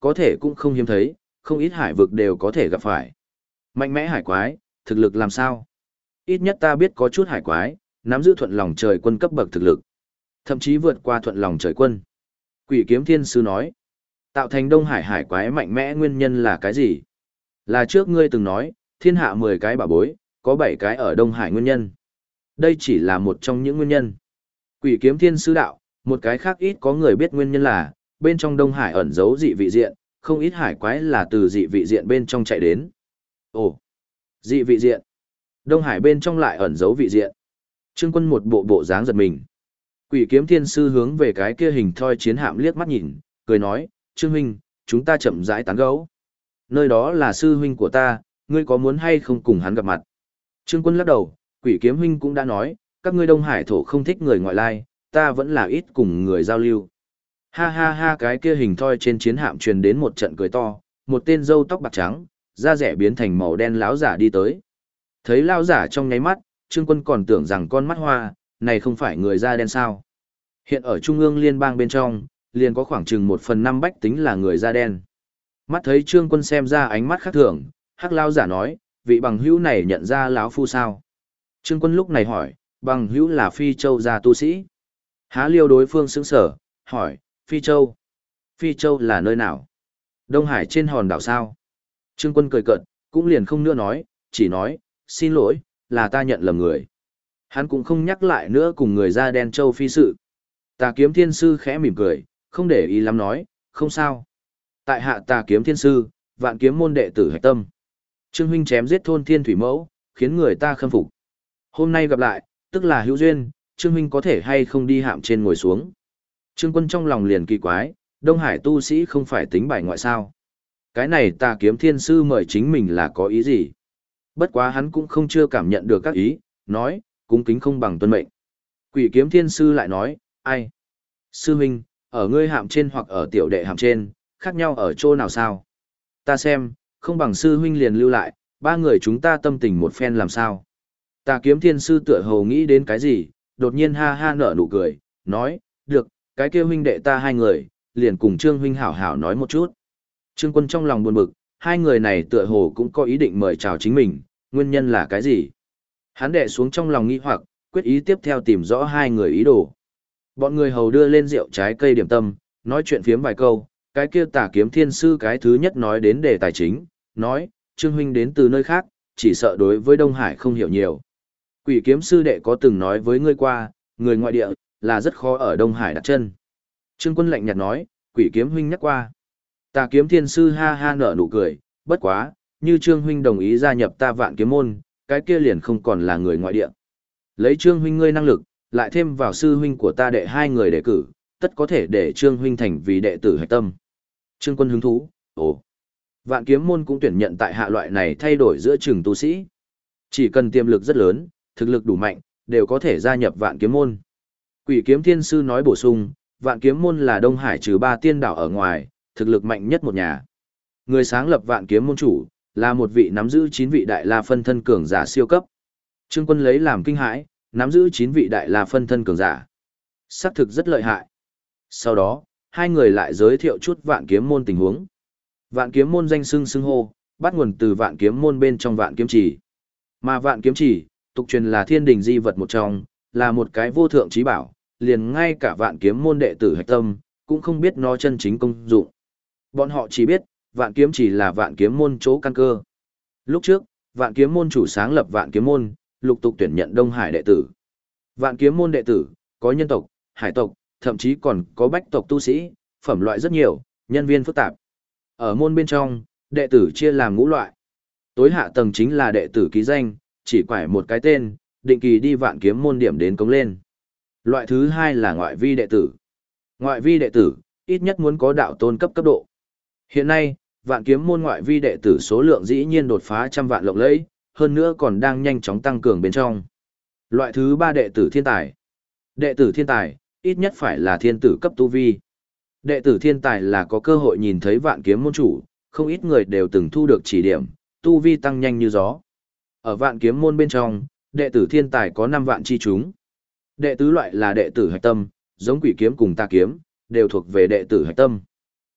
có thể cũng không hiếm thấy, không ít hải vực đều có thể gặp phải. Mạnh mẽ hải quái, thực lực làm sao? Ít nhất ta biết có chút hải quái, nắm giữ thuận lòng trời quân cấp bậc thực lực. Thậm chí vượt qua thuận lòng trời quân. Quỷ kiếm thiên sư nói, tạo thành Đông Hải hải quái mạnh mẽ nguyên nhân là cái gì? Là trước ngươi từng nói, thiên hạ 10 cái bảo bối, có 7 cái ở Đông Hải nguyên nhân. Đây chỉ là một trong những nguyên nhân. Quỷ kiếm thiên sư đạo, một cái khác ít có người biết nguyên nhân là, bên trong Đông Hải ẩn giấu dị vị diện, không ít hải quái là từ dị vị diện bên trong chạy đến. Ồ, dị vị diện. Đông Hải bên trong lại ẩn giấu vị diện. Trương Quân một bộ dáng giật mình. Quỷ kiếm thiên sư hướng về cái kia hình thoi chiến hạm liếc mắt nhìn, cười nói, Trương huynh, chúng ta chậm rãi tán gẫu. Nơi đó là sư huynh của ta, ngươi có muốn hay không cùng hắn gặp mặt? Trương Quân lắc đầu, quỷ kiếm huynh cũng đã nói, các ngươi Đông Hải thổ không thích người ngoại lai, ta vẫn là ít cùng người giao lưu. Ha ha ha, cái kia hình thoi trên chiến hạm truyền đến một trận cười to, một tên râu tóc bạc trắng, da rẻ biến thành màu đen lão giả đi tới. Thấy lão giả trong nháy mắt, Trương Quân còn tưởng rằng con mắt hoa, này không phải người da đen sao? Hiện ở Trung ương liên bang bên trong, liền có khoảng chừng 1/5 bách tính là người da đen. Mắt thấy Trương Quân xem ra ánh mắt khác thường, hắc lão giả nói, vị bằng hữu này nhận ra lão phu sao? Trương Quân lúc này hỏi, bằng hữu là Phi Châu gia tu sĩ. Há liêu đối phương sững sở, hỏi, Phi Châu. Phi Châu là nơi nào? Đông Hải trên hòn đảo sao? Trương Quân cười cợt, cũng liền không nữa nói, chỉ nói, xin lỗi, là ta nhận lầm người. Hắn cũng không nhắc lại nữa cùng người da đen Châu Phi sự. Tà kiếm thiên sư khẽ mỉm cười, không để ý lắm nói, không sao. Tại hạ tà kiếm thiên sư, vạn kiếm môn đệ tử hạch tâm. Trương huynh chém giết thôn thiên thủy mẫu, khiến người ta khâm phục. Hôm nay gặp lại, tức là hữu duyên, Trương huynh có thể hay không đi hạm trên ngồi xuống. Trương Quân trong lòng liền kỳ quái, Đông Hải tu sĩ không phải tính bài ngoại sao. Cái này tà kiếm thiên sư mời chính mình là có ý gì? Bất quá hắn cũng không chưa cảm nhận được các ý, nói, cung kính không bằng tuân mệnh. Quỷ kiếm thiên sư lại nói, ai? Sư huynh, ở ngươi hạm trên hoặc ở tiểu đệ hạm trên, khác nhau ở chỗ nào sao? Ta xem, không bằng sư huynh liền lưu lại, ba người chúng ta tâm tình một phen làm sao? Tà kiếm thiên sư tựa hồ nghĩ đến cái gì, đột nhiên ha ha nở nụ cười, nói, được, cái kia huynh đệ ta hai người, liền cùng Trương huynh hảo hảo nói một chút. Trương Quân trong lòng buồn bực, hai người này tựa hồ cũng có ý định mời chào chính mình, nguyên nhân là cái gì? Hắn đệ xuống trong lòng nghi hoặc, quyết ý tiếp theo tìm rõ hai người ý đồ. Bọn người hầu đưa lên rượu trái cây điểm tâm, nói chuyện phiếm vài câu, cái kia tà kiếm thiên sư cái thứ nhất nói đến đề tài chính, nói, Trương huynh đến từ nơi khác, chỉ sợ đối với Đông Hải không hiểu nhiều. Quỷ kiếm sư đệ có từng nói với ngươi qua, người ngoại địa, là rất khó ở Đông Hải đặt chân. Trương Quân lạnh nhạt nói, quỷ kiếm huynh nhắc qua. Tà kiếm thiên sư ha ha nở nụ cười, bất quá, như Trương huynh đồng ý gia nhập ta vạn kiếm môn, cái kia liền không còn là người ngoại địa. Lấy Trương huynh ngươi năng lực, lại thêm vào sư huynh của ta đệ hai người đề cử, tất có thể để Trương huynh thành vì đệ tử hạch tâm. Trương Quân hứng thú, ồ. Vạn kiếm môn cũng tuyển nhận tại hạ loại này thay đổi giữa trường tu sĩ. Chỉ cần tiềm lực rất lớn, thực lực đủ mạnh, đều có thể gia nhập vạn kiếm môn. Quỷ kiếm thiên sư nói bổ sung, vạn kiếm môn là Đông Hải trừ 3 tiên đảo ở ngoài, thực lực mạnh nhất một nhà. Người sáng lập vạn kiếm môn chủ, là một vị nắm giữ 9 vị đại la phân thân cường giả siêu cấp. Trương Quân lấy làm kinh hãi, nắm giữ 9 vị đại la phân thân cường giả. Xác thực rất lợi hại. Sau đó, hai người lại giới thiệu chút vạn kiếm môn tình huống. Vạn kiếm môn danh xưng hô, bắt nguồn từ vạn kiếm môn bên trong vạn kiếm chỉ. Mà vạn kiếm chỉ, tục truyền là thiên đình di vật một trong, là một cái vô thượng trí bảo, liền ngay cả vạn kiếm môn đệ tử hạch tâm, cũng không biết nó chân chính công dụng. Bọn họ chỉ biết, vạn kiếm chỉ là vạn kiếm môn chỗ căn cơ. Lúc trước, vạn kiếm môn chủ sáng lập vạn kiếm môn, lục tục tuyển nhận Đông Hải đệ tử. Vạn kiếm môn đệ tử, có nhân tộc, hải tộc, thậm chí còn có bách tộc tu sĩ, phẩm loại rất nhiều, nhân viên phức tạp. Ở môn bên trong, đệ tử chia làm ngũ loại. Tối hạ tầng chính là đệ tử ký danh, chỉ quải một cái tên, định kỳ đi vạn kiếm môn điểm đến cống lên. Loại thứ hai là ngoại vi đệ tử. Ngoại vi đệ tử, ít nhất muốn có đạo tôn cấp cấp độ. Hiện nay, vạn kiếm môn ngoại vi đệ tử số lượng dĩ nhiên đột phá 100 vạn lộng lẫy, hơn nữa còn đang nhanh chóng tăng cường bên trong. Loại thứ ba đệ tử thiên tài. Đệ tử thiên tài, ít nhất phải là thiên tử cấp tu vi. Đệ tử thiên tài là có cơ hội nhìn thấy vạn kiếm môn chủ, không ít người đều từng thu được chỉ điểm, tu vi tăng nhanh như gió. Ở vạn kiếm môn bên trong, đệ tử thiên tài có 5 vạn chi chúng. Đệ tứ loại là đệ tử hạch tâm, giống quỷ kiếm cùng tà kiếm, đều thuộc về đệ tử hạch tâm.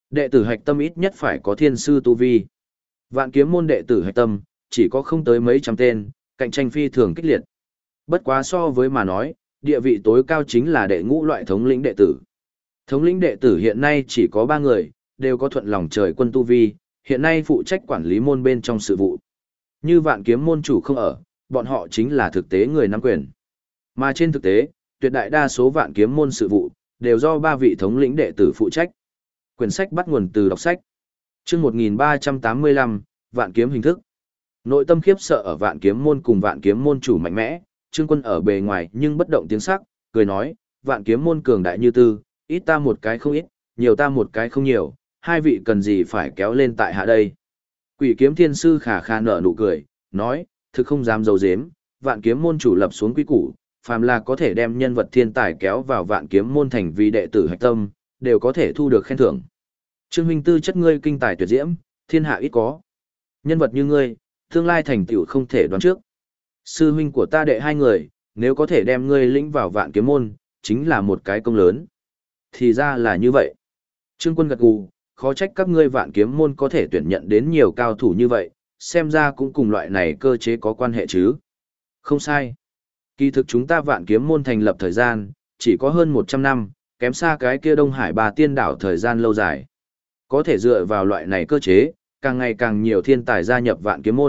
Đệ tử hạch tâm ít nhất phải có thiên sư tu vi. Vạn kiếm môn đệ tử hạch tâm, chỉ có không tới mấy trăm tên, cạnh tranh phi thường kích liệt. Bất quá so với mà nói, địa vị tối cao chính là đệ ngũ loại thống lĩnh đệ tử. Thống lĩnh đệ tử hiện nay chỉ có 3 người, đều có thuận lòng trời quân tu vi, hiện nay phụ trách quản lý môn bên trong sự vụ. Như vạn kiếm môn chủ không ở, bọn họ chính là thực tế người nắm quyền. Mà trên thực tế, tuyệt đại đa số vạn kiếm môn sự vụ, đều do 3 vị thống lĩnh đệ tử phụ trách. Quyển sách bắt nguồn từ đọc sách. Chương 1385, vạn kiếm hình thức. Nội tâm khiếp sợ ở vạn kiếm môn cùng vạn kiếm môn chủ mạnh mẽ, Trương Quân ở bề ngoài nhưng bất động tiếng sắc, cười nói, vạn kiếm môn cường đại như tư, ít ta một cái không ít, nhiều ta một cái không nhiều, hai vị cần gì phải kéo lên tại hạ đây. Quỷ kiếm thiên sư khà khà nở nụ cười, nói, thực không dám giấu giếm, vạn kiếm môn chủ lập xuống quy củ, phàm là có thể đem nhân vật thiên tài kéo vào vạn kiếm môn thành vì đệ tử hạch tâm, đều có thể thu được khen thưởng. Trương huynh tư chất ngươi kinh tài tuyệt diễm, thiên hạ ít có. Nhân vật như ngươi, tương lai thành tựu không thể đoán trước. Sư huynh của ta đệ 2 người, nếu có thể đem ngươi lĩnh vào vạn kiếm môn, chính là một cái công lớn. Thì ra là như vậy. Trương Quân gật gù, khó trách các ngươi vạn kiếm môn có thể tuyển nhận đến nhiều cao thủ như vậy, xem ra cũng cùng loại này cơ chế có quan hệ chứ. Không sai. Kỳ thực chúng ta vạn kiếm môn thành lập thời gian, chỉ có hơn 100 năm, kém xa cái kia Đông Hải Bà Tiên Đảo thời gian lâu dài. Có thể dựa vào loại này cơ chế, càng ngày càng nhiều thiên tài gia nhập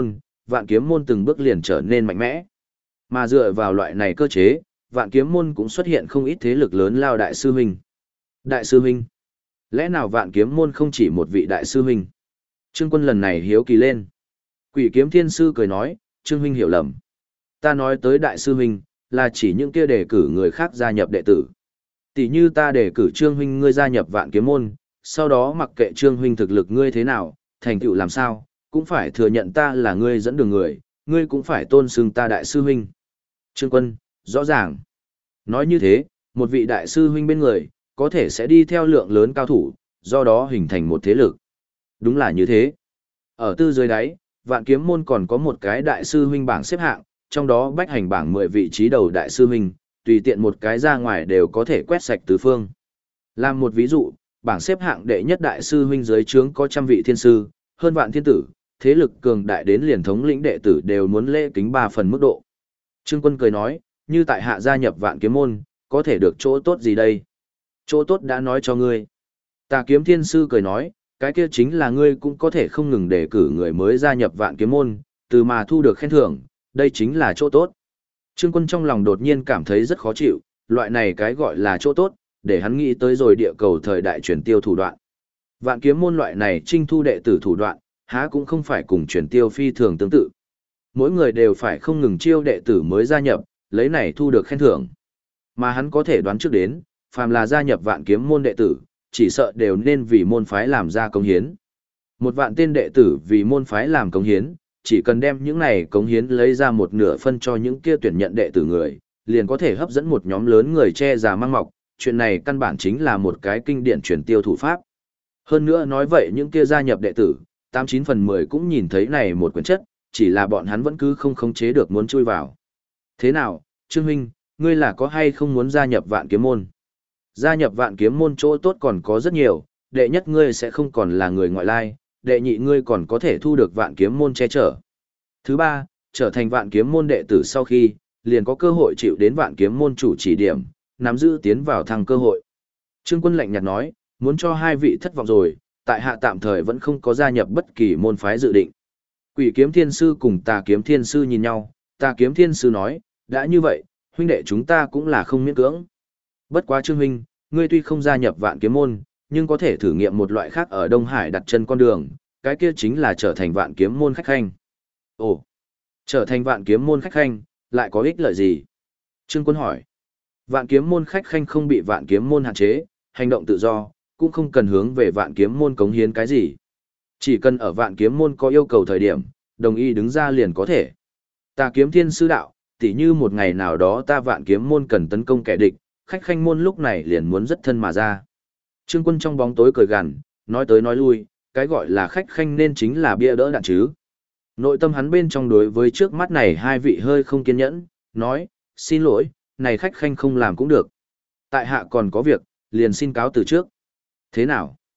vạn kiếm môn từng bước liền trở nên mạnh mẽ. Mà dựa vào loại này cơ chế, vạn kiếm môn cũng xuất hiện không ít thế lực lớn lao đại sư huynh. Đại sư huynh? Lẽ nào vạn kiếm môn không chỉ một vị đại sư huynh? Trương Quân lần này hiếu kỳ lên. Quỷ kiếm thiên sư cười nói, Trương huynh hiểu lầm. Ta nói tới đại sư huynh, là chỉ những kia đề cử người khác gia nhập đệ tử. Tỷ như ta đề cử Trương huynh ngươi gia nhập vạn kiếm môn, sau đó mặc kệ Trương huynh thực lực ngươi thế nào, thành tựu làm sao, cũng phải thừa nhận ta là ngươi dẫn đường người, ngươi cũng phải tôn xưng ta đại sư huynh. Trương Quân, rõ ràng. Nói như thế, một vị đại sư huynh bên người, có thể sẽ đi theo lượng lớn cao thủ, do đó hình thành một thế lực. Đúng là như thế. Ở tư dưới đáy, vạn kiếm môn còn có một cái đại sư huynh bảng xếp hạng, trong đó bách hành bảng 10 vị trí đầu đại sư huynh, tùy tiện một cái ra ngoài đều có thể quét sạch tứ phương. Làm một ví dụ, bảng xếp hạng đệ nhất đại sư huynh dưới trướng có trăm vị thiên sư, hơn vạn thiên tử, thế lực cường đại đến liền thống lĩnh đệ tử đều muốn lễ kính 3 phần mức độ. Trương Quân cười nói, như tại hạ gia nhập vạn kiếm môn, có thể được chỗ tốt gì đây? Chỗ tốt đã nói cho ngươi. Tà kiếm thiên sư cười nói, cái kia chính là ngươi cũng có thể không ngừng đề cử người mới gia nhập vạn kiếm môn, từ mà thu được khen thưởng, đây chính là chỗ tốt. Trương Quân trong lòng đột nhiên cảm thấy rất khó chịu, loại này cái gọi là chỗ tốt, để hắn nghĩ tới rồi địa cầu thời đại truyền tiêu thủ đoạn. Vạn kiếm môn loại này trinh thu đệ tử thủ đoạn, há cũng không phải cùng truyền tiêu phi thường tương tự. Mỗi người đều phải không ngừng chiêu đệ tử mới gia nhập, lấy này thu được khen thưởng. Mà hắn có thể đoán trước đến, phàm là gia nhập vạn kiếm môn đệ tử, chỉ sợ đều nên vì môn phái làm ra công hiến. Một vạn tên đệ tử vì môn phái làm công hiến, chỉ cần đem những này cống hiến lấy ra một nửa phân cho những kia tuyển nhận đệ tử người, liền có thể hấp dẫn một nhóm lớn người che già mang mọc, chuyện này căn bản chính là một cái kinh điển truyền tiêu thủ pháp. Hơn nữa nói vậy những kia gia nhập đệ tử, 89 phần 10 cũng nhìn thấy này một quyển chất, chỉ là bọn hắn vẫn cứ không khống chế được muốn chui vào. Thế nào, Trương huynh, ngươi là có hay không muốn gia nhập vạn kiếm môn? Gia nhập vạn kiếm môn chỗ tốt còn có rất nhiều, đệ nhất ngươi sẽ không còn là người ngoại lai, đệ nhị ngươi còn có thể thu được vạn kiếm môn che chở. Thứ ba, trở thành vạn kiếm môn đệ tử sau khi, liền có cơ hội chịu đến vạn kiếm môn chủ chỉ điểm, nắm giữ tiến vào thăng cơ hội. Trương Quân lạnh nhạt nói, muốn cho hai vị thất vọng rồi, tại hạ tạm thời vẫn không có gia nhập bất kỳ môn phái dự định. Quỷ kiếm thiên sư cùng tà kiếm thiên sư nhìn nhau, tà kiếm thiên sư nói, đã như vậy, huynh đệ chúng ta cũng là không miễn cưỡng. Bất quá Trương huynh, ngươi tuy không gia nhập vạn kiếm môn, nhưng có thể thử nghiệm một loại khác ở Đông Hải đặt chân con đường, cái kia chính là trở thành vạn kiếm môn khách khanh. Ồ, trở thành vạn kiếm môn khách khanh, lại có ích lợi gì? Trương Quân hỏi. Vạn kiếm môn khách khanh không bị vạn kiếm môn hạn chế, hành động tự do, cũng không cần hướng về vạn kiếm môn cống hiến cái gì. Chỉ cần ở vạn kiếm môn có yêu cầu thời điểm, đồng ý đứng ra liền có thể. Tà kiếm thiên sư đạo, tỉ như một ngày nào đó ta vạn kiếm môn cần tấn công kẻ địch, khách khanh môn lúc này liền muốn rất thân mà ra. Trương Quân trong bóng tối cười gằn, nói tới nói lui, cái gọi là khách khanh nên chính là bia đỡ đạn chứ. Nội tâm hắn bên trong đối với trước mắt này hai vị hơi không kiên nhẫn, nói, xin lỗi, này khách khanh không làm cũng được. Tại hạ còn có việc, liền xin cáo từ trước. Thế nào?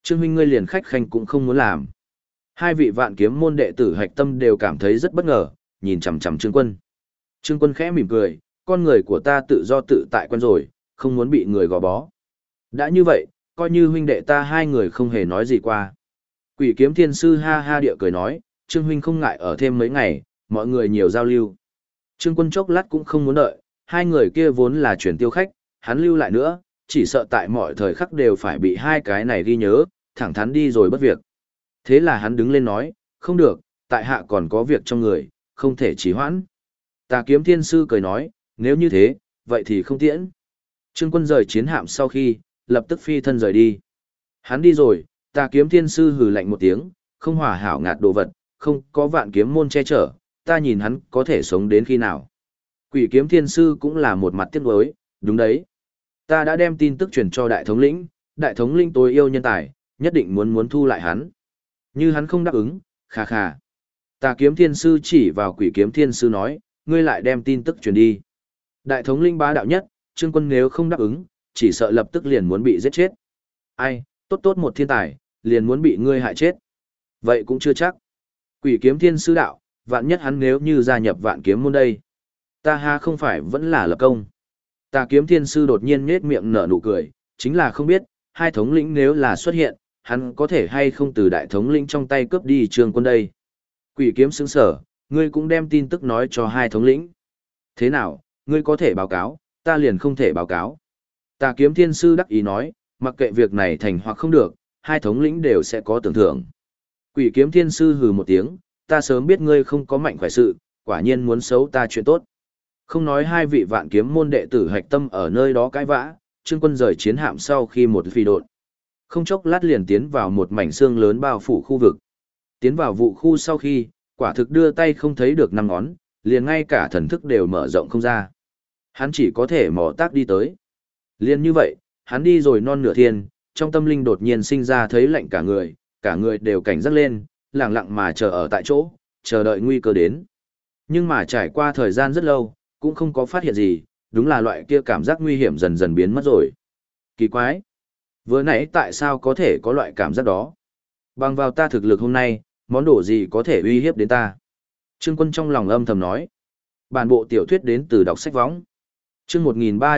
Trương huynh ngươi liền khách khanh cũng không muốn làm. Hai vị vạn kiếm môn đệ tử hạch tâm đều cảm thấy rất bất ngờ, nhìn chằm chằm Trương Quân. Trương Quân khẽ mỉm cười, con người của ta tự do tự tại quen rồi, không muốn bị người gò bó. Đã như vậy, coi như huynh đệ ta hai người không hề nói gì qua. Quỷ kiếm thiên sư ha ha địa cười nói, Trương huynh không ngại ở thêm mấy ngày, mọi người nhiều giao lưu. Trương Quân chốc lát cũng không muốn đợi, hai người kia vốn là chuyển tiêu khách, hắn lưu lại nữa, chỉ sợ tại mọi thời khắc đều phải bị hai cái này ghi nhớ, thẳng thắn đi rồi bất việc. Thế là hắn đứng lên nói, không được, tại hạ còn có việc trong người, không thể trì hoãn. Tà kiếm thiên sư cười nói, nếu như thế, vậy thì không tiễn. Trương Quân rời chiến hạm sau khi, lập tức phi thân rời đi. Hắn đi rồi, tà kiếm thiên sư hừ lạnh một tiếng, không hòa hảo ngạt đồ vật, không có vạn kiếm môn che chở, ta nhìn hắn có thể sống đến khi nào. Quỷ kiếm thiên sư cũng là một mặt tiếc nuối, đúng đấy. Ta đã đem tin tức truyền cho đại thống lĩnh tối yêu nhân tài, nhất định muốn thu lại hắn. Như hắn không đáp ứng, khà khà. Tà kiếm thiên sư chỉ vào quỷ kiếm thiên sư nói, ngươi lại đem tin tức truyền đi. Đại thống lĩnh bá đạo nhất, Trương Quân nếu không đáp ứng, chỉ sợ lập tức liền muốn bị giết chết. Ai, tốt một thiên tài, liền muốn bị ngươi hại chết. Vậy cũng chưa chắc. Quỷ kiếm thiên sư đạo, vạn nhất hắn nếu như gia nhập vạn kiếm môn đây. Ta ha không phải vẫn là lập công. Tà kiếm thiên sư đột nhiên nhếch miệng nở nụ cười, chính là không biết, hai thống lĩnh nếu là xuất hiện, hắn có thể hay không từ đại thống lĩnh trong tay cướp đi Trương Quân đây. Quỷ kiếm sững sở, ngươi cũng đem tin tức nói cho hai thống lĩnh. Thế nào, ngươi có thể báo cáo, ta liền không thể báo cáo. Tà kiếm thiên sư đắc ý nói, mặc kệ việc này thành hoặc không được, hai thống lĩnh đều sẽ có tưởng thưởng. Quỷ kiếm thiên sư hừ một tiếng, ta sớm biết ngươi không có mạnh khỏe sự, quả nhiên muốn xấu ta chuyện tốt. Không nói hai vị vạn kiếm môn đệ tử hạch tâm ở nơi đó cãi vã, Trương Quân rời chiến hạm sau khi một phi độn. Không chốc lát liền tiến vào một mảnh xương lớn bao phủ khu vực. Tiến vào vụ khu sau khi, quả thực đưa tay không thấy được năm ngón, liền ngay cả thần thức đều mở rộng không ra. Hắn chỉ có thể mò tác đi tới. Liền như vậy, hắn đi rồi non nửa thiên, trong tâm linh đột nhiên sinh ra thấy lạnh cả người đều cảnh giác lên, lặng lặng mà chờ ở tại chỗ, chờ đợi nguy cơ đến. Nhưng mà trải qua thời gian rất lâu, cũng không có phát hiện gì, đúng là loại kia cảm giác nguy hiểm dần dần biến mất rồi. Kỳ quái! Vừa nãy tại sao có thể có loại cảm giác đó? Bằng vào ta thực lực hôm nay, món đồ gì có thể uy hiếp đến ta? Trương Quân trong lòng âm thầm nói. Bản bộ tiểu thuyết đến từ đọc sách võng. Chương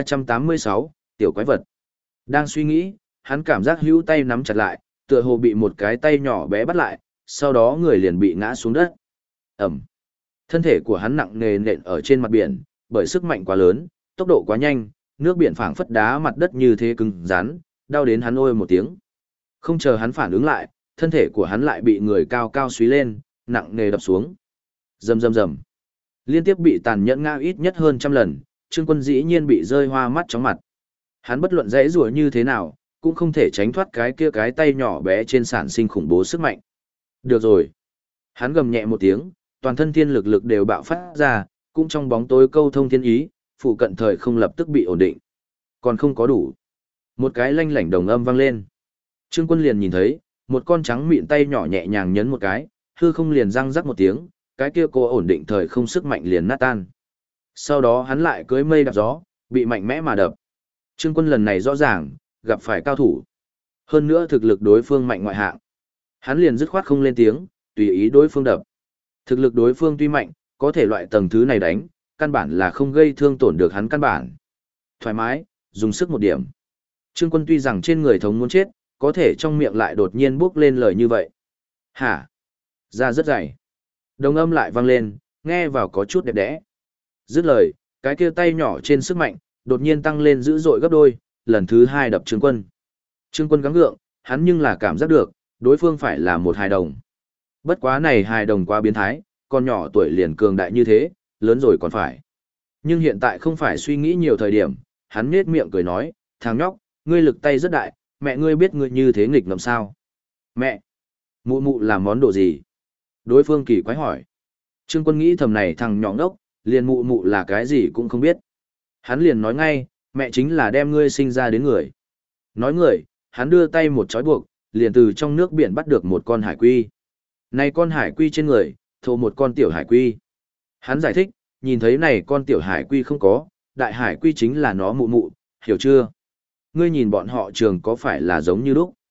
1386, tiểu quái vật. Đang suy nghĩ, hắn cảm giác hữu tay nắm chặt lại, tựa hồ bị một cái tay nhỏ bé bắt lại, sau đó người liền bị ngã xuống đất. Ẩm. Thân thể của hắn nặng nề nện ở trên mặt biển, bởi sức mạnh quá lớn, tốc độ quá nhanh, nước biển phảng phất đá mặt đất như thế cứng rắn, đau đến hắn ôi một tiếng. Không chờ hắn phản ứng lại, thân thể của hắn lại bị người cao cao suý lên, nặng nề đập xuống. Rầm rầm rầm. Liên tiếp bị tàn nhẫn ngã ít nhất hơn trăm lần, Trương Quân dĩ nhiên bị rơi hoa mắt chóng mặt. Hắn bất luận dãy rủa như thế nào, cũng không thể tránh thoát cái kia cái tay nhỏ bé trên sản sinh khủng bố sức mạnh. Được rồi. Hắn gầm nhẹ một tiếng, toàn thân thiên lực đều bạo phát ra, cũng trong bóng tối câu thông thiên ý, phụ cận thời không lập tức bị ổn định. Còn không có đủ. Một cái lanh lảnh đồng âm vang lên. Trương Quân liền nhìn thấy, một con trắng mịn tay nhỏ nhẹ nhàng nhấn một cái, hư không liền răng rắc một tiếng, cái kia cô ổn định thời không sức mạnh liền nát tan. Sau đó hắn lại cưỡi mây đạp gió, bị mạnh mẽ mà đập. Trương Quân lần này rõ ràng, gặp phải cao thủ. Hơn nữa thực lực đối phương mạnh ngoại hạng. Hắn liền dứt khoát không lên tiếng, tùy ý đối phương đập. Thực lực đối phương tuy mạnh, có thể loại tầng thứ này đánh, căn bản là không gây thương tổn được hắn căn bản. Thoải mái, dùng sức một điểm. Trương Quân tuy rằng trên người thống muốn chết, có thể trong miệng lại đột nhiên bước lên lời như vậy. Hả? Da rất dày. Đồng âm lại vang lên, nghe vào có chút đẹp đẽ. Dứt lời, cái kia tay nhỏ trên sức mạnh, đột nhiên tăng lên dữ dội gấp đôi, lần thứ hai đập Trương Quân. Trương Quân gắng gượng, hắn nhưng là cảm giác được, đối phương phải là một hài đồng. Bất quá này hài đồng quá biến thái, con nhỏ tuổi liền cường đại như thế, lớn rồi còn phải. Nhưng hiện tại không phải suy nghĩ nhiều thời điểm, hắn nhếch miệng cười nói, thằng nhóc, ngươi lực tay rất đại, mẹ ngươi biết ngươi như thế nghịch ngợm sao? Mẹ! Mụ mụ làm món đồ gì? Đối phương kỳ quái hỏi. Trương Quân nghĩ thầm này thằng nhỏ ngốc, liền mụ mụ là cái gì cũng không biết. Hắn liền nói ngay, mẹ chính là đem ngươi sinh ra đến người. Nói người, hắn đưa tay một chói buộc, liền từ trong nước biển bắt được một con hải quy. Này con hải quy trên người, thô một con tiểu hải quy. Hắn giải thích, nhìn thấy này con tiểu hải quy không có, đại hải quy chính là nó mụ mụ, hiểu chưa? Ngươi nhìn bọn họ trường có phải là giống như lúc?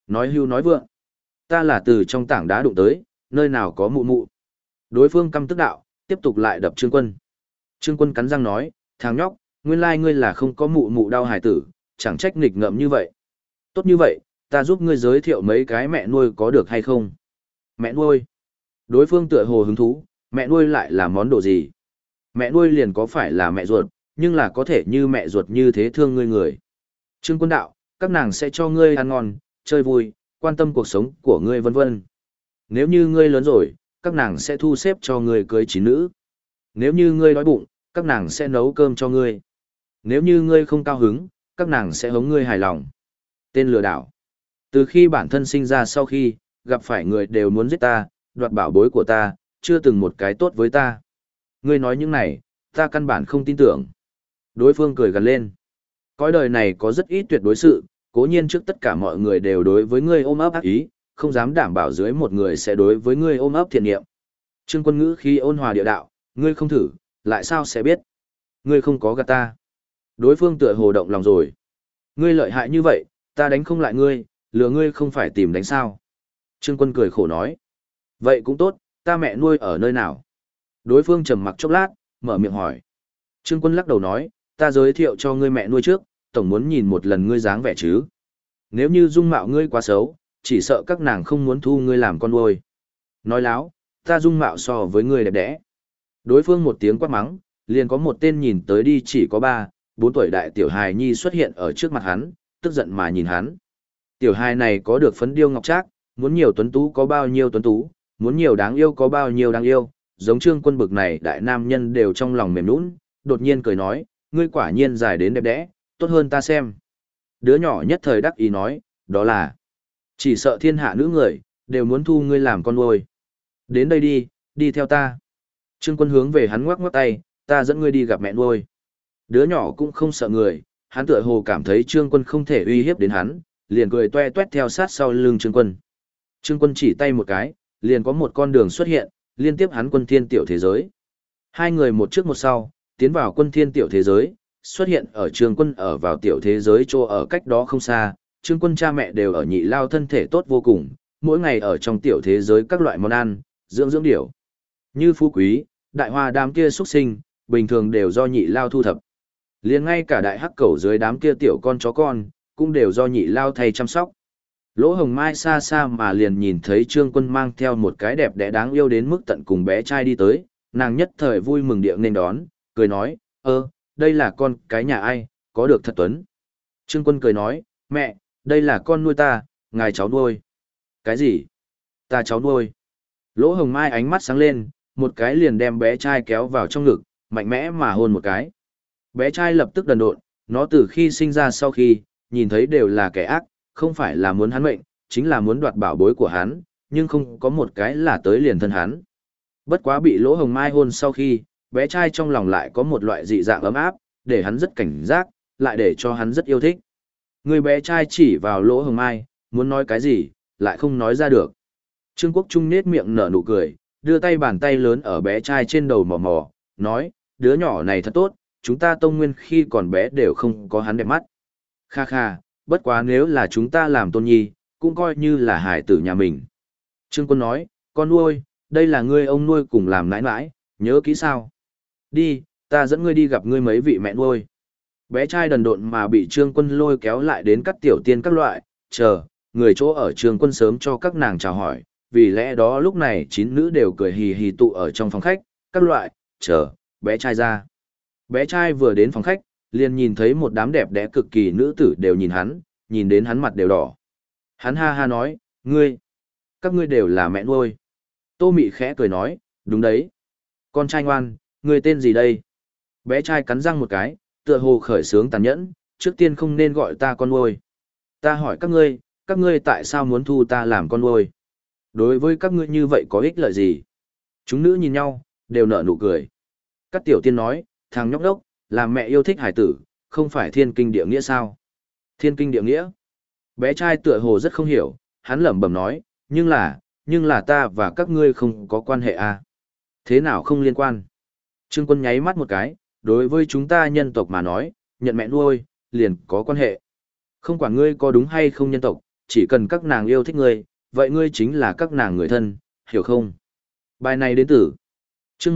Nói hưu nói vượng. Ta là từ trong tảng đá đụng tới, nơi nào có mụ mụ. Đối phương căm tức đạo, tiếp tục lại đập Trương Quân. Trương Quân cắn răng nói, thằng nhóc, nguyên lai ngươi là không có mụ mụ đau hải tử, chẳng trách nghịch ngợm như vậy. Tốt như vậy, ta giúp ngươi giới thiệu mấy cái mẹ nuôi có được hay không? Mẹ nuôi. Đối phương tựa hồ hứng thú, mẹ nuôi lại là món đồ gì? Mẹ nuôi liền có phải là mẹ ruột, nhưng là có thể như mẹ ruột như thế thương ngươi người. Trương Quân đạo, các nàng sẽ cho ngươi ăn ngon, chơi vui, quan tâm cuộc sống của ngươi vân vân. Nếu như ngươi lớn rồi, các nàng sẽ thu xếp cho ngươi cưới chín nữ. Nếu như ngươi đói bụng, các nàng sẽ nấu cơm cho ngươi. Nếu như ngươi không cao hứng, các nàng sẽ hống ngươi hài lòng. Tên lừa đảo. Từ khi bản thân sinh ra sau khi, gặp phải người đều muốn giết ta, đoạt bảo bối của ta, chưa từng một cái tốt với ta. Ngươi nói những này, ta căn bản không tin tưởng. Đối phương cười gần lên. Cõi đời này có rất ít tuyệt đối sự, cố nhiên trước tất cả mọi người đều đối với ngươi ôm ấp ác ý, không dám đảm bảo dưới một người sẽ đối với ngươi ôm ấp thiện niệm. Trương Quân ngữ khi ôn hòa địa đạo, ngươi không thử, lại sao sẽ biết? Ngươi không có gạt ta. Đối phương tựa hồ động lòng rồi. Ngươi lợi hại như vậy, ta đánh không lại ngươi, lừa ngươi không phải tìm đánh sao. Trương Quân cười khổ nói. Vậy cũng tốt, ta mẹ nuôi ở nơi nào? Đối phương trầm mặc chốc lát, mở miệng hỏi. Trương Quân lắc đầu nói, ta giới thiệu cho ngươi mẹ nuôi trước, tổng muốn nhìn một lần ngươi dáng vẻ chứ. Nếu như dung mạo ngươi quá xấu, chỉ sợ các nàng không muốn thu ngươi làm con nuôi. Nói láo, ta dung mạo so với ngươi đẹp đẽ. Đối phương một tiếng quát mắng, liền có một tên nhìn tới đi chỉ có 3, 4 tuổi đại tiểu hài nhi xuất hiện ở trước mặt hắn, tức giận mà nhìn hắn. Tiểu hài này có được phấn điêu ngọc trác, muốn nhiều tuấn tú có bao nhiêu tuấn tú, muốn nhiều đáng yêu có bao nhiêu đáng yêu, giống Trương Quân bực này đại nam nhân đều trong lòng mềm nũng, đột nhiên cười nói, ngươi quả nhiên dài đến đẹp đẽ, tốt hơn ta xem. Đứa nhỏ nhất thời đắc ý nói, đó là, chỉ sợ thiên hạ nữ người, đều muốn thu ngươi làm con nuôi. Đến đây đi, đi theo ta. Trương Quân hướng về hắn ngoắc ngoắc tay, ta dẫn ngươi đi gặp mẹ nuôi. Đứa nhỏ cũng không sợ người, hắn tựa hồ cảm thấy Trương Quân không thể uy hiếp đến hắn, liền cười toe toét theo sát sau lưng Trương Quân. Trương Quân chỉ tay một cái, liền có một con đường xuất hiện, liên tiếp hắn Quân Thiên tiểu thế giới. Hai người một trước một sau, tiến vào Quân Thiên tiểu thế giới, xuất hiện ở Trương Quân ở vào tiểu thế giới chỗ ở cách đó không xa, Trương Quân cha mẹ đều ở Nhị Lao thân thể tốt vô cùng, mỗi ngày ở trong tiểu thế giới các loại món ăn, dưỡng dưỡng điểu. Như phú quý, đại hoa đám kia xuất sinh, bình thường đều do Nhị Lao thu thập. Liền ngay cả đại hắc cẩu dưới đám kia tiểu con chó con, cũng đều do Nhị Lao thay chăm sóc. Lỗ Hồng Mai xa xa mà liền nhìn thấy Trương Quân mang theo một cái đẹp đẽ đáng yêu đến mức tận cùng bé trai đi tới, nàng nhất thời vui mừng địa nên đón, cười nói, đây là con cái nhà ai, có được thật tuấn. Trương Quân cười nói, mẹ, đây là con nuôi ta, ngài cháu nuôi. Cái gì? Ta cháu nuôi. Lỗ Hồng Mai ánh mắt sáng lên, một cái liền đem bé trai kéo vào trong ngực, mạnh mẽ mà hôn một cái. Bé trai lập tức đần độn, nó từ khi sinh ra sau khi, nhìn thấy đều là kẻ ác, không phải là muốn hắn mệnh, chính là muốn đoạt bảo bối của hắn, nhưng không có một cái là tới liền thân hắn. Bất quá bị Lỗ Hồng Mai hôn sau khi, bé trai trong lòng lại có một loại dị dạng ấm áp, để hắn rất cảnh giác, lại để cho hắn rất yêu thích. Người bé trai chỉ vào Lỗ Hồng Mai, muốn nói cái gì, lại không nói ra được. Trương Quốc Trung nết miệng nở nụ cười, đưa tay bàn tay lớn ở bé trai trên đầu mò mò, nói, đứa nhỏ này thật tốt, chúng ta Tông Nguyên khi còn bé đều không có hắn đẹp mắt. Kha kha, bất quá nếu là chúng ta làm tôn nhi, cũng coi như là hải tử nhà mình. Trương Quân nói, con nuôi, đây là ngươi ông nuôi cùng làm nãi nãi, nhớ kỹ sao? Đi, ta dẫn ngươi đi gặp ngươi mấy vị mẹ nuôi. Bé trai đần độn mà bị Trương Quân lôi kéo lại đến các tiểu tiên các loại, chờ, người chỗ ở Trương Quân sớm cho các nàng chào hỏi, vì lẽ đó lúc này 9 nữ đều cười hì hì tụ ở trong phòng khách, các loại, chờ, bé trai ra. Bé trai vừa đến phòng khách, liền nhìn thấy một đám đẹp đẽ cực kỳ nữ tử đều nhìn hắn, nhìn đến hắn mặt đều đỏ. Hắn ha ha nói, các ngươi đều là mẹ nuôi. Tô Mị khẽ cười nói, đúng đấy. Con trai ngoan, ngươi tên gì đây? Bé trai cắn răng một cái, tựa hồ khởi sướng tàn nhẫn, trước tiên không nên gọi ta con nuôi. Ta hỏi các ngươi tại sao muốn thu ta làm con nuôi? Đối với các ngươi như vậy có ích lợi gì? Chúng nữ nhìn nhau, đều nở nụ cười. Các tiểu tiên nói, thằng nhóc đốc, làm mẹ yêu thích hải tử, không phải thiên kinh địa nghĩa sao? Thiên kinh địa nghĩa? Bé trai tựa hồ rất không hiểu, hắn lẩm bẩm nói, nhưng là ta và các ngươi không có quan hệ à? Thế nào không liên quan? Trương Quân nháy mắt một cái, đối với chúng ta nhân tộc mà nói, nhận mẹ nuôi, liền có quan hệ. Không quản ngươi có đúng hay không nhân tộc, chỉ cần các nàng yêu thích ngươi, vậy ngươi chính là các nàng người thân, hiểu không? Bài này đến từ chương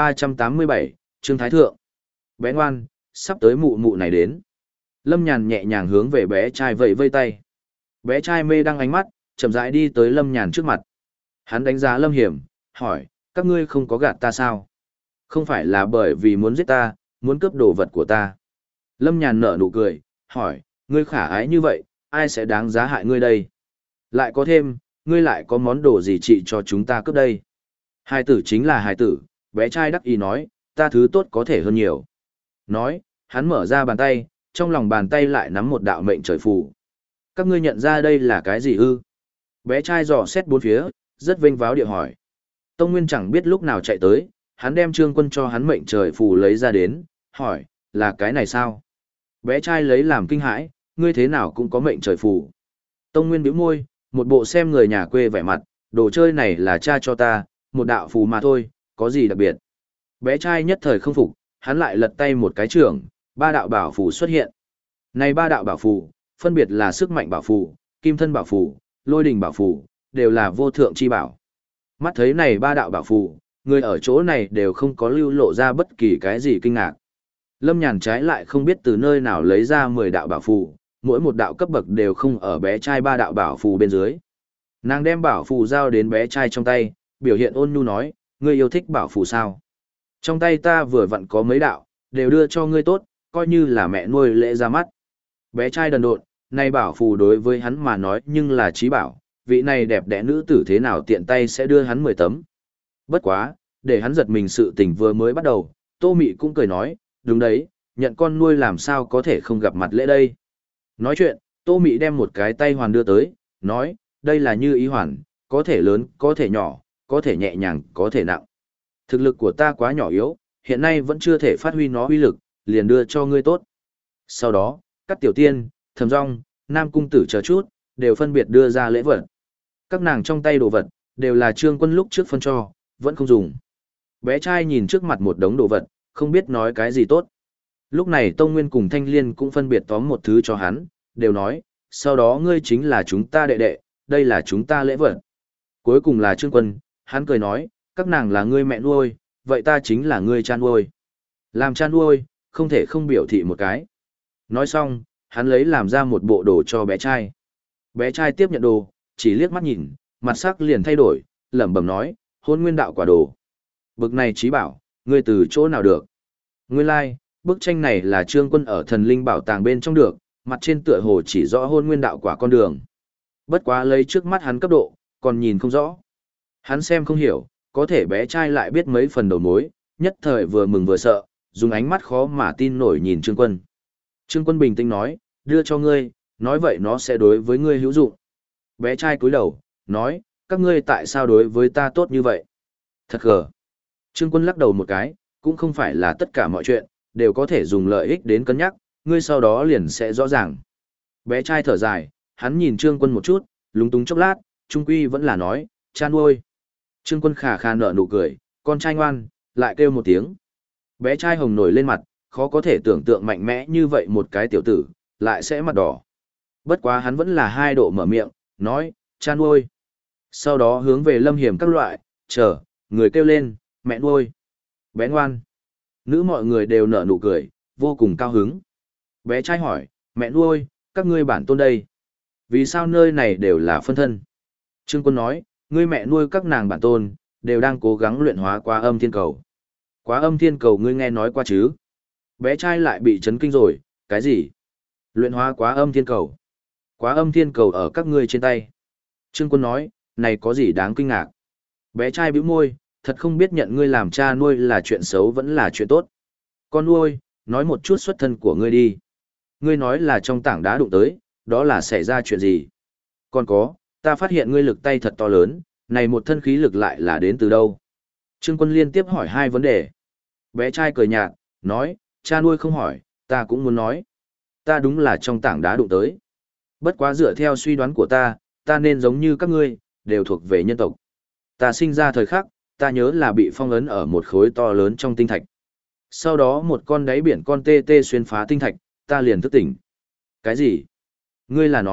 1387, Trương Thái Thượng. Bé ngoan, sắp tới mụ mụ này đến. Lâm Nhàn nhẹ nhàng hướng về bé trai vẫy vây tay. Bé trai mê đăng ánh mắt, chậm rãi đi tới Lâm Nhàn trước mặt. Hắn đánh giá Lâm Hiểm, hỏi, các ngươi không có gạt ta sao? Không phải là bởi vì muốn giết ta, muốn cướp đồ vật của ta. Lâm Nhàn nở nụ cười, hỏi, ngươi khả ái như vậy, ai sẽ đáng giá hại ngươi đây? Lại có thêm, ngươi lại có món đồ gì trị cho chúng ta cướp đây? Hài tử chính là hài tử, bé trai đắc ý nói, ta thứ tốt có thể hơn nhiều. Nói, hắn mở ra bàn tay, trong lòng bàn tay lại nắm một đạo mệnh trời phù. Các ngươi nhận ra đây là cái gì ư? Bé trai dò xét bốn phía, rất vênh váo địa hỏi. Tông Nguyên chẳng biết lúc nào chạy tới, hắn đem Trương Quân cho hắn mệnh trời phù lấy ra đến, hỏi, là cái này sao? Bé trai lấy làm kinh hãi, ngươi thế nào cũng có mệnh trời phù. Tông Nguyên bĩu môi, một bộ xem người nhà quê vẻ mặt, đồ chơi này là cha cho ta, một đạo phù mà thôi, có gì đặc biệt. Bé trai nhất thời không phục, hắn lại lật tay một cái trưởng, ba đạo bảo phù xuất hiện. Này ba đạo bảo phù, phân biệt là sức mạnh bảo phù, kim thân bảo phù, lôi đình bảo phù, đều là vô thượng chi bảo. Mắt thấy này ba đạo bảo phù, người ở chỗ này đều không có lưu lộ ra bất kỳ cái gì kinh ngạc. Lâm Nhàn trái lại không biết từ nơi nào lấy ra 10 đạo bảo phù, mỗi một đạo cấp bậc đều không ở bé trai ba đạo bảo phù bên dưới. Nàng đem bảo phù giao đến bé trai trong tay, biểu hiện ôn nhu nói, ngươi yêu thích bảo phù sao? Trong tay ta vừa vặn có mấy đạo, đều đưa cho ngươi tốt, coi như là mẹ nuôi lễ ra mắt. Bé trai đần độn, nay bảo phù đối với hắn mà nói nhưng là trí bảo, vị này đẹp đẽ nữ tử thế nào tiện tay sẽ đưa hắn 10 tấm. Bất quá, để hắn giật mình sự tình vừa mới bắt đầu, Tô Mị cũng cười nói, đúng đấy, nhận con nuôi làm sao có thể không gặp mặt lễ đây. Nói chuyện, Tô Mị đem một cái tay hoàn đưa tới, nói, đây là như ý hoàn, có thể lớn, có thể nhỏ, có thể nhẹ nhàng, có thể nặng. Thực lực của ta quá nhỏ yếu, hiện nay vẫn chưa thể phát huy nó uy lực, liền đưa cho ngươi tốt. Sau đó, các tiểu tiên, Thẩm Dung, Nam Cung Tử chờ chút, đều phân biệt đưa ra lễ vật. Các nàng trong tay đồ vật, đều là Trương Quân lúc trước phân cho, vẫn không dùng. Bé trai nhìn trước mặt một đống đồ vật, không biết nói cái gì tốt. Lúc này Tông Nguyên cùng Thanh Liên cũng phân biệt tóm một thứ cho hắn, đều nói, sau đó ngươi chính là chúng ta đệ đệ, đây là chúng ta lễ vật. Cuối cùng là Trương Quân, hắn cười nói, các nàng là ngươi mẹ nuôi, vậy ta chính là ngươi cha nuôi. Làm cha nuôi, không thể không biểu thị một cái. Nói xong, hắn lấy làm ra một bộ đồ cho bé trai. Bé trai tiếp nhận đồ, chỉ liếc mắt nhìn, mặt sắc liền thay đổi, lẩm bẩm nói, Hôn Nguyên đạo quả đồ. Bực này trí bảo, ngươi từ chỗ nào được? Nguyên lai, bức tranh này là Trương Quân ở thần linh bảo tàng bên trong được, mặt trên tựa hồ chỉ rõ Hôn Nguyên đạo quả con đường. Bất quá lấy trước mắt hắn cấp độ, còn nhìn không rõ. Hắn xem không hiểu, có thể bé trai lại biết mấy phần đầu mối, nhất thời vừa mừng vừa sợ, dùng ánh mắt khó mà tin nổi nhìn Trương Quân. Trương Quân bình tĩnh nói, đưa cho ngươi, nói vậy nó sẽ đối với ngươi hữu dụng. Bé trai cúi đầu, nói, các ngươi tại sao đối với ta tốt như vậy? Thật gờ. Trương Quân lắc đầu một cái, cũng không phải là tất cả mọi chuyện, đều có thể dùng lợi ích đến cân nhắc, ngươi sau đó liền sẽ rõ ràng. Bé trai thở dài, hắn nhìn Trương Quân một chút, lúng túng chốc lát, trung quy vẫn là nói, cha nuôi. Trương Quân khà khà nở nụ cười, con trai ngoan, lại kêu một tiếng. Bé trai hồng nổi lên mặt, khó có thể tưởng tượng mạnh mẽ như vậy một cái tiểu tử, lại sẽ mặt đỏ. Bất quá hắn vẫn là 2 độ mở miệng, nói, cha nuôi. Sau đó hướng về Lâm Hiểm các loại, chờ, người kêu lên, mẹ nuôi. Bé ngoan. Nữ mọi người đều nở nụ cười, vô cùng cao hứng. Bé trai hỏi, mẹ nuôi, các ngươi bản tôn đây. Vì sao nơi này đều là phân thân? Trương Quân nói, ngươi mẹ nuôi các nàng bản tôn, đều đang cố gắng luyện hóa Quá Âm Thiên Cầu. Quá Âm Thiên Cầu ngươi nghe nói qua chứ? Bé trai lại bị chấn kinh rồi, cái gì? Luyện hóa Quá Âm Thiên Cầu. Quá Âm Thiên Cầu ở các ngươi trên tay. Trương Quân nói, này có gì đáng kinh ngạc? Bé trai bĩu môi, thật không biết nhận ngươi làm cha nuôi là chuyện xấu vẫn là chuyện tốt. Con nuôi, nói một chút xuất thân của ngươi đi. Ngươi nói là trong tảng đá đụng tới, đó là xảy ra chuyện gì? Còn có, ta phát hiện ngươi lực tay thật to lớn, này một thân khí lực lại là đến từ đâu? Trương Quân liên tiếp hỏi 2 vấn đề. Bé trai cười nhạt, nói, cha nuôi không hỏi, ta cũng muốn nói. Ta đúng là trong tảng đá đụng tới. Bất quá dựa theo suy đoán của ta nên giống như các ngươi, đều thuộc về nhân tộc. Ta sinh ra thời khắc, ta nhớ là bị phong ấn ở một khối to lớn trong tinh thạch. Sau đó một con đáy biển con tê tê xuyên phá tinh thạch, ta liền thức tỉnh. Cái gì? Ngươi là nói,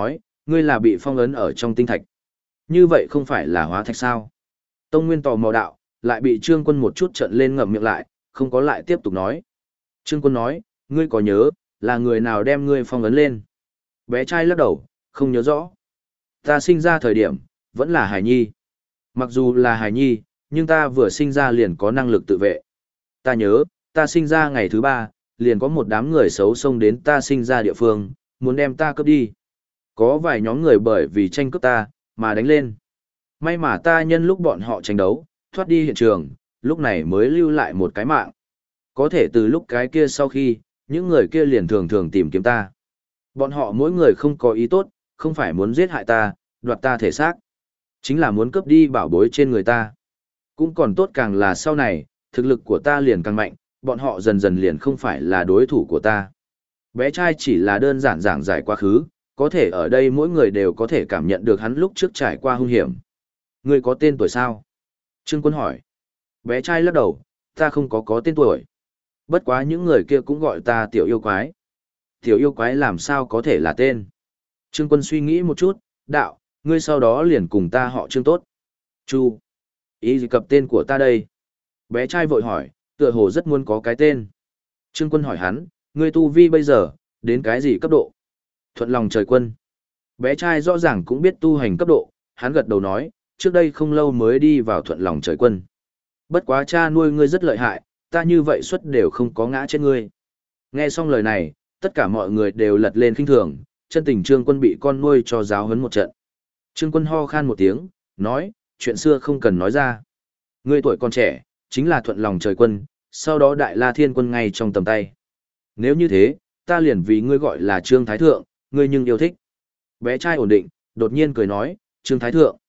Ngươi là bị phong ấn ở trong tinh thạch. Như vậy không phải là hóa thạch sao? Tông Nguyên tò mò đạo, lại bị Trương Quân một chút trợn lên ngậm miệng lại, không có lại tiếp tục nói. Trương Quân nói, ngươi có nhớ, là người nào đem ngươi phong ấn lên? Bé trai lắc đầu, không nhớ rõ. Ta sinh ra thời điểm, vẫn là hài nhi. Mặc dù là hài nhi, nhưng ta vừa sinh ra liền có năng lực tự vệ. Ta nhớ, ta sinh ra ngày thứ 3, liền có một đám người xấu xông đến ta sinh ra địa phương, muốn đem ta cướp đi. Có vài nhóm người bởi vì tranh cướp ta, mà đánh lên. May mà ta nhân lúc bọn họ tranh đấu, thoát đi hiện trường, lúc này mới lưu lại một cái mạng. Có thể từ lúc cái kia sau khi, những người kia liền thường thường tìm kiếm ta. Bọn họ mỗi người không có ý tốt, không phải muốn giết hại ta, đoạt ta thể xác. Chính là muốn cướp đi bảo bối trên người ta. Cũng còn tốt càng là sau này, thực lực của ta liền càng mạnh, bọn họ dần dần liền không phải là đối thủ của ta. Bé trai chỉ là đơn giản giảng giải quá khứ, có thể ở đây mỗi người đều có thể cảm nhận được hắn lúc trước trải qua hung hiểm. Ngươi có tên tuổi sao? Trương Quân hỏi. Bé trai lắc đầu, ta không có tên tuổi. Bất quá những người kia cũng gọi ta tiểu yêu quái. Tiểu yêu quái làm sao có thể là tên? Trương Quân suy nghĩ một chút, đạo, ngươi sau đó liền cùng ta họ Trương tốt. Chu. Ý gì cập tên của ta đây? Bé trai vội hỏi, tựa hồ rất muốn có cái tên. Trương Quân hỏi hắn, ngươi tu vi bây giờ, đến cái gì cấp độ? Thuận lòng trời quân. Bé trai rõ ràng cũng biết tu hành cấp độ, hắn gật đầu nói, trước đây không lâu mới đi vào thuận lòng trời quân. Bất quá cha nuôi ngươi rất lợi hại, ta như vậy suất đều không có ngã trên ngươi. Nghe xong lời này, tất cả mọi người đều lật lên khinh thường, chân tình Trương Quân bị con nuôi cho giáo huấn một trận. Trương Quân ho khan một tiếng, nói, chuyện xưa không cần nói ra. Ngươi tuổi còn trẻ, chính là thuận lòng trời quân, sau đó Đại La Thiên Quân ngay trong tầm tay. Nếu như thế, ta liền vì ngươi gọi là Trương Thái Thượng, ngươi nhưng yêu thích. Bé trai ổn định, đột nhiên cười nói, Trương Thái Thượng.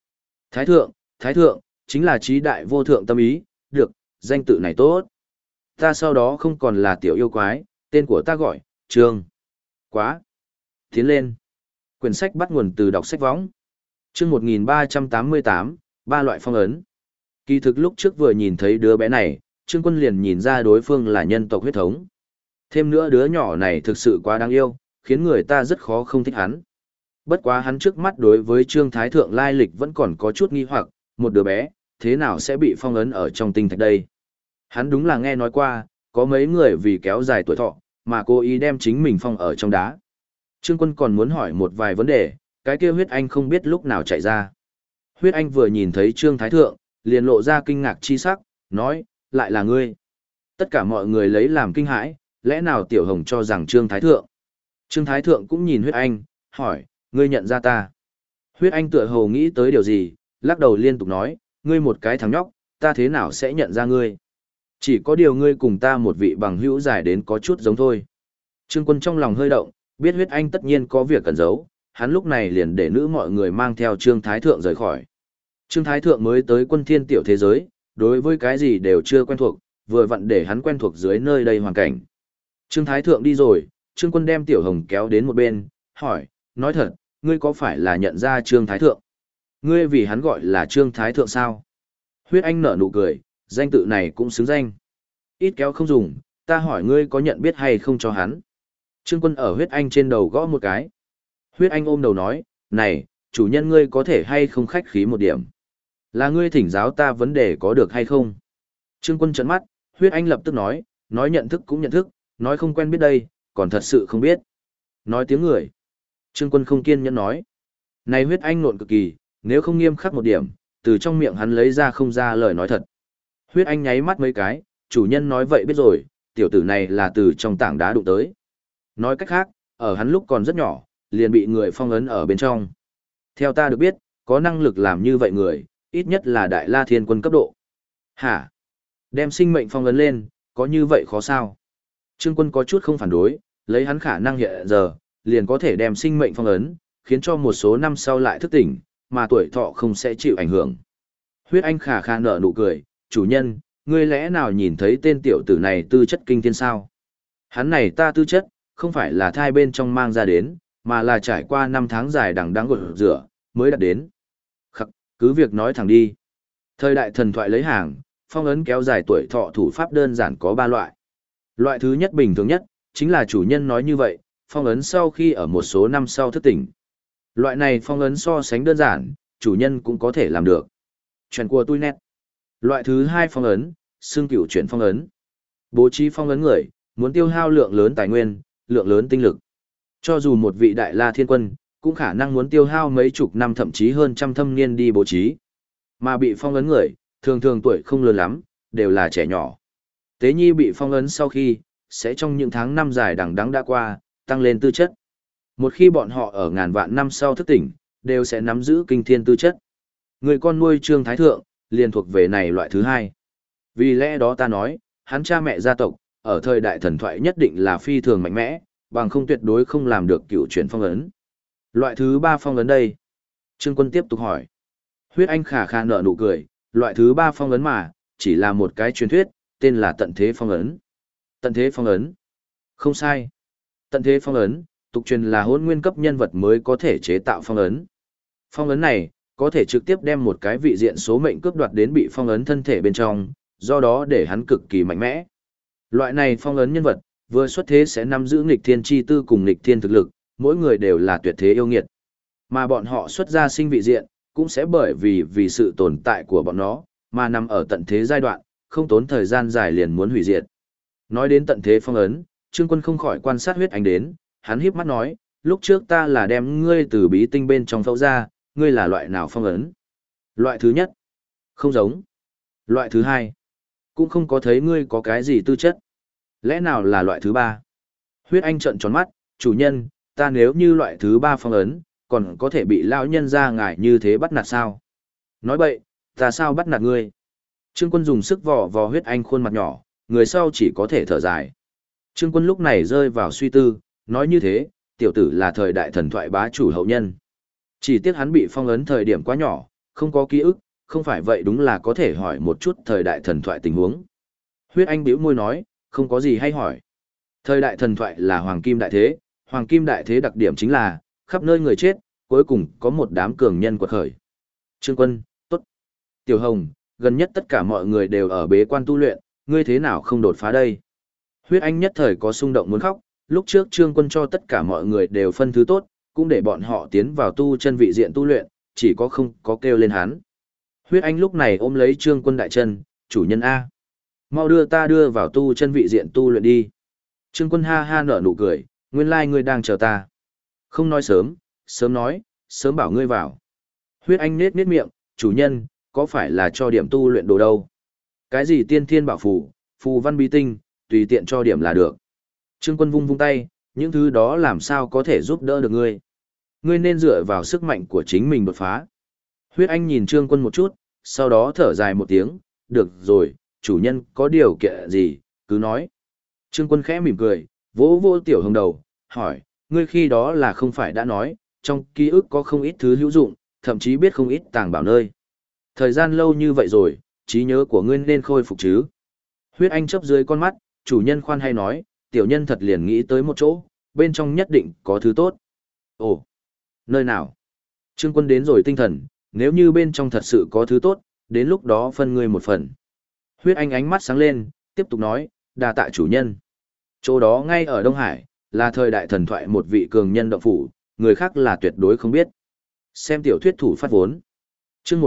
Thái Thượng, chính là trí đại vô thượng tâm ý, được, danh tự này tốt. Ta sau đó không còn là tiểu yêu quái, tên của ta gọi, Trương. Quá. Tiến lên. Quyển sách bắt nguồn từ đọc sách võng. Chương 1388, ba loại phong ấn. Kỳ thực lúc trước vừa nhìn thấy đứa bé này, Trương Quân liền nhìn ra đối phương là nhân tộc huyết thống. Thêm nữa đứa nhỏ này thực sự quá đáng yêu, khiến người ta rất khó không thích hắn. Bất quá hắn trước mắt đối với Trương Thái Thượng lai lịch vẫn còn có chút nghi hoặc, một đứa bé, thế nào sẽ bị phong ấn ở trong tinh thạch đây? Hắn đúng là nghe nói qua, có mấy người vì kéo dài tuổi thọ, mà cố ý đem chính mình phong ở trong đá. Trương Quân còn muốn hỏi một vài vấn đề, cái kia huyết anh không biết lúc nào chạy ra. Huyết anh vừa nhìn thấy Trương Thái Thượng, liền lộ ra kinh ngạc chi sắc, nói, lại là ngươi. Tất cả mọi người lấy làm kinh hãi, lẽ nào Tiểu Hồng cho rằng Trương Thái Thượng. Trương Thái Thượng cũng nhìn huyết anh, hỏi, ngươi nhận ra ta. Huyết anh tựa hồ nghĩ tới điều gì, lắc đầu liên tục nói, ngươi một cái thằng nhóc, ta thế nào sẽ nhận ra ngươi. Chỉ có điều ngươi cùng ta một vị bằng hữu dài đến có chút giống thôi. Trương Quân trong lòng hơi động, biết huyết anh tất nhiên có việc cần giấu, hắn lúc này liền để nữ mọi người mang theo Trương Thái Thượng rời khỏi. Trương Thái Thượng mới tới Quân Thiên tiểu thế giới, đối với cái gì đều chưa quen thuộc, vừa vặn để hắn quen thuộc dưới nơi đây hoàn cảnh. Trương Thái Thượng đi rồi, Trương Quân đem Tiểu Hồng kéo đến một bên, hỏi, nói thật, ngươi có phải là nhận ra Trương Thái Thượng? Ngươi vì hắn gọi là Trương Thái Thượng sao? Huyết anh nở nụ cười, danh tự này cũng xứng danh. Ít kéo không dùng, ta hỏi ngươi có nhận biết hay không cho hắn. Trương Quân ở huyết anh trên đầu gõ một cái. Huyết anh ôm đầu nói, này, chủ nhân ngươi có thể hay không khách khí một điểm. Là ngươi thỉnh giáo ta vấn đề có được hay không? Trương Quân trợn mắt, huyết anh lập tức nói nhận thức cũng nhận thức, nói không quen biết đây, còn thật sự không biết. Nói tiếng người. Trương Quân không kiên nhẫn nói. Này huyết anh nộn cực kỳ, nếu không nghiêm khắc một điểm, từ trong miệng hắn lấy ra không ra lời nói thật. Huyết anh nháy mắt mấy cái, chủ nhân nói vậy biết rồi, tiểu tử này là từ trong tảng đá đụng tới. Nói cách khác, ở hắn lúc còn rất nhỏ, liền bị người phong ấn ở bên trong. Theo ta được biết, có năng lực làm như vậy người, ít nhất là Đại La Thiên Quân cấp độ. Hả? Đem sinh mệnh phong ấn lên, có như vậy khó sao? Trương Quân có chút không phản đối, lấy hắn khả năng hiện giờ, liền có thể đem sinh mệnh phong ấn, khiến cho một số năm sau lại thức tỉnh, mà tuổi thọ không sẽ chịu ảnh hưởng. Huyết anh khả khả nở nụ cười, chủ nhân, ngươi lẽ nào nhìn thấy tên tiểu tử này tư chất kinh thiên sao? Hắn này ta tư chất, không phải là thai bên trong mang ra đến, mà là trải qua 5 tháng dài đằng đẵng gột rửa, mới đạt đến. Khắc, cứ việc nói thẳng đi. Thời đại thần thoại lấy hàng, phong ấn kéo dài tuổi thọ thủ pháp đơn giản có 3 loại. Loại thứ nhất bình thường nhất, chính là chủ nhân nói như vậy, phong ấn sau khi ở một số năm sau thức tỉnh. Loại này phong ấn so sánh đơn giản, chủ nhân cũng có thể làm được. Chuyện của tôi nét. Loại thứ hai phong ấn, xương cửu chuyển phong ấn. Bố trí phong ấn người, muốn tiêu hao lượng lớn tài nguyên, lượng lớn tinh lực. Cho dù một vị đại la thiên quân, cũng khả năng muốn tiêu hao mấy chục năm thậm chí hơn trăm thâm niên đi bố trí. Mà bị phong ấn người, thường thường tuổi không lớn lắm, đều là trẻ nhỏ. Tế nhi bị phong ấn sau khi, sẽ trong những tháng năm dài đằng đẵng đã qua, tăng lên tư chất. Một khi bọn họ ở ngàn vạn năm sau thức tỉnh, đều sẽ nắm giữ kinh thiên tư chất. Người con nuôi Trương Thái Thượng, liền thuộc về này loại thứ hai. Vì lẽ đó ta nói, hắn cha mẹ gia tộc, ở thời đại thần thoại nhất định là phi thường mạnh mẽ, bằng không tuyệt đối không làm được cựu chuyển phong ấn. Loại thứ ba phong ấn đây. Trương Quân tiếp tục hỏi. Huyết Anh khả khả nở nụ cười, loại thứ ba phong ấn mà, chỉ là một cái truyền thuyết, tên là tận thế phong ấn. Tận thế phong ấn. Không sai. Tận thế phong ấn, tục truyền là hôn nguyên cấp nhân vật mới có thể chế tạo phong ấn. Phong ấn này, có thể trực tiếp đem một cái vị diện số mệnh cướp đoạt đến bị phong ấn thân thể bên trong, do đó để hắn cực kỳ mạnh mẽ. Loại này phong ấn nhân vật, vừa xuất thế sẽ nắm giữ nghịch thiên chi tư cùng nghịch thiên thực lực, mỗi người đều là tuyệt thế yêu nghiệt. Mà bọn họ xuất ra sinh vị diện, cũng sẽ bởi vì sự tồn tại của bọn nó, mà nằm ở tận thế giai đoạn, không tốn thời gian dài liền muốn hủy diệt. Nói đến tận thế phong ấn, Trương Quân không khỏi quan sát Huyết Anh đến, hắn híp mắt nói, lúc trước ta là đem ngươi từ bí tinh bên trong phẫu ra, ngươi là loại nào phong ấn? Loại thứ nhất, không giống. Loại thứ hai, cũng không có thấy ngươi có cái gì tư chất. Lẽ nào là loại thứ ba? Huyết Anh trợn tròn mắt, chủ nhân, ta nếu như loại thứ ba phong ấn, còn có thể bị lão nhân ra ngài như thế bắt nạt sao? Nói bậy, ta sao bắt nạt ngươi? Trương Quân dùng sức vò vò Huyết Anh khuôn mặt nhỏ, người sau chỉ có thể thở dài. Trương Quân lúc này rơi vào suy tư, nói như thế, tiểu tử là thời đại thần thoại bá chủ hậu nhân. Chỉ tiếc hắn bị phong ấn thời điểm quá nhỏ, không có ký ức, không phải vậy đúng là có thể hỏi một chút thời đại thần thoại tình huống. Huyết Anh bĩu môi nói, không có gì hay hỏi. Thời đại thần thoại là hoàng kim đại thế, hoàng kim đại thế đặc điểm chính là, khắp nơi người chết, cuối cùng có một đám cường nhân quật khởi. Trương Quân, tốt. Tiểu Hồng, gần nhất tất cả mọi người đều ở bế quan tu luyện, ngươi thế nào không đột phá đây? Huyết Anh nhất thời có xung động muốn khóc, lúc trước Trương Quân cho tất cả mọi người đều phân thứ tốt, cũng để bọn họ tiến vào tu chân vị diện tu luyện, chỉ có không có kêu lên hắn. Huyết Anh lúc này ôm lấy Trương Quân đại chân, chủ nhân A. Mau đưa ta đưa vào tu chân vị diện tu luyện đi. Trương Quân ha ha nở nụ cười, nguyên lai ngươi đang chờ ta. Không nói sớm, sớm nói, sớm bảo ngươi vào. Huyết Anh nết nết miệng, chủ nhân, có phải là cho điểm tu luyện đồ đâu? Cái gì tiên thiên bảo phù, phù văn bí tinh, tùy tiện cho điểm là được. Trương Quân vung vung tay, những thứ đó làm sao có thể giúp đỡ được ngươi. Ngươi nên dựa vào sức mạnh của chính mình đột phá. Huyết Anh nhìn Trương Quân một chút, sau đó thở dài một tiếng, được rồi, chủ nhân có điều kiện gì, cứ nói. Trương Quân khẽ mỉm cười, vỗ vỗ Tiểu Hồng đầu, hỏi, ngươi khi đó là không phải đã nói, trong ký ức có không ít thứ hữu dụng, thậm chí biết không ít tàng bảo nơi. Thời gian lâu như vậy rồi, trí nhớ của ngươi nên khôi phục chứ. Huyết Anh chớp dưới con mắt, chủ nhân khoan hay nói, tiểu nhân thật liền nghĩ tới một chỗ, bên trong nhất định có thứ tốt. Ồ, nơi nào? Trương Quân đến rồi tinh thần, nếu như bên trong thật sự có thứ tốt, đến lúc đó phân ngươi một phần. Huyết Anh ánh mắt sáng lên, tiếp tục nói, đa tạ chủ nhân. Chỗ đó ngay ở Đông Hải, là thời đại thần thoại một vị cường nhân động phủ, người khác là tuyệt đối không biết. Xem tiểu thuyết thủ phát vốn. Chương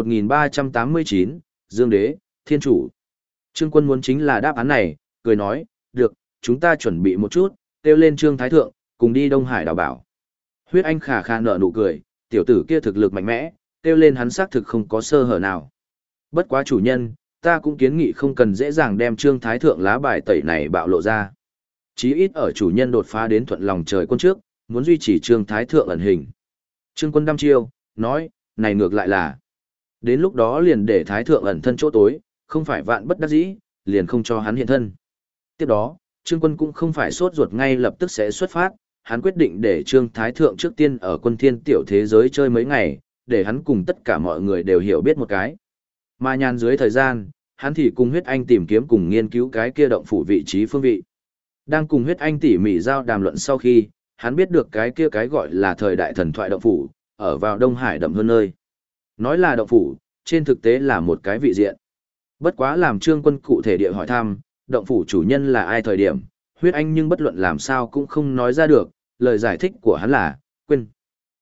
1389, Dương Đế, Thiên Chủ. Trương Quân muốn chính là đáp án này, cười nói, được, chúng ta chuẩn bị một chút, kêu lên Trương Thái Thượng, cùng đi Đông Hải đào bảo. Huyết Anh khả khả nở nụ cười, tiểu tử kia thực lực mạnh mẽ, kêu lên hắn xác thực không có sơ hở nào. Bất quá chủ nhân, ta cũng kiến nghị không cần dễ dàng đem Trương Thái Thượng lá bài tẩy này bạo lộ ra. Chí ít ở chủ nhân đột phá đến thuận lòng trời quân trước, muốn duy trì Trương Thái Thượng ẩn hình. Trương Quân đăm chiêu, nói, này ngược lại là. Đến lúc đó liền để Thái Thượng ẩn thân chỗ tối, không phải vạn bất đắc dĩ, liền không cho hắn hiện thân. Tiếp đó, Trương Quân cũng không phải sốt ruột ngay lập tức sẽ xuất phát, hắn quyết định để Trương Thái Thượng trước tiên ở Quân Thiên tiểu thế giới chơi mấy ngày, để hắn cùng tất cả mọi người đều hiểu biết một cái. Mà nhàn dưới thời gian, hắn thì cùng Huyết Anh tìm kiếm cùng nghiên cứu cái kia động phủ vị trí phương vị. Đang cùng Huyết Anh tỉ mỉ giao đàm luận sau khi, hắn biết được cái kia cái gọi là thời đại thần thoại động phủ, ở vào Đông Hải đậm hơn nơi. Nói là động phủ, trên thực tế là một cái vị diện. Bất quá làm Trương Quân cụ thể địa hỏi thăm, động phủ chủ nhân là ai thời điểm, Huyết Anh nhưng bất luận làm sao cũng không nói ra được, lời giải thích của hắn là, quên.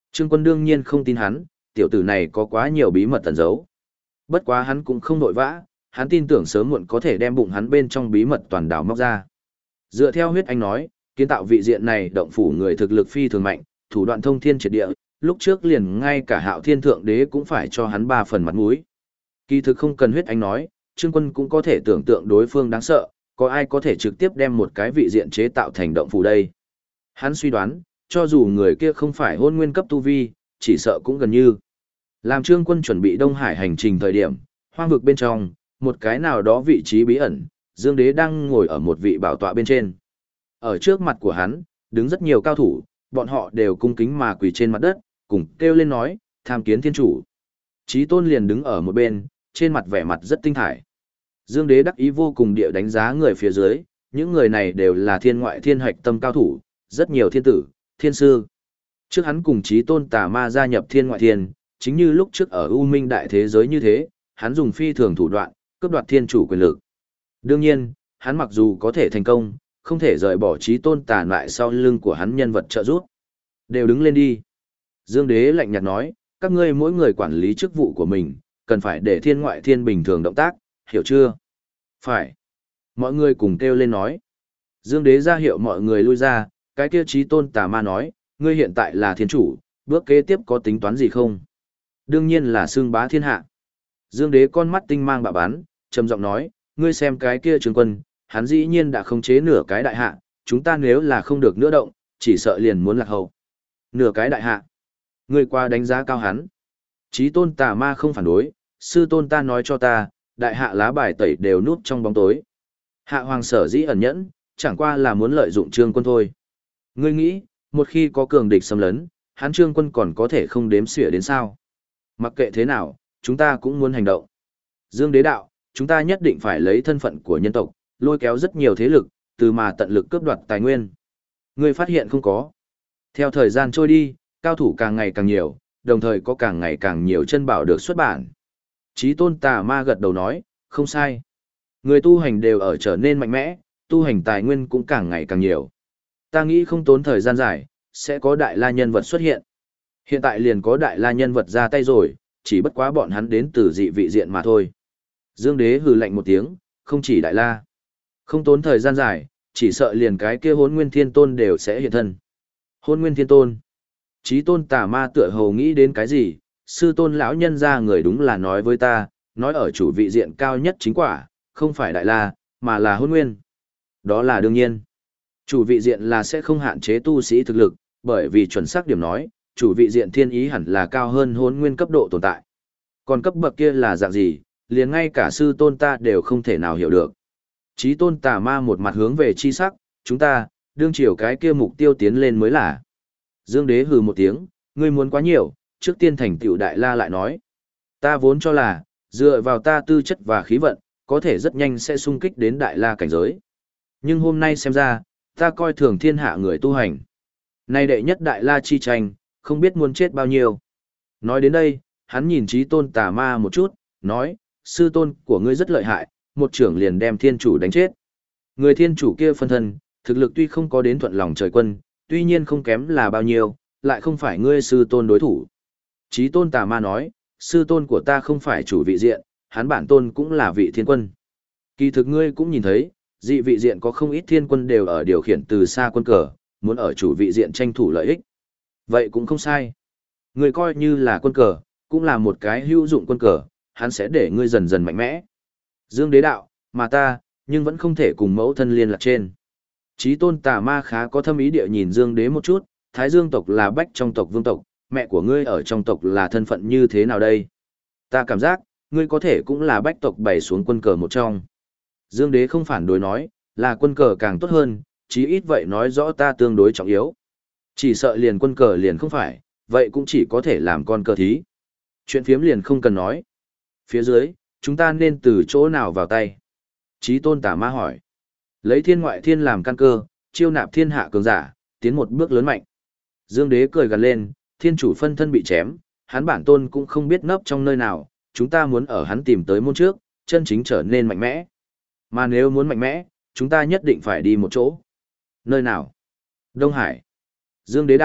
Trương Quân đương nhiên không tin hắn, tiểu tử này có quá nhiều bí mật tẩn giấu. Bất quá hắn cũng không vội vã, hắn tin tưởng sớm muộn có thể đem bụng hắn bên trong bí mật toàn đào móc ra. Dựa theo huyết anh nói, kiến tạo vị diện này động phủ người thực lực phi thường mạnh, thủ đoạn thông thiên triệt địa, lúc trước liền ngay cả Hạo Thiên Thượng Đế cũng phải cho hắn 3 phần mặt mũi. Kỳ thực không cần huyết anh nói, Trương Quân cũng có thể tưởng tượng đối phương đáng sợ, có ai có thể trực tiếp đem một cái vị diện chế tạo thành động phủ đây. Hắn suy đoán, cho dù người kia không phải hôn nguyên cấp tu vi, chỉ sợ cũng gần như. Làm Trương Quân chuẩn bị Đông Hải hành trình thời điểm, hoang vực bên trong, một cái nào đó vị trí bí ẩn, Dương Đế đang ngồi ở một vị bảo tọa bên trên. Ở trước mặt của hắn, đứng rất nhiều cao thủ, bọn họ đều cung kính mà quỳ trên mặt đất, cùng kêu lên nói, tham kiến thiên chủ. Chí Tôn liền đứng ở một bên, trên mặt vẻ mặt rất tinh thải. Dương Đế đắc ý vô cùng địa đánh giá người phía dưới, những người này đều là thiên ngoại thiên hạch tâm cao thủ, rất nhiều thiên tử, thiên sư. Trước hắn cùng Chí Tôn Tà Ma gia nhập thiên ngoại thiên, chính như lúc trước ở U Minh đại thế giới như thế, hắn dùng phi thường thủ đoạn, cướp đoạt thiên chủ quyền lực. Đương nhiên, hắn mặc dù có thể thành công, không thể rời bỏ Chí Tôn Tà lại sau lưng của hắn nhân vật trợ giúp. Đều đứng lên đi. Dương Đế lạnh nhạt nói, các ngươi mỗi người quản lý chức vụ của mình, cần phải để thiên ngoại thiên bình thường động tác, hiểu chưa? Phải. Mọi người cùng kêu lên nói. Dương Đế ra hiệu mọi người lui ra, cái kia Chí Tôn Tà Ma nói, ngươi hiện tại là thiên chủ, bước kế tiếp có tính toán gì không? Đương nhiên là xưng bá thiên hạ. Dương Đế con mắt tinh mang bạo bắn, trầm giọng nói, ngươi xem cái kia Trương Quân, hắn dĩ nhiên đã khống chế nửa cái đại hạ, chúng ta nếu là không được nữa động, chỉ sợ liền muốn lạc hậu. Nửa cái đại hạ. Ngươi qua đánh giá cao hắn. Chí Tôn Tà Ma không phản đối, sư tôn ta nói cho ta, đại hạ lá bài tẩy đều núp trong bóng tối. Hạ hoàng sở dĩ ẩn nhẫn, chẳng qua là muốn lợi dụng Trương Quân thôi. Ngươi nghĩ, một khi có cường địch xâm lấn, hắn Trương Quân còn có thể không đếm xỉa đến sao? Mặc kệ thế nào, chúng ta cũng muốn hành động. Dương Đế đạo, chúng ta nhất định phải lấy thân phận của nhân tộc, lôi kéo rất nhiều thế lực, từ mà tận lực cướp đoạt tài nguyên. Ngươi phát hiện không có? Theo thời gian trôi đi, cao thủ càng ngày càng nhiều, đồng thời có càng ngày càng nhiều chân bảo được xuất bản. Chí Tôn Tà Ma gật đầu nói, không sai. Người tu hành đều ở trở nên mạnh mẽ, tu hành tài nguyên cũng càng ngày càng nhiều. Ta nghĩ không tốn thời gian dài, sẽ có đại la nhân vật xuất hiện. Hiện tại liền có đại la nhân vật ra tay rồi, chỉ bất quá bọn hắn đến từ dị vị diện mà thôi. Dương Đế hừ lạnh một tiếng, không chỉ đại la. Không tốn thời gian dài, chỉ sợ liền cái kia Hỗn Nguyên Thiên Tôn đều sẽ hiện thân. Hỗn Nguyên Thiên Tôn. Chí Tôn Tà Ma tựa hồ nghĩ đến cái gì, sư tôn lão nhân ra người đúng là nói với ta, nói ở chủ vị diện cao nhất chính quả, không phải đại la, mà là Hỗn Nguyên. Đó là đương nhiên. Chủ vị diện là sẽ không hạn chế tu sĩ thực lực, bởi vì chuẩn xác điểm nói, chủ vị diện thiên ý hẳn là cao hơn Hỗn Nguyên cấp độ tồn tại. Còn cấp bậc kia là dạng gì, liền ngay cả sư tôn ta đều không thể nào hiểu được. Chí Tôn Tà Ma một mặt hướng về chi sắc, chúng ta, đương chiều cái kia mục tiêu tiến lên mới là. Dương Đế hừ một tiếng, ngươi muốn quá nhiều, trước tiên thành tựu đại la lại nói. Ta vốn cho là, dựa vào ta tư chất và khí vận, có thể rất nhanh sẽ xung kích đến đại la cảnh giới. Nhưng hôm nay xem ra, ta coi thường thiên hạ người tu hành. Nay đệ nhất đại la chi tranh, không biết muốn chết bao nhiêu. Nói đến đây, hắn nhìn Chí Tôn Tà Ma một chút, nói, sư tôn của ngươi rất lợi hại, một trưởng liền đem thiên chủ đánh chết. Người thiên chủ kia phân thân, thực lực tuy không có đến thuận lòng trời quân, tuy nhiên không kém là bao nhiêu, lại không phải ngươi sư tôn đối thủ. Chí Tôn Tà Ma nói, sư tôn của ta không phải chủ vị diện, hắn bản tôn cũng là vị thiên quân. Kỳ thực ngươi cũng nhìn thấy, dị vị diện có không ít thiên quân đều ở điều khiển từ xa quân cờ, muốn ở chủ vị diện tranh thủ lợi ích. Vậy cũng không sai. Ngươi coi như là quân cờ, cũng là một cái hữu dụng quân cờ, hắn sẽ để ngươi dần dần mạnh mẽ. Dương Đế đạo, mà ta, nhưng vẫn không thể cùng mẫu thân liên lạc trên. Chí Tôn Tà Ma khá có thâm ý địa nhìn Dương Đế một chút, Thái Dương tộc là bách trong tộc vương tộc, mẹ của ngươi ở trong tộc là thân phận như thế nào đây? Ta cảm giác, ngươi có thể cũng là bách tộc bày xuống quân cờ một trong. Dương Đế không phản đối nói, là quân cờ càng tốt hơn, chí ít vậy nói rõ ta tương đối trọng yếu. Chỉ sợ liền quân cờ liền không phải, vậy cũng chỉ có thể làm con cờ thí. Chuyện phiếm liền không cần nói. Phía dưới, chúng ta nên từ chỗ nào vào tay? Chí Tôn Tà Ma hỏi. Lấy thiên ngoại thiên làm căn cơ, chiêu nạp thiên hạ cường giả, tiến một bước lớn mạnh. Dương Đế cười gần lên, thiên chủ phân thân bị chém, hắn bản tôn cũng không biết nấp trong nơi nào, chúng ta muốn ở hắn tìm tới môn trước, chân chính trở nên mạnh mẽ. Mà nếu muốn mạnh mẽ, chúng ta nhất định phải đi một chỗ. Nơi nào? Đông Hải. Dương Đế đạo,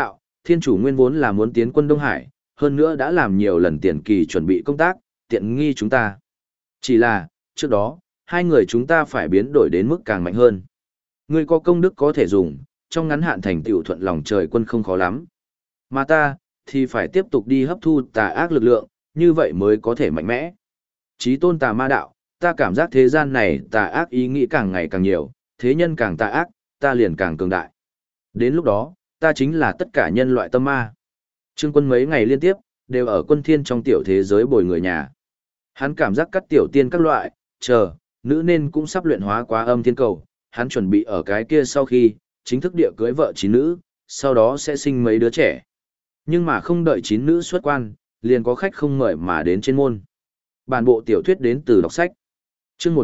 thiên chủ nguyên vốn là muốn tiến quân Đông Hải, hơn nữa đã làm nhiều lần tiền kỳ chuẩn bị công tác, tiện nghi chúng ta. Chỉ là, trước đó, hai người chúng ta phải biến đổi đến mức càng mạnh hơn. Ngươi có công đức có thể dùng, trong ngắn hạn thành tựu thuận lòng trời quân không khó lắm. Mà ta, thì phải tiếp tục đi hấp thu tà ác lực lượng, như vậy mới có thể mạnh mẽ. Chí tôn tà ma đạo, ta cảm giác thế gian này tà ác ý nghĩ càng ngày càng nhiều, thế nhân càng tà ác, ta liền càng cường đại. Đến lúc đó, ta chính là tất cả nhân loại tâm ma. Trương Quân mấy ngày liên tiếp, đều ở quân thiên trong tiểu thế giới bồi người nhà. Hắn cảm giác các tiểu tiên các loại, nữ nên cũng sắp luyện hóa quá âm thiên cầu, hắn chuẩn bị ở cái kia sau khi, chính thức địa cưới vợ chín nữ, sau đó sẽ sinh mấy đứa trẻ. Nhưng mà không đợi chín nữ xuất quan, liền có khách không mời mà đến trên môn. Bản bộ tiểu thuyết đến từ đọc sách. Chương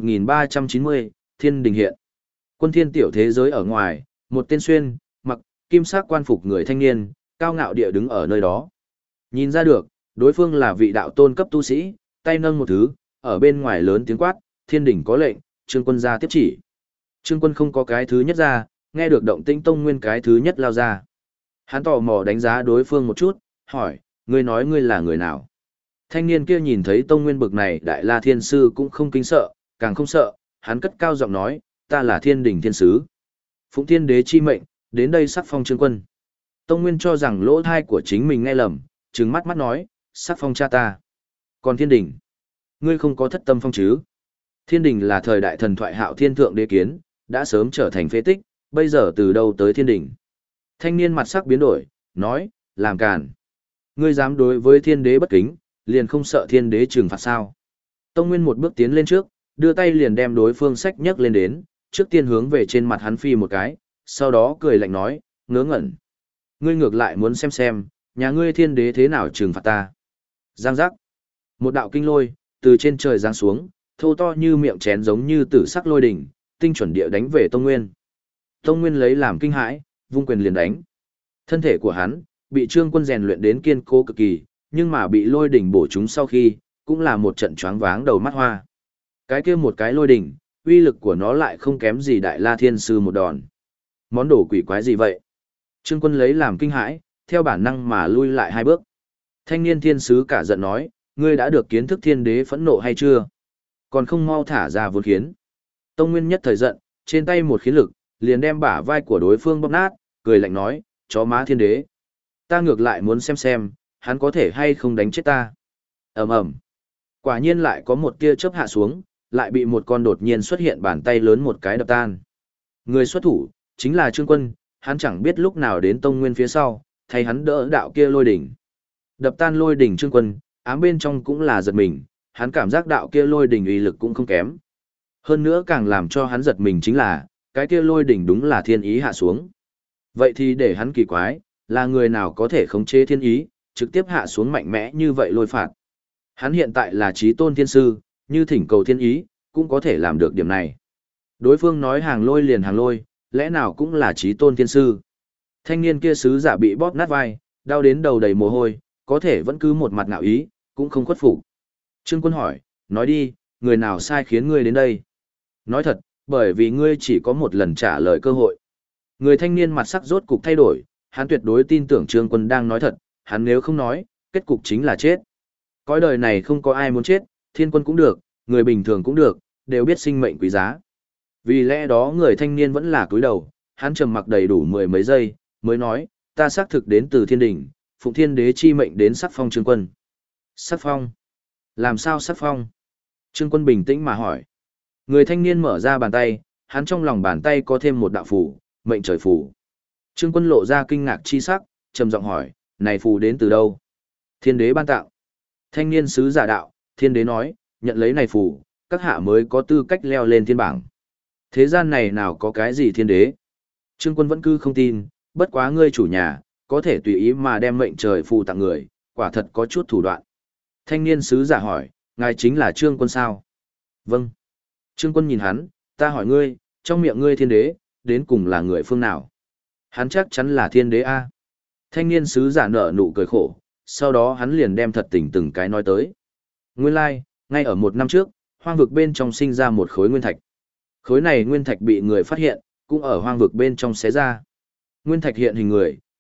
1390, Thiên Đình hiện. Quân thiên tiểu thế giới ở ngoài, một tên xuyên, mặc, kim sắc quan phục người thanh niên, cao ngạo địa đứng ở nơi đó. Nhìn ra được, đối phương là vị đạo tôn cấp tu sĩ, tay nâng một thứ, ở bên ngoài lớn tiếng quát, Thiên Đình có lệnh, Trương Quân ra tiếp chỉ. Trương Quân không có cái thứ nhất ra, nghe được động tĩnh Tông Nguyên cái thứ nhất lao ra. Hắn tò mò đánh giá đối phương một chút, hỏi, ngươi nói ngươi là người nào? Thanh niên kia nhìn thấy Tông Nguyên bực này Đại La Thiên Sư cũng không kính sợ, càng không sợ, hắn cất cao giọng nói, ta là Thiên Đình Thiên Sứ. Phụng Thiên Đế chi mệnh, đến đây sắc phong Trương Quân. Tông Nguyên cho rằng lỗ thai của chính mình nghe lầm, trừng mắt mắt nói, sắc phong cha ta. Còn Thiên Đình, ngươi không có thất tâm phong chứ? Thiên Đình là thời đại thần thoại Hạo Thiên Thượng Đế kiến, đã sớm trở thành phế tích, bây giờ từ đâu tới Thiên Đình? Thanh niên mặt sắc biến đổi, nói, làm càn. Ngươi dám đối với Thiên Đế bất kính, liền không sợ Thiên Đế trừng phạt sao? Tông Nguyên một bước tiến lên trước, đưa tay liền đem đối phương sách nhấc lên đến, trước tiên hướng về trên mặt hắn phi một cái, sau đó cười lạnh nói, ngớ ngẩn. Ngươi ngược lại muốn xem, nhà ngươi Thiên Đế thế nào trừng phạt ta? Giang giác. Một đạo kinh lôi, từ trên trời giáng xuống, thô to như miệng chén giống như tử sắc lôi đỉnh, tinh chuẩn địa đánh về Tông Nguyên. Tông Nguyên lấy làm kinh hãi, vung quyền liền đánh. Thân thể của hắn, bị Trương Quân rèn luyện đến kiên cố cực kỳ, nhưng mà bị lôi đỉnh bổ trúng sau khi, cũng là một trận choáng váng đầu mắt hoa. Cái kia một cái lôi đỉnh, uy lực của nó lại không kém gì Đại La Thiên Sư một đòn. Món đồ quỷ quái gì vậy? Trương Quân lấy làm kinh hãi, theo bản năng mà lui lại hai bước. Thanh niên thiên sứ cả giận nói, ngươi đã được kiến thức Thiên Đế phẫn nộ hay chưa? Còn không mau thả ra vốn khiến. Tông Nguyên nhất thời giận, trên tay một khiến lực, liền đem bả vai của đối phương bóp nát, cười lạnh nói, chó má Thiên Đế. Ta ngược lại muốn xem, hắn có thể hay không đánh chết ta. Ầm ầm. Quả nhiên lại có một tia chớp hạ xuống, lại bị một con đột nhiên xuất hiện bàn tay lớn một cái đập tan. Người xuất thủ, chính là Trương Quân, hắn chẳng biết lúc nào đến Tông Nguyên phía sau, thay hắn đỡ đạo kia lôi đỉnh. Đập tan lôi đỉnh Trương Quân, ám bên trong cũng là giật mình, hắn cảm giác đạo kia lôi đỉnh uy lực cũng không kém. Hơn nữa càng làm cho hắn giật mình chính là, cái kia lôi đỉnh đúng là thiên ý hạ xuống. Vậy thì để hắn kỳ quái, là người nào có thể khống chế thiên ý, trực tiếp hạ xuống mạnh mẽ như vậy lôi phạt. Hắn hiện tại là chí tôn thiên sư, như thỉnh cầu thiên ý, cũng có thể làm được điểm này. Đối phương nói hàng lôi liền hàng lôi, lẽ nào cũng là chí tôn thiên sư. Thanh niên kia sứ giả bị bóp nát vai, đau đến đầu đầy mồ hôi, có thể vẫn cứ một mặt ngạo ý, cũng không khuất phục. Trương Quân hỏi, nói đi, người nào sai khiến ngươi đến đây? Nói thật, bởi vì ngươi chỉ có một lần trả lời cơ hội. Người thanh niên mặt sắc rốt cục thay đổi, hắn tuyệt đối tin tưởng Trương Quân đang nói thật, hắn nếu không nói, kết cục chính là chết. Cõi đời này không có ai muốn chết, thiên quân cũng được, người bình thường cũng được, đều biết sinh mệnh quý giá. Vì lẽ đó người thanh niên vẫn là cúi đầu, hắn trầm mặc đầy đủ mười mấy giây, mới nói, ta xác thực đến từ Thiên Đình, Phụng Thiên Đế chi mệnh đến sắc phong Trương Quân. Sắc phong? Làm sao sắc phong? Trương Quân bình tĩnh mà hỏi. Người thanh niên mở ra bàn tay, hắn trong lòng bàn tay có thêm một đạo phù, mệnh trời phù. Trương Quân lộ ra kinh ngạc chi sắc, trầm giọng hỏi, này phù đến từ đâu? Thiên Đế ban tặng. Thanh niên sứ giả đạo, Thiên Đế nói, nhận lấy này phù, các hạ mới có tư cách leo lên thiên bảng. Thế gian này nào có cái gì Thiên Đế? Trương Quân vẫn cứ không tin, bất quá ngươi chủ nhà, có thể tùy ý mà đem mệnh trời phù tặng người, quả thật có chút thủ đoạn. Thanh niên sứ giả hỏi, ngài chính là Trương Quân sao? Vâng. Trương Quân nhìn hắn, ta hỏi ngươi, trong miệng ngươi Thiên Đế, đến cùng là người phương nào? Hắn chắc chắn là Thiên Đế A. Thanh niên sứ giả nở nụ cười khổ, sau đó hắn liền đem thật tình từng cái nói tới. Nguyên lai, ngay ở một năm trước, hoang vực bên trong sinh ra một khối nguyên thạch. Khối này nguyên thạch bị người phát hiện, cũng ở hoang vực bên trong xé ra. Nguyên thạch hiện hình người,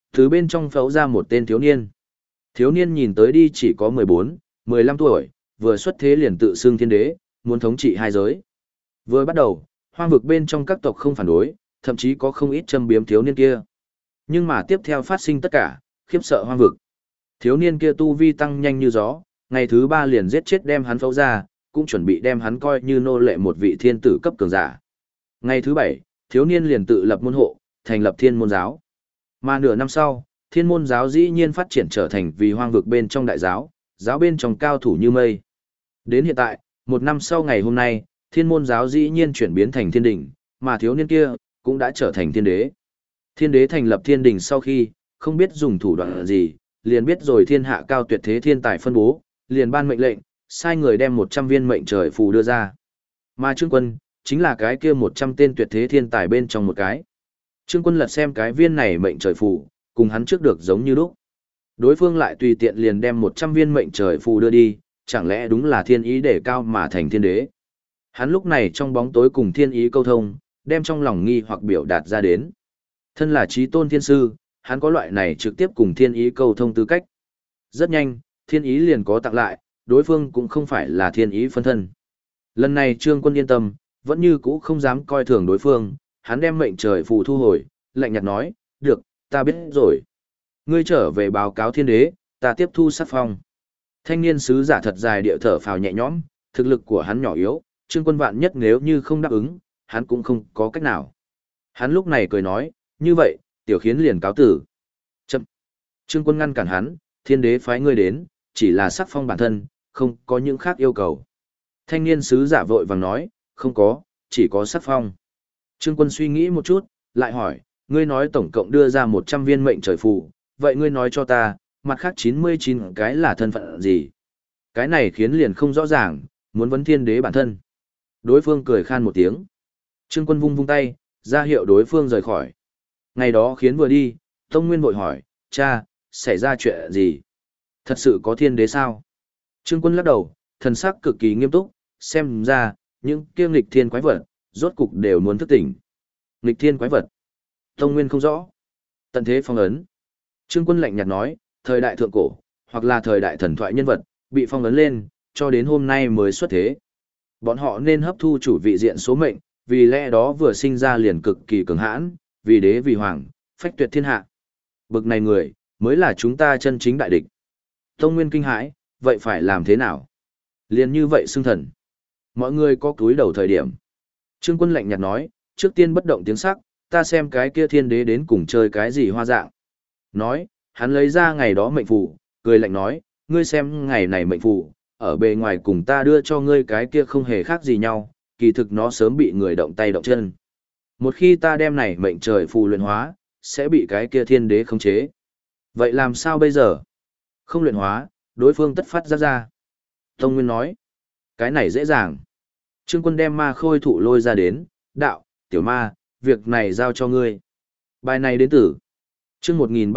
Từ bên trong phấu ra một tên thiếu niên. Thiếu niên nhìn tới đi chỉ có 14, 15 tuổi, vừa xuất thế liền tự xưng thiên đế, muốn thống trị hai giới. Vừa bắt đầu, hoang vực bên trong các tộc không phản đối, thậm chí có không ít châm biếm thiếu niên kia. Nhưng mà tiếp theo phát sinh tất cả, khiếp sợ hoang vực. Thiếu niên kia tu vi tăng nhanh như gió, ngày thứ 3 liền giết chết đem hắn phấu ra, cũng chuẩn bị đem hắn coi như nô lệ một vị thiên tử cấp cường giả. Ngày thứ 7, thiếu niên liền tự lập môn hộ, thành lập thiên môn giáo. Mà nửa năm sau, thiên môn giáo dĩ nhiên phát triển trở thành vì hoang vực bên trong đại giáo, giáo bên trong cao thủ như mây. Đến hiện tại, một năm sau ngày hôm nay, thiên môn giáo dĩ nhiên chuyển biến thành thiên đỉnh, mà thiếu niên kia cũng đã trở thành thiên đế. Thiên đế thành lập thiên đỉnh sau khi, không biết dùng thủ đoạn gì, liền biết rồi thiên hạ cao tuyệt thế thiên tài phân bố, liền ban mệnh lệnh, sai người đem 100 viên mệnh trời phù đưa ra. Mà Trương Quân, chính là cái kia 100 tên tuyệt thế thiên tài bên trong một cái. Trương Quân lật xem cái viên này mệnh trời phù, cùng hắn trước được giống như lúc. Đối phương lại tùy tiện liền đem 100 viên mệnh trời phù đưa đi, chẳng lẽ đúng là thiên ý để cao mà thành thiên đế. Hắn lúc này trong bóng tối cùng thiên ý câu thông, đem trong lòng nghi hoặc biểu đạt ra đến. Thân là trí tôn thiên sư, hắn có loại này trực tiếp cùng thiên ý câu thông tư cách. Rất nhanh, thiên ý liền có tặng lại, đối phương cũng không phải là thiên ý phân thân. Lần này Trương Quân yên tâm, vẫn như cũ không dám coi thường đối phương, hắn đem mệnh trời phù thu hồi, lạnh nhạt nói, được, ta biết rồi. Ngươi trở về báo cáo thiên đế, ta tiếp thu sắc phong. Thanh niên sứ giả thật dài địa thở phào nhẹ nhõm, thực lực của hắn nhỏ yếu, Trương Quân vạn nhất nếu như không đáp ứng, hắn cũng không có cách nào. Hắn lúc này cười nói, như vậy, tiểu khiến liền cáo tử. Chậm. Trương Quân ngăn cản hắn, thiên đế phái ngươi đến, chỉ là sắc phong bản thân, không có những khác yêu cầu. Thanh niên sứ giả vội vàng nói, không có, chỉ có sắc phong. Trương Quân suy nghĩ một chút, lại hỏi, ngươi nói tổng cộng đưa ra 100 viên mệnh trời phù, vậy ngươi nói cho ta, mặt khác 99 cái là thân phận gì? Cái này khiến liền không rõ ràng, muốn vấn thiên đế bản thân. Đối phương cười khan một tiếng. Trương Quân vung vung tay, ra hiệu đối phương rời khỏi. Ngày đó khiến vừa đi, Tông Nguyên vội hỏi, cha, xảy ra chuyện gì? Thật sự có thiên đế sao? Trương Quân lắc đầu, thần sắc cực kỳ nghiêm túc, xem ra, những kiêng nghịch thiên quái vật, rốt cục đều muốn thức tỉnh. Nghịch thiên quái vật. Tông Nguyên không rõ. Tận thế phong ấn. Trương Quân lạnh nhạt nói, thời đại thượng cổ, hoặc là thời đại thần thoại nhân vật, bị phong ấn lên, cho đến hôm nay mới xuất thế. Bọn họ nên hấp thu chủ vị diện số mệnh, vì lẽ đó vừa sinh ra liền cực kỳ cường hãn, vì đế vì hoàng, phách tuyệt thiên hạ. Bực này người, mới là chúng ta chân chính đại địch. Tông Nguyên kinh hãi, vậy phải làm thế nào? Liền như vậy xưng thần. Mọi người có cúi đầu thời điểm. Trương Quân lạnh nhạt nói, trước tiên bất động tiếng sắc, ta xem cái kia thiên đế đến cùng chơi cái gì hoa dạng. Nói, hắn lấy ra ngày đó mệnh phù, cười lạnh nói, ngươi xem ngày này mệnh phù, ở bề ngoài cùng ta đưa cho ngươi cái kia không hề khác gì nhau, kỳ thực nó sớm bị người động tay động chân. Một khi ta đem này mệnh trời phù luyện hóa, sẽ bị cái kia thiên đế khống chế. Vậy làm sao bây giờ? Không luyện hóa, đối phương tất phát ra. Tông Nguyên nói, cái này dễ dàng. Trương Quân đem ma khôi thụ lôi ra đến, đạo, tiểu ma, việc này giao cho ngươi. Bài này đến từ chương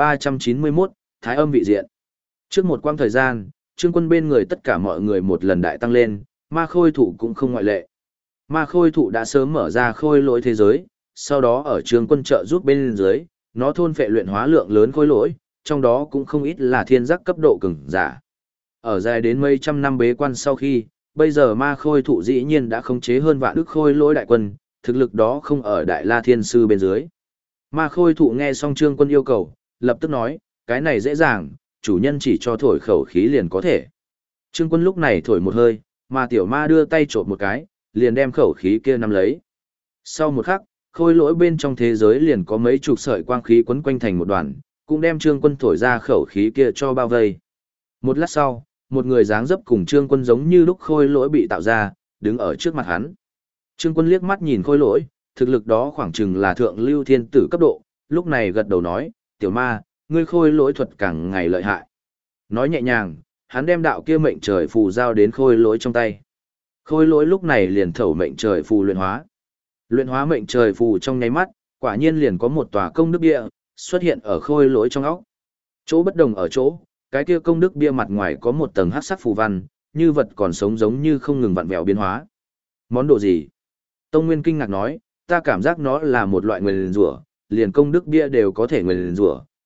1391, Thái Âm vị diện. Trước một quãng thời gian, Trương Quân bên người tất cả mọi người một lần đại tăng lên, ma khôi thụ cũng không ngoại lệ. Ma khôi thụ đã sớm mở ra khôi lỗi thế giới, sau đó ở Trương Quân trợ giúp bên dưới, nó thôn phệ luyện hóa lượng lớn khôi lỗi, trong đó cũng không ít là thiên giác cấp độ cường giả. Ở dài đến mấy trăm năm bế quan sau khi, bây giờ ma khôi thụ dĩ nhiên đã khống chế hơn vạn ức khôi lỗi đại quân, thực lực đó không ở Đại La Thiên Sư bên dưới. Ma khôi thụ nghe xong Trương Quân yêu cầu, lập tức nói, cái này dễ dàng, chủ nhân chỉ cho thổi khẩu khí liền có thể. Trương Quân lúc này thổi một hơi, mà tiểu ma đưa tay trộn một cái, liền đem khẩu khí kia nắm lấy. Sau một khắc, khôi lỗi bên trong thế giới liền có mấy chục sợi quang khí quấn quanh thành một đoàn, cũng đem Trương Quân thổi ra khẩu khí kia cho bao vây. Một lát sau, một người dáng dấp cùng Trương Quân giống như lúc khôi lỗi bị tạo ra, đứng ở trước mặt hắn. Trương Quân liếc mắt nhìn khôi lỗi, thực lực đó khoảng chừng là thượng lưu thiên tử cấp độ, lúc này gật đầu nói, tiểu ma, ngươi khôi lỗi thuật càng ngày lợi hại. Nói nhẹ nhàng, hắn đem đạo kia mệnh trời phù giao đến khôi lỗi trong tay. Khôi lỗi lúc này liền thẩu mệnh trời phù luyện hóa. Luyện hóa mệnh trời phù trong nháy mắt, quả nhiên liền có một tòa công đức bia xuất hiện ở khôi lỗi trong óc. Chỗ bất đồng ở chỗ, cái kia công đức bia mặt ngoài có một tầng hắc sắc phù văn, như vật còn sống giống như không ngừng vặn vẹo biến hóa. Món đồ gì? Tông Nguyên kinh ngạc nói, ta cảm giác nó là một loại nguyền rủa, liền công đức bia đều có thể nguyền rủa,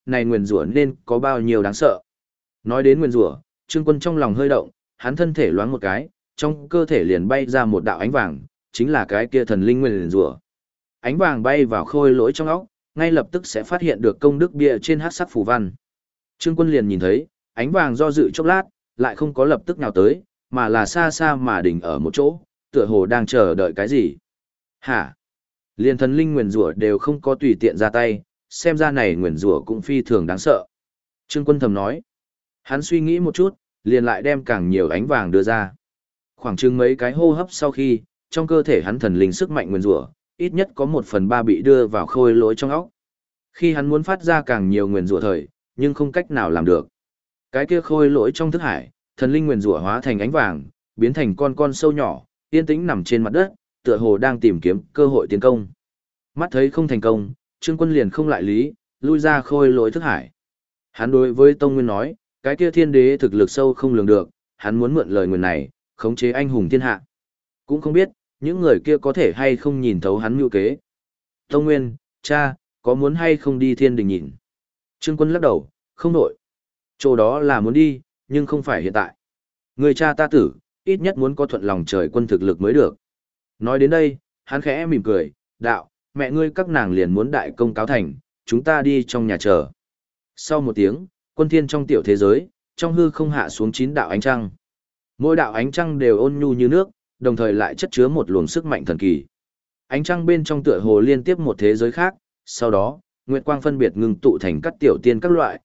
này nguyền rủa nên có bao nhiêu đáng sợ. Nói đến nguyền rủa, Trương Quân trong lòng hơi động, hắn thân thể loáng một cái, trong cơ thể liền bay ra một đạo ánh vàng, chính là cái kia thần linh nguyền rủa. Ánh vàng bay vào khôi lỗi trong óc, ngay lập tức sẽ phát hiện được công đức bia trên hắc sắc phù văn. Trương Quân liền nhìn thấy, ánh vàng do dự chốc lát, lại không có lập tức nào tới, mà là xa xa mà đỉnh ở một chỗ, tựa hồ đang chờ đợi cái gì. Hả? Liên thần linh nguyền rủa đều không có tùy tiện ra tay, xem ra này nguyền rủa cũng phi thường đáng sợ. Trương Quân thầm nói. Hắn suy nghĩ một chút, liền lại đem càng nhiều ánh vàng đưa ra. Khoảng chừng mấy cái hô hấp sau khi, trong cơ thể hắn thần linh sức mạnh nguyền rủa, ít nhất có 1/3 bị đưa vào khôi lỗi trong óc. Khi hắn muốn phát ra càng nhiều nguyền rủa thời, nhưng không cách nào làm được. Cái kia khôi lỗi trong thức hải, thần linh nguyền rủa hóa thành ánh vàng, biến thành con sâu nhỏ, yên tĩnh nằm trên mặt đất, tựa hồ đang tìm kiếm cơ hội tiến công. Mắt thấy không thành công, Trương Quân liền không lại lý, lui ra khôi lỗi thức hải. Hắn đối với Tông Nguyên nói, cái kia thiên đế thực lực sâu không lường được, hắn muốn mượn lời nguyền này, khống chế anh hùng thiên hạ. Cũng không biết, những người kia có thể hay không nhìn thấu hắn mưu kế. Tông Nguyên, cha, có muốn hay không đi thiên đình nhìn? Trương Quân lắc đầu, không nổi. Chỗ đó là muốn đi, nhưng không phải hiện tại. Người cha ta tử, ít nhất muốn có thuận lòng trời quân thực lực mới được. Nói đến đây, hắn khẽ mỉm cười, đạo, mẹ ngươi các nàng liền muốn đại công cáo thành, chúng ta đi trong nhà chờ. Sau một tiếng, quân thiên trong tiểu thế giới, trong hư không hạ xuống 9 đạo ánh trăng. Mỗi đạo ánh trăng đều ôn nhu như nước, đồng thời lại chất chứa một luồng sức mạnh thần kỳ. Ánh trăng bên trong tựa hồ liên tiếp một thế giới khác, sau đó, nguyệt quang phân biệt ngưng tụ thành các tiểu tiên các loại,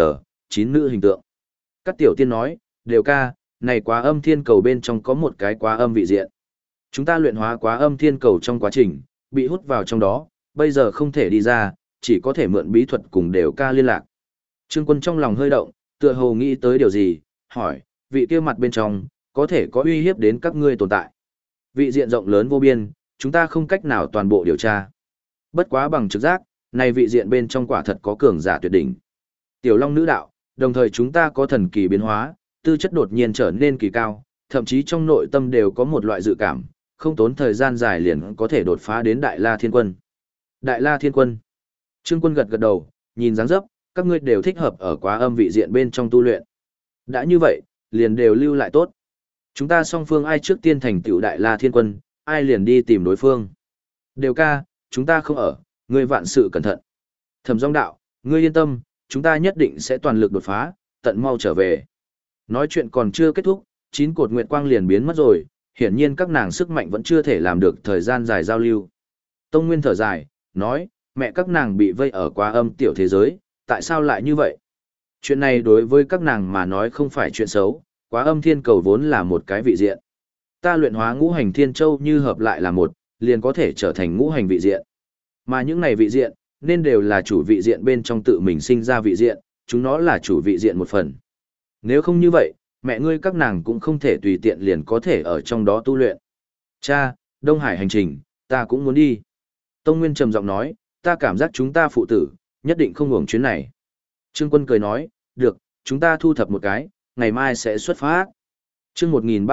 9 nữ hình tượng. Các tiểu tiên nói, đều ca, này quá âm thiên cầu bên trong có một cái quá âm vị diện. Chúng ta luyện hóa quá âm thiên cầu trong quá trình, bị hút vào trong đó, bây giờ không thể đi ra, chỉ có thể mượn bí thuật cùng đều ca liên lạc. Trương Quân trong lòng hơi động, tựa hồ nghĩ tới điều gì, hỏi, vị kia mặt bên trong, có thể có uy hiếp đến các ngươi tồn tại. Vị diện rộng lớn vô biên, chúng ta không cách nào toàn bộ điều tra. Bất quá bằng trực giác, này vị diện bên trong quả thật có cường giả tuyệt đỉnh. Tiểu Long nữ đạo, đồng thời chúng ta có thần kỳ biến hóa, tư chất đột nhiên trở nên kỳ cao, thậm chí trong nội tâm đều có một loại dự cảm, không tốn thời gian dài liền có thể đột phá đến Đại La Thiên Quân. Đại La Thiên Quân. Trương Quân gật gật đầu, nhìn dáng dấp, các ngươi đều thích hợp ở quá âm vị diện bên trong tu luyện. Đã như vậy, liền đều lưu lại tốt. Chúng ta song phương ai trước tiên thành tựu Đại La Thiên Quân, ai liền đi tìm đối phương. Đều ca, chúng ta không ở, ngươi vạn sự cẩn thận. Thẩm Dung đạo, ngươi yên tâm, chúng ta nhất định sẽ toàn lực đột phá, tận mau trở về. Nói chuyện còn chưa kết thúc, 9 cột nguyệt quang liền biến mất rồi, hiển nhiên các nàng sức mạnh vẫn chưa thể làm được thời gian dài giao lưu. Tông Nguyên thở dài, nói, mẹ các nàng bị vây ở quá âm tiểu thế giới, tại sao lại như vậy? Chuyện này đối với các nàng mà nói không phải chuyện xấu, quá âm thiên cầu vốn là một cái vị diện. Ta luyện hóa ngũ hành thiên châu như hợp lại là một, liền có thể trở thành ngũ hành vị diện. Mà những này vị diện, nên đều là chủ vị diện bên trong tự mình sinh ra vị diện, chúng nó là chủ vị diện một phần. Nếu không như vậy, mẹ ngươi các nàng cũng không thể tùy tiện liền có thể ở trong đó tu luyện. Cha, Đông Hải hành trình, ta cũng muốn đi. Tông Nguyên trầm giọng nói, ta cảm giác chúng ta phụ tử, nhất định không hưởng chuyến này. Trương Quân cười nói, được, chúng ta thu thập một cái, ngày mai sẽ xuất phát. Chương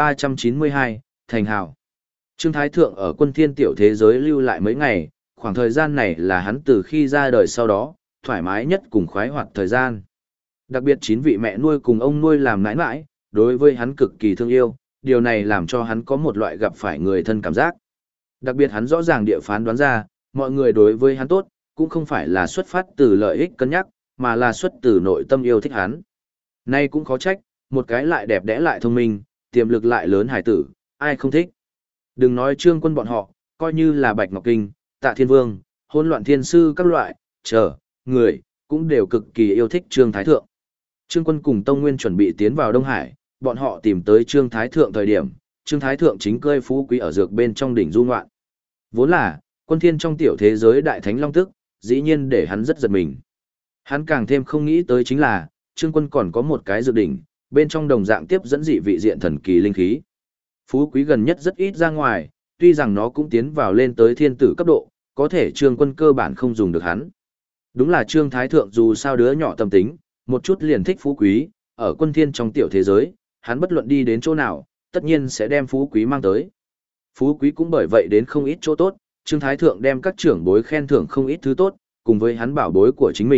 1392, Thành Hào. Trương Thái Thượng ở quân thiên tiểu thế giới lưu lại mấy ngày, khoảng thời gian này là hắn từ khi ra đời sau đó, thoải mái nhất cùng khoái hoạt thời gian. Đặc biệt 9 vị mẹ nuôi cùng ông nuôi làm nãi nãi, đối với hắn cực kỳ thương yêu, điều này làm cho hắn có một loại gặp phải người thân cảm giác. Đặc biệt hắn rõ ràng địa phán đoán ra, mọi người đối với hắn tốt, cũng không phải là xuất phát từ lợi ích cân nhắc, mà là xuất từ nội tâm yêu thích hắn. Nay cũng khó trách, một cái lại đẹp đẽ lại thông minh, tiềm lực lại lớn hài tử, ai không thích. Đừng nói Trương Quân bọn họ, coi như là Bạch Ngọc Kinh, Tạ Thiên Vương, Hỗn Loạn Thiên Sư các loại, người, cũng đều cực kỳ yêu thích Trương Thái Thượng. Trương Quân cùng Tông Nguyên chuẩn bị tiến vào Đông Hải, bọn họ tìm tới Trương Thái Thượng thời điểm, Trương Thái Thượng chính cơi phú quý ở dược bên trong đỉnh du ngoạn. Vốn là, quân thiên trong tiểu thế giới đại thánh long tức, dĩ nhiên để hắn rất giật mình. Hắn càng thêm không nghĩ tới chính là, Trương Quân còn có một cái dược đỉnh, bên trong đồng dạng tiếp dẫn dị vị diện thần kỳ linh khí. Phú quý gần nhất rất ít ra ngoài, tuy rằng nó cũng tiến vào lên tới thiên tử cấp độ, có thể Trương Quân cơ bản không dùng được hắn. Đúng là Trương Thái Thượng dù sao đứa nhỏ tâm tính, một chút liền thích phú quý, ở quân thiên trong tiểu thế giới, hắn bất luận đi đến chỗ nào, tất nhiên sẽ đem phú quý mang tới. Phú quý cũng bởi vậy đến không ít chỗ tốt, Trương Thái Thượng đem các trưởng bối khen thưởng không ít thứ tốt, cùng với hắn bảo bối của chính mình,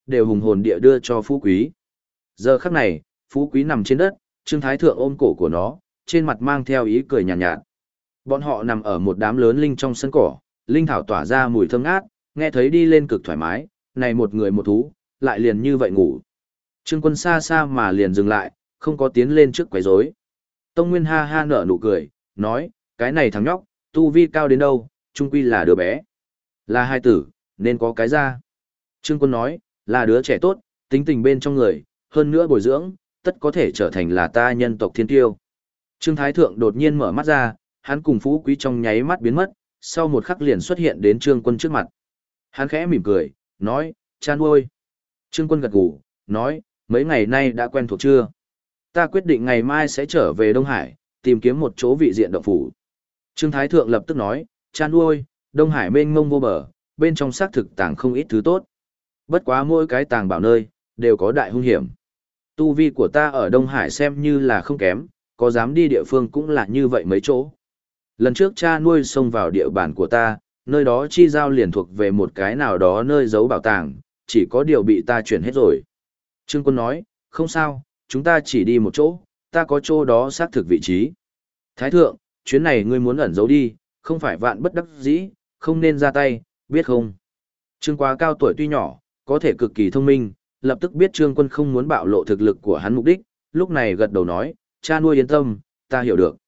đều hùng hồn địa đưa cho Phú Quý. Giờ khắc này, Phú Quý nằm trên đất, Trương Thái Thượng ôm cổ của nó, trên mặt mang theo ý cười nhàn nhạt. Bọn họ nằm ở một đám lớn linh trong sân cỏ, linh thảo tỏa ra mùi thơm ngát, nghe thấy đi lên cực thoải mái, này một người một thú, lại liền như vậy ngủ. Trương Quân xa xa mà liền dừng lại, không có tiến lên trước quấy rối. Tông Nguyên ha ha nở nụ cười, nói, cái này thằng nhóc, tu vi cao đến đâu, chung quy là đứa bé. Là hai tử, nên có cái ra. Trương Quân nói, là đứa trẻ tốt, tính tình bên trong người, hơn nữa bồi dưỡng, tất có thể trở thành là ta nhân tộc thiên tiêu. Trương Thái Thượng đột nhiên mở mắt ra, hắn cùng Phú Quý trong nháy mắt biến mất, sau một khắc liền xuất hiện đến Trương Quân trước mặt. Hắn khẽ mỉm cười, nói, cha nuôi. Trương Quân gật gù, nói, mấy ngày nay đã quen thuộc chưa? Ta quyết định ngày mai sẽ trở về Đông Hải, tìm kiếm một chỗ vị diện động phủ. Trương Thái Thượng lập tức nói, cha nuôi, Đông Hải mênh mông vô bờ, bên trong xác thực tàng không ít thứ tốt. Bất quá mỗi cái tàng bảo nơi, đều có đại hung hiểm. Tu vi của ta ở Đông Hải xem như là không kém, có dám đi địa phương cũng là như vậy mấy chỗ. Lần trước cha nuôi xông vào địa bàn của ta, nơi đó chi giao liền thuộc về một cái nào đó nơi giấu bảo tàng, chỉ có điều bị ta chuyển hết rồi. Trương Quân nói, không sao, chúng ta chỉ đi một chỗ, ta có chỗ đó xác thực vị trí. Thái Thượng, chuyến này ngươi muốn ẩn giấu đi, không phải vạn bất đắc dĩ, không nên ra tay, biết không? Trương Quá cao tuổi tuy nhỏ, có thể cực kỳ thông minh, lập tức biết Trương Quân không muốn bạo lộ thực lực của hắn mục đích, lúc này gật đầu nói, cha nuôi yên tâm, ta hiểu được.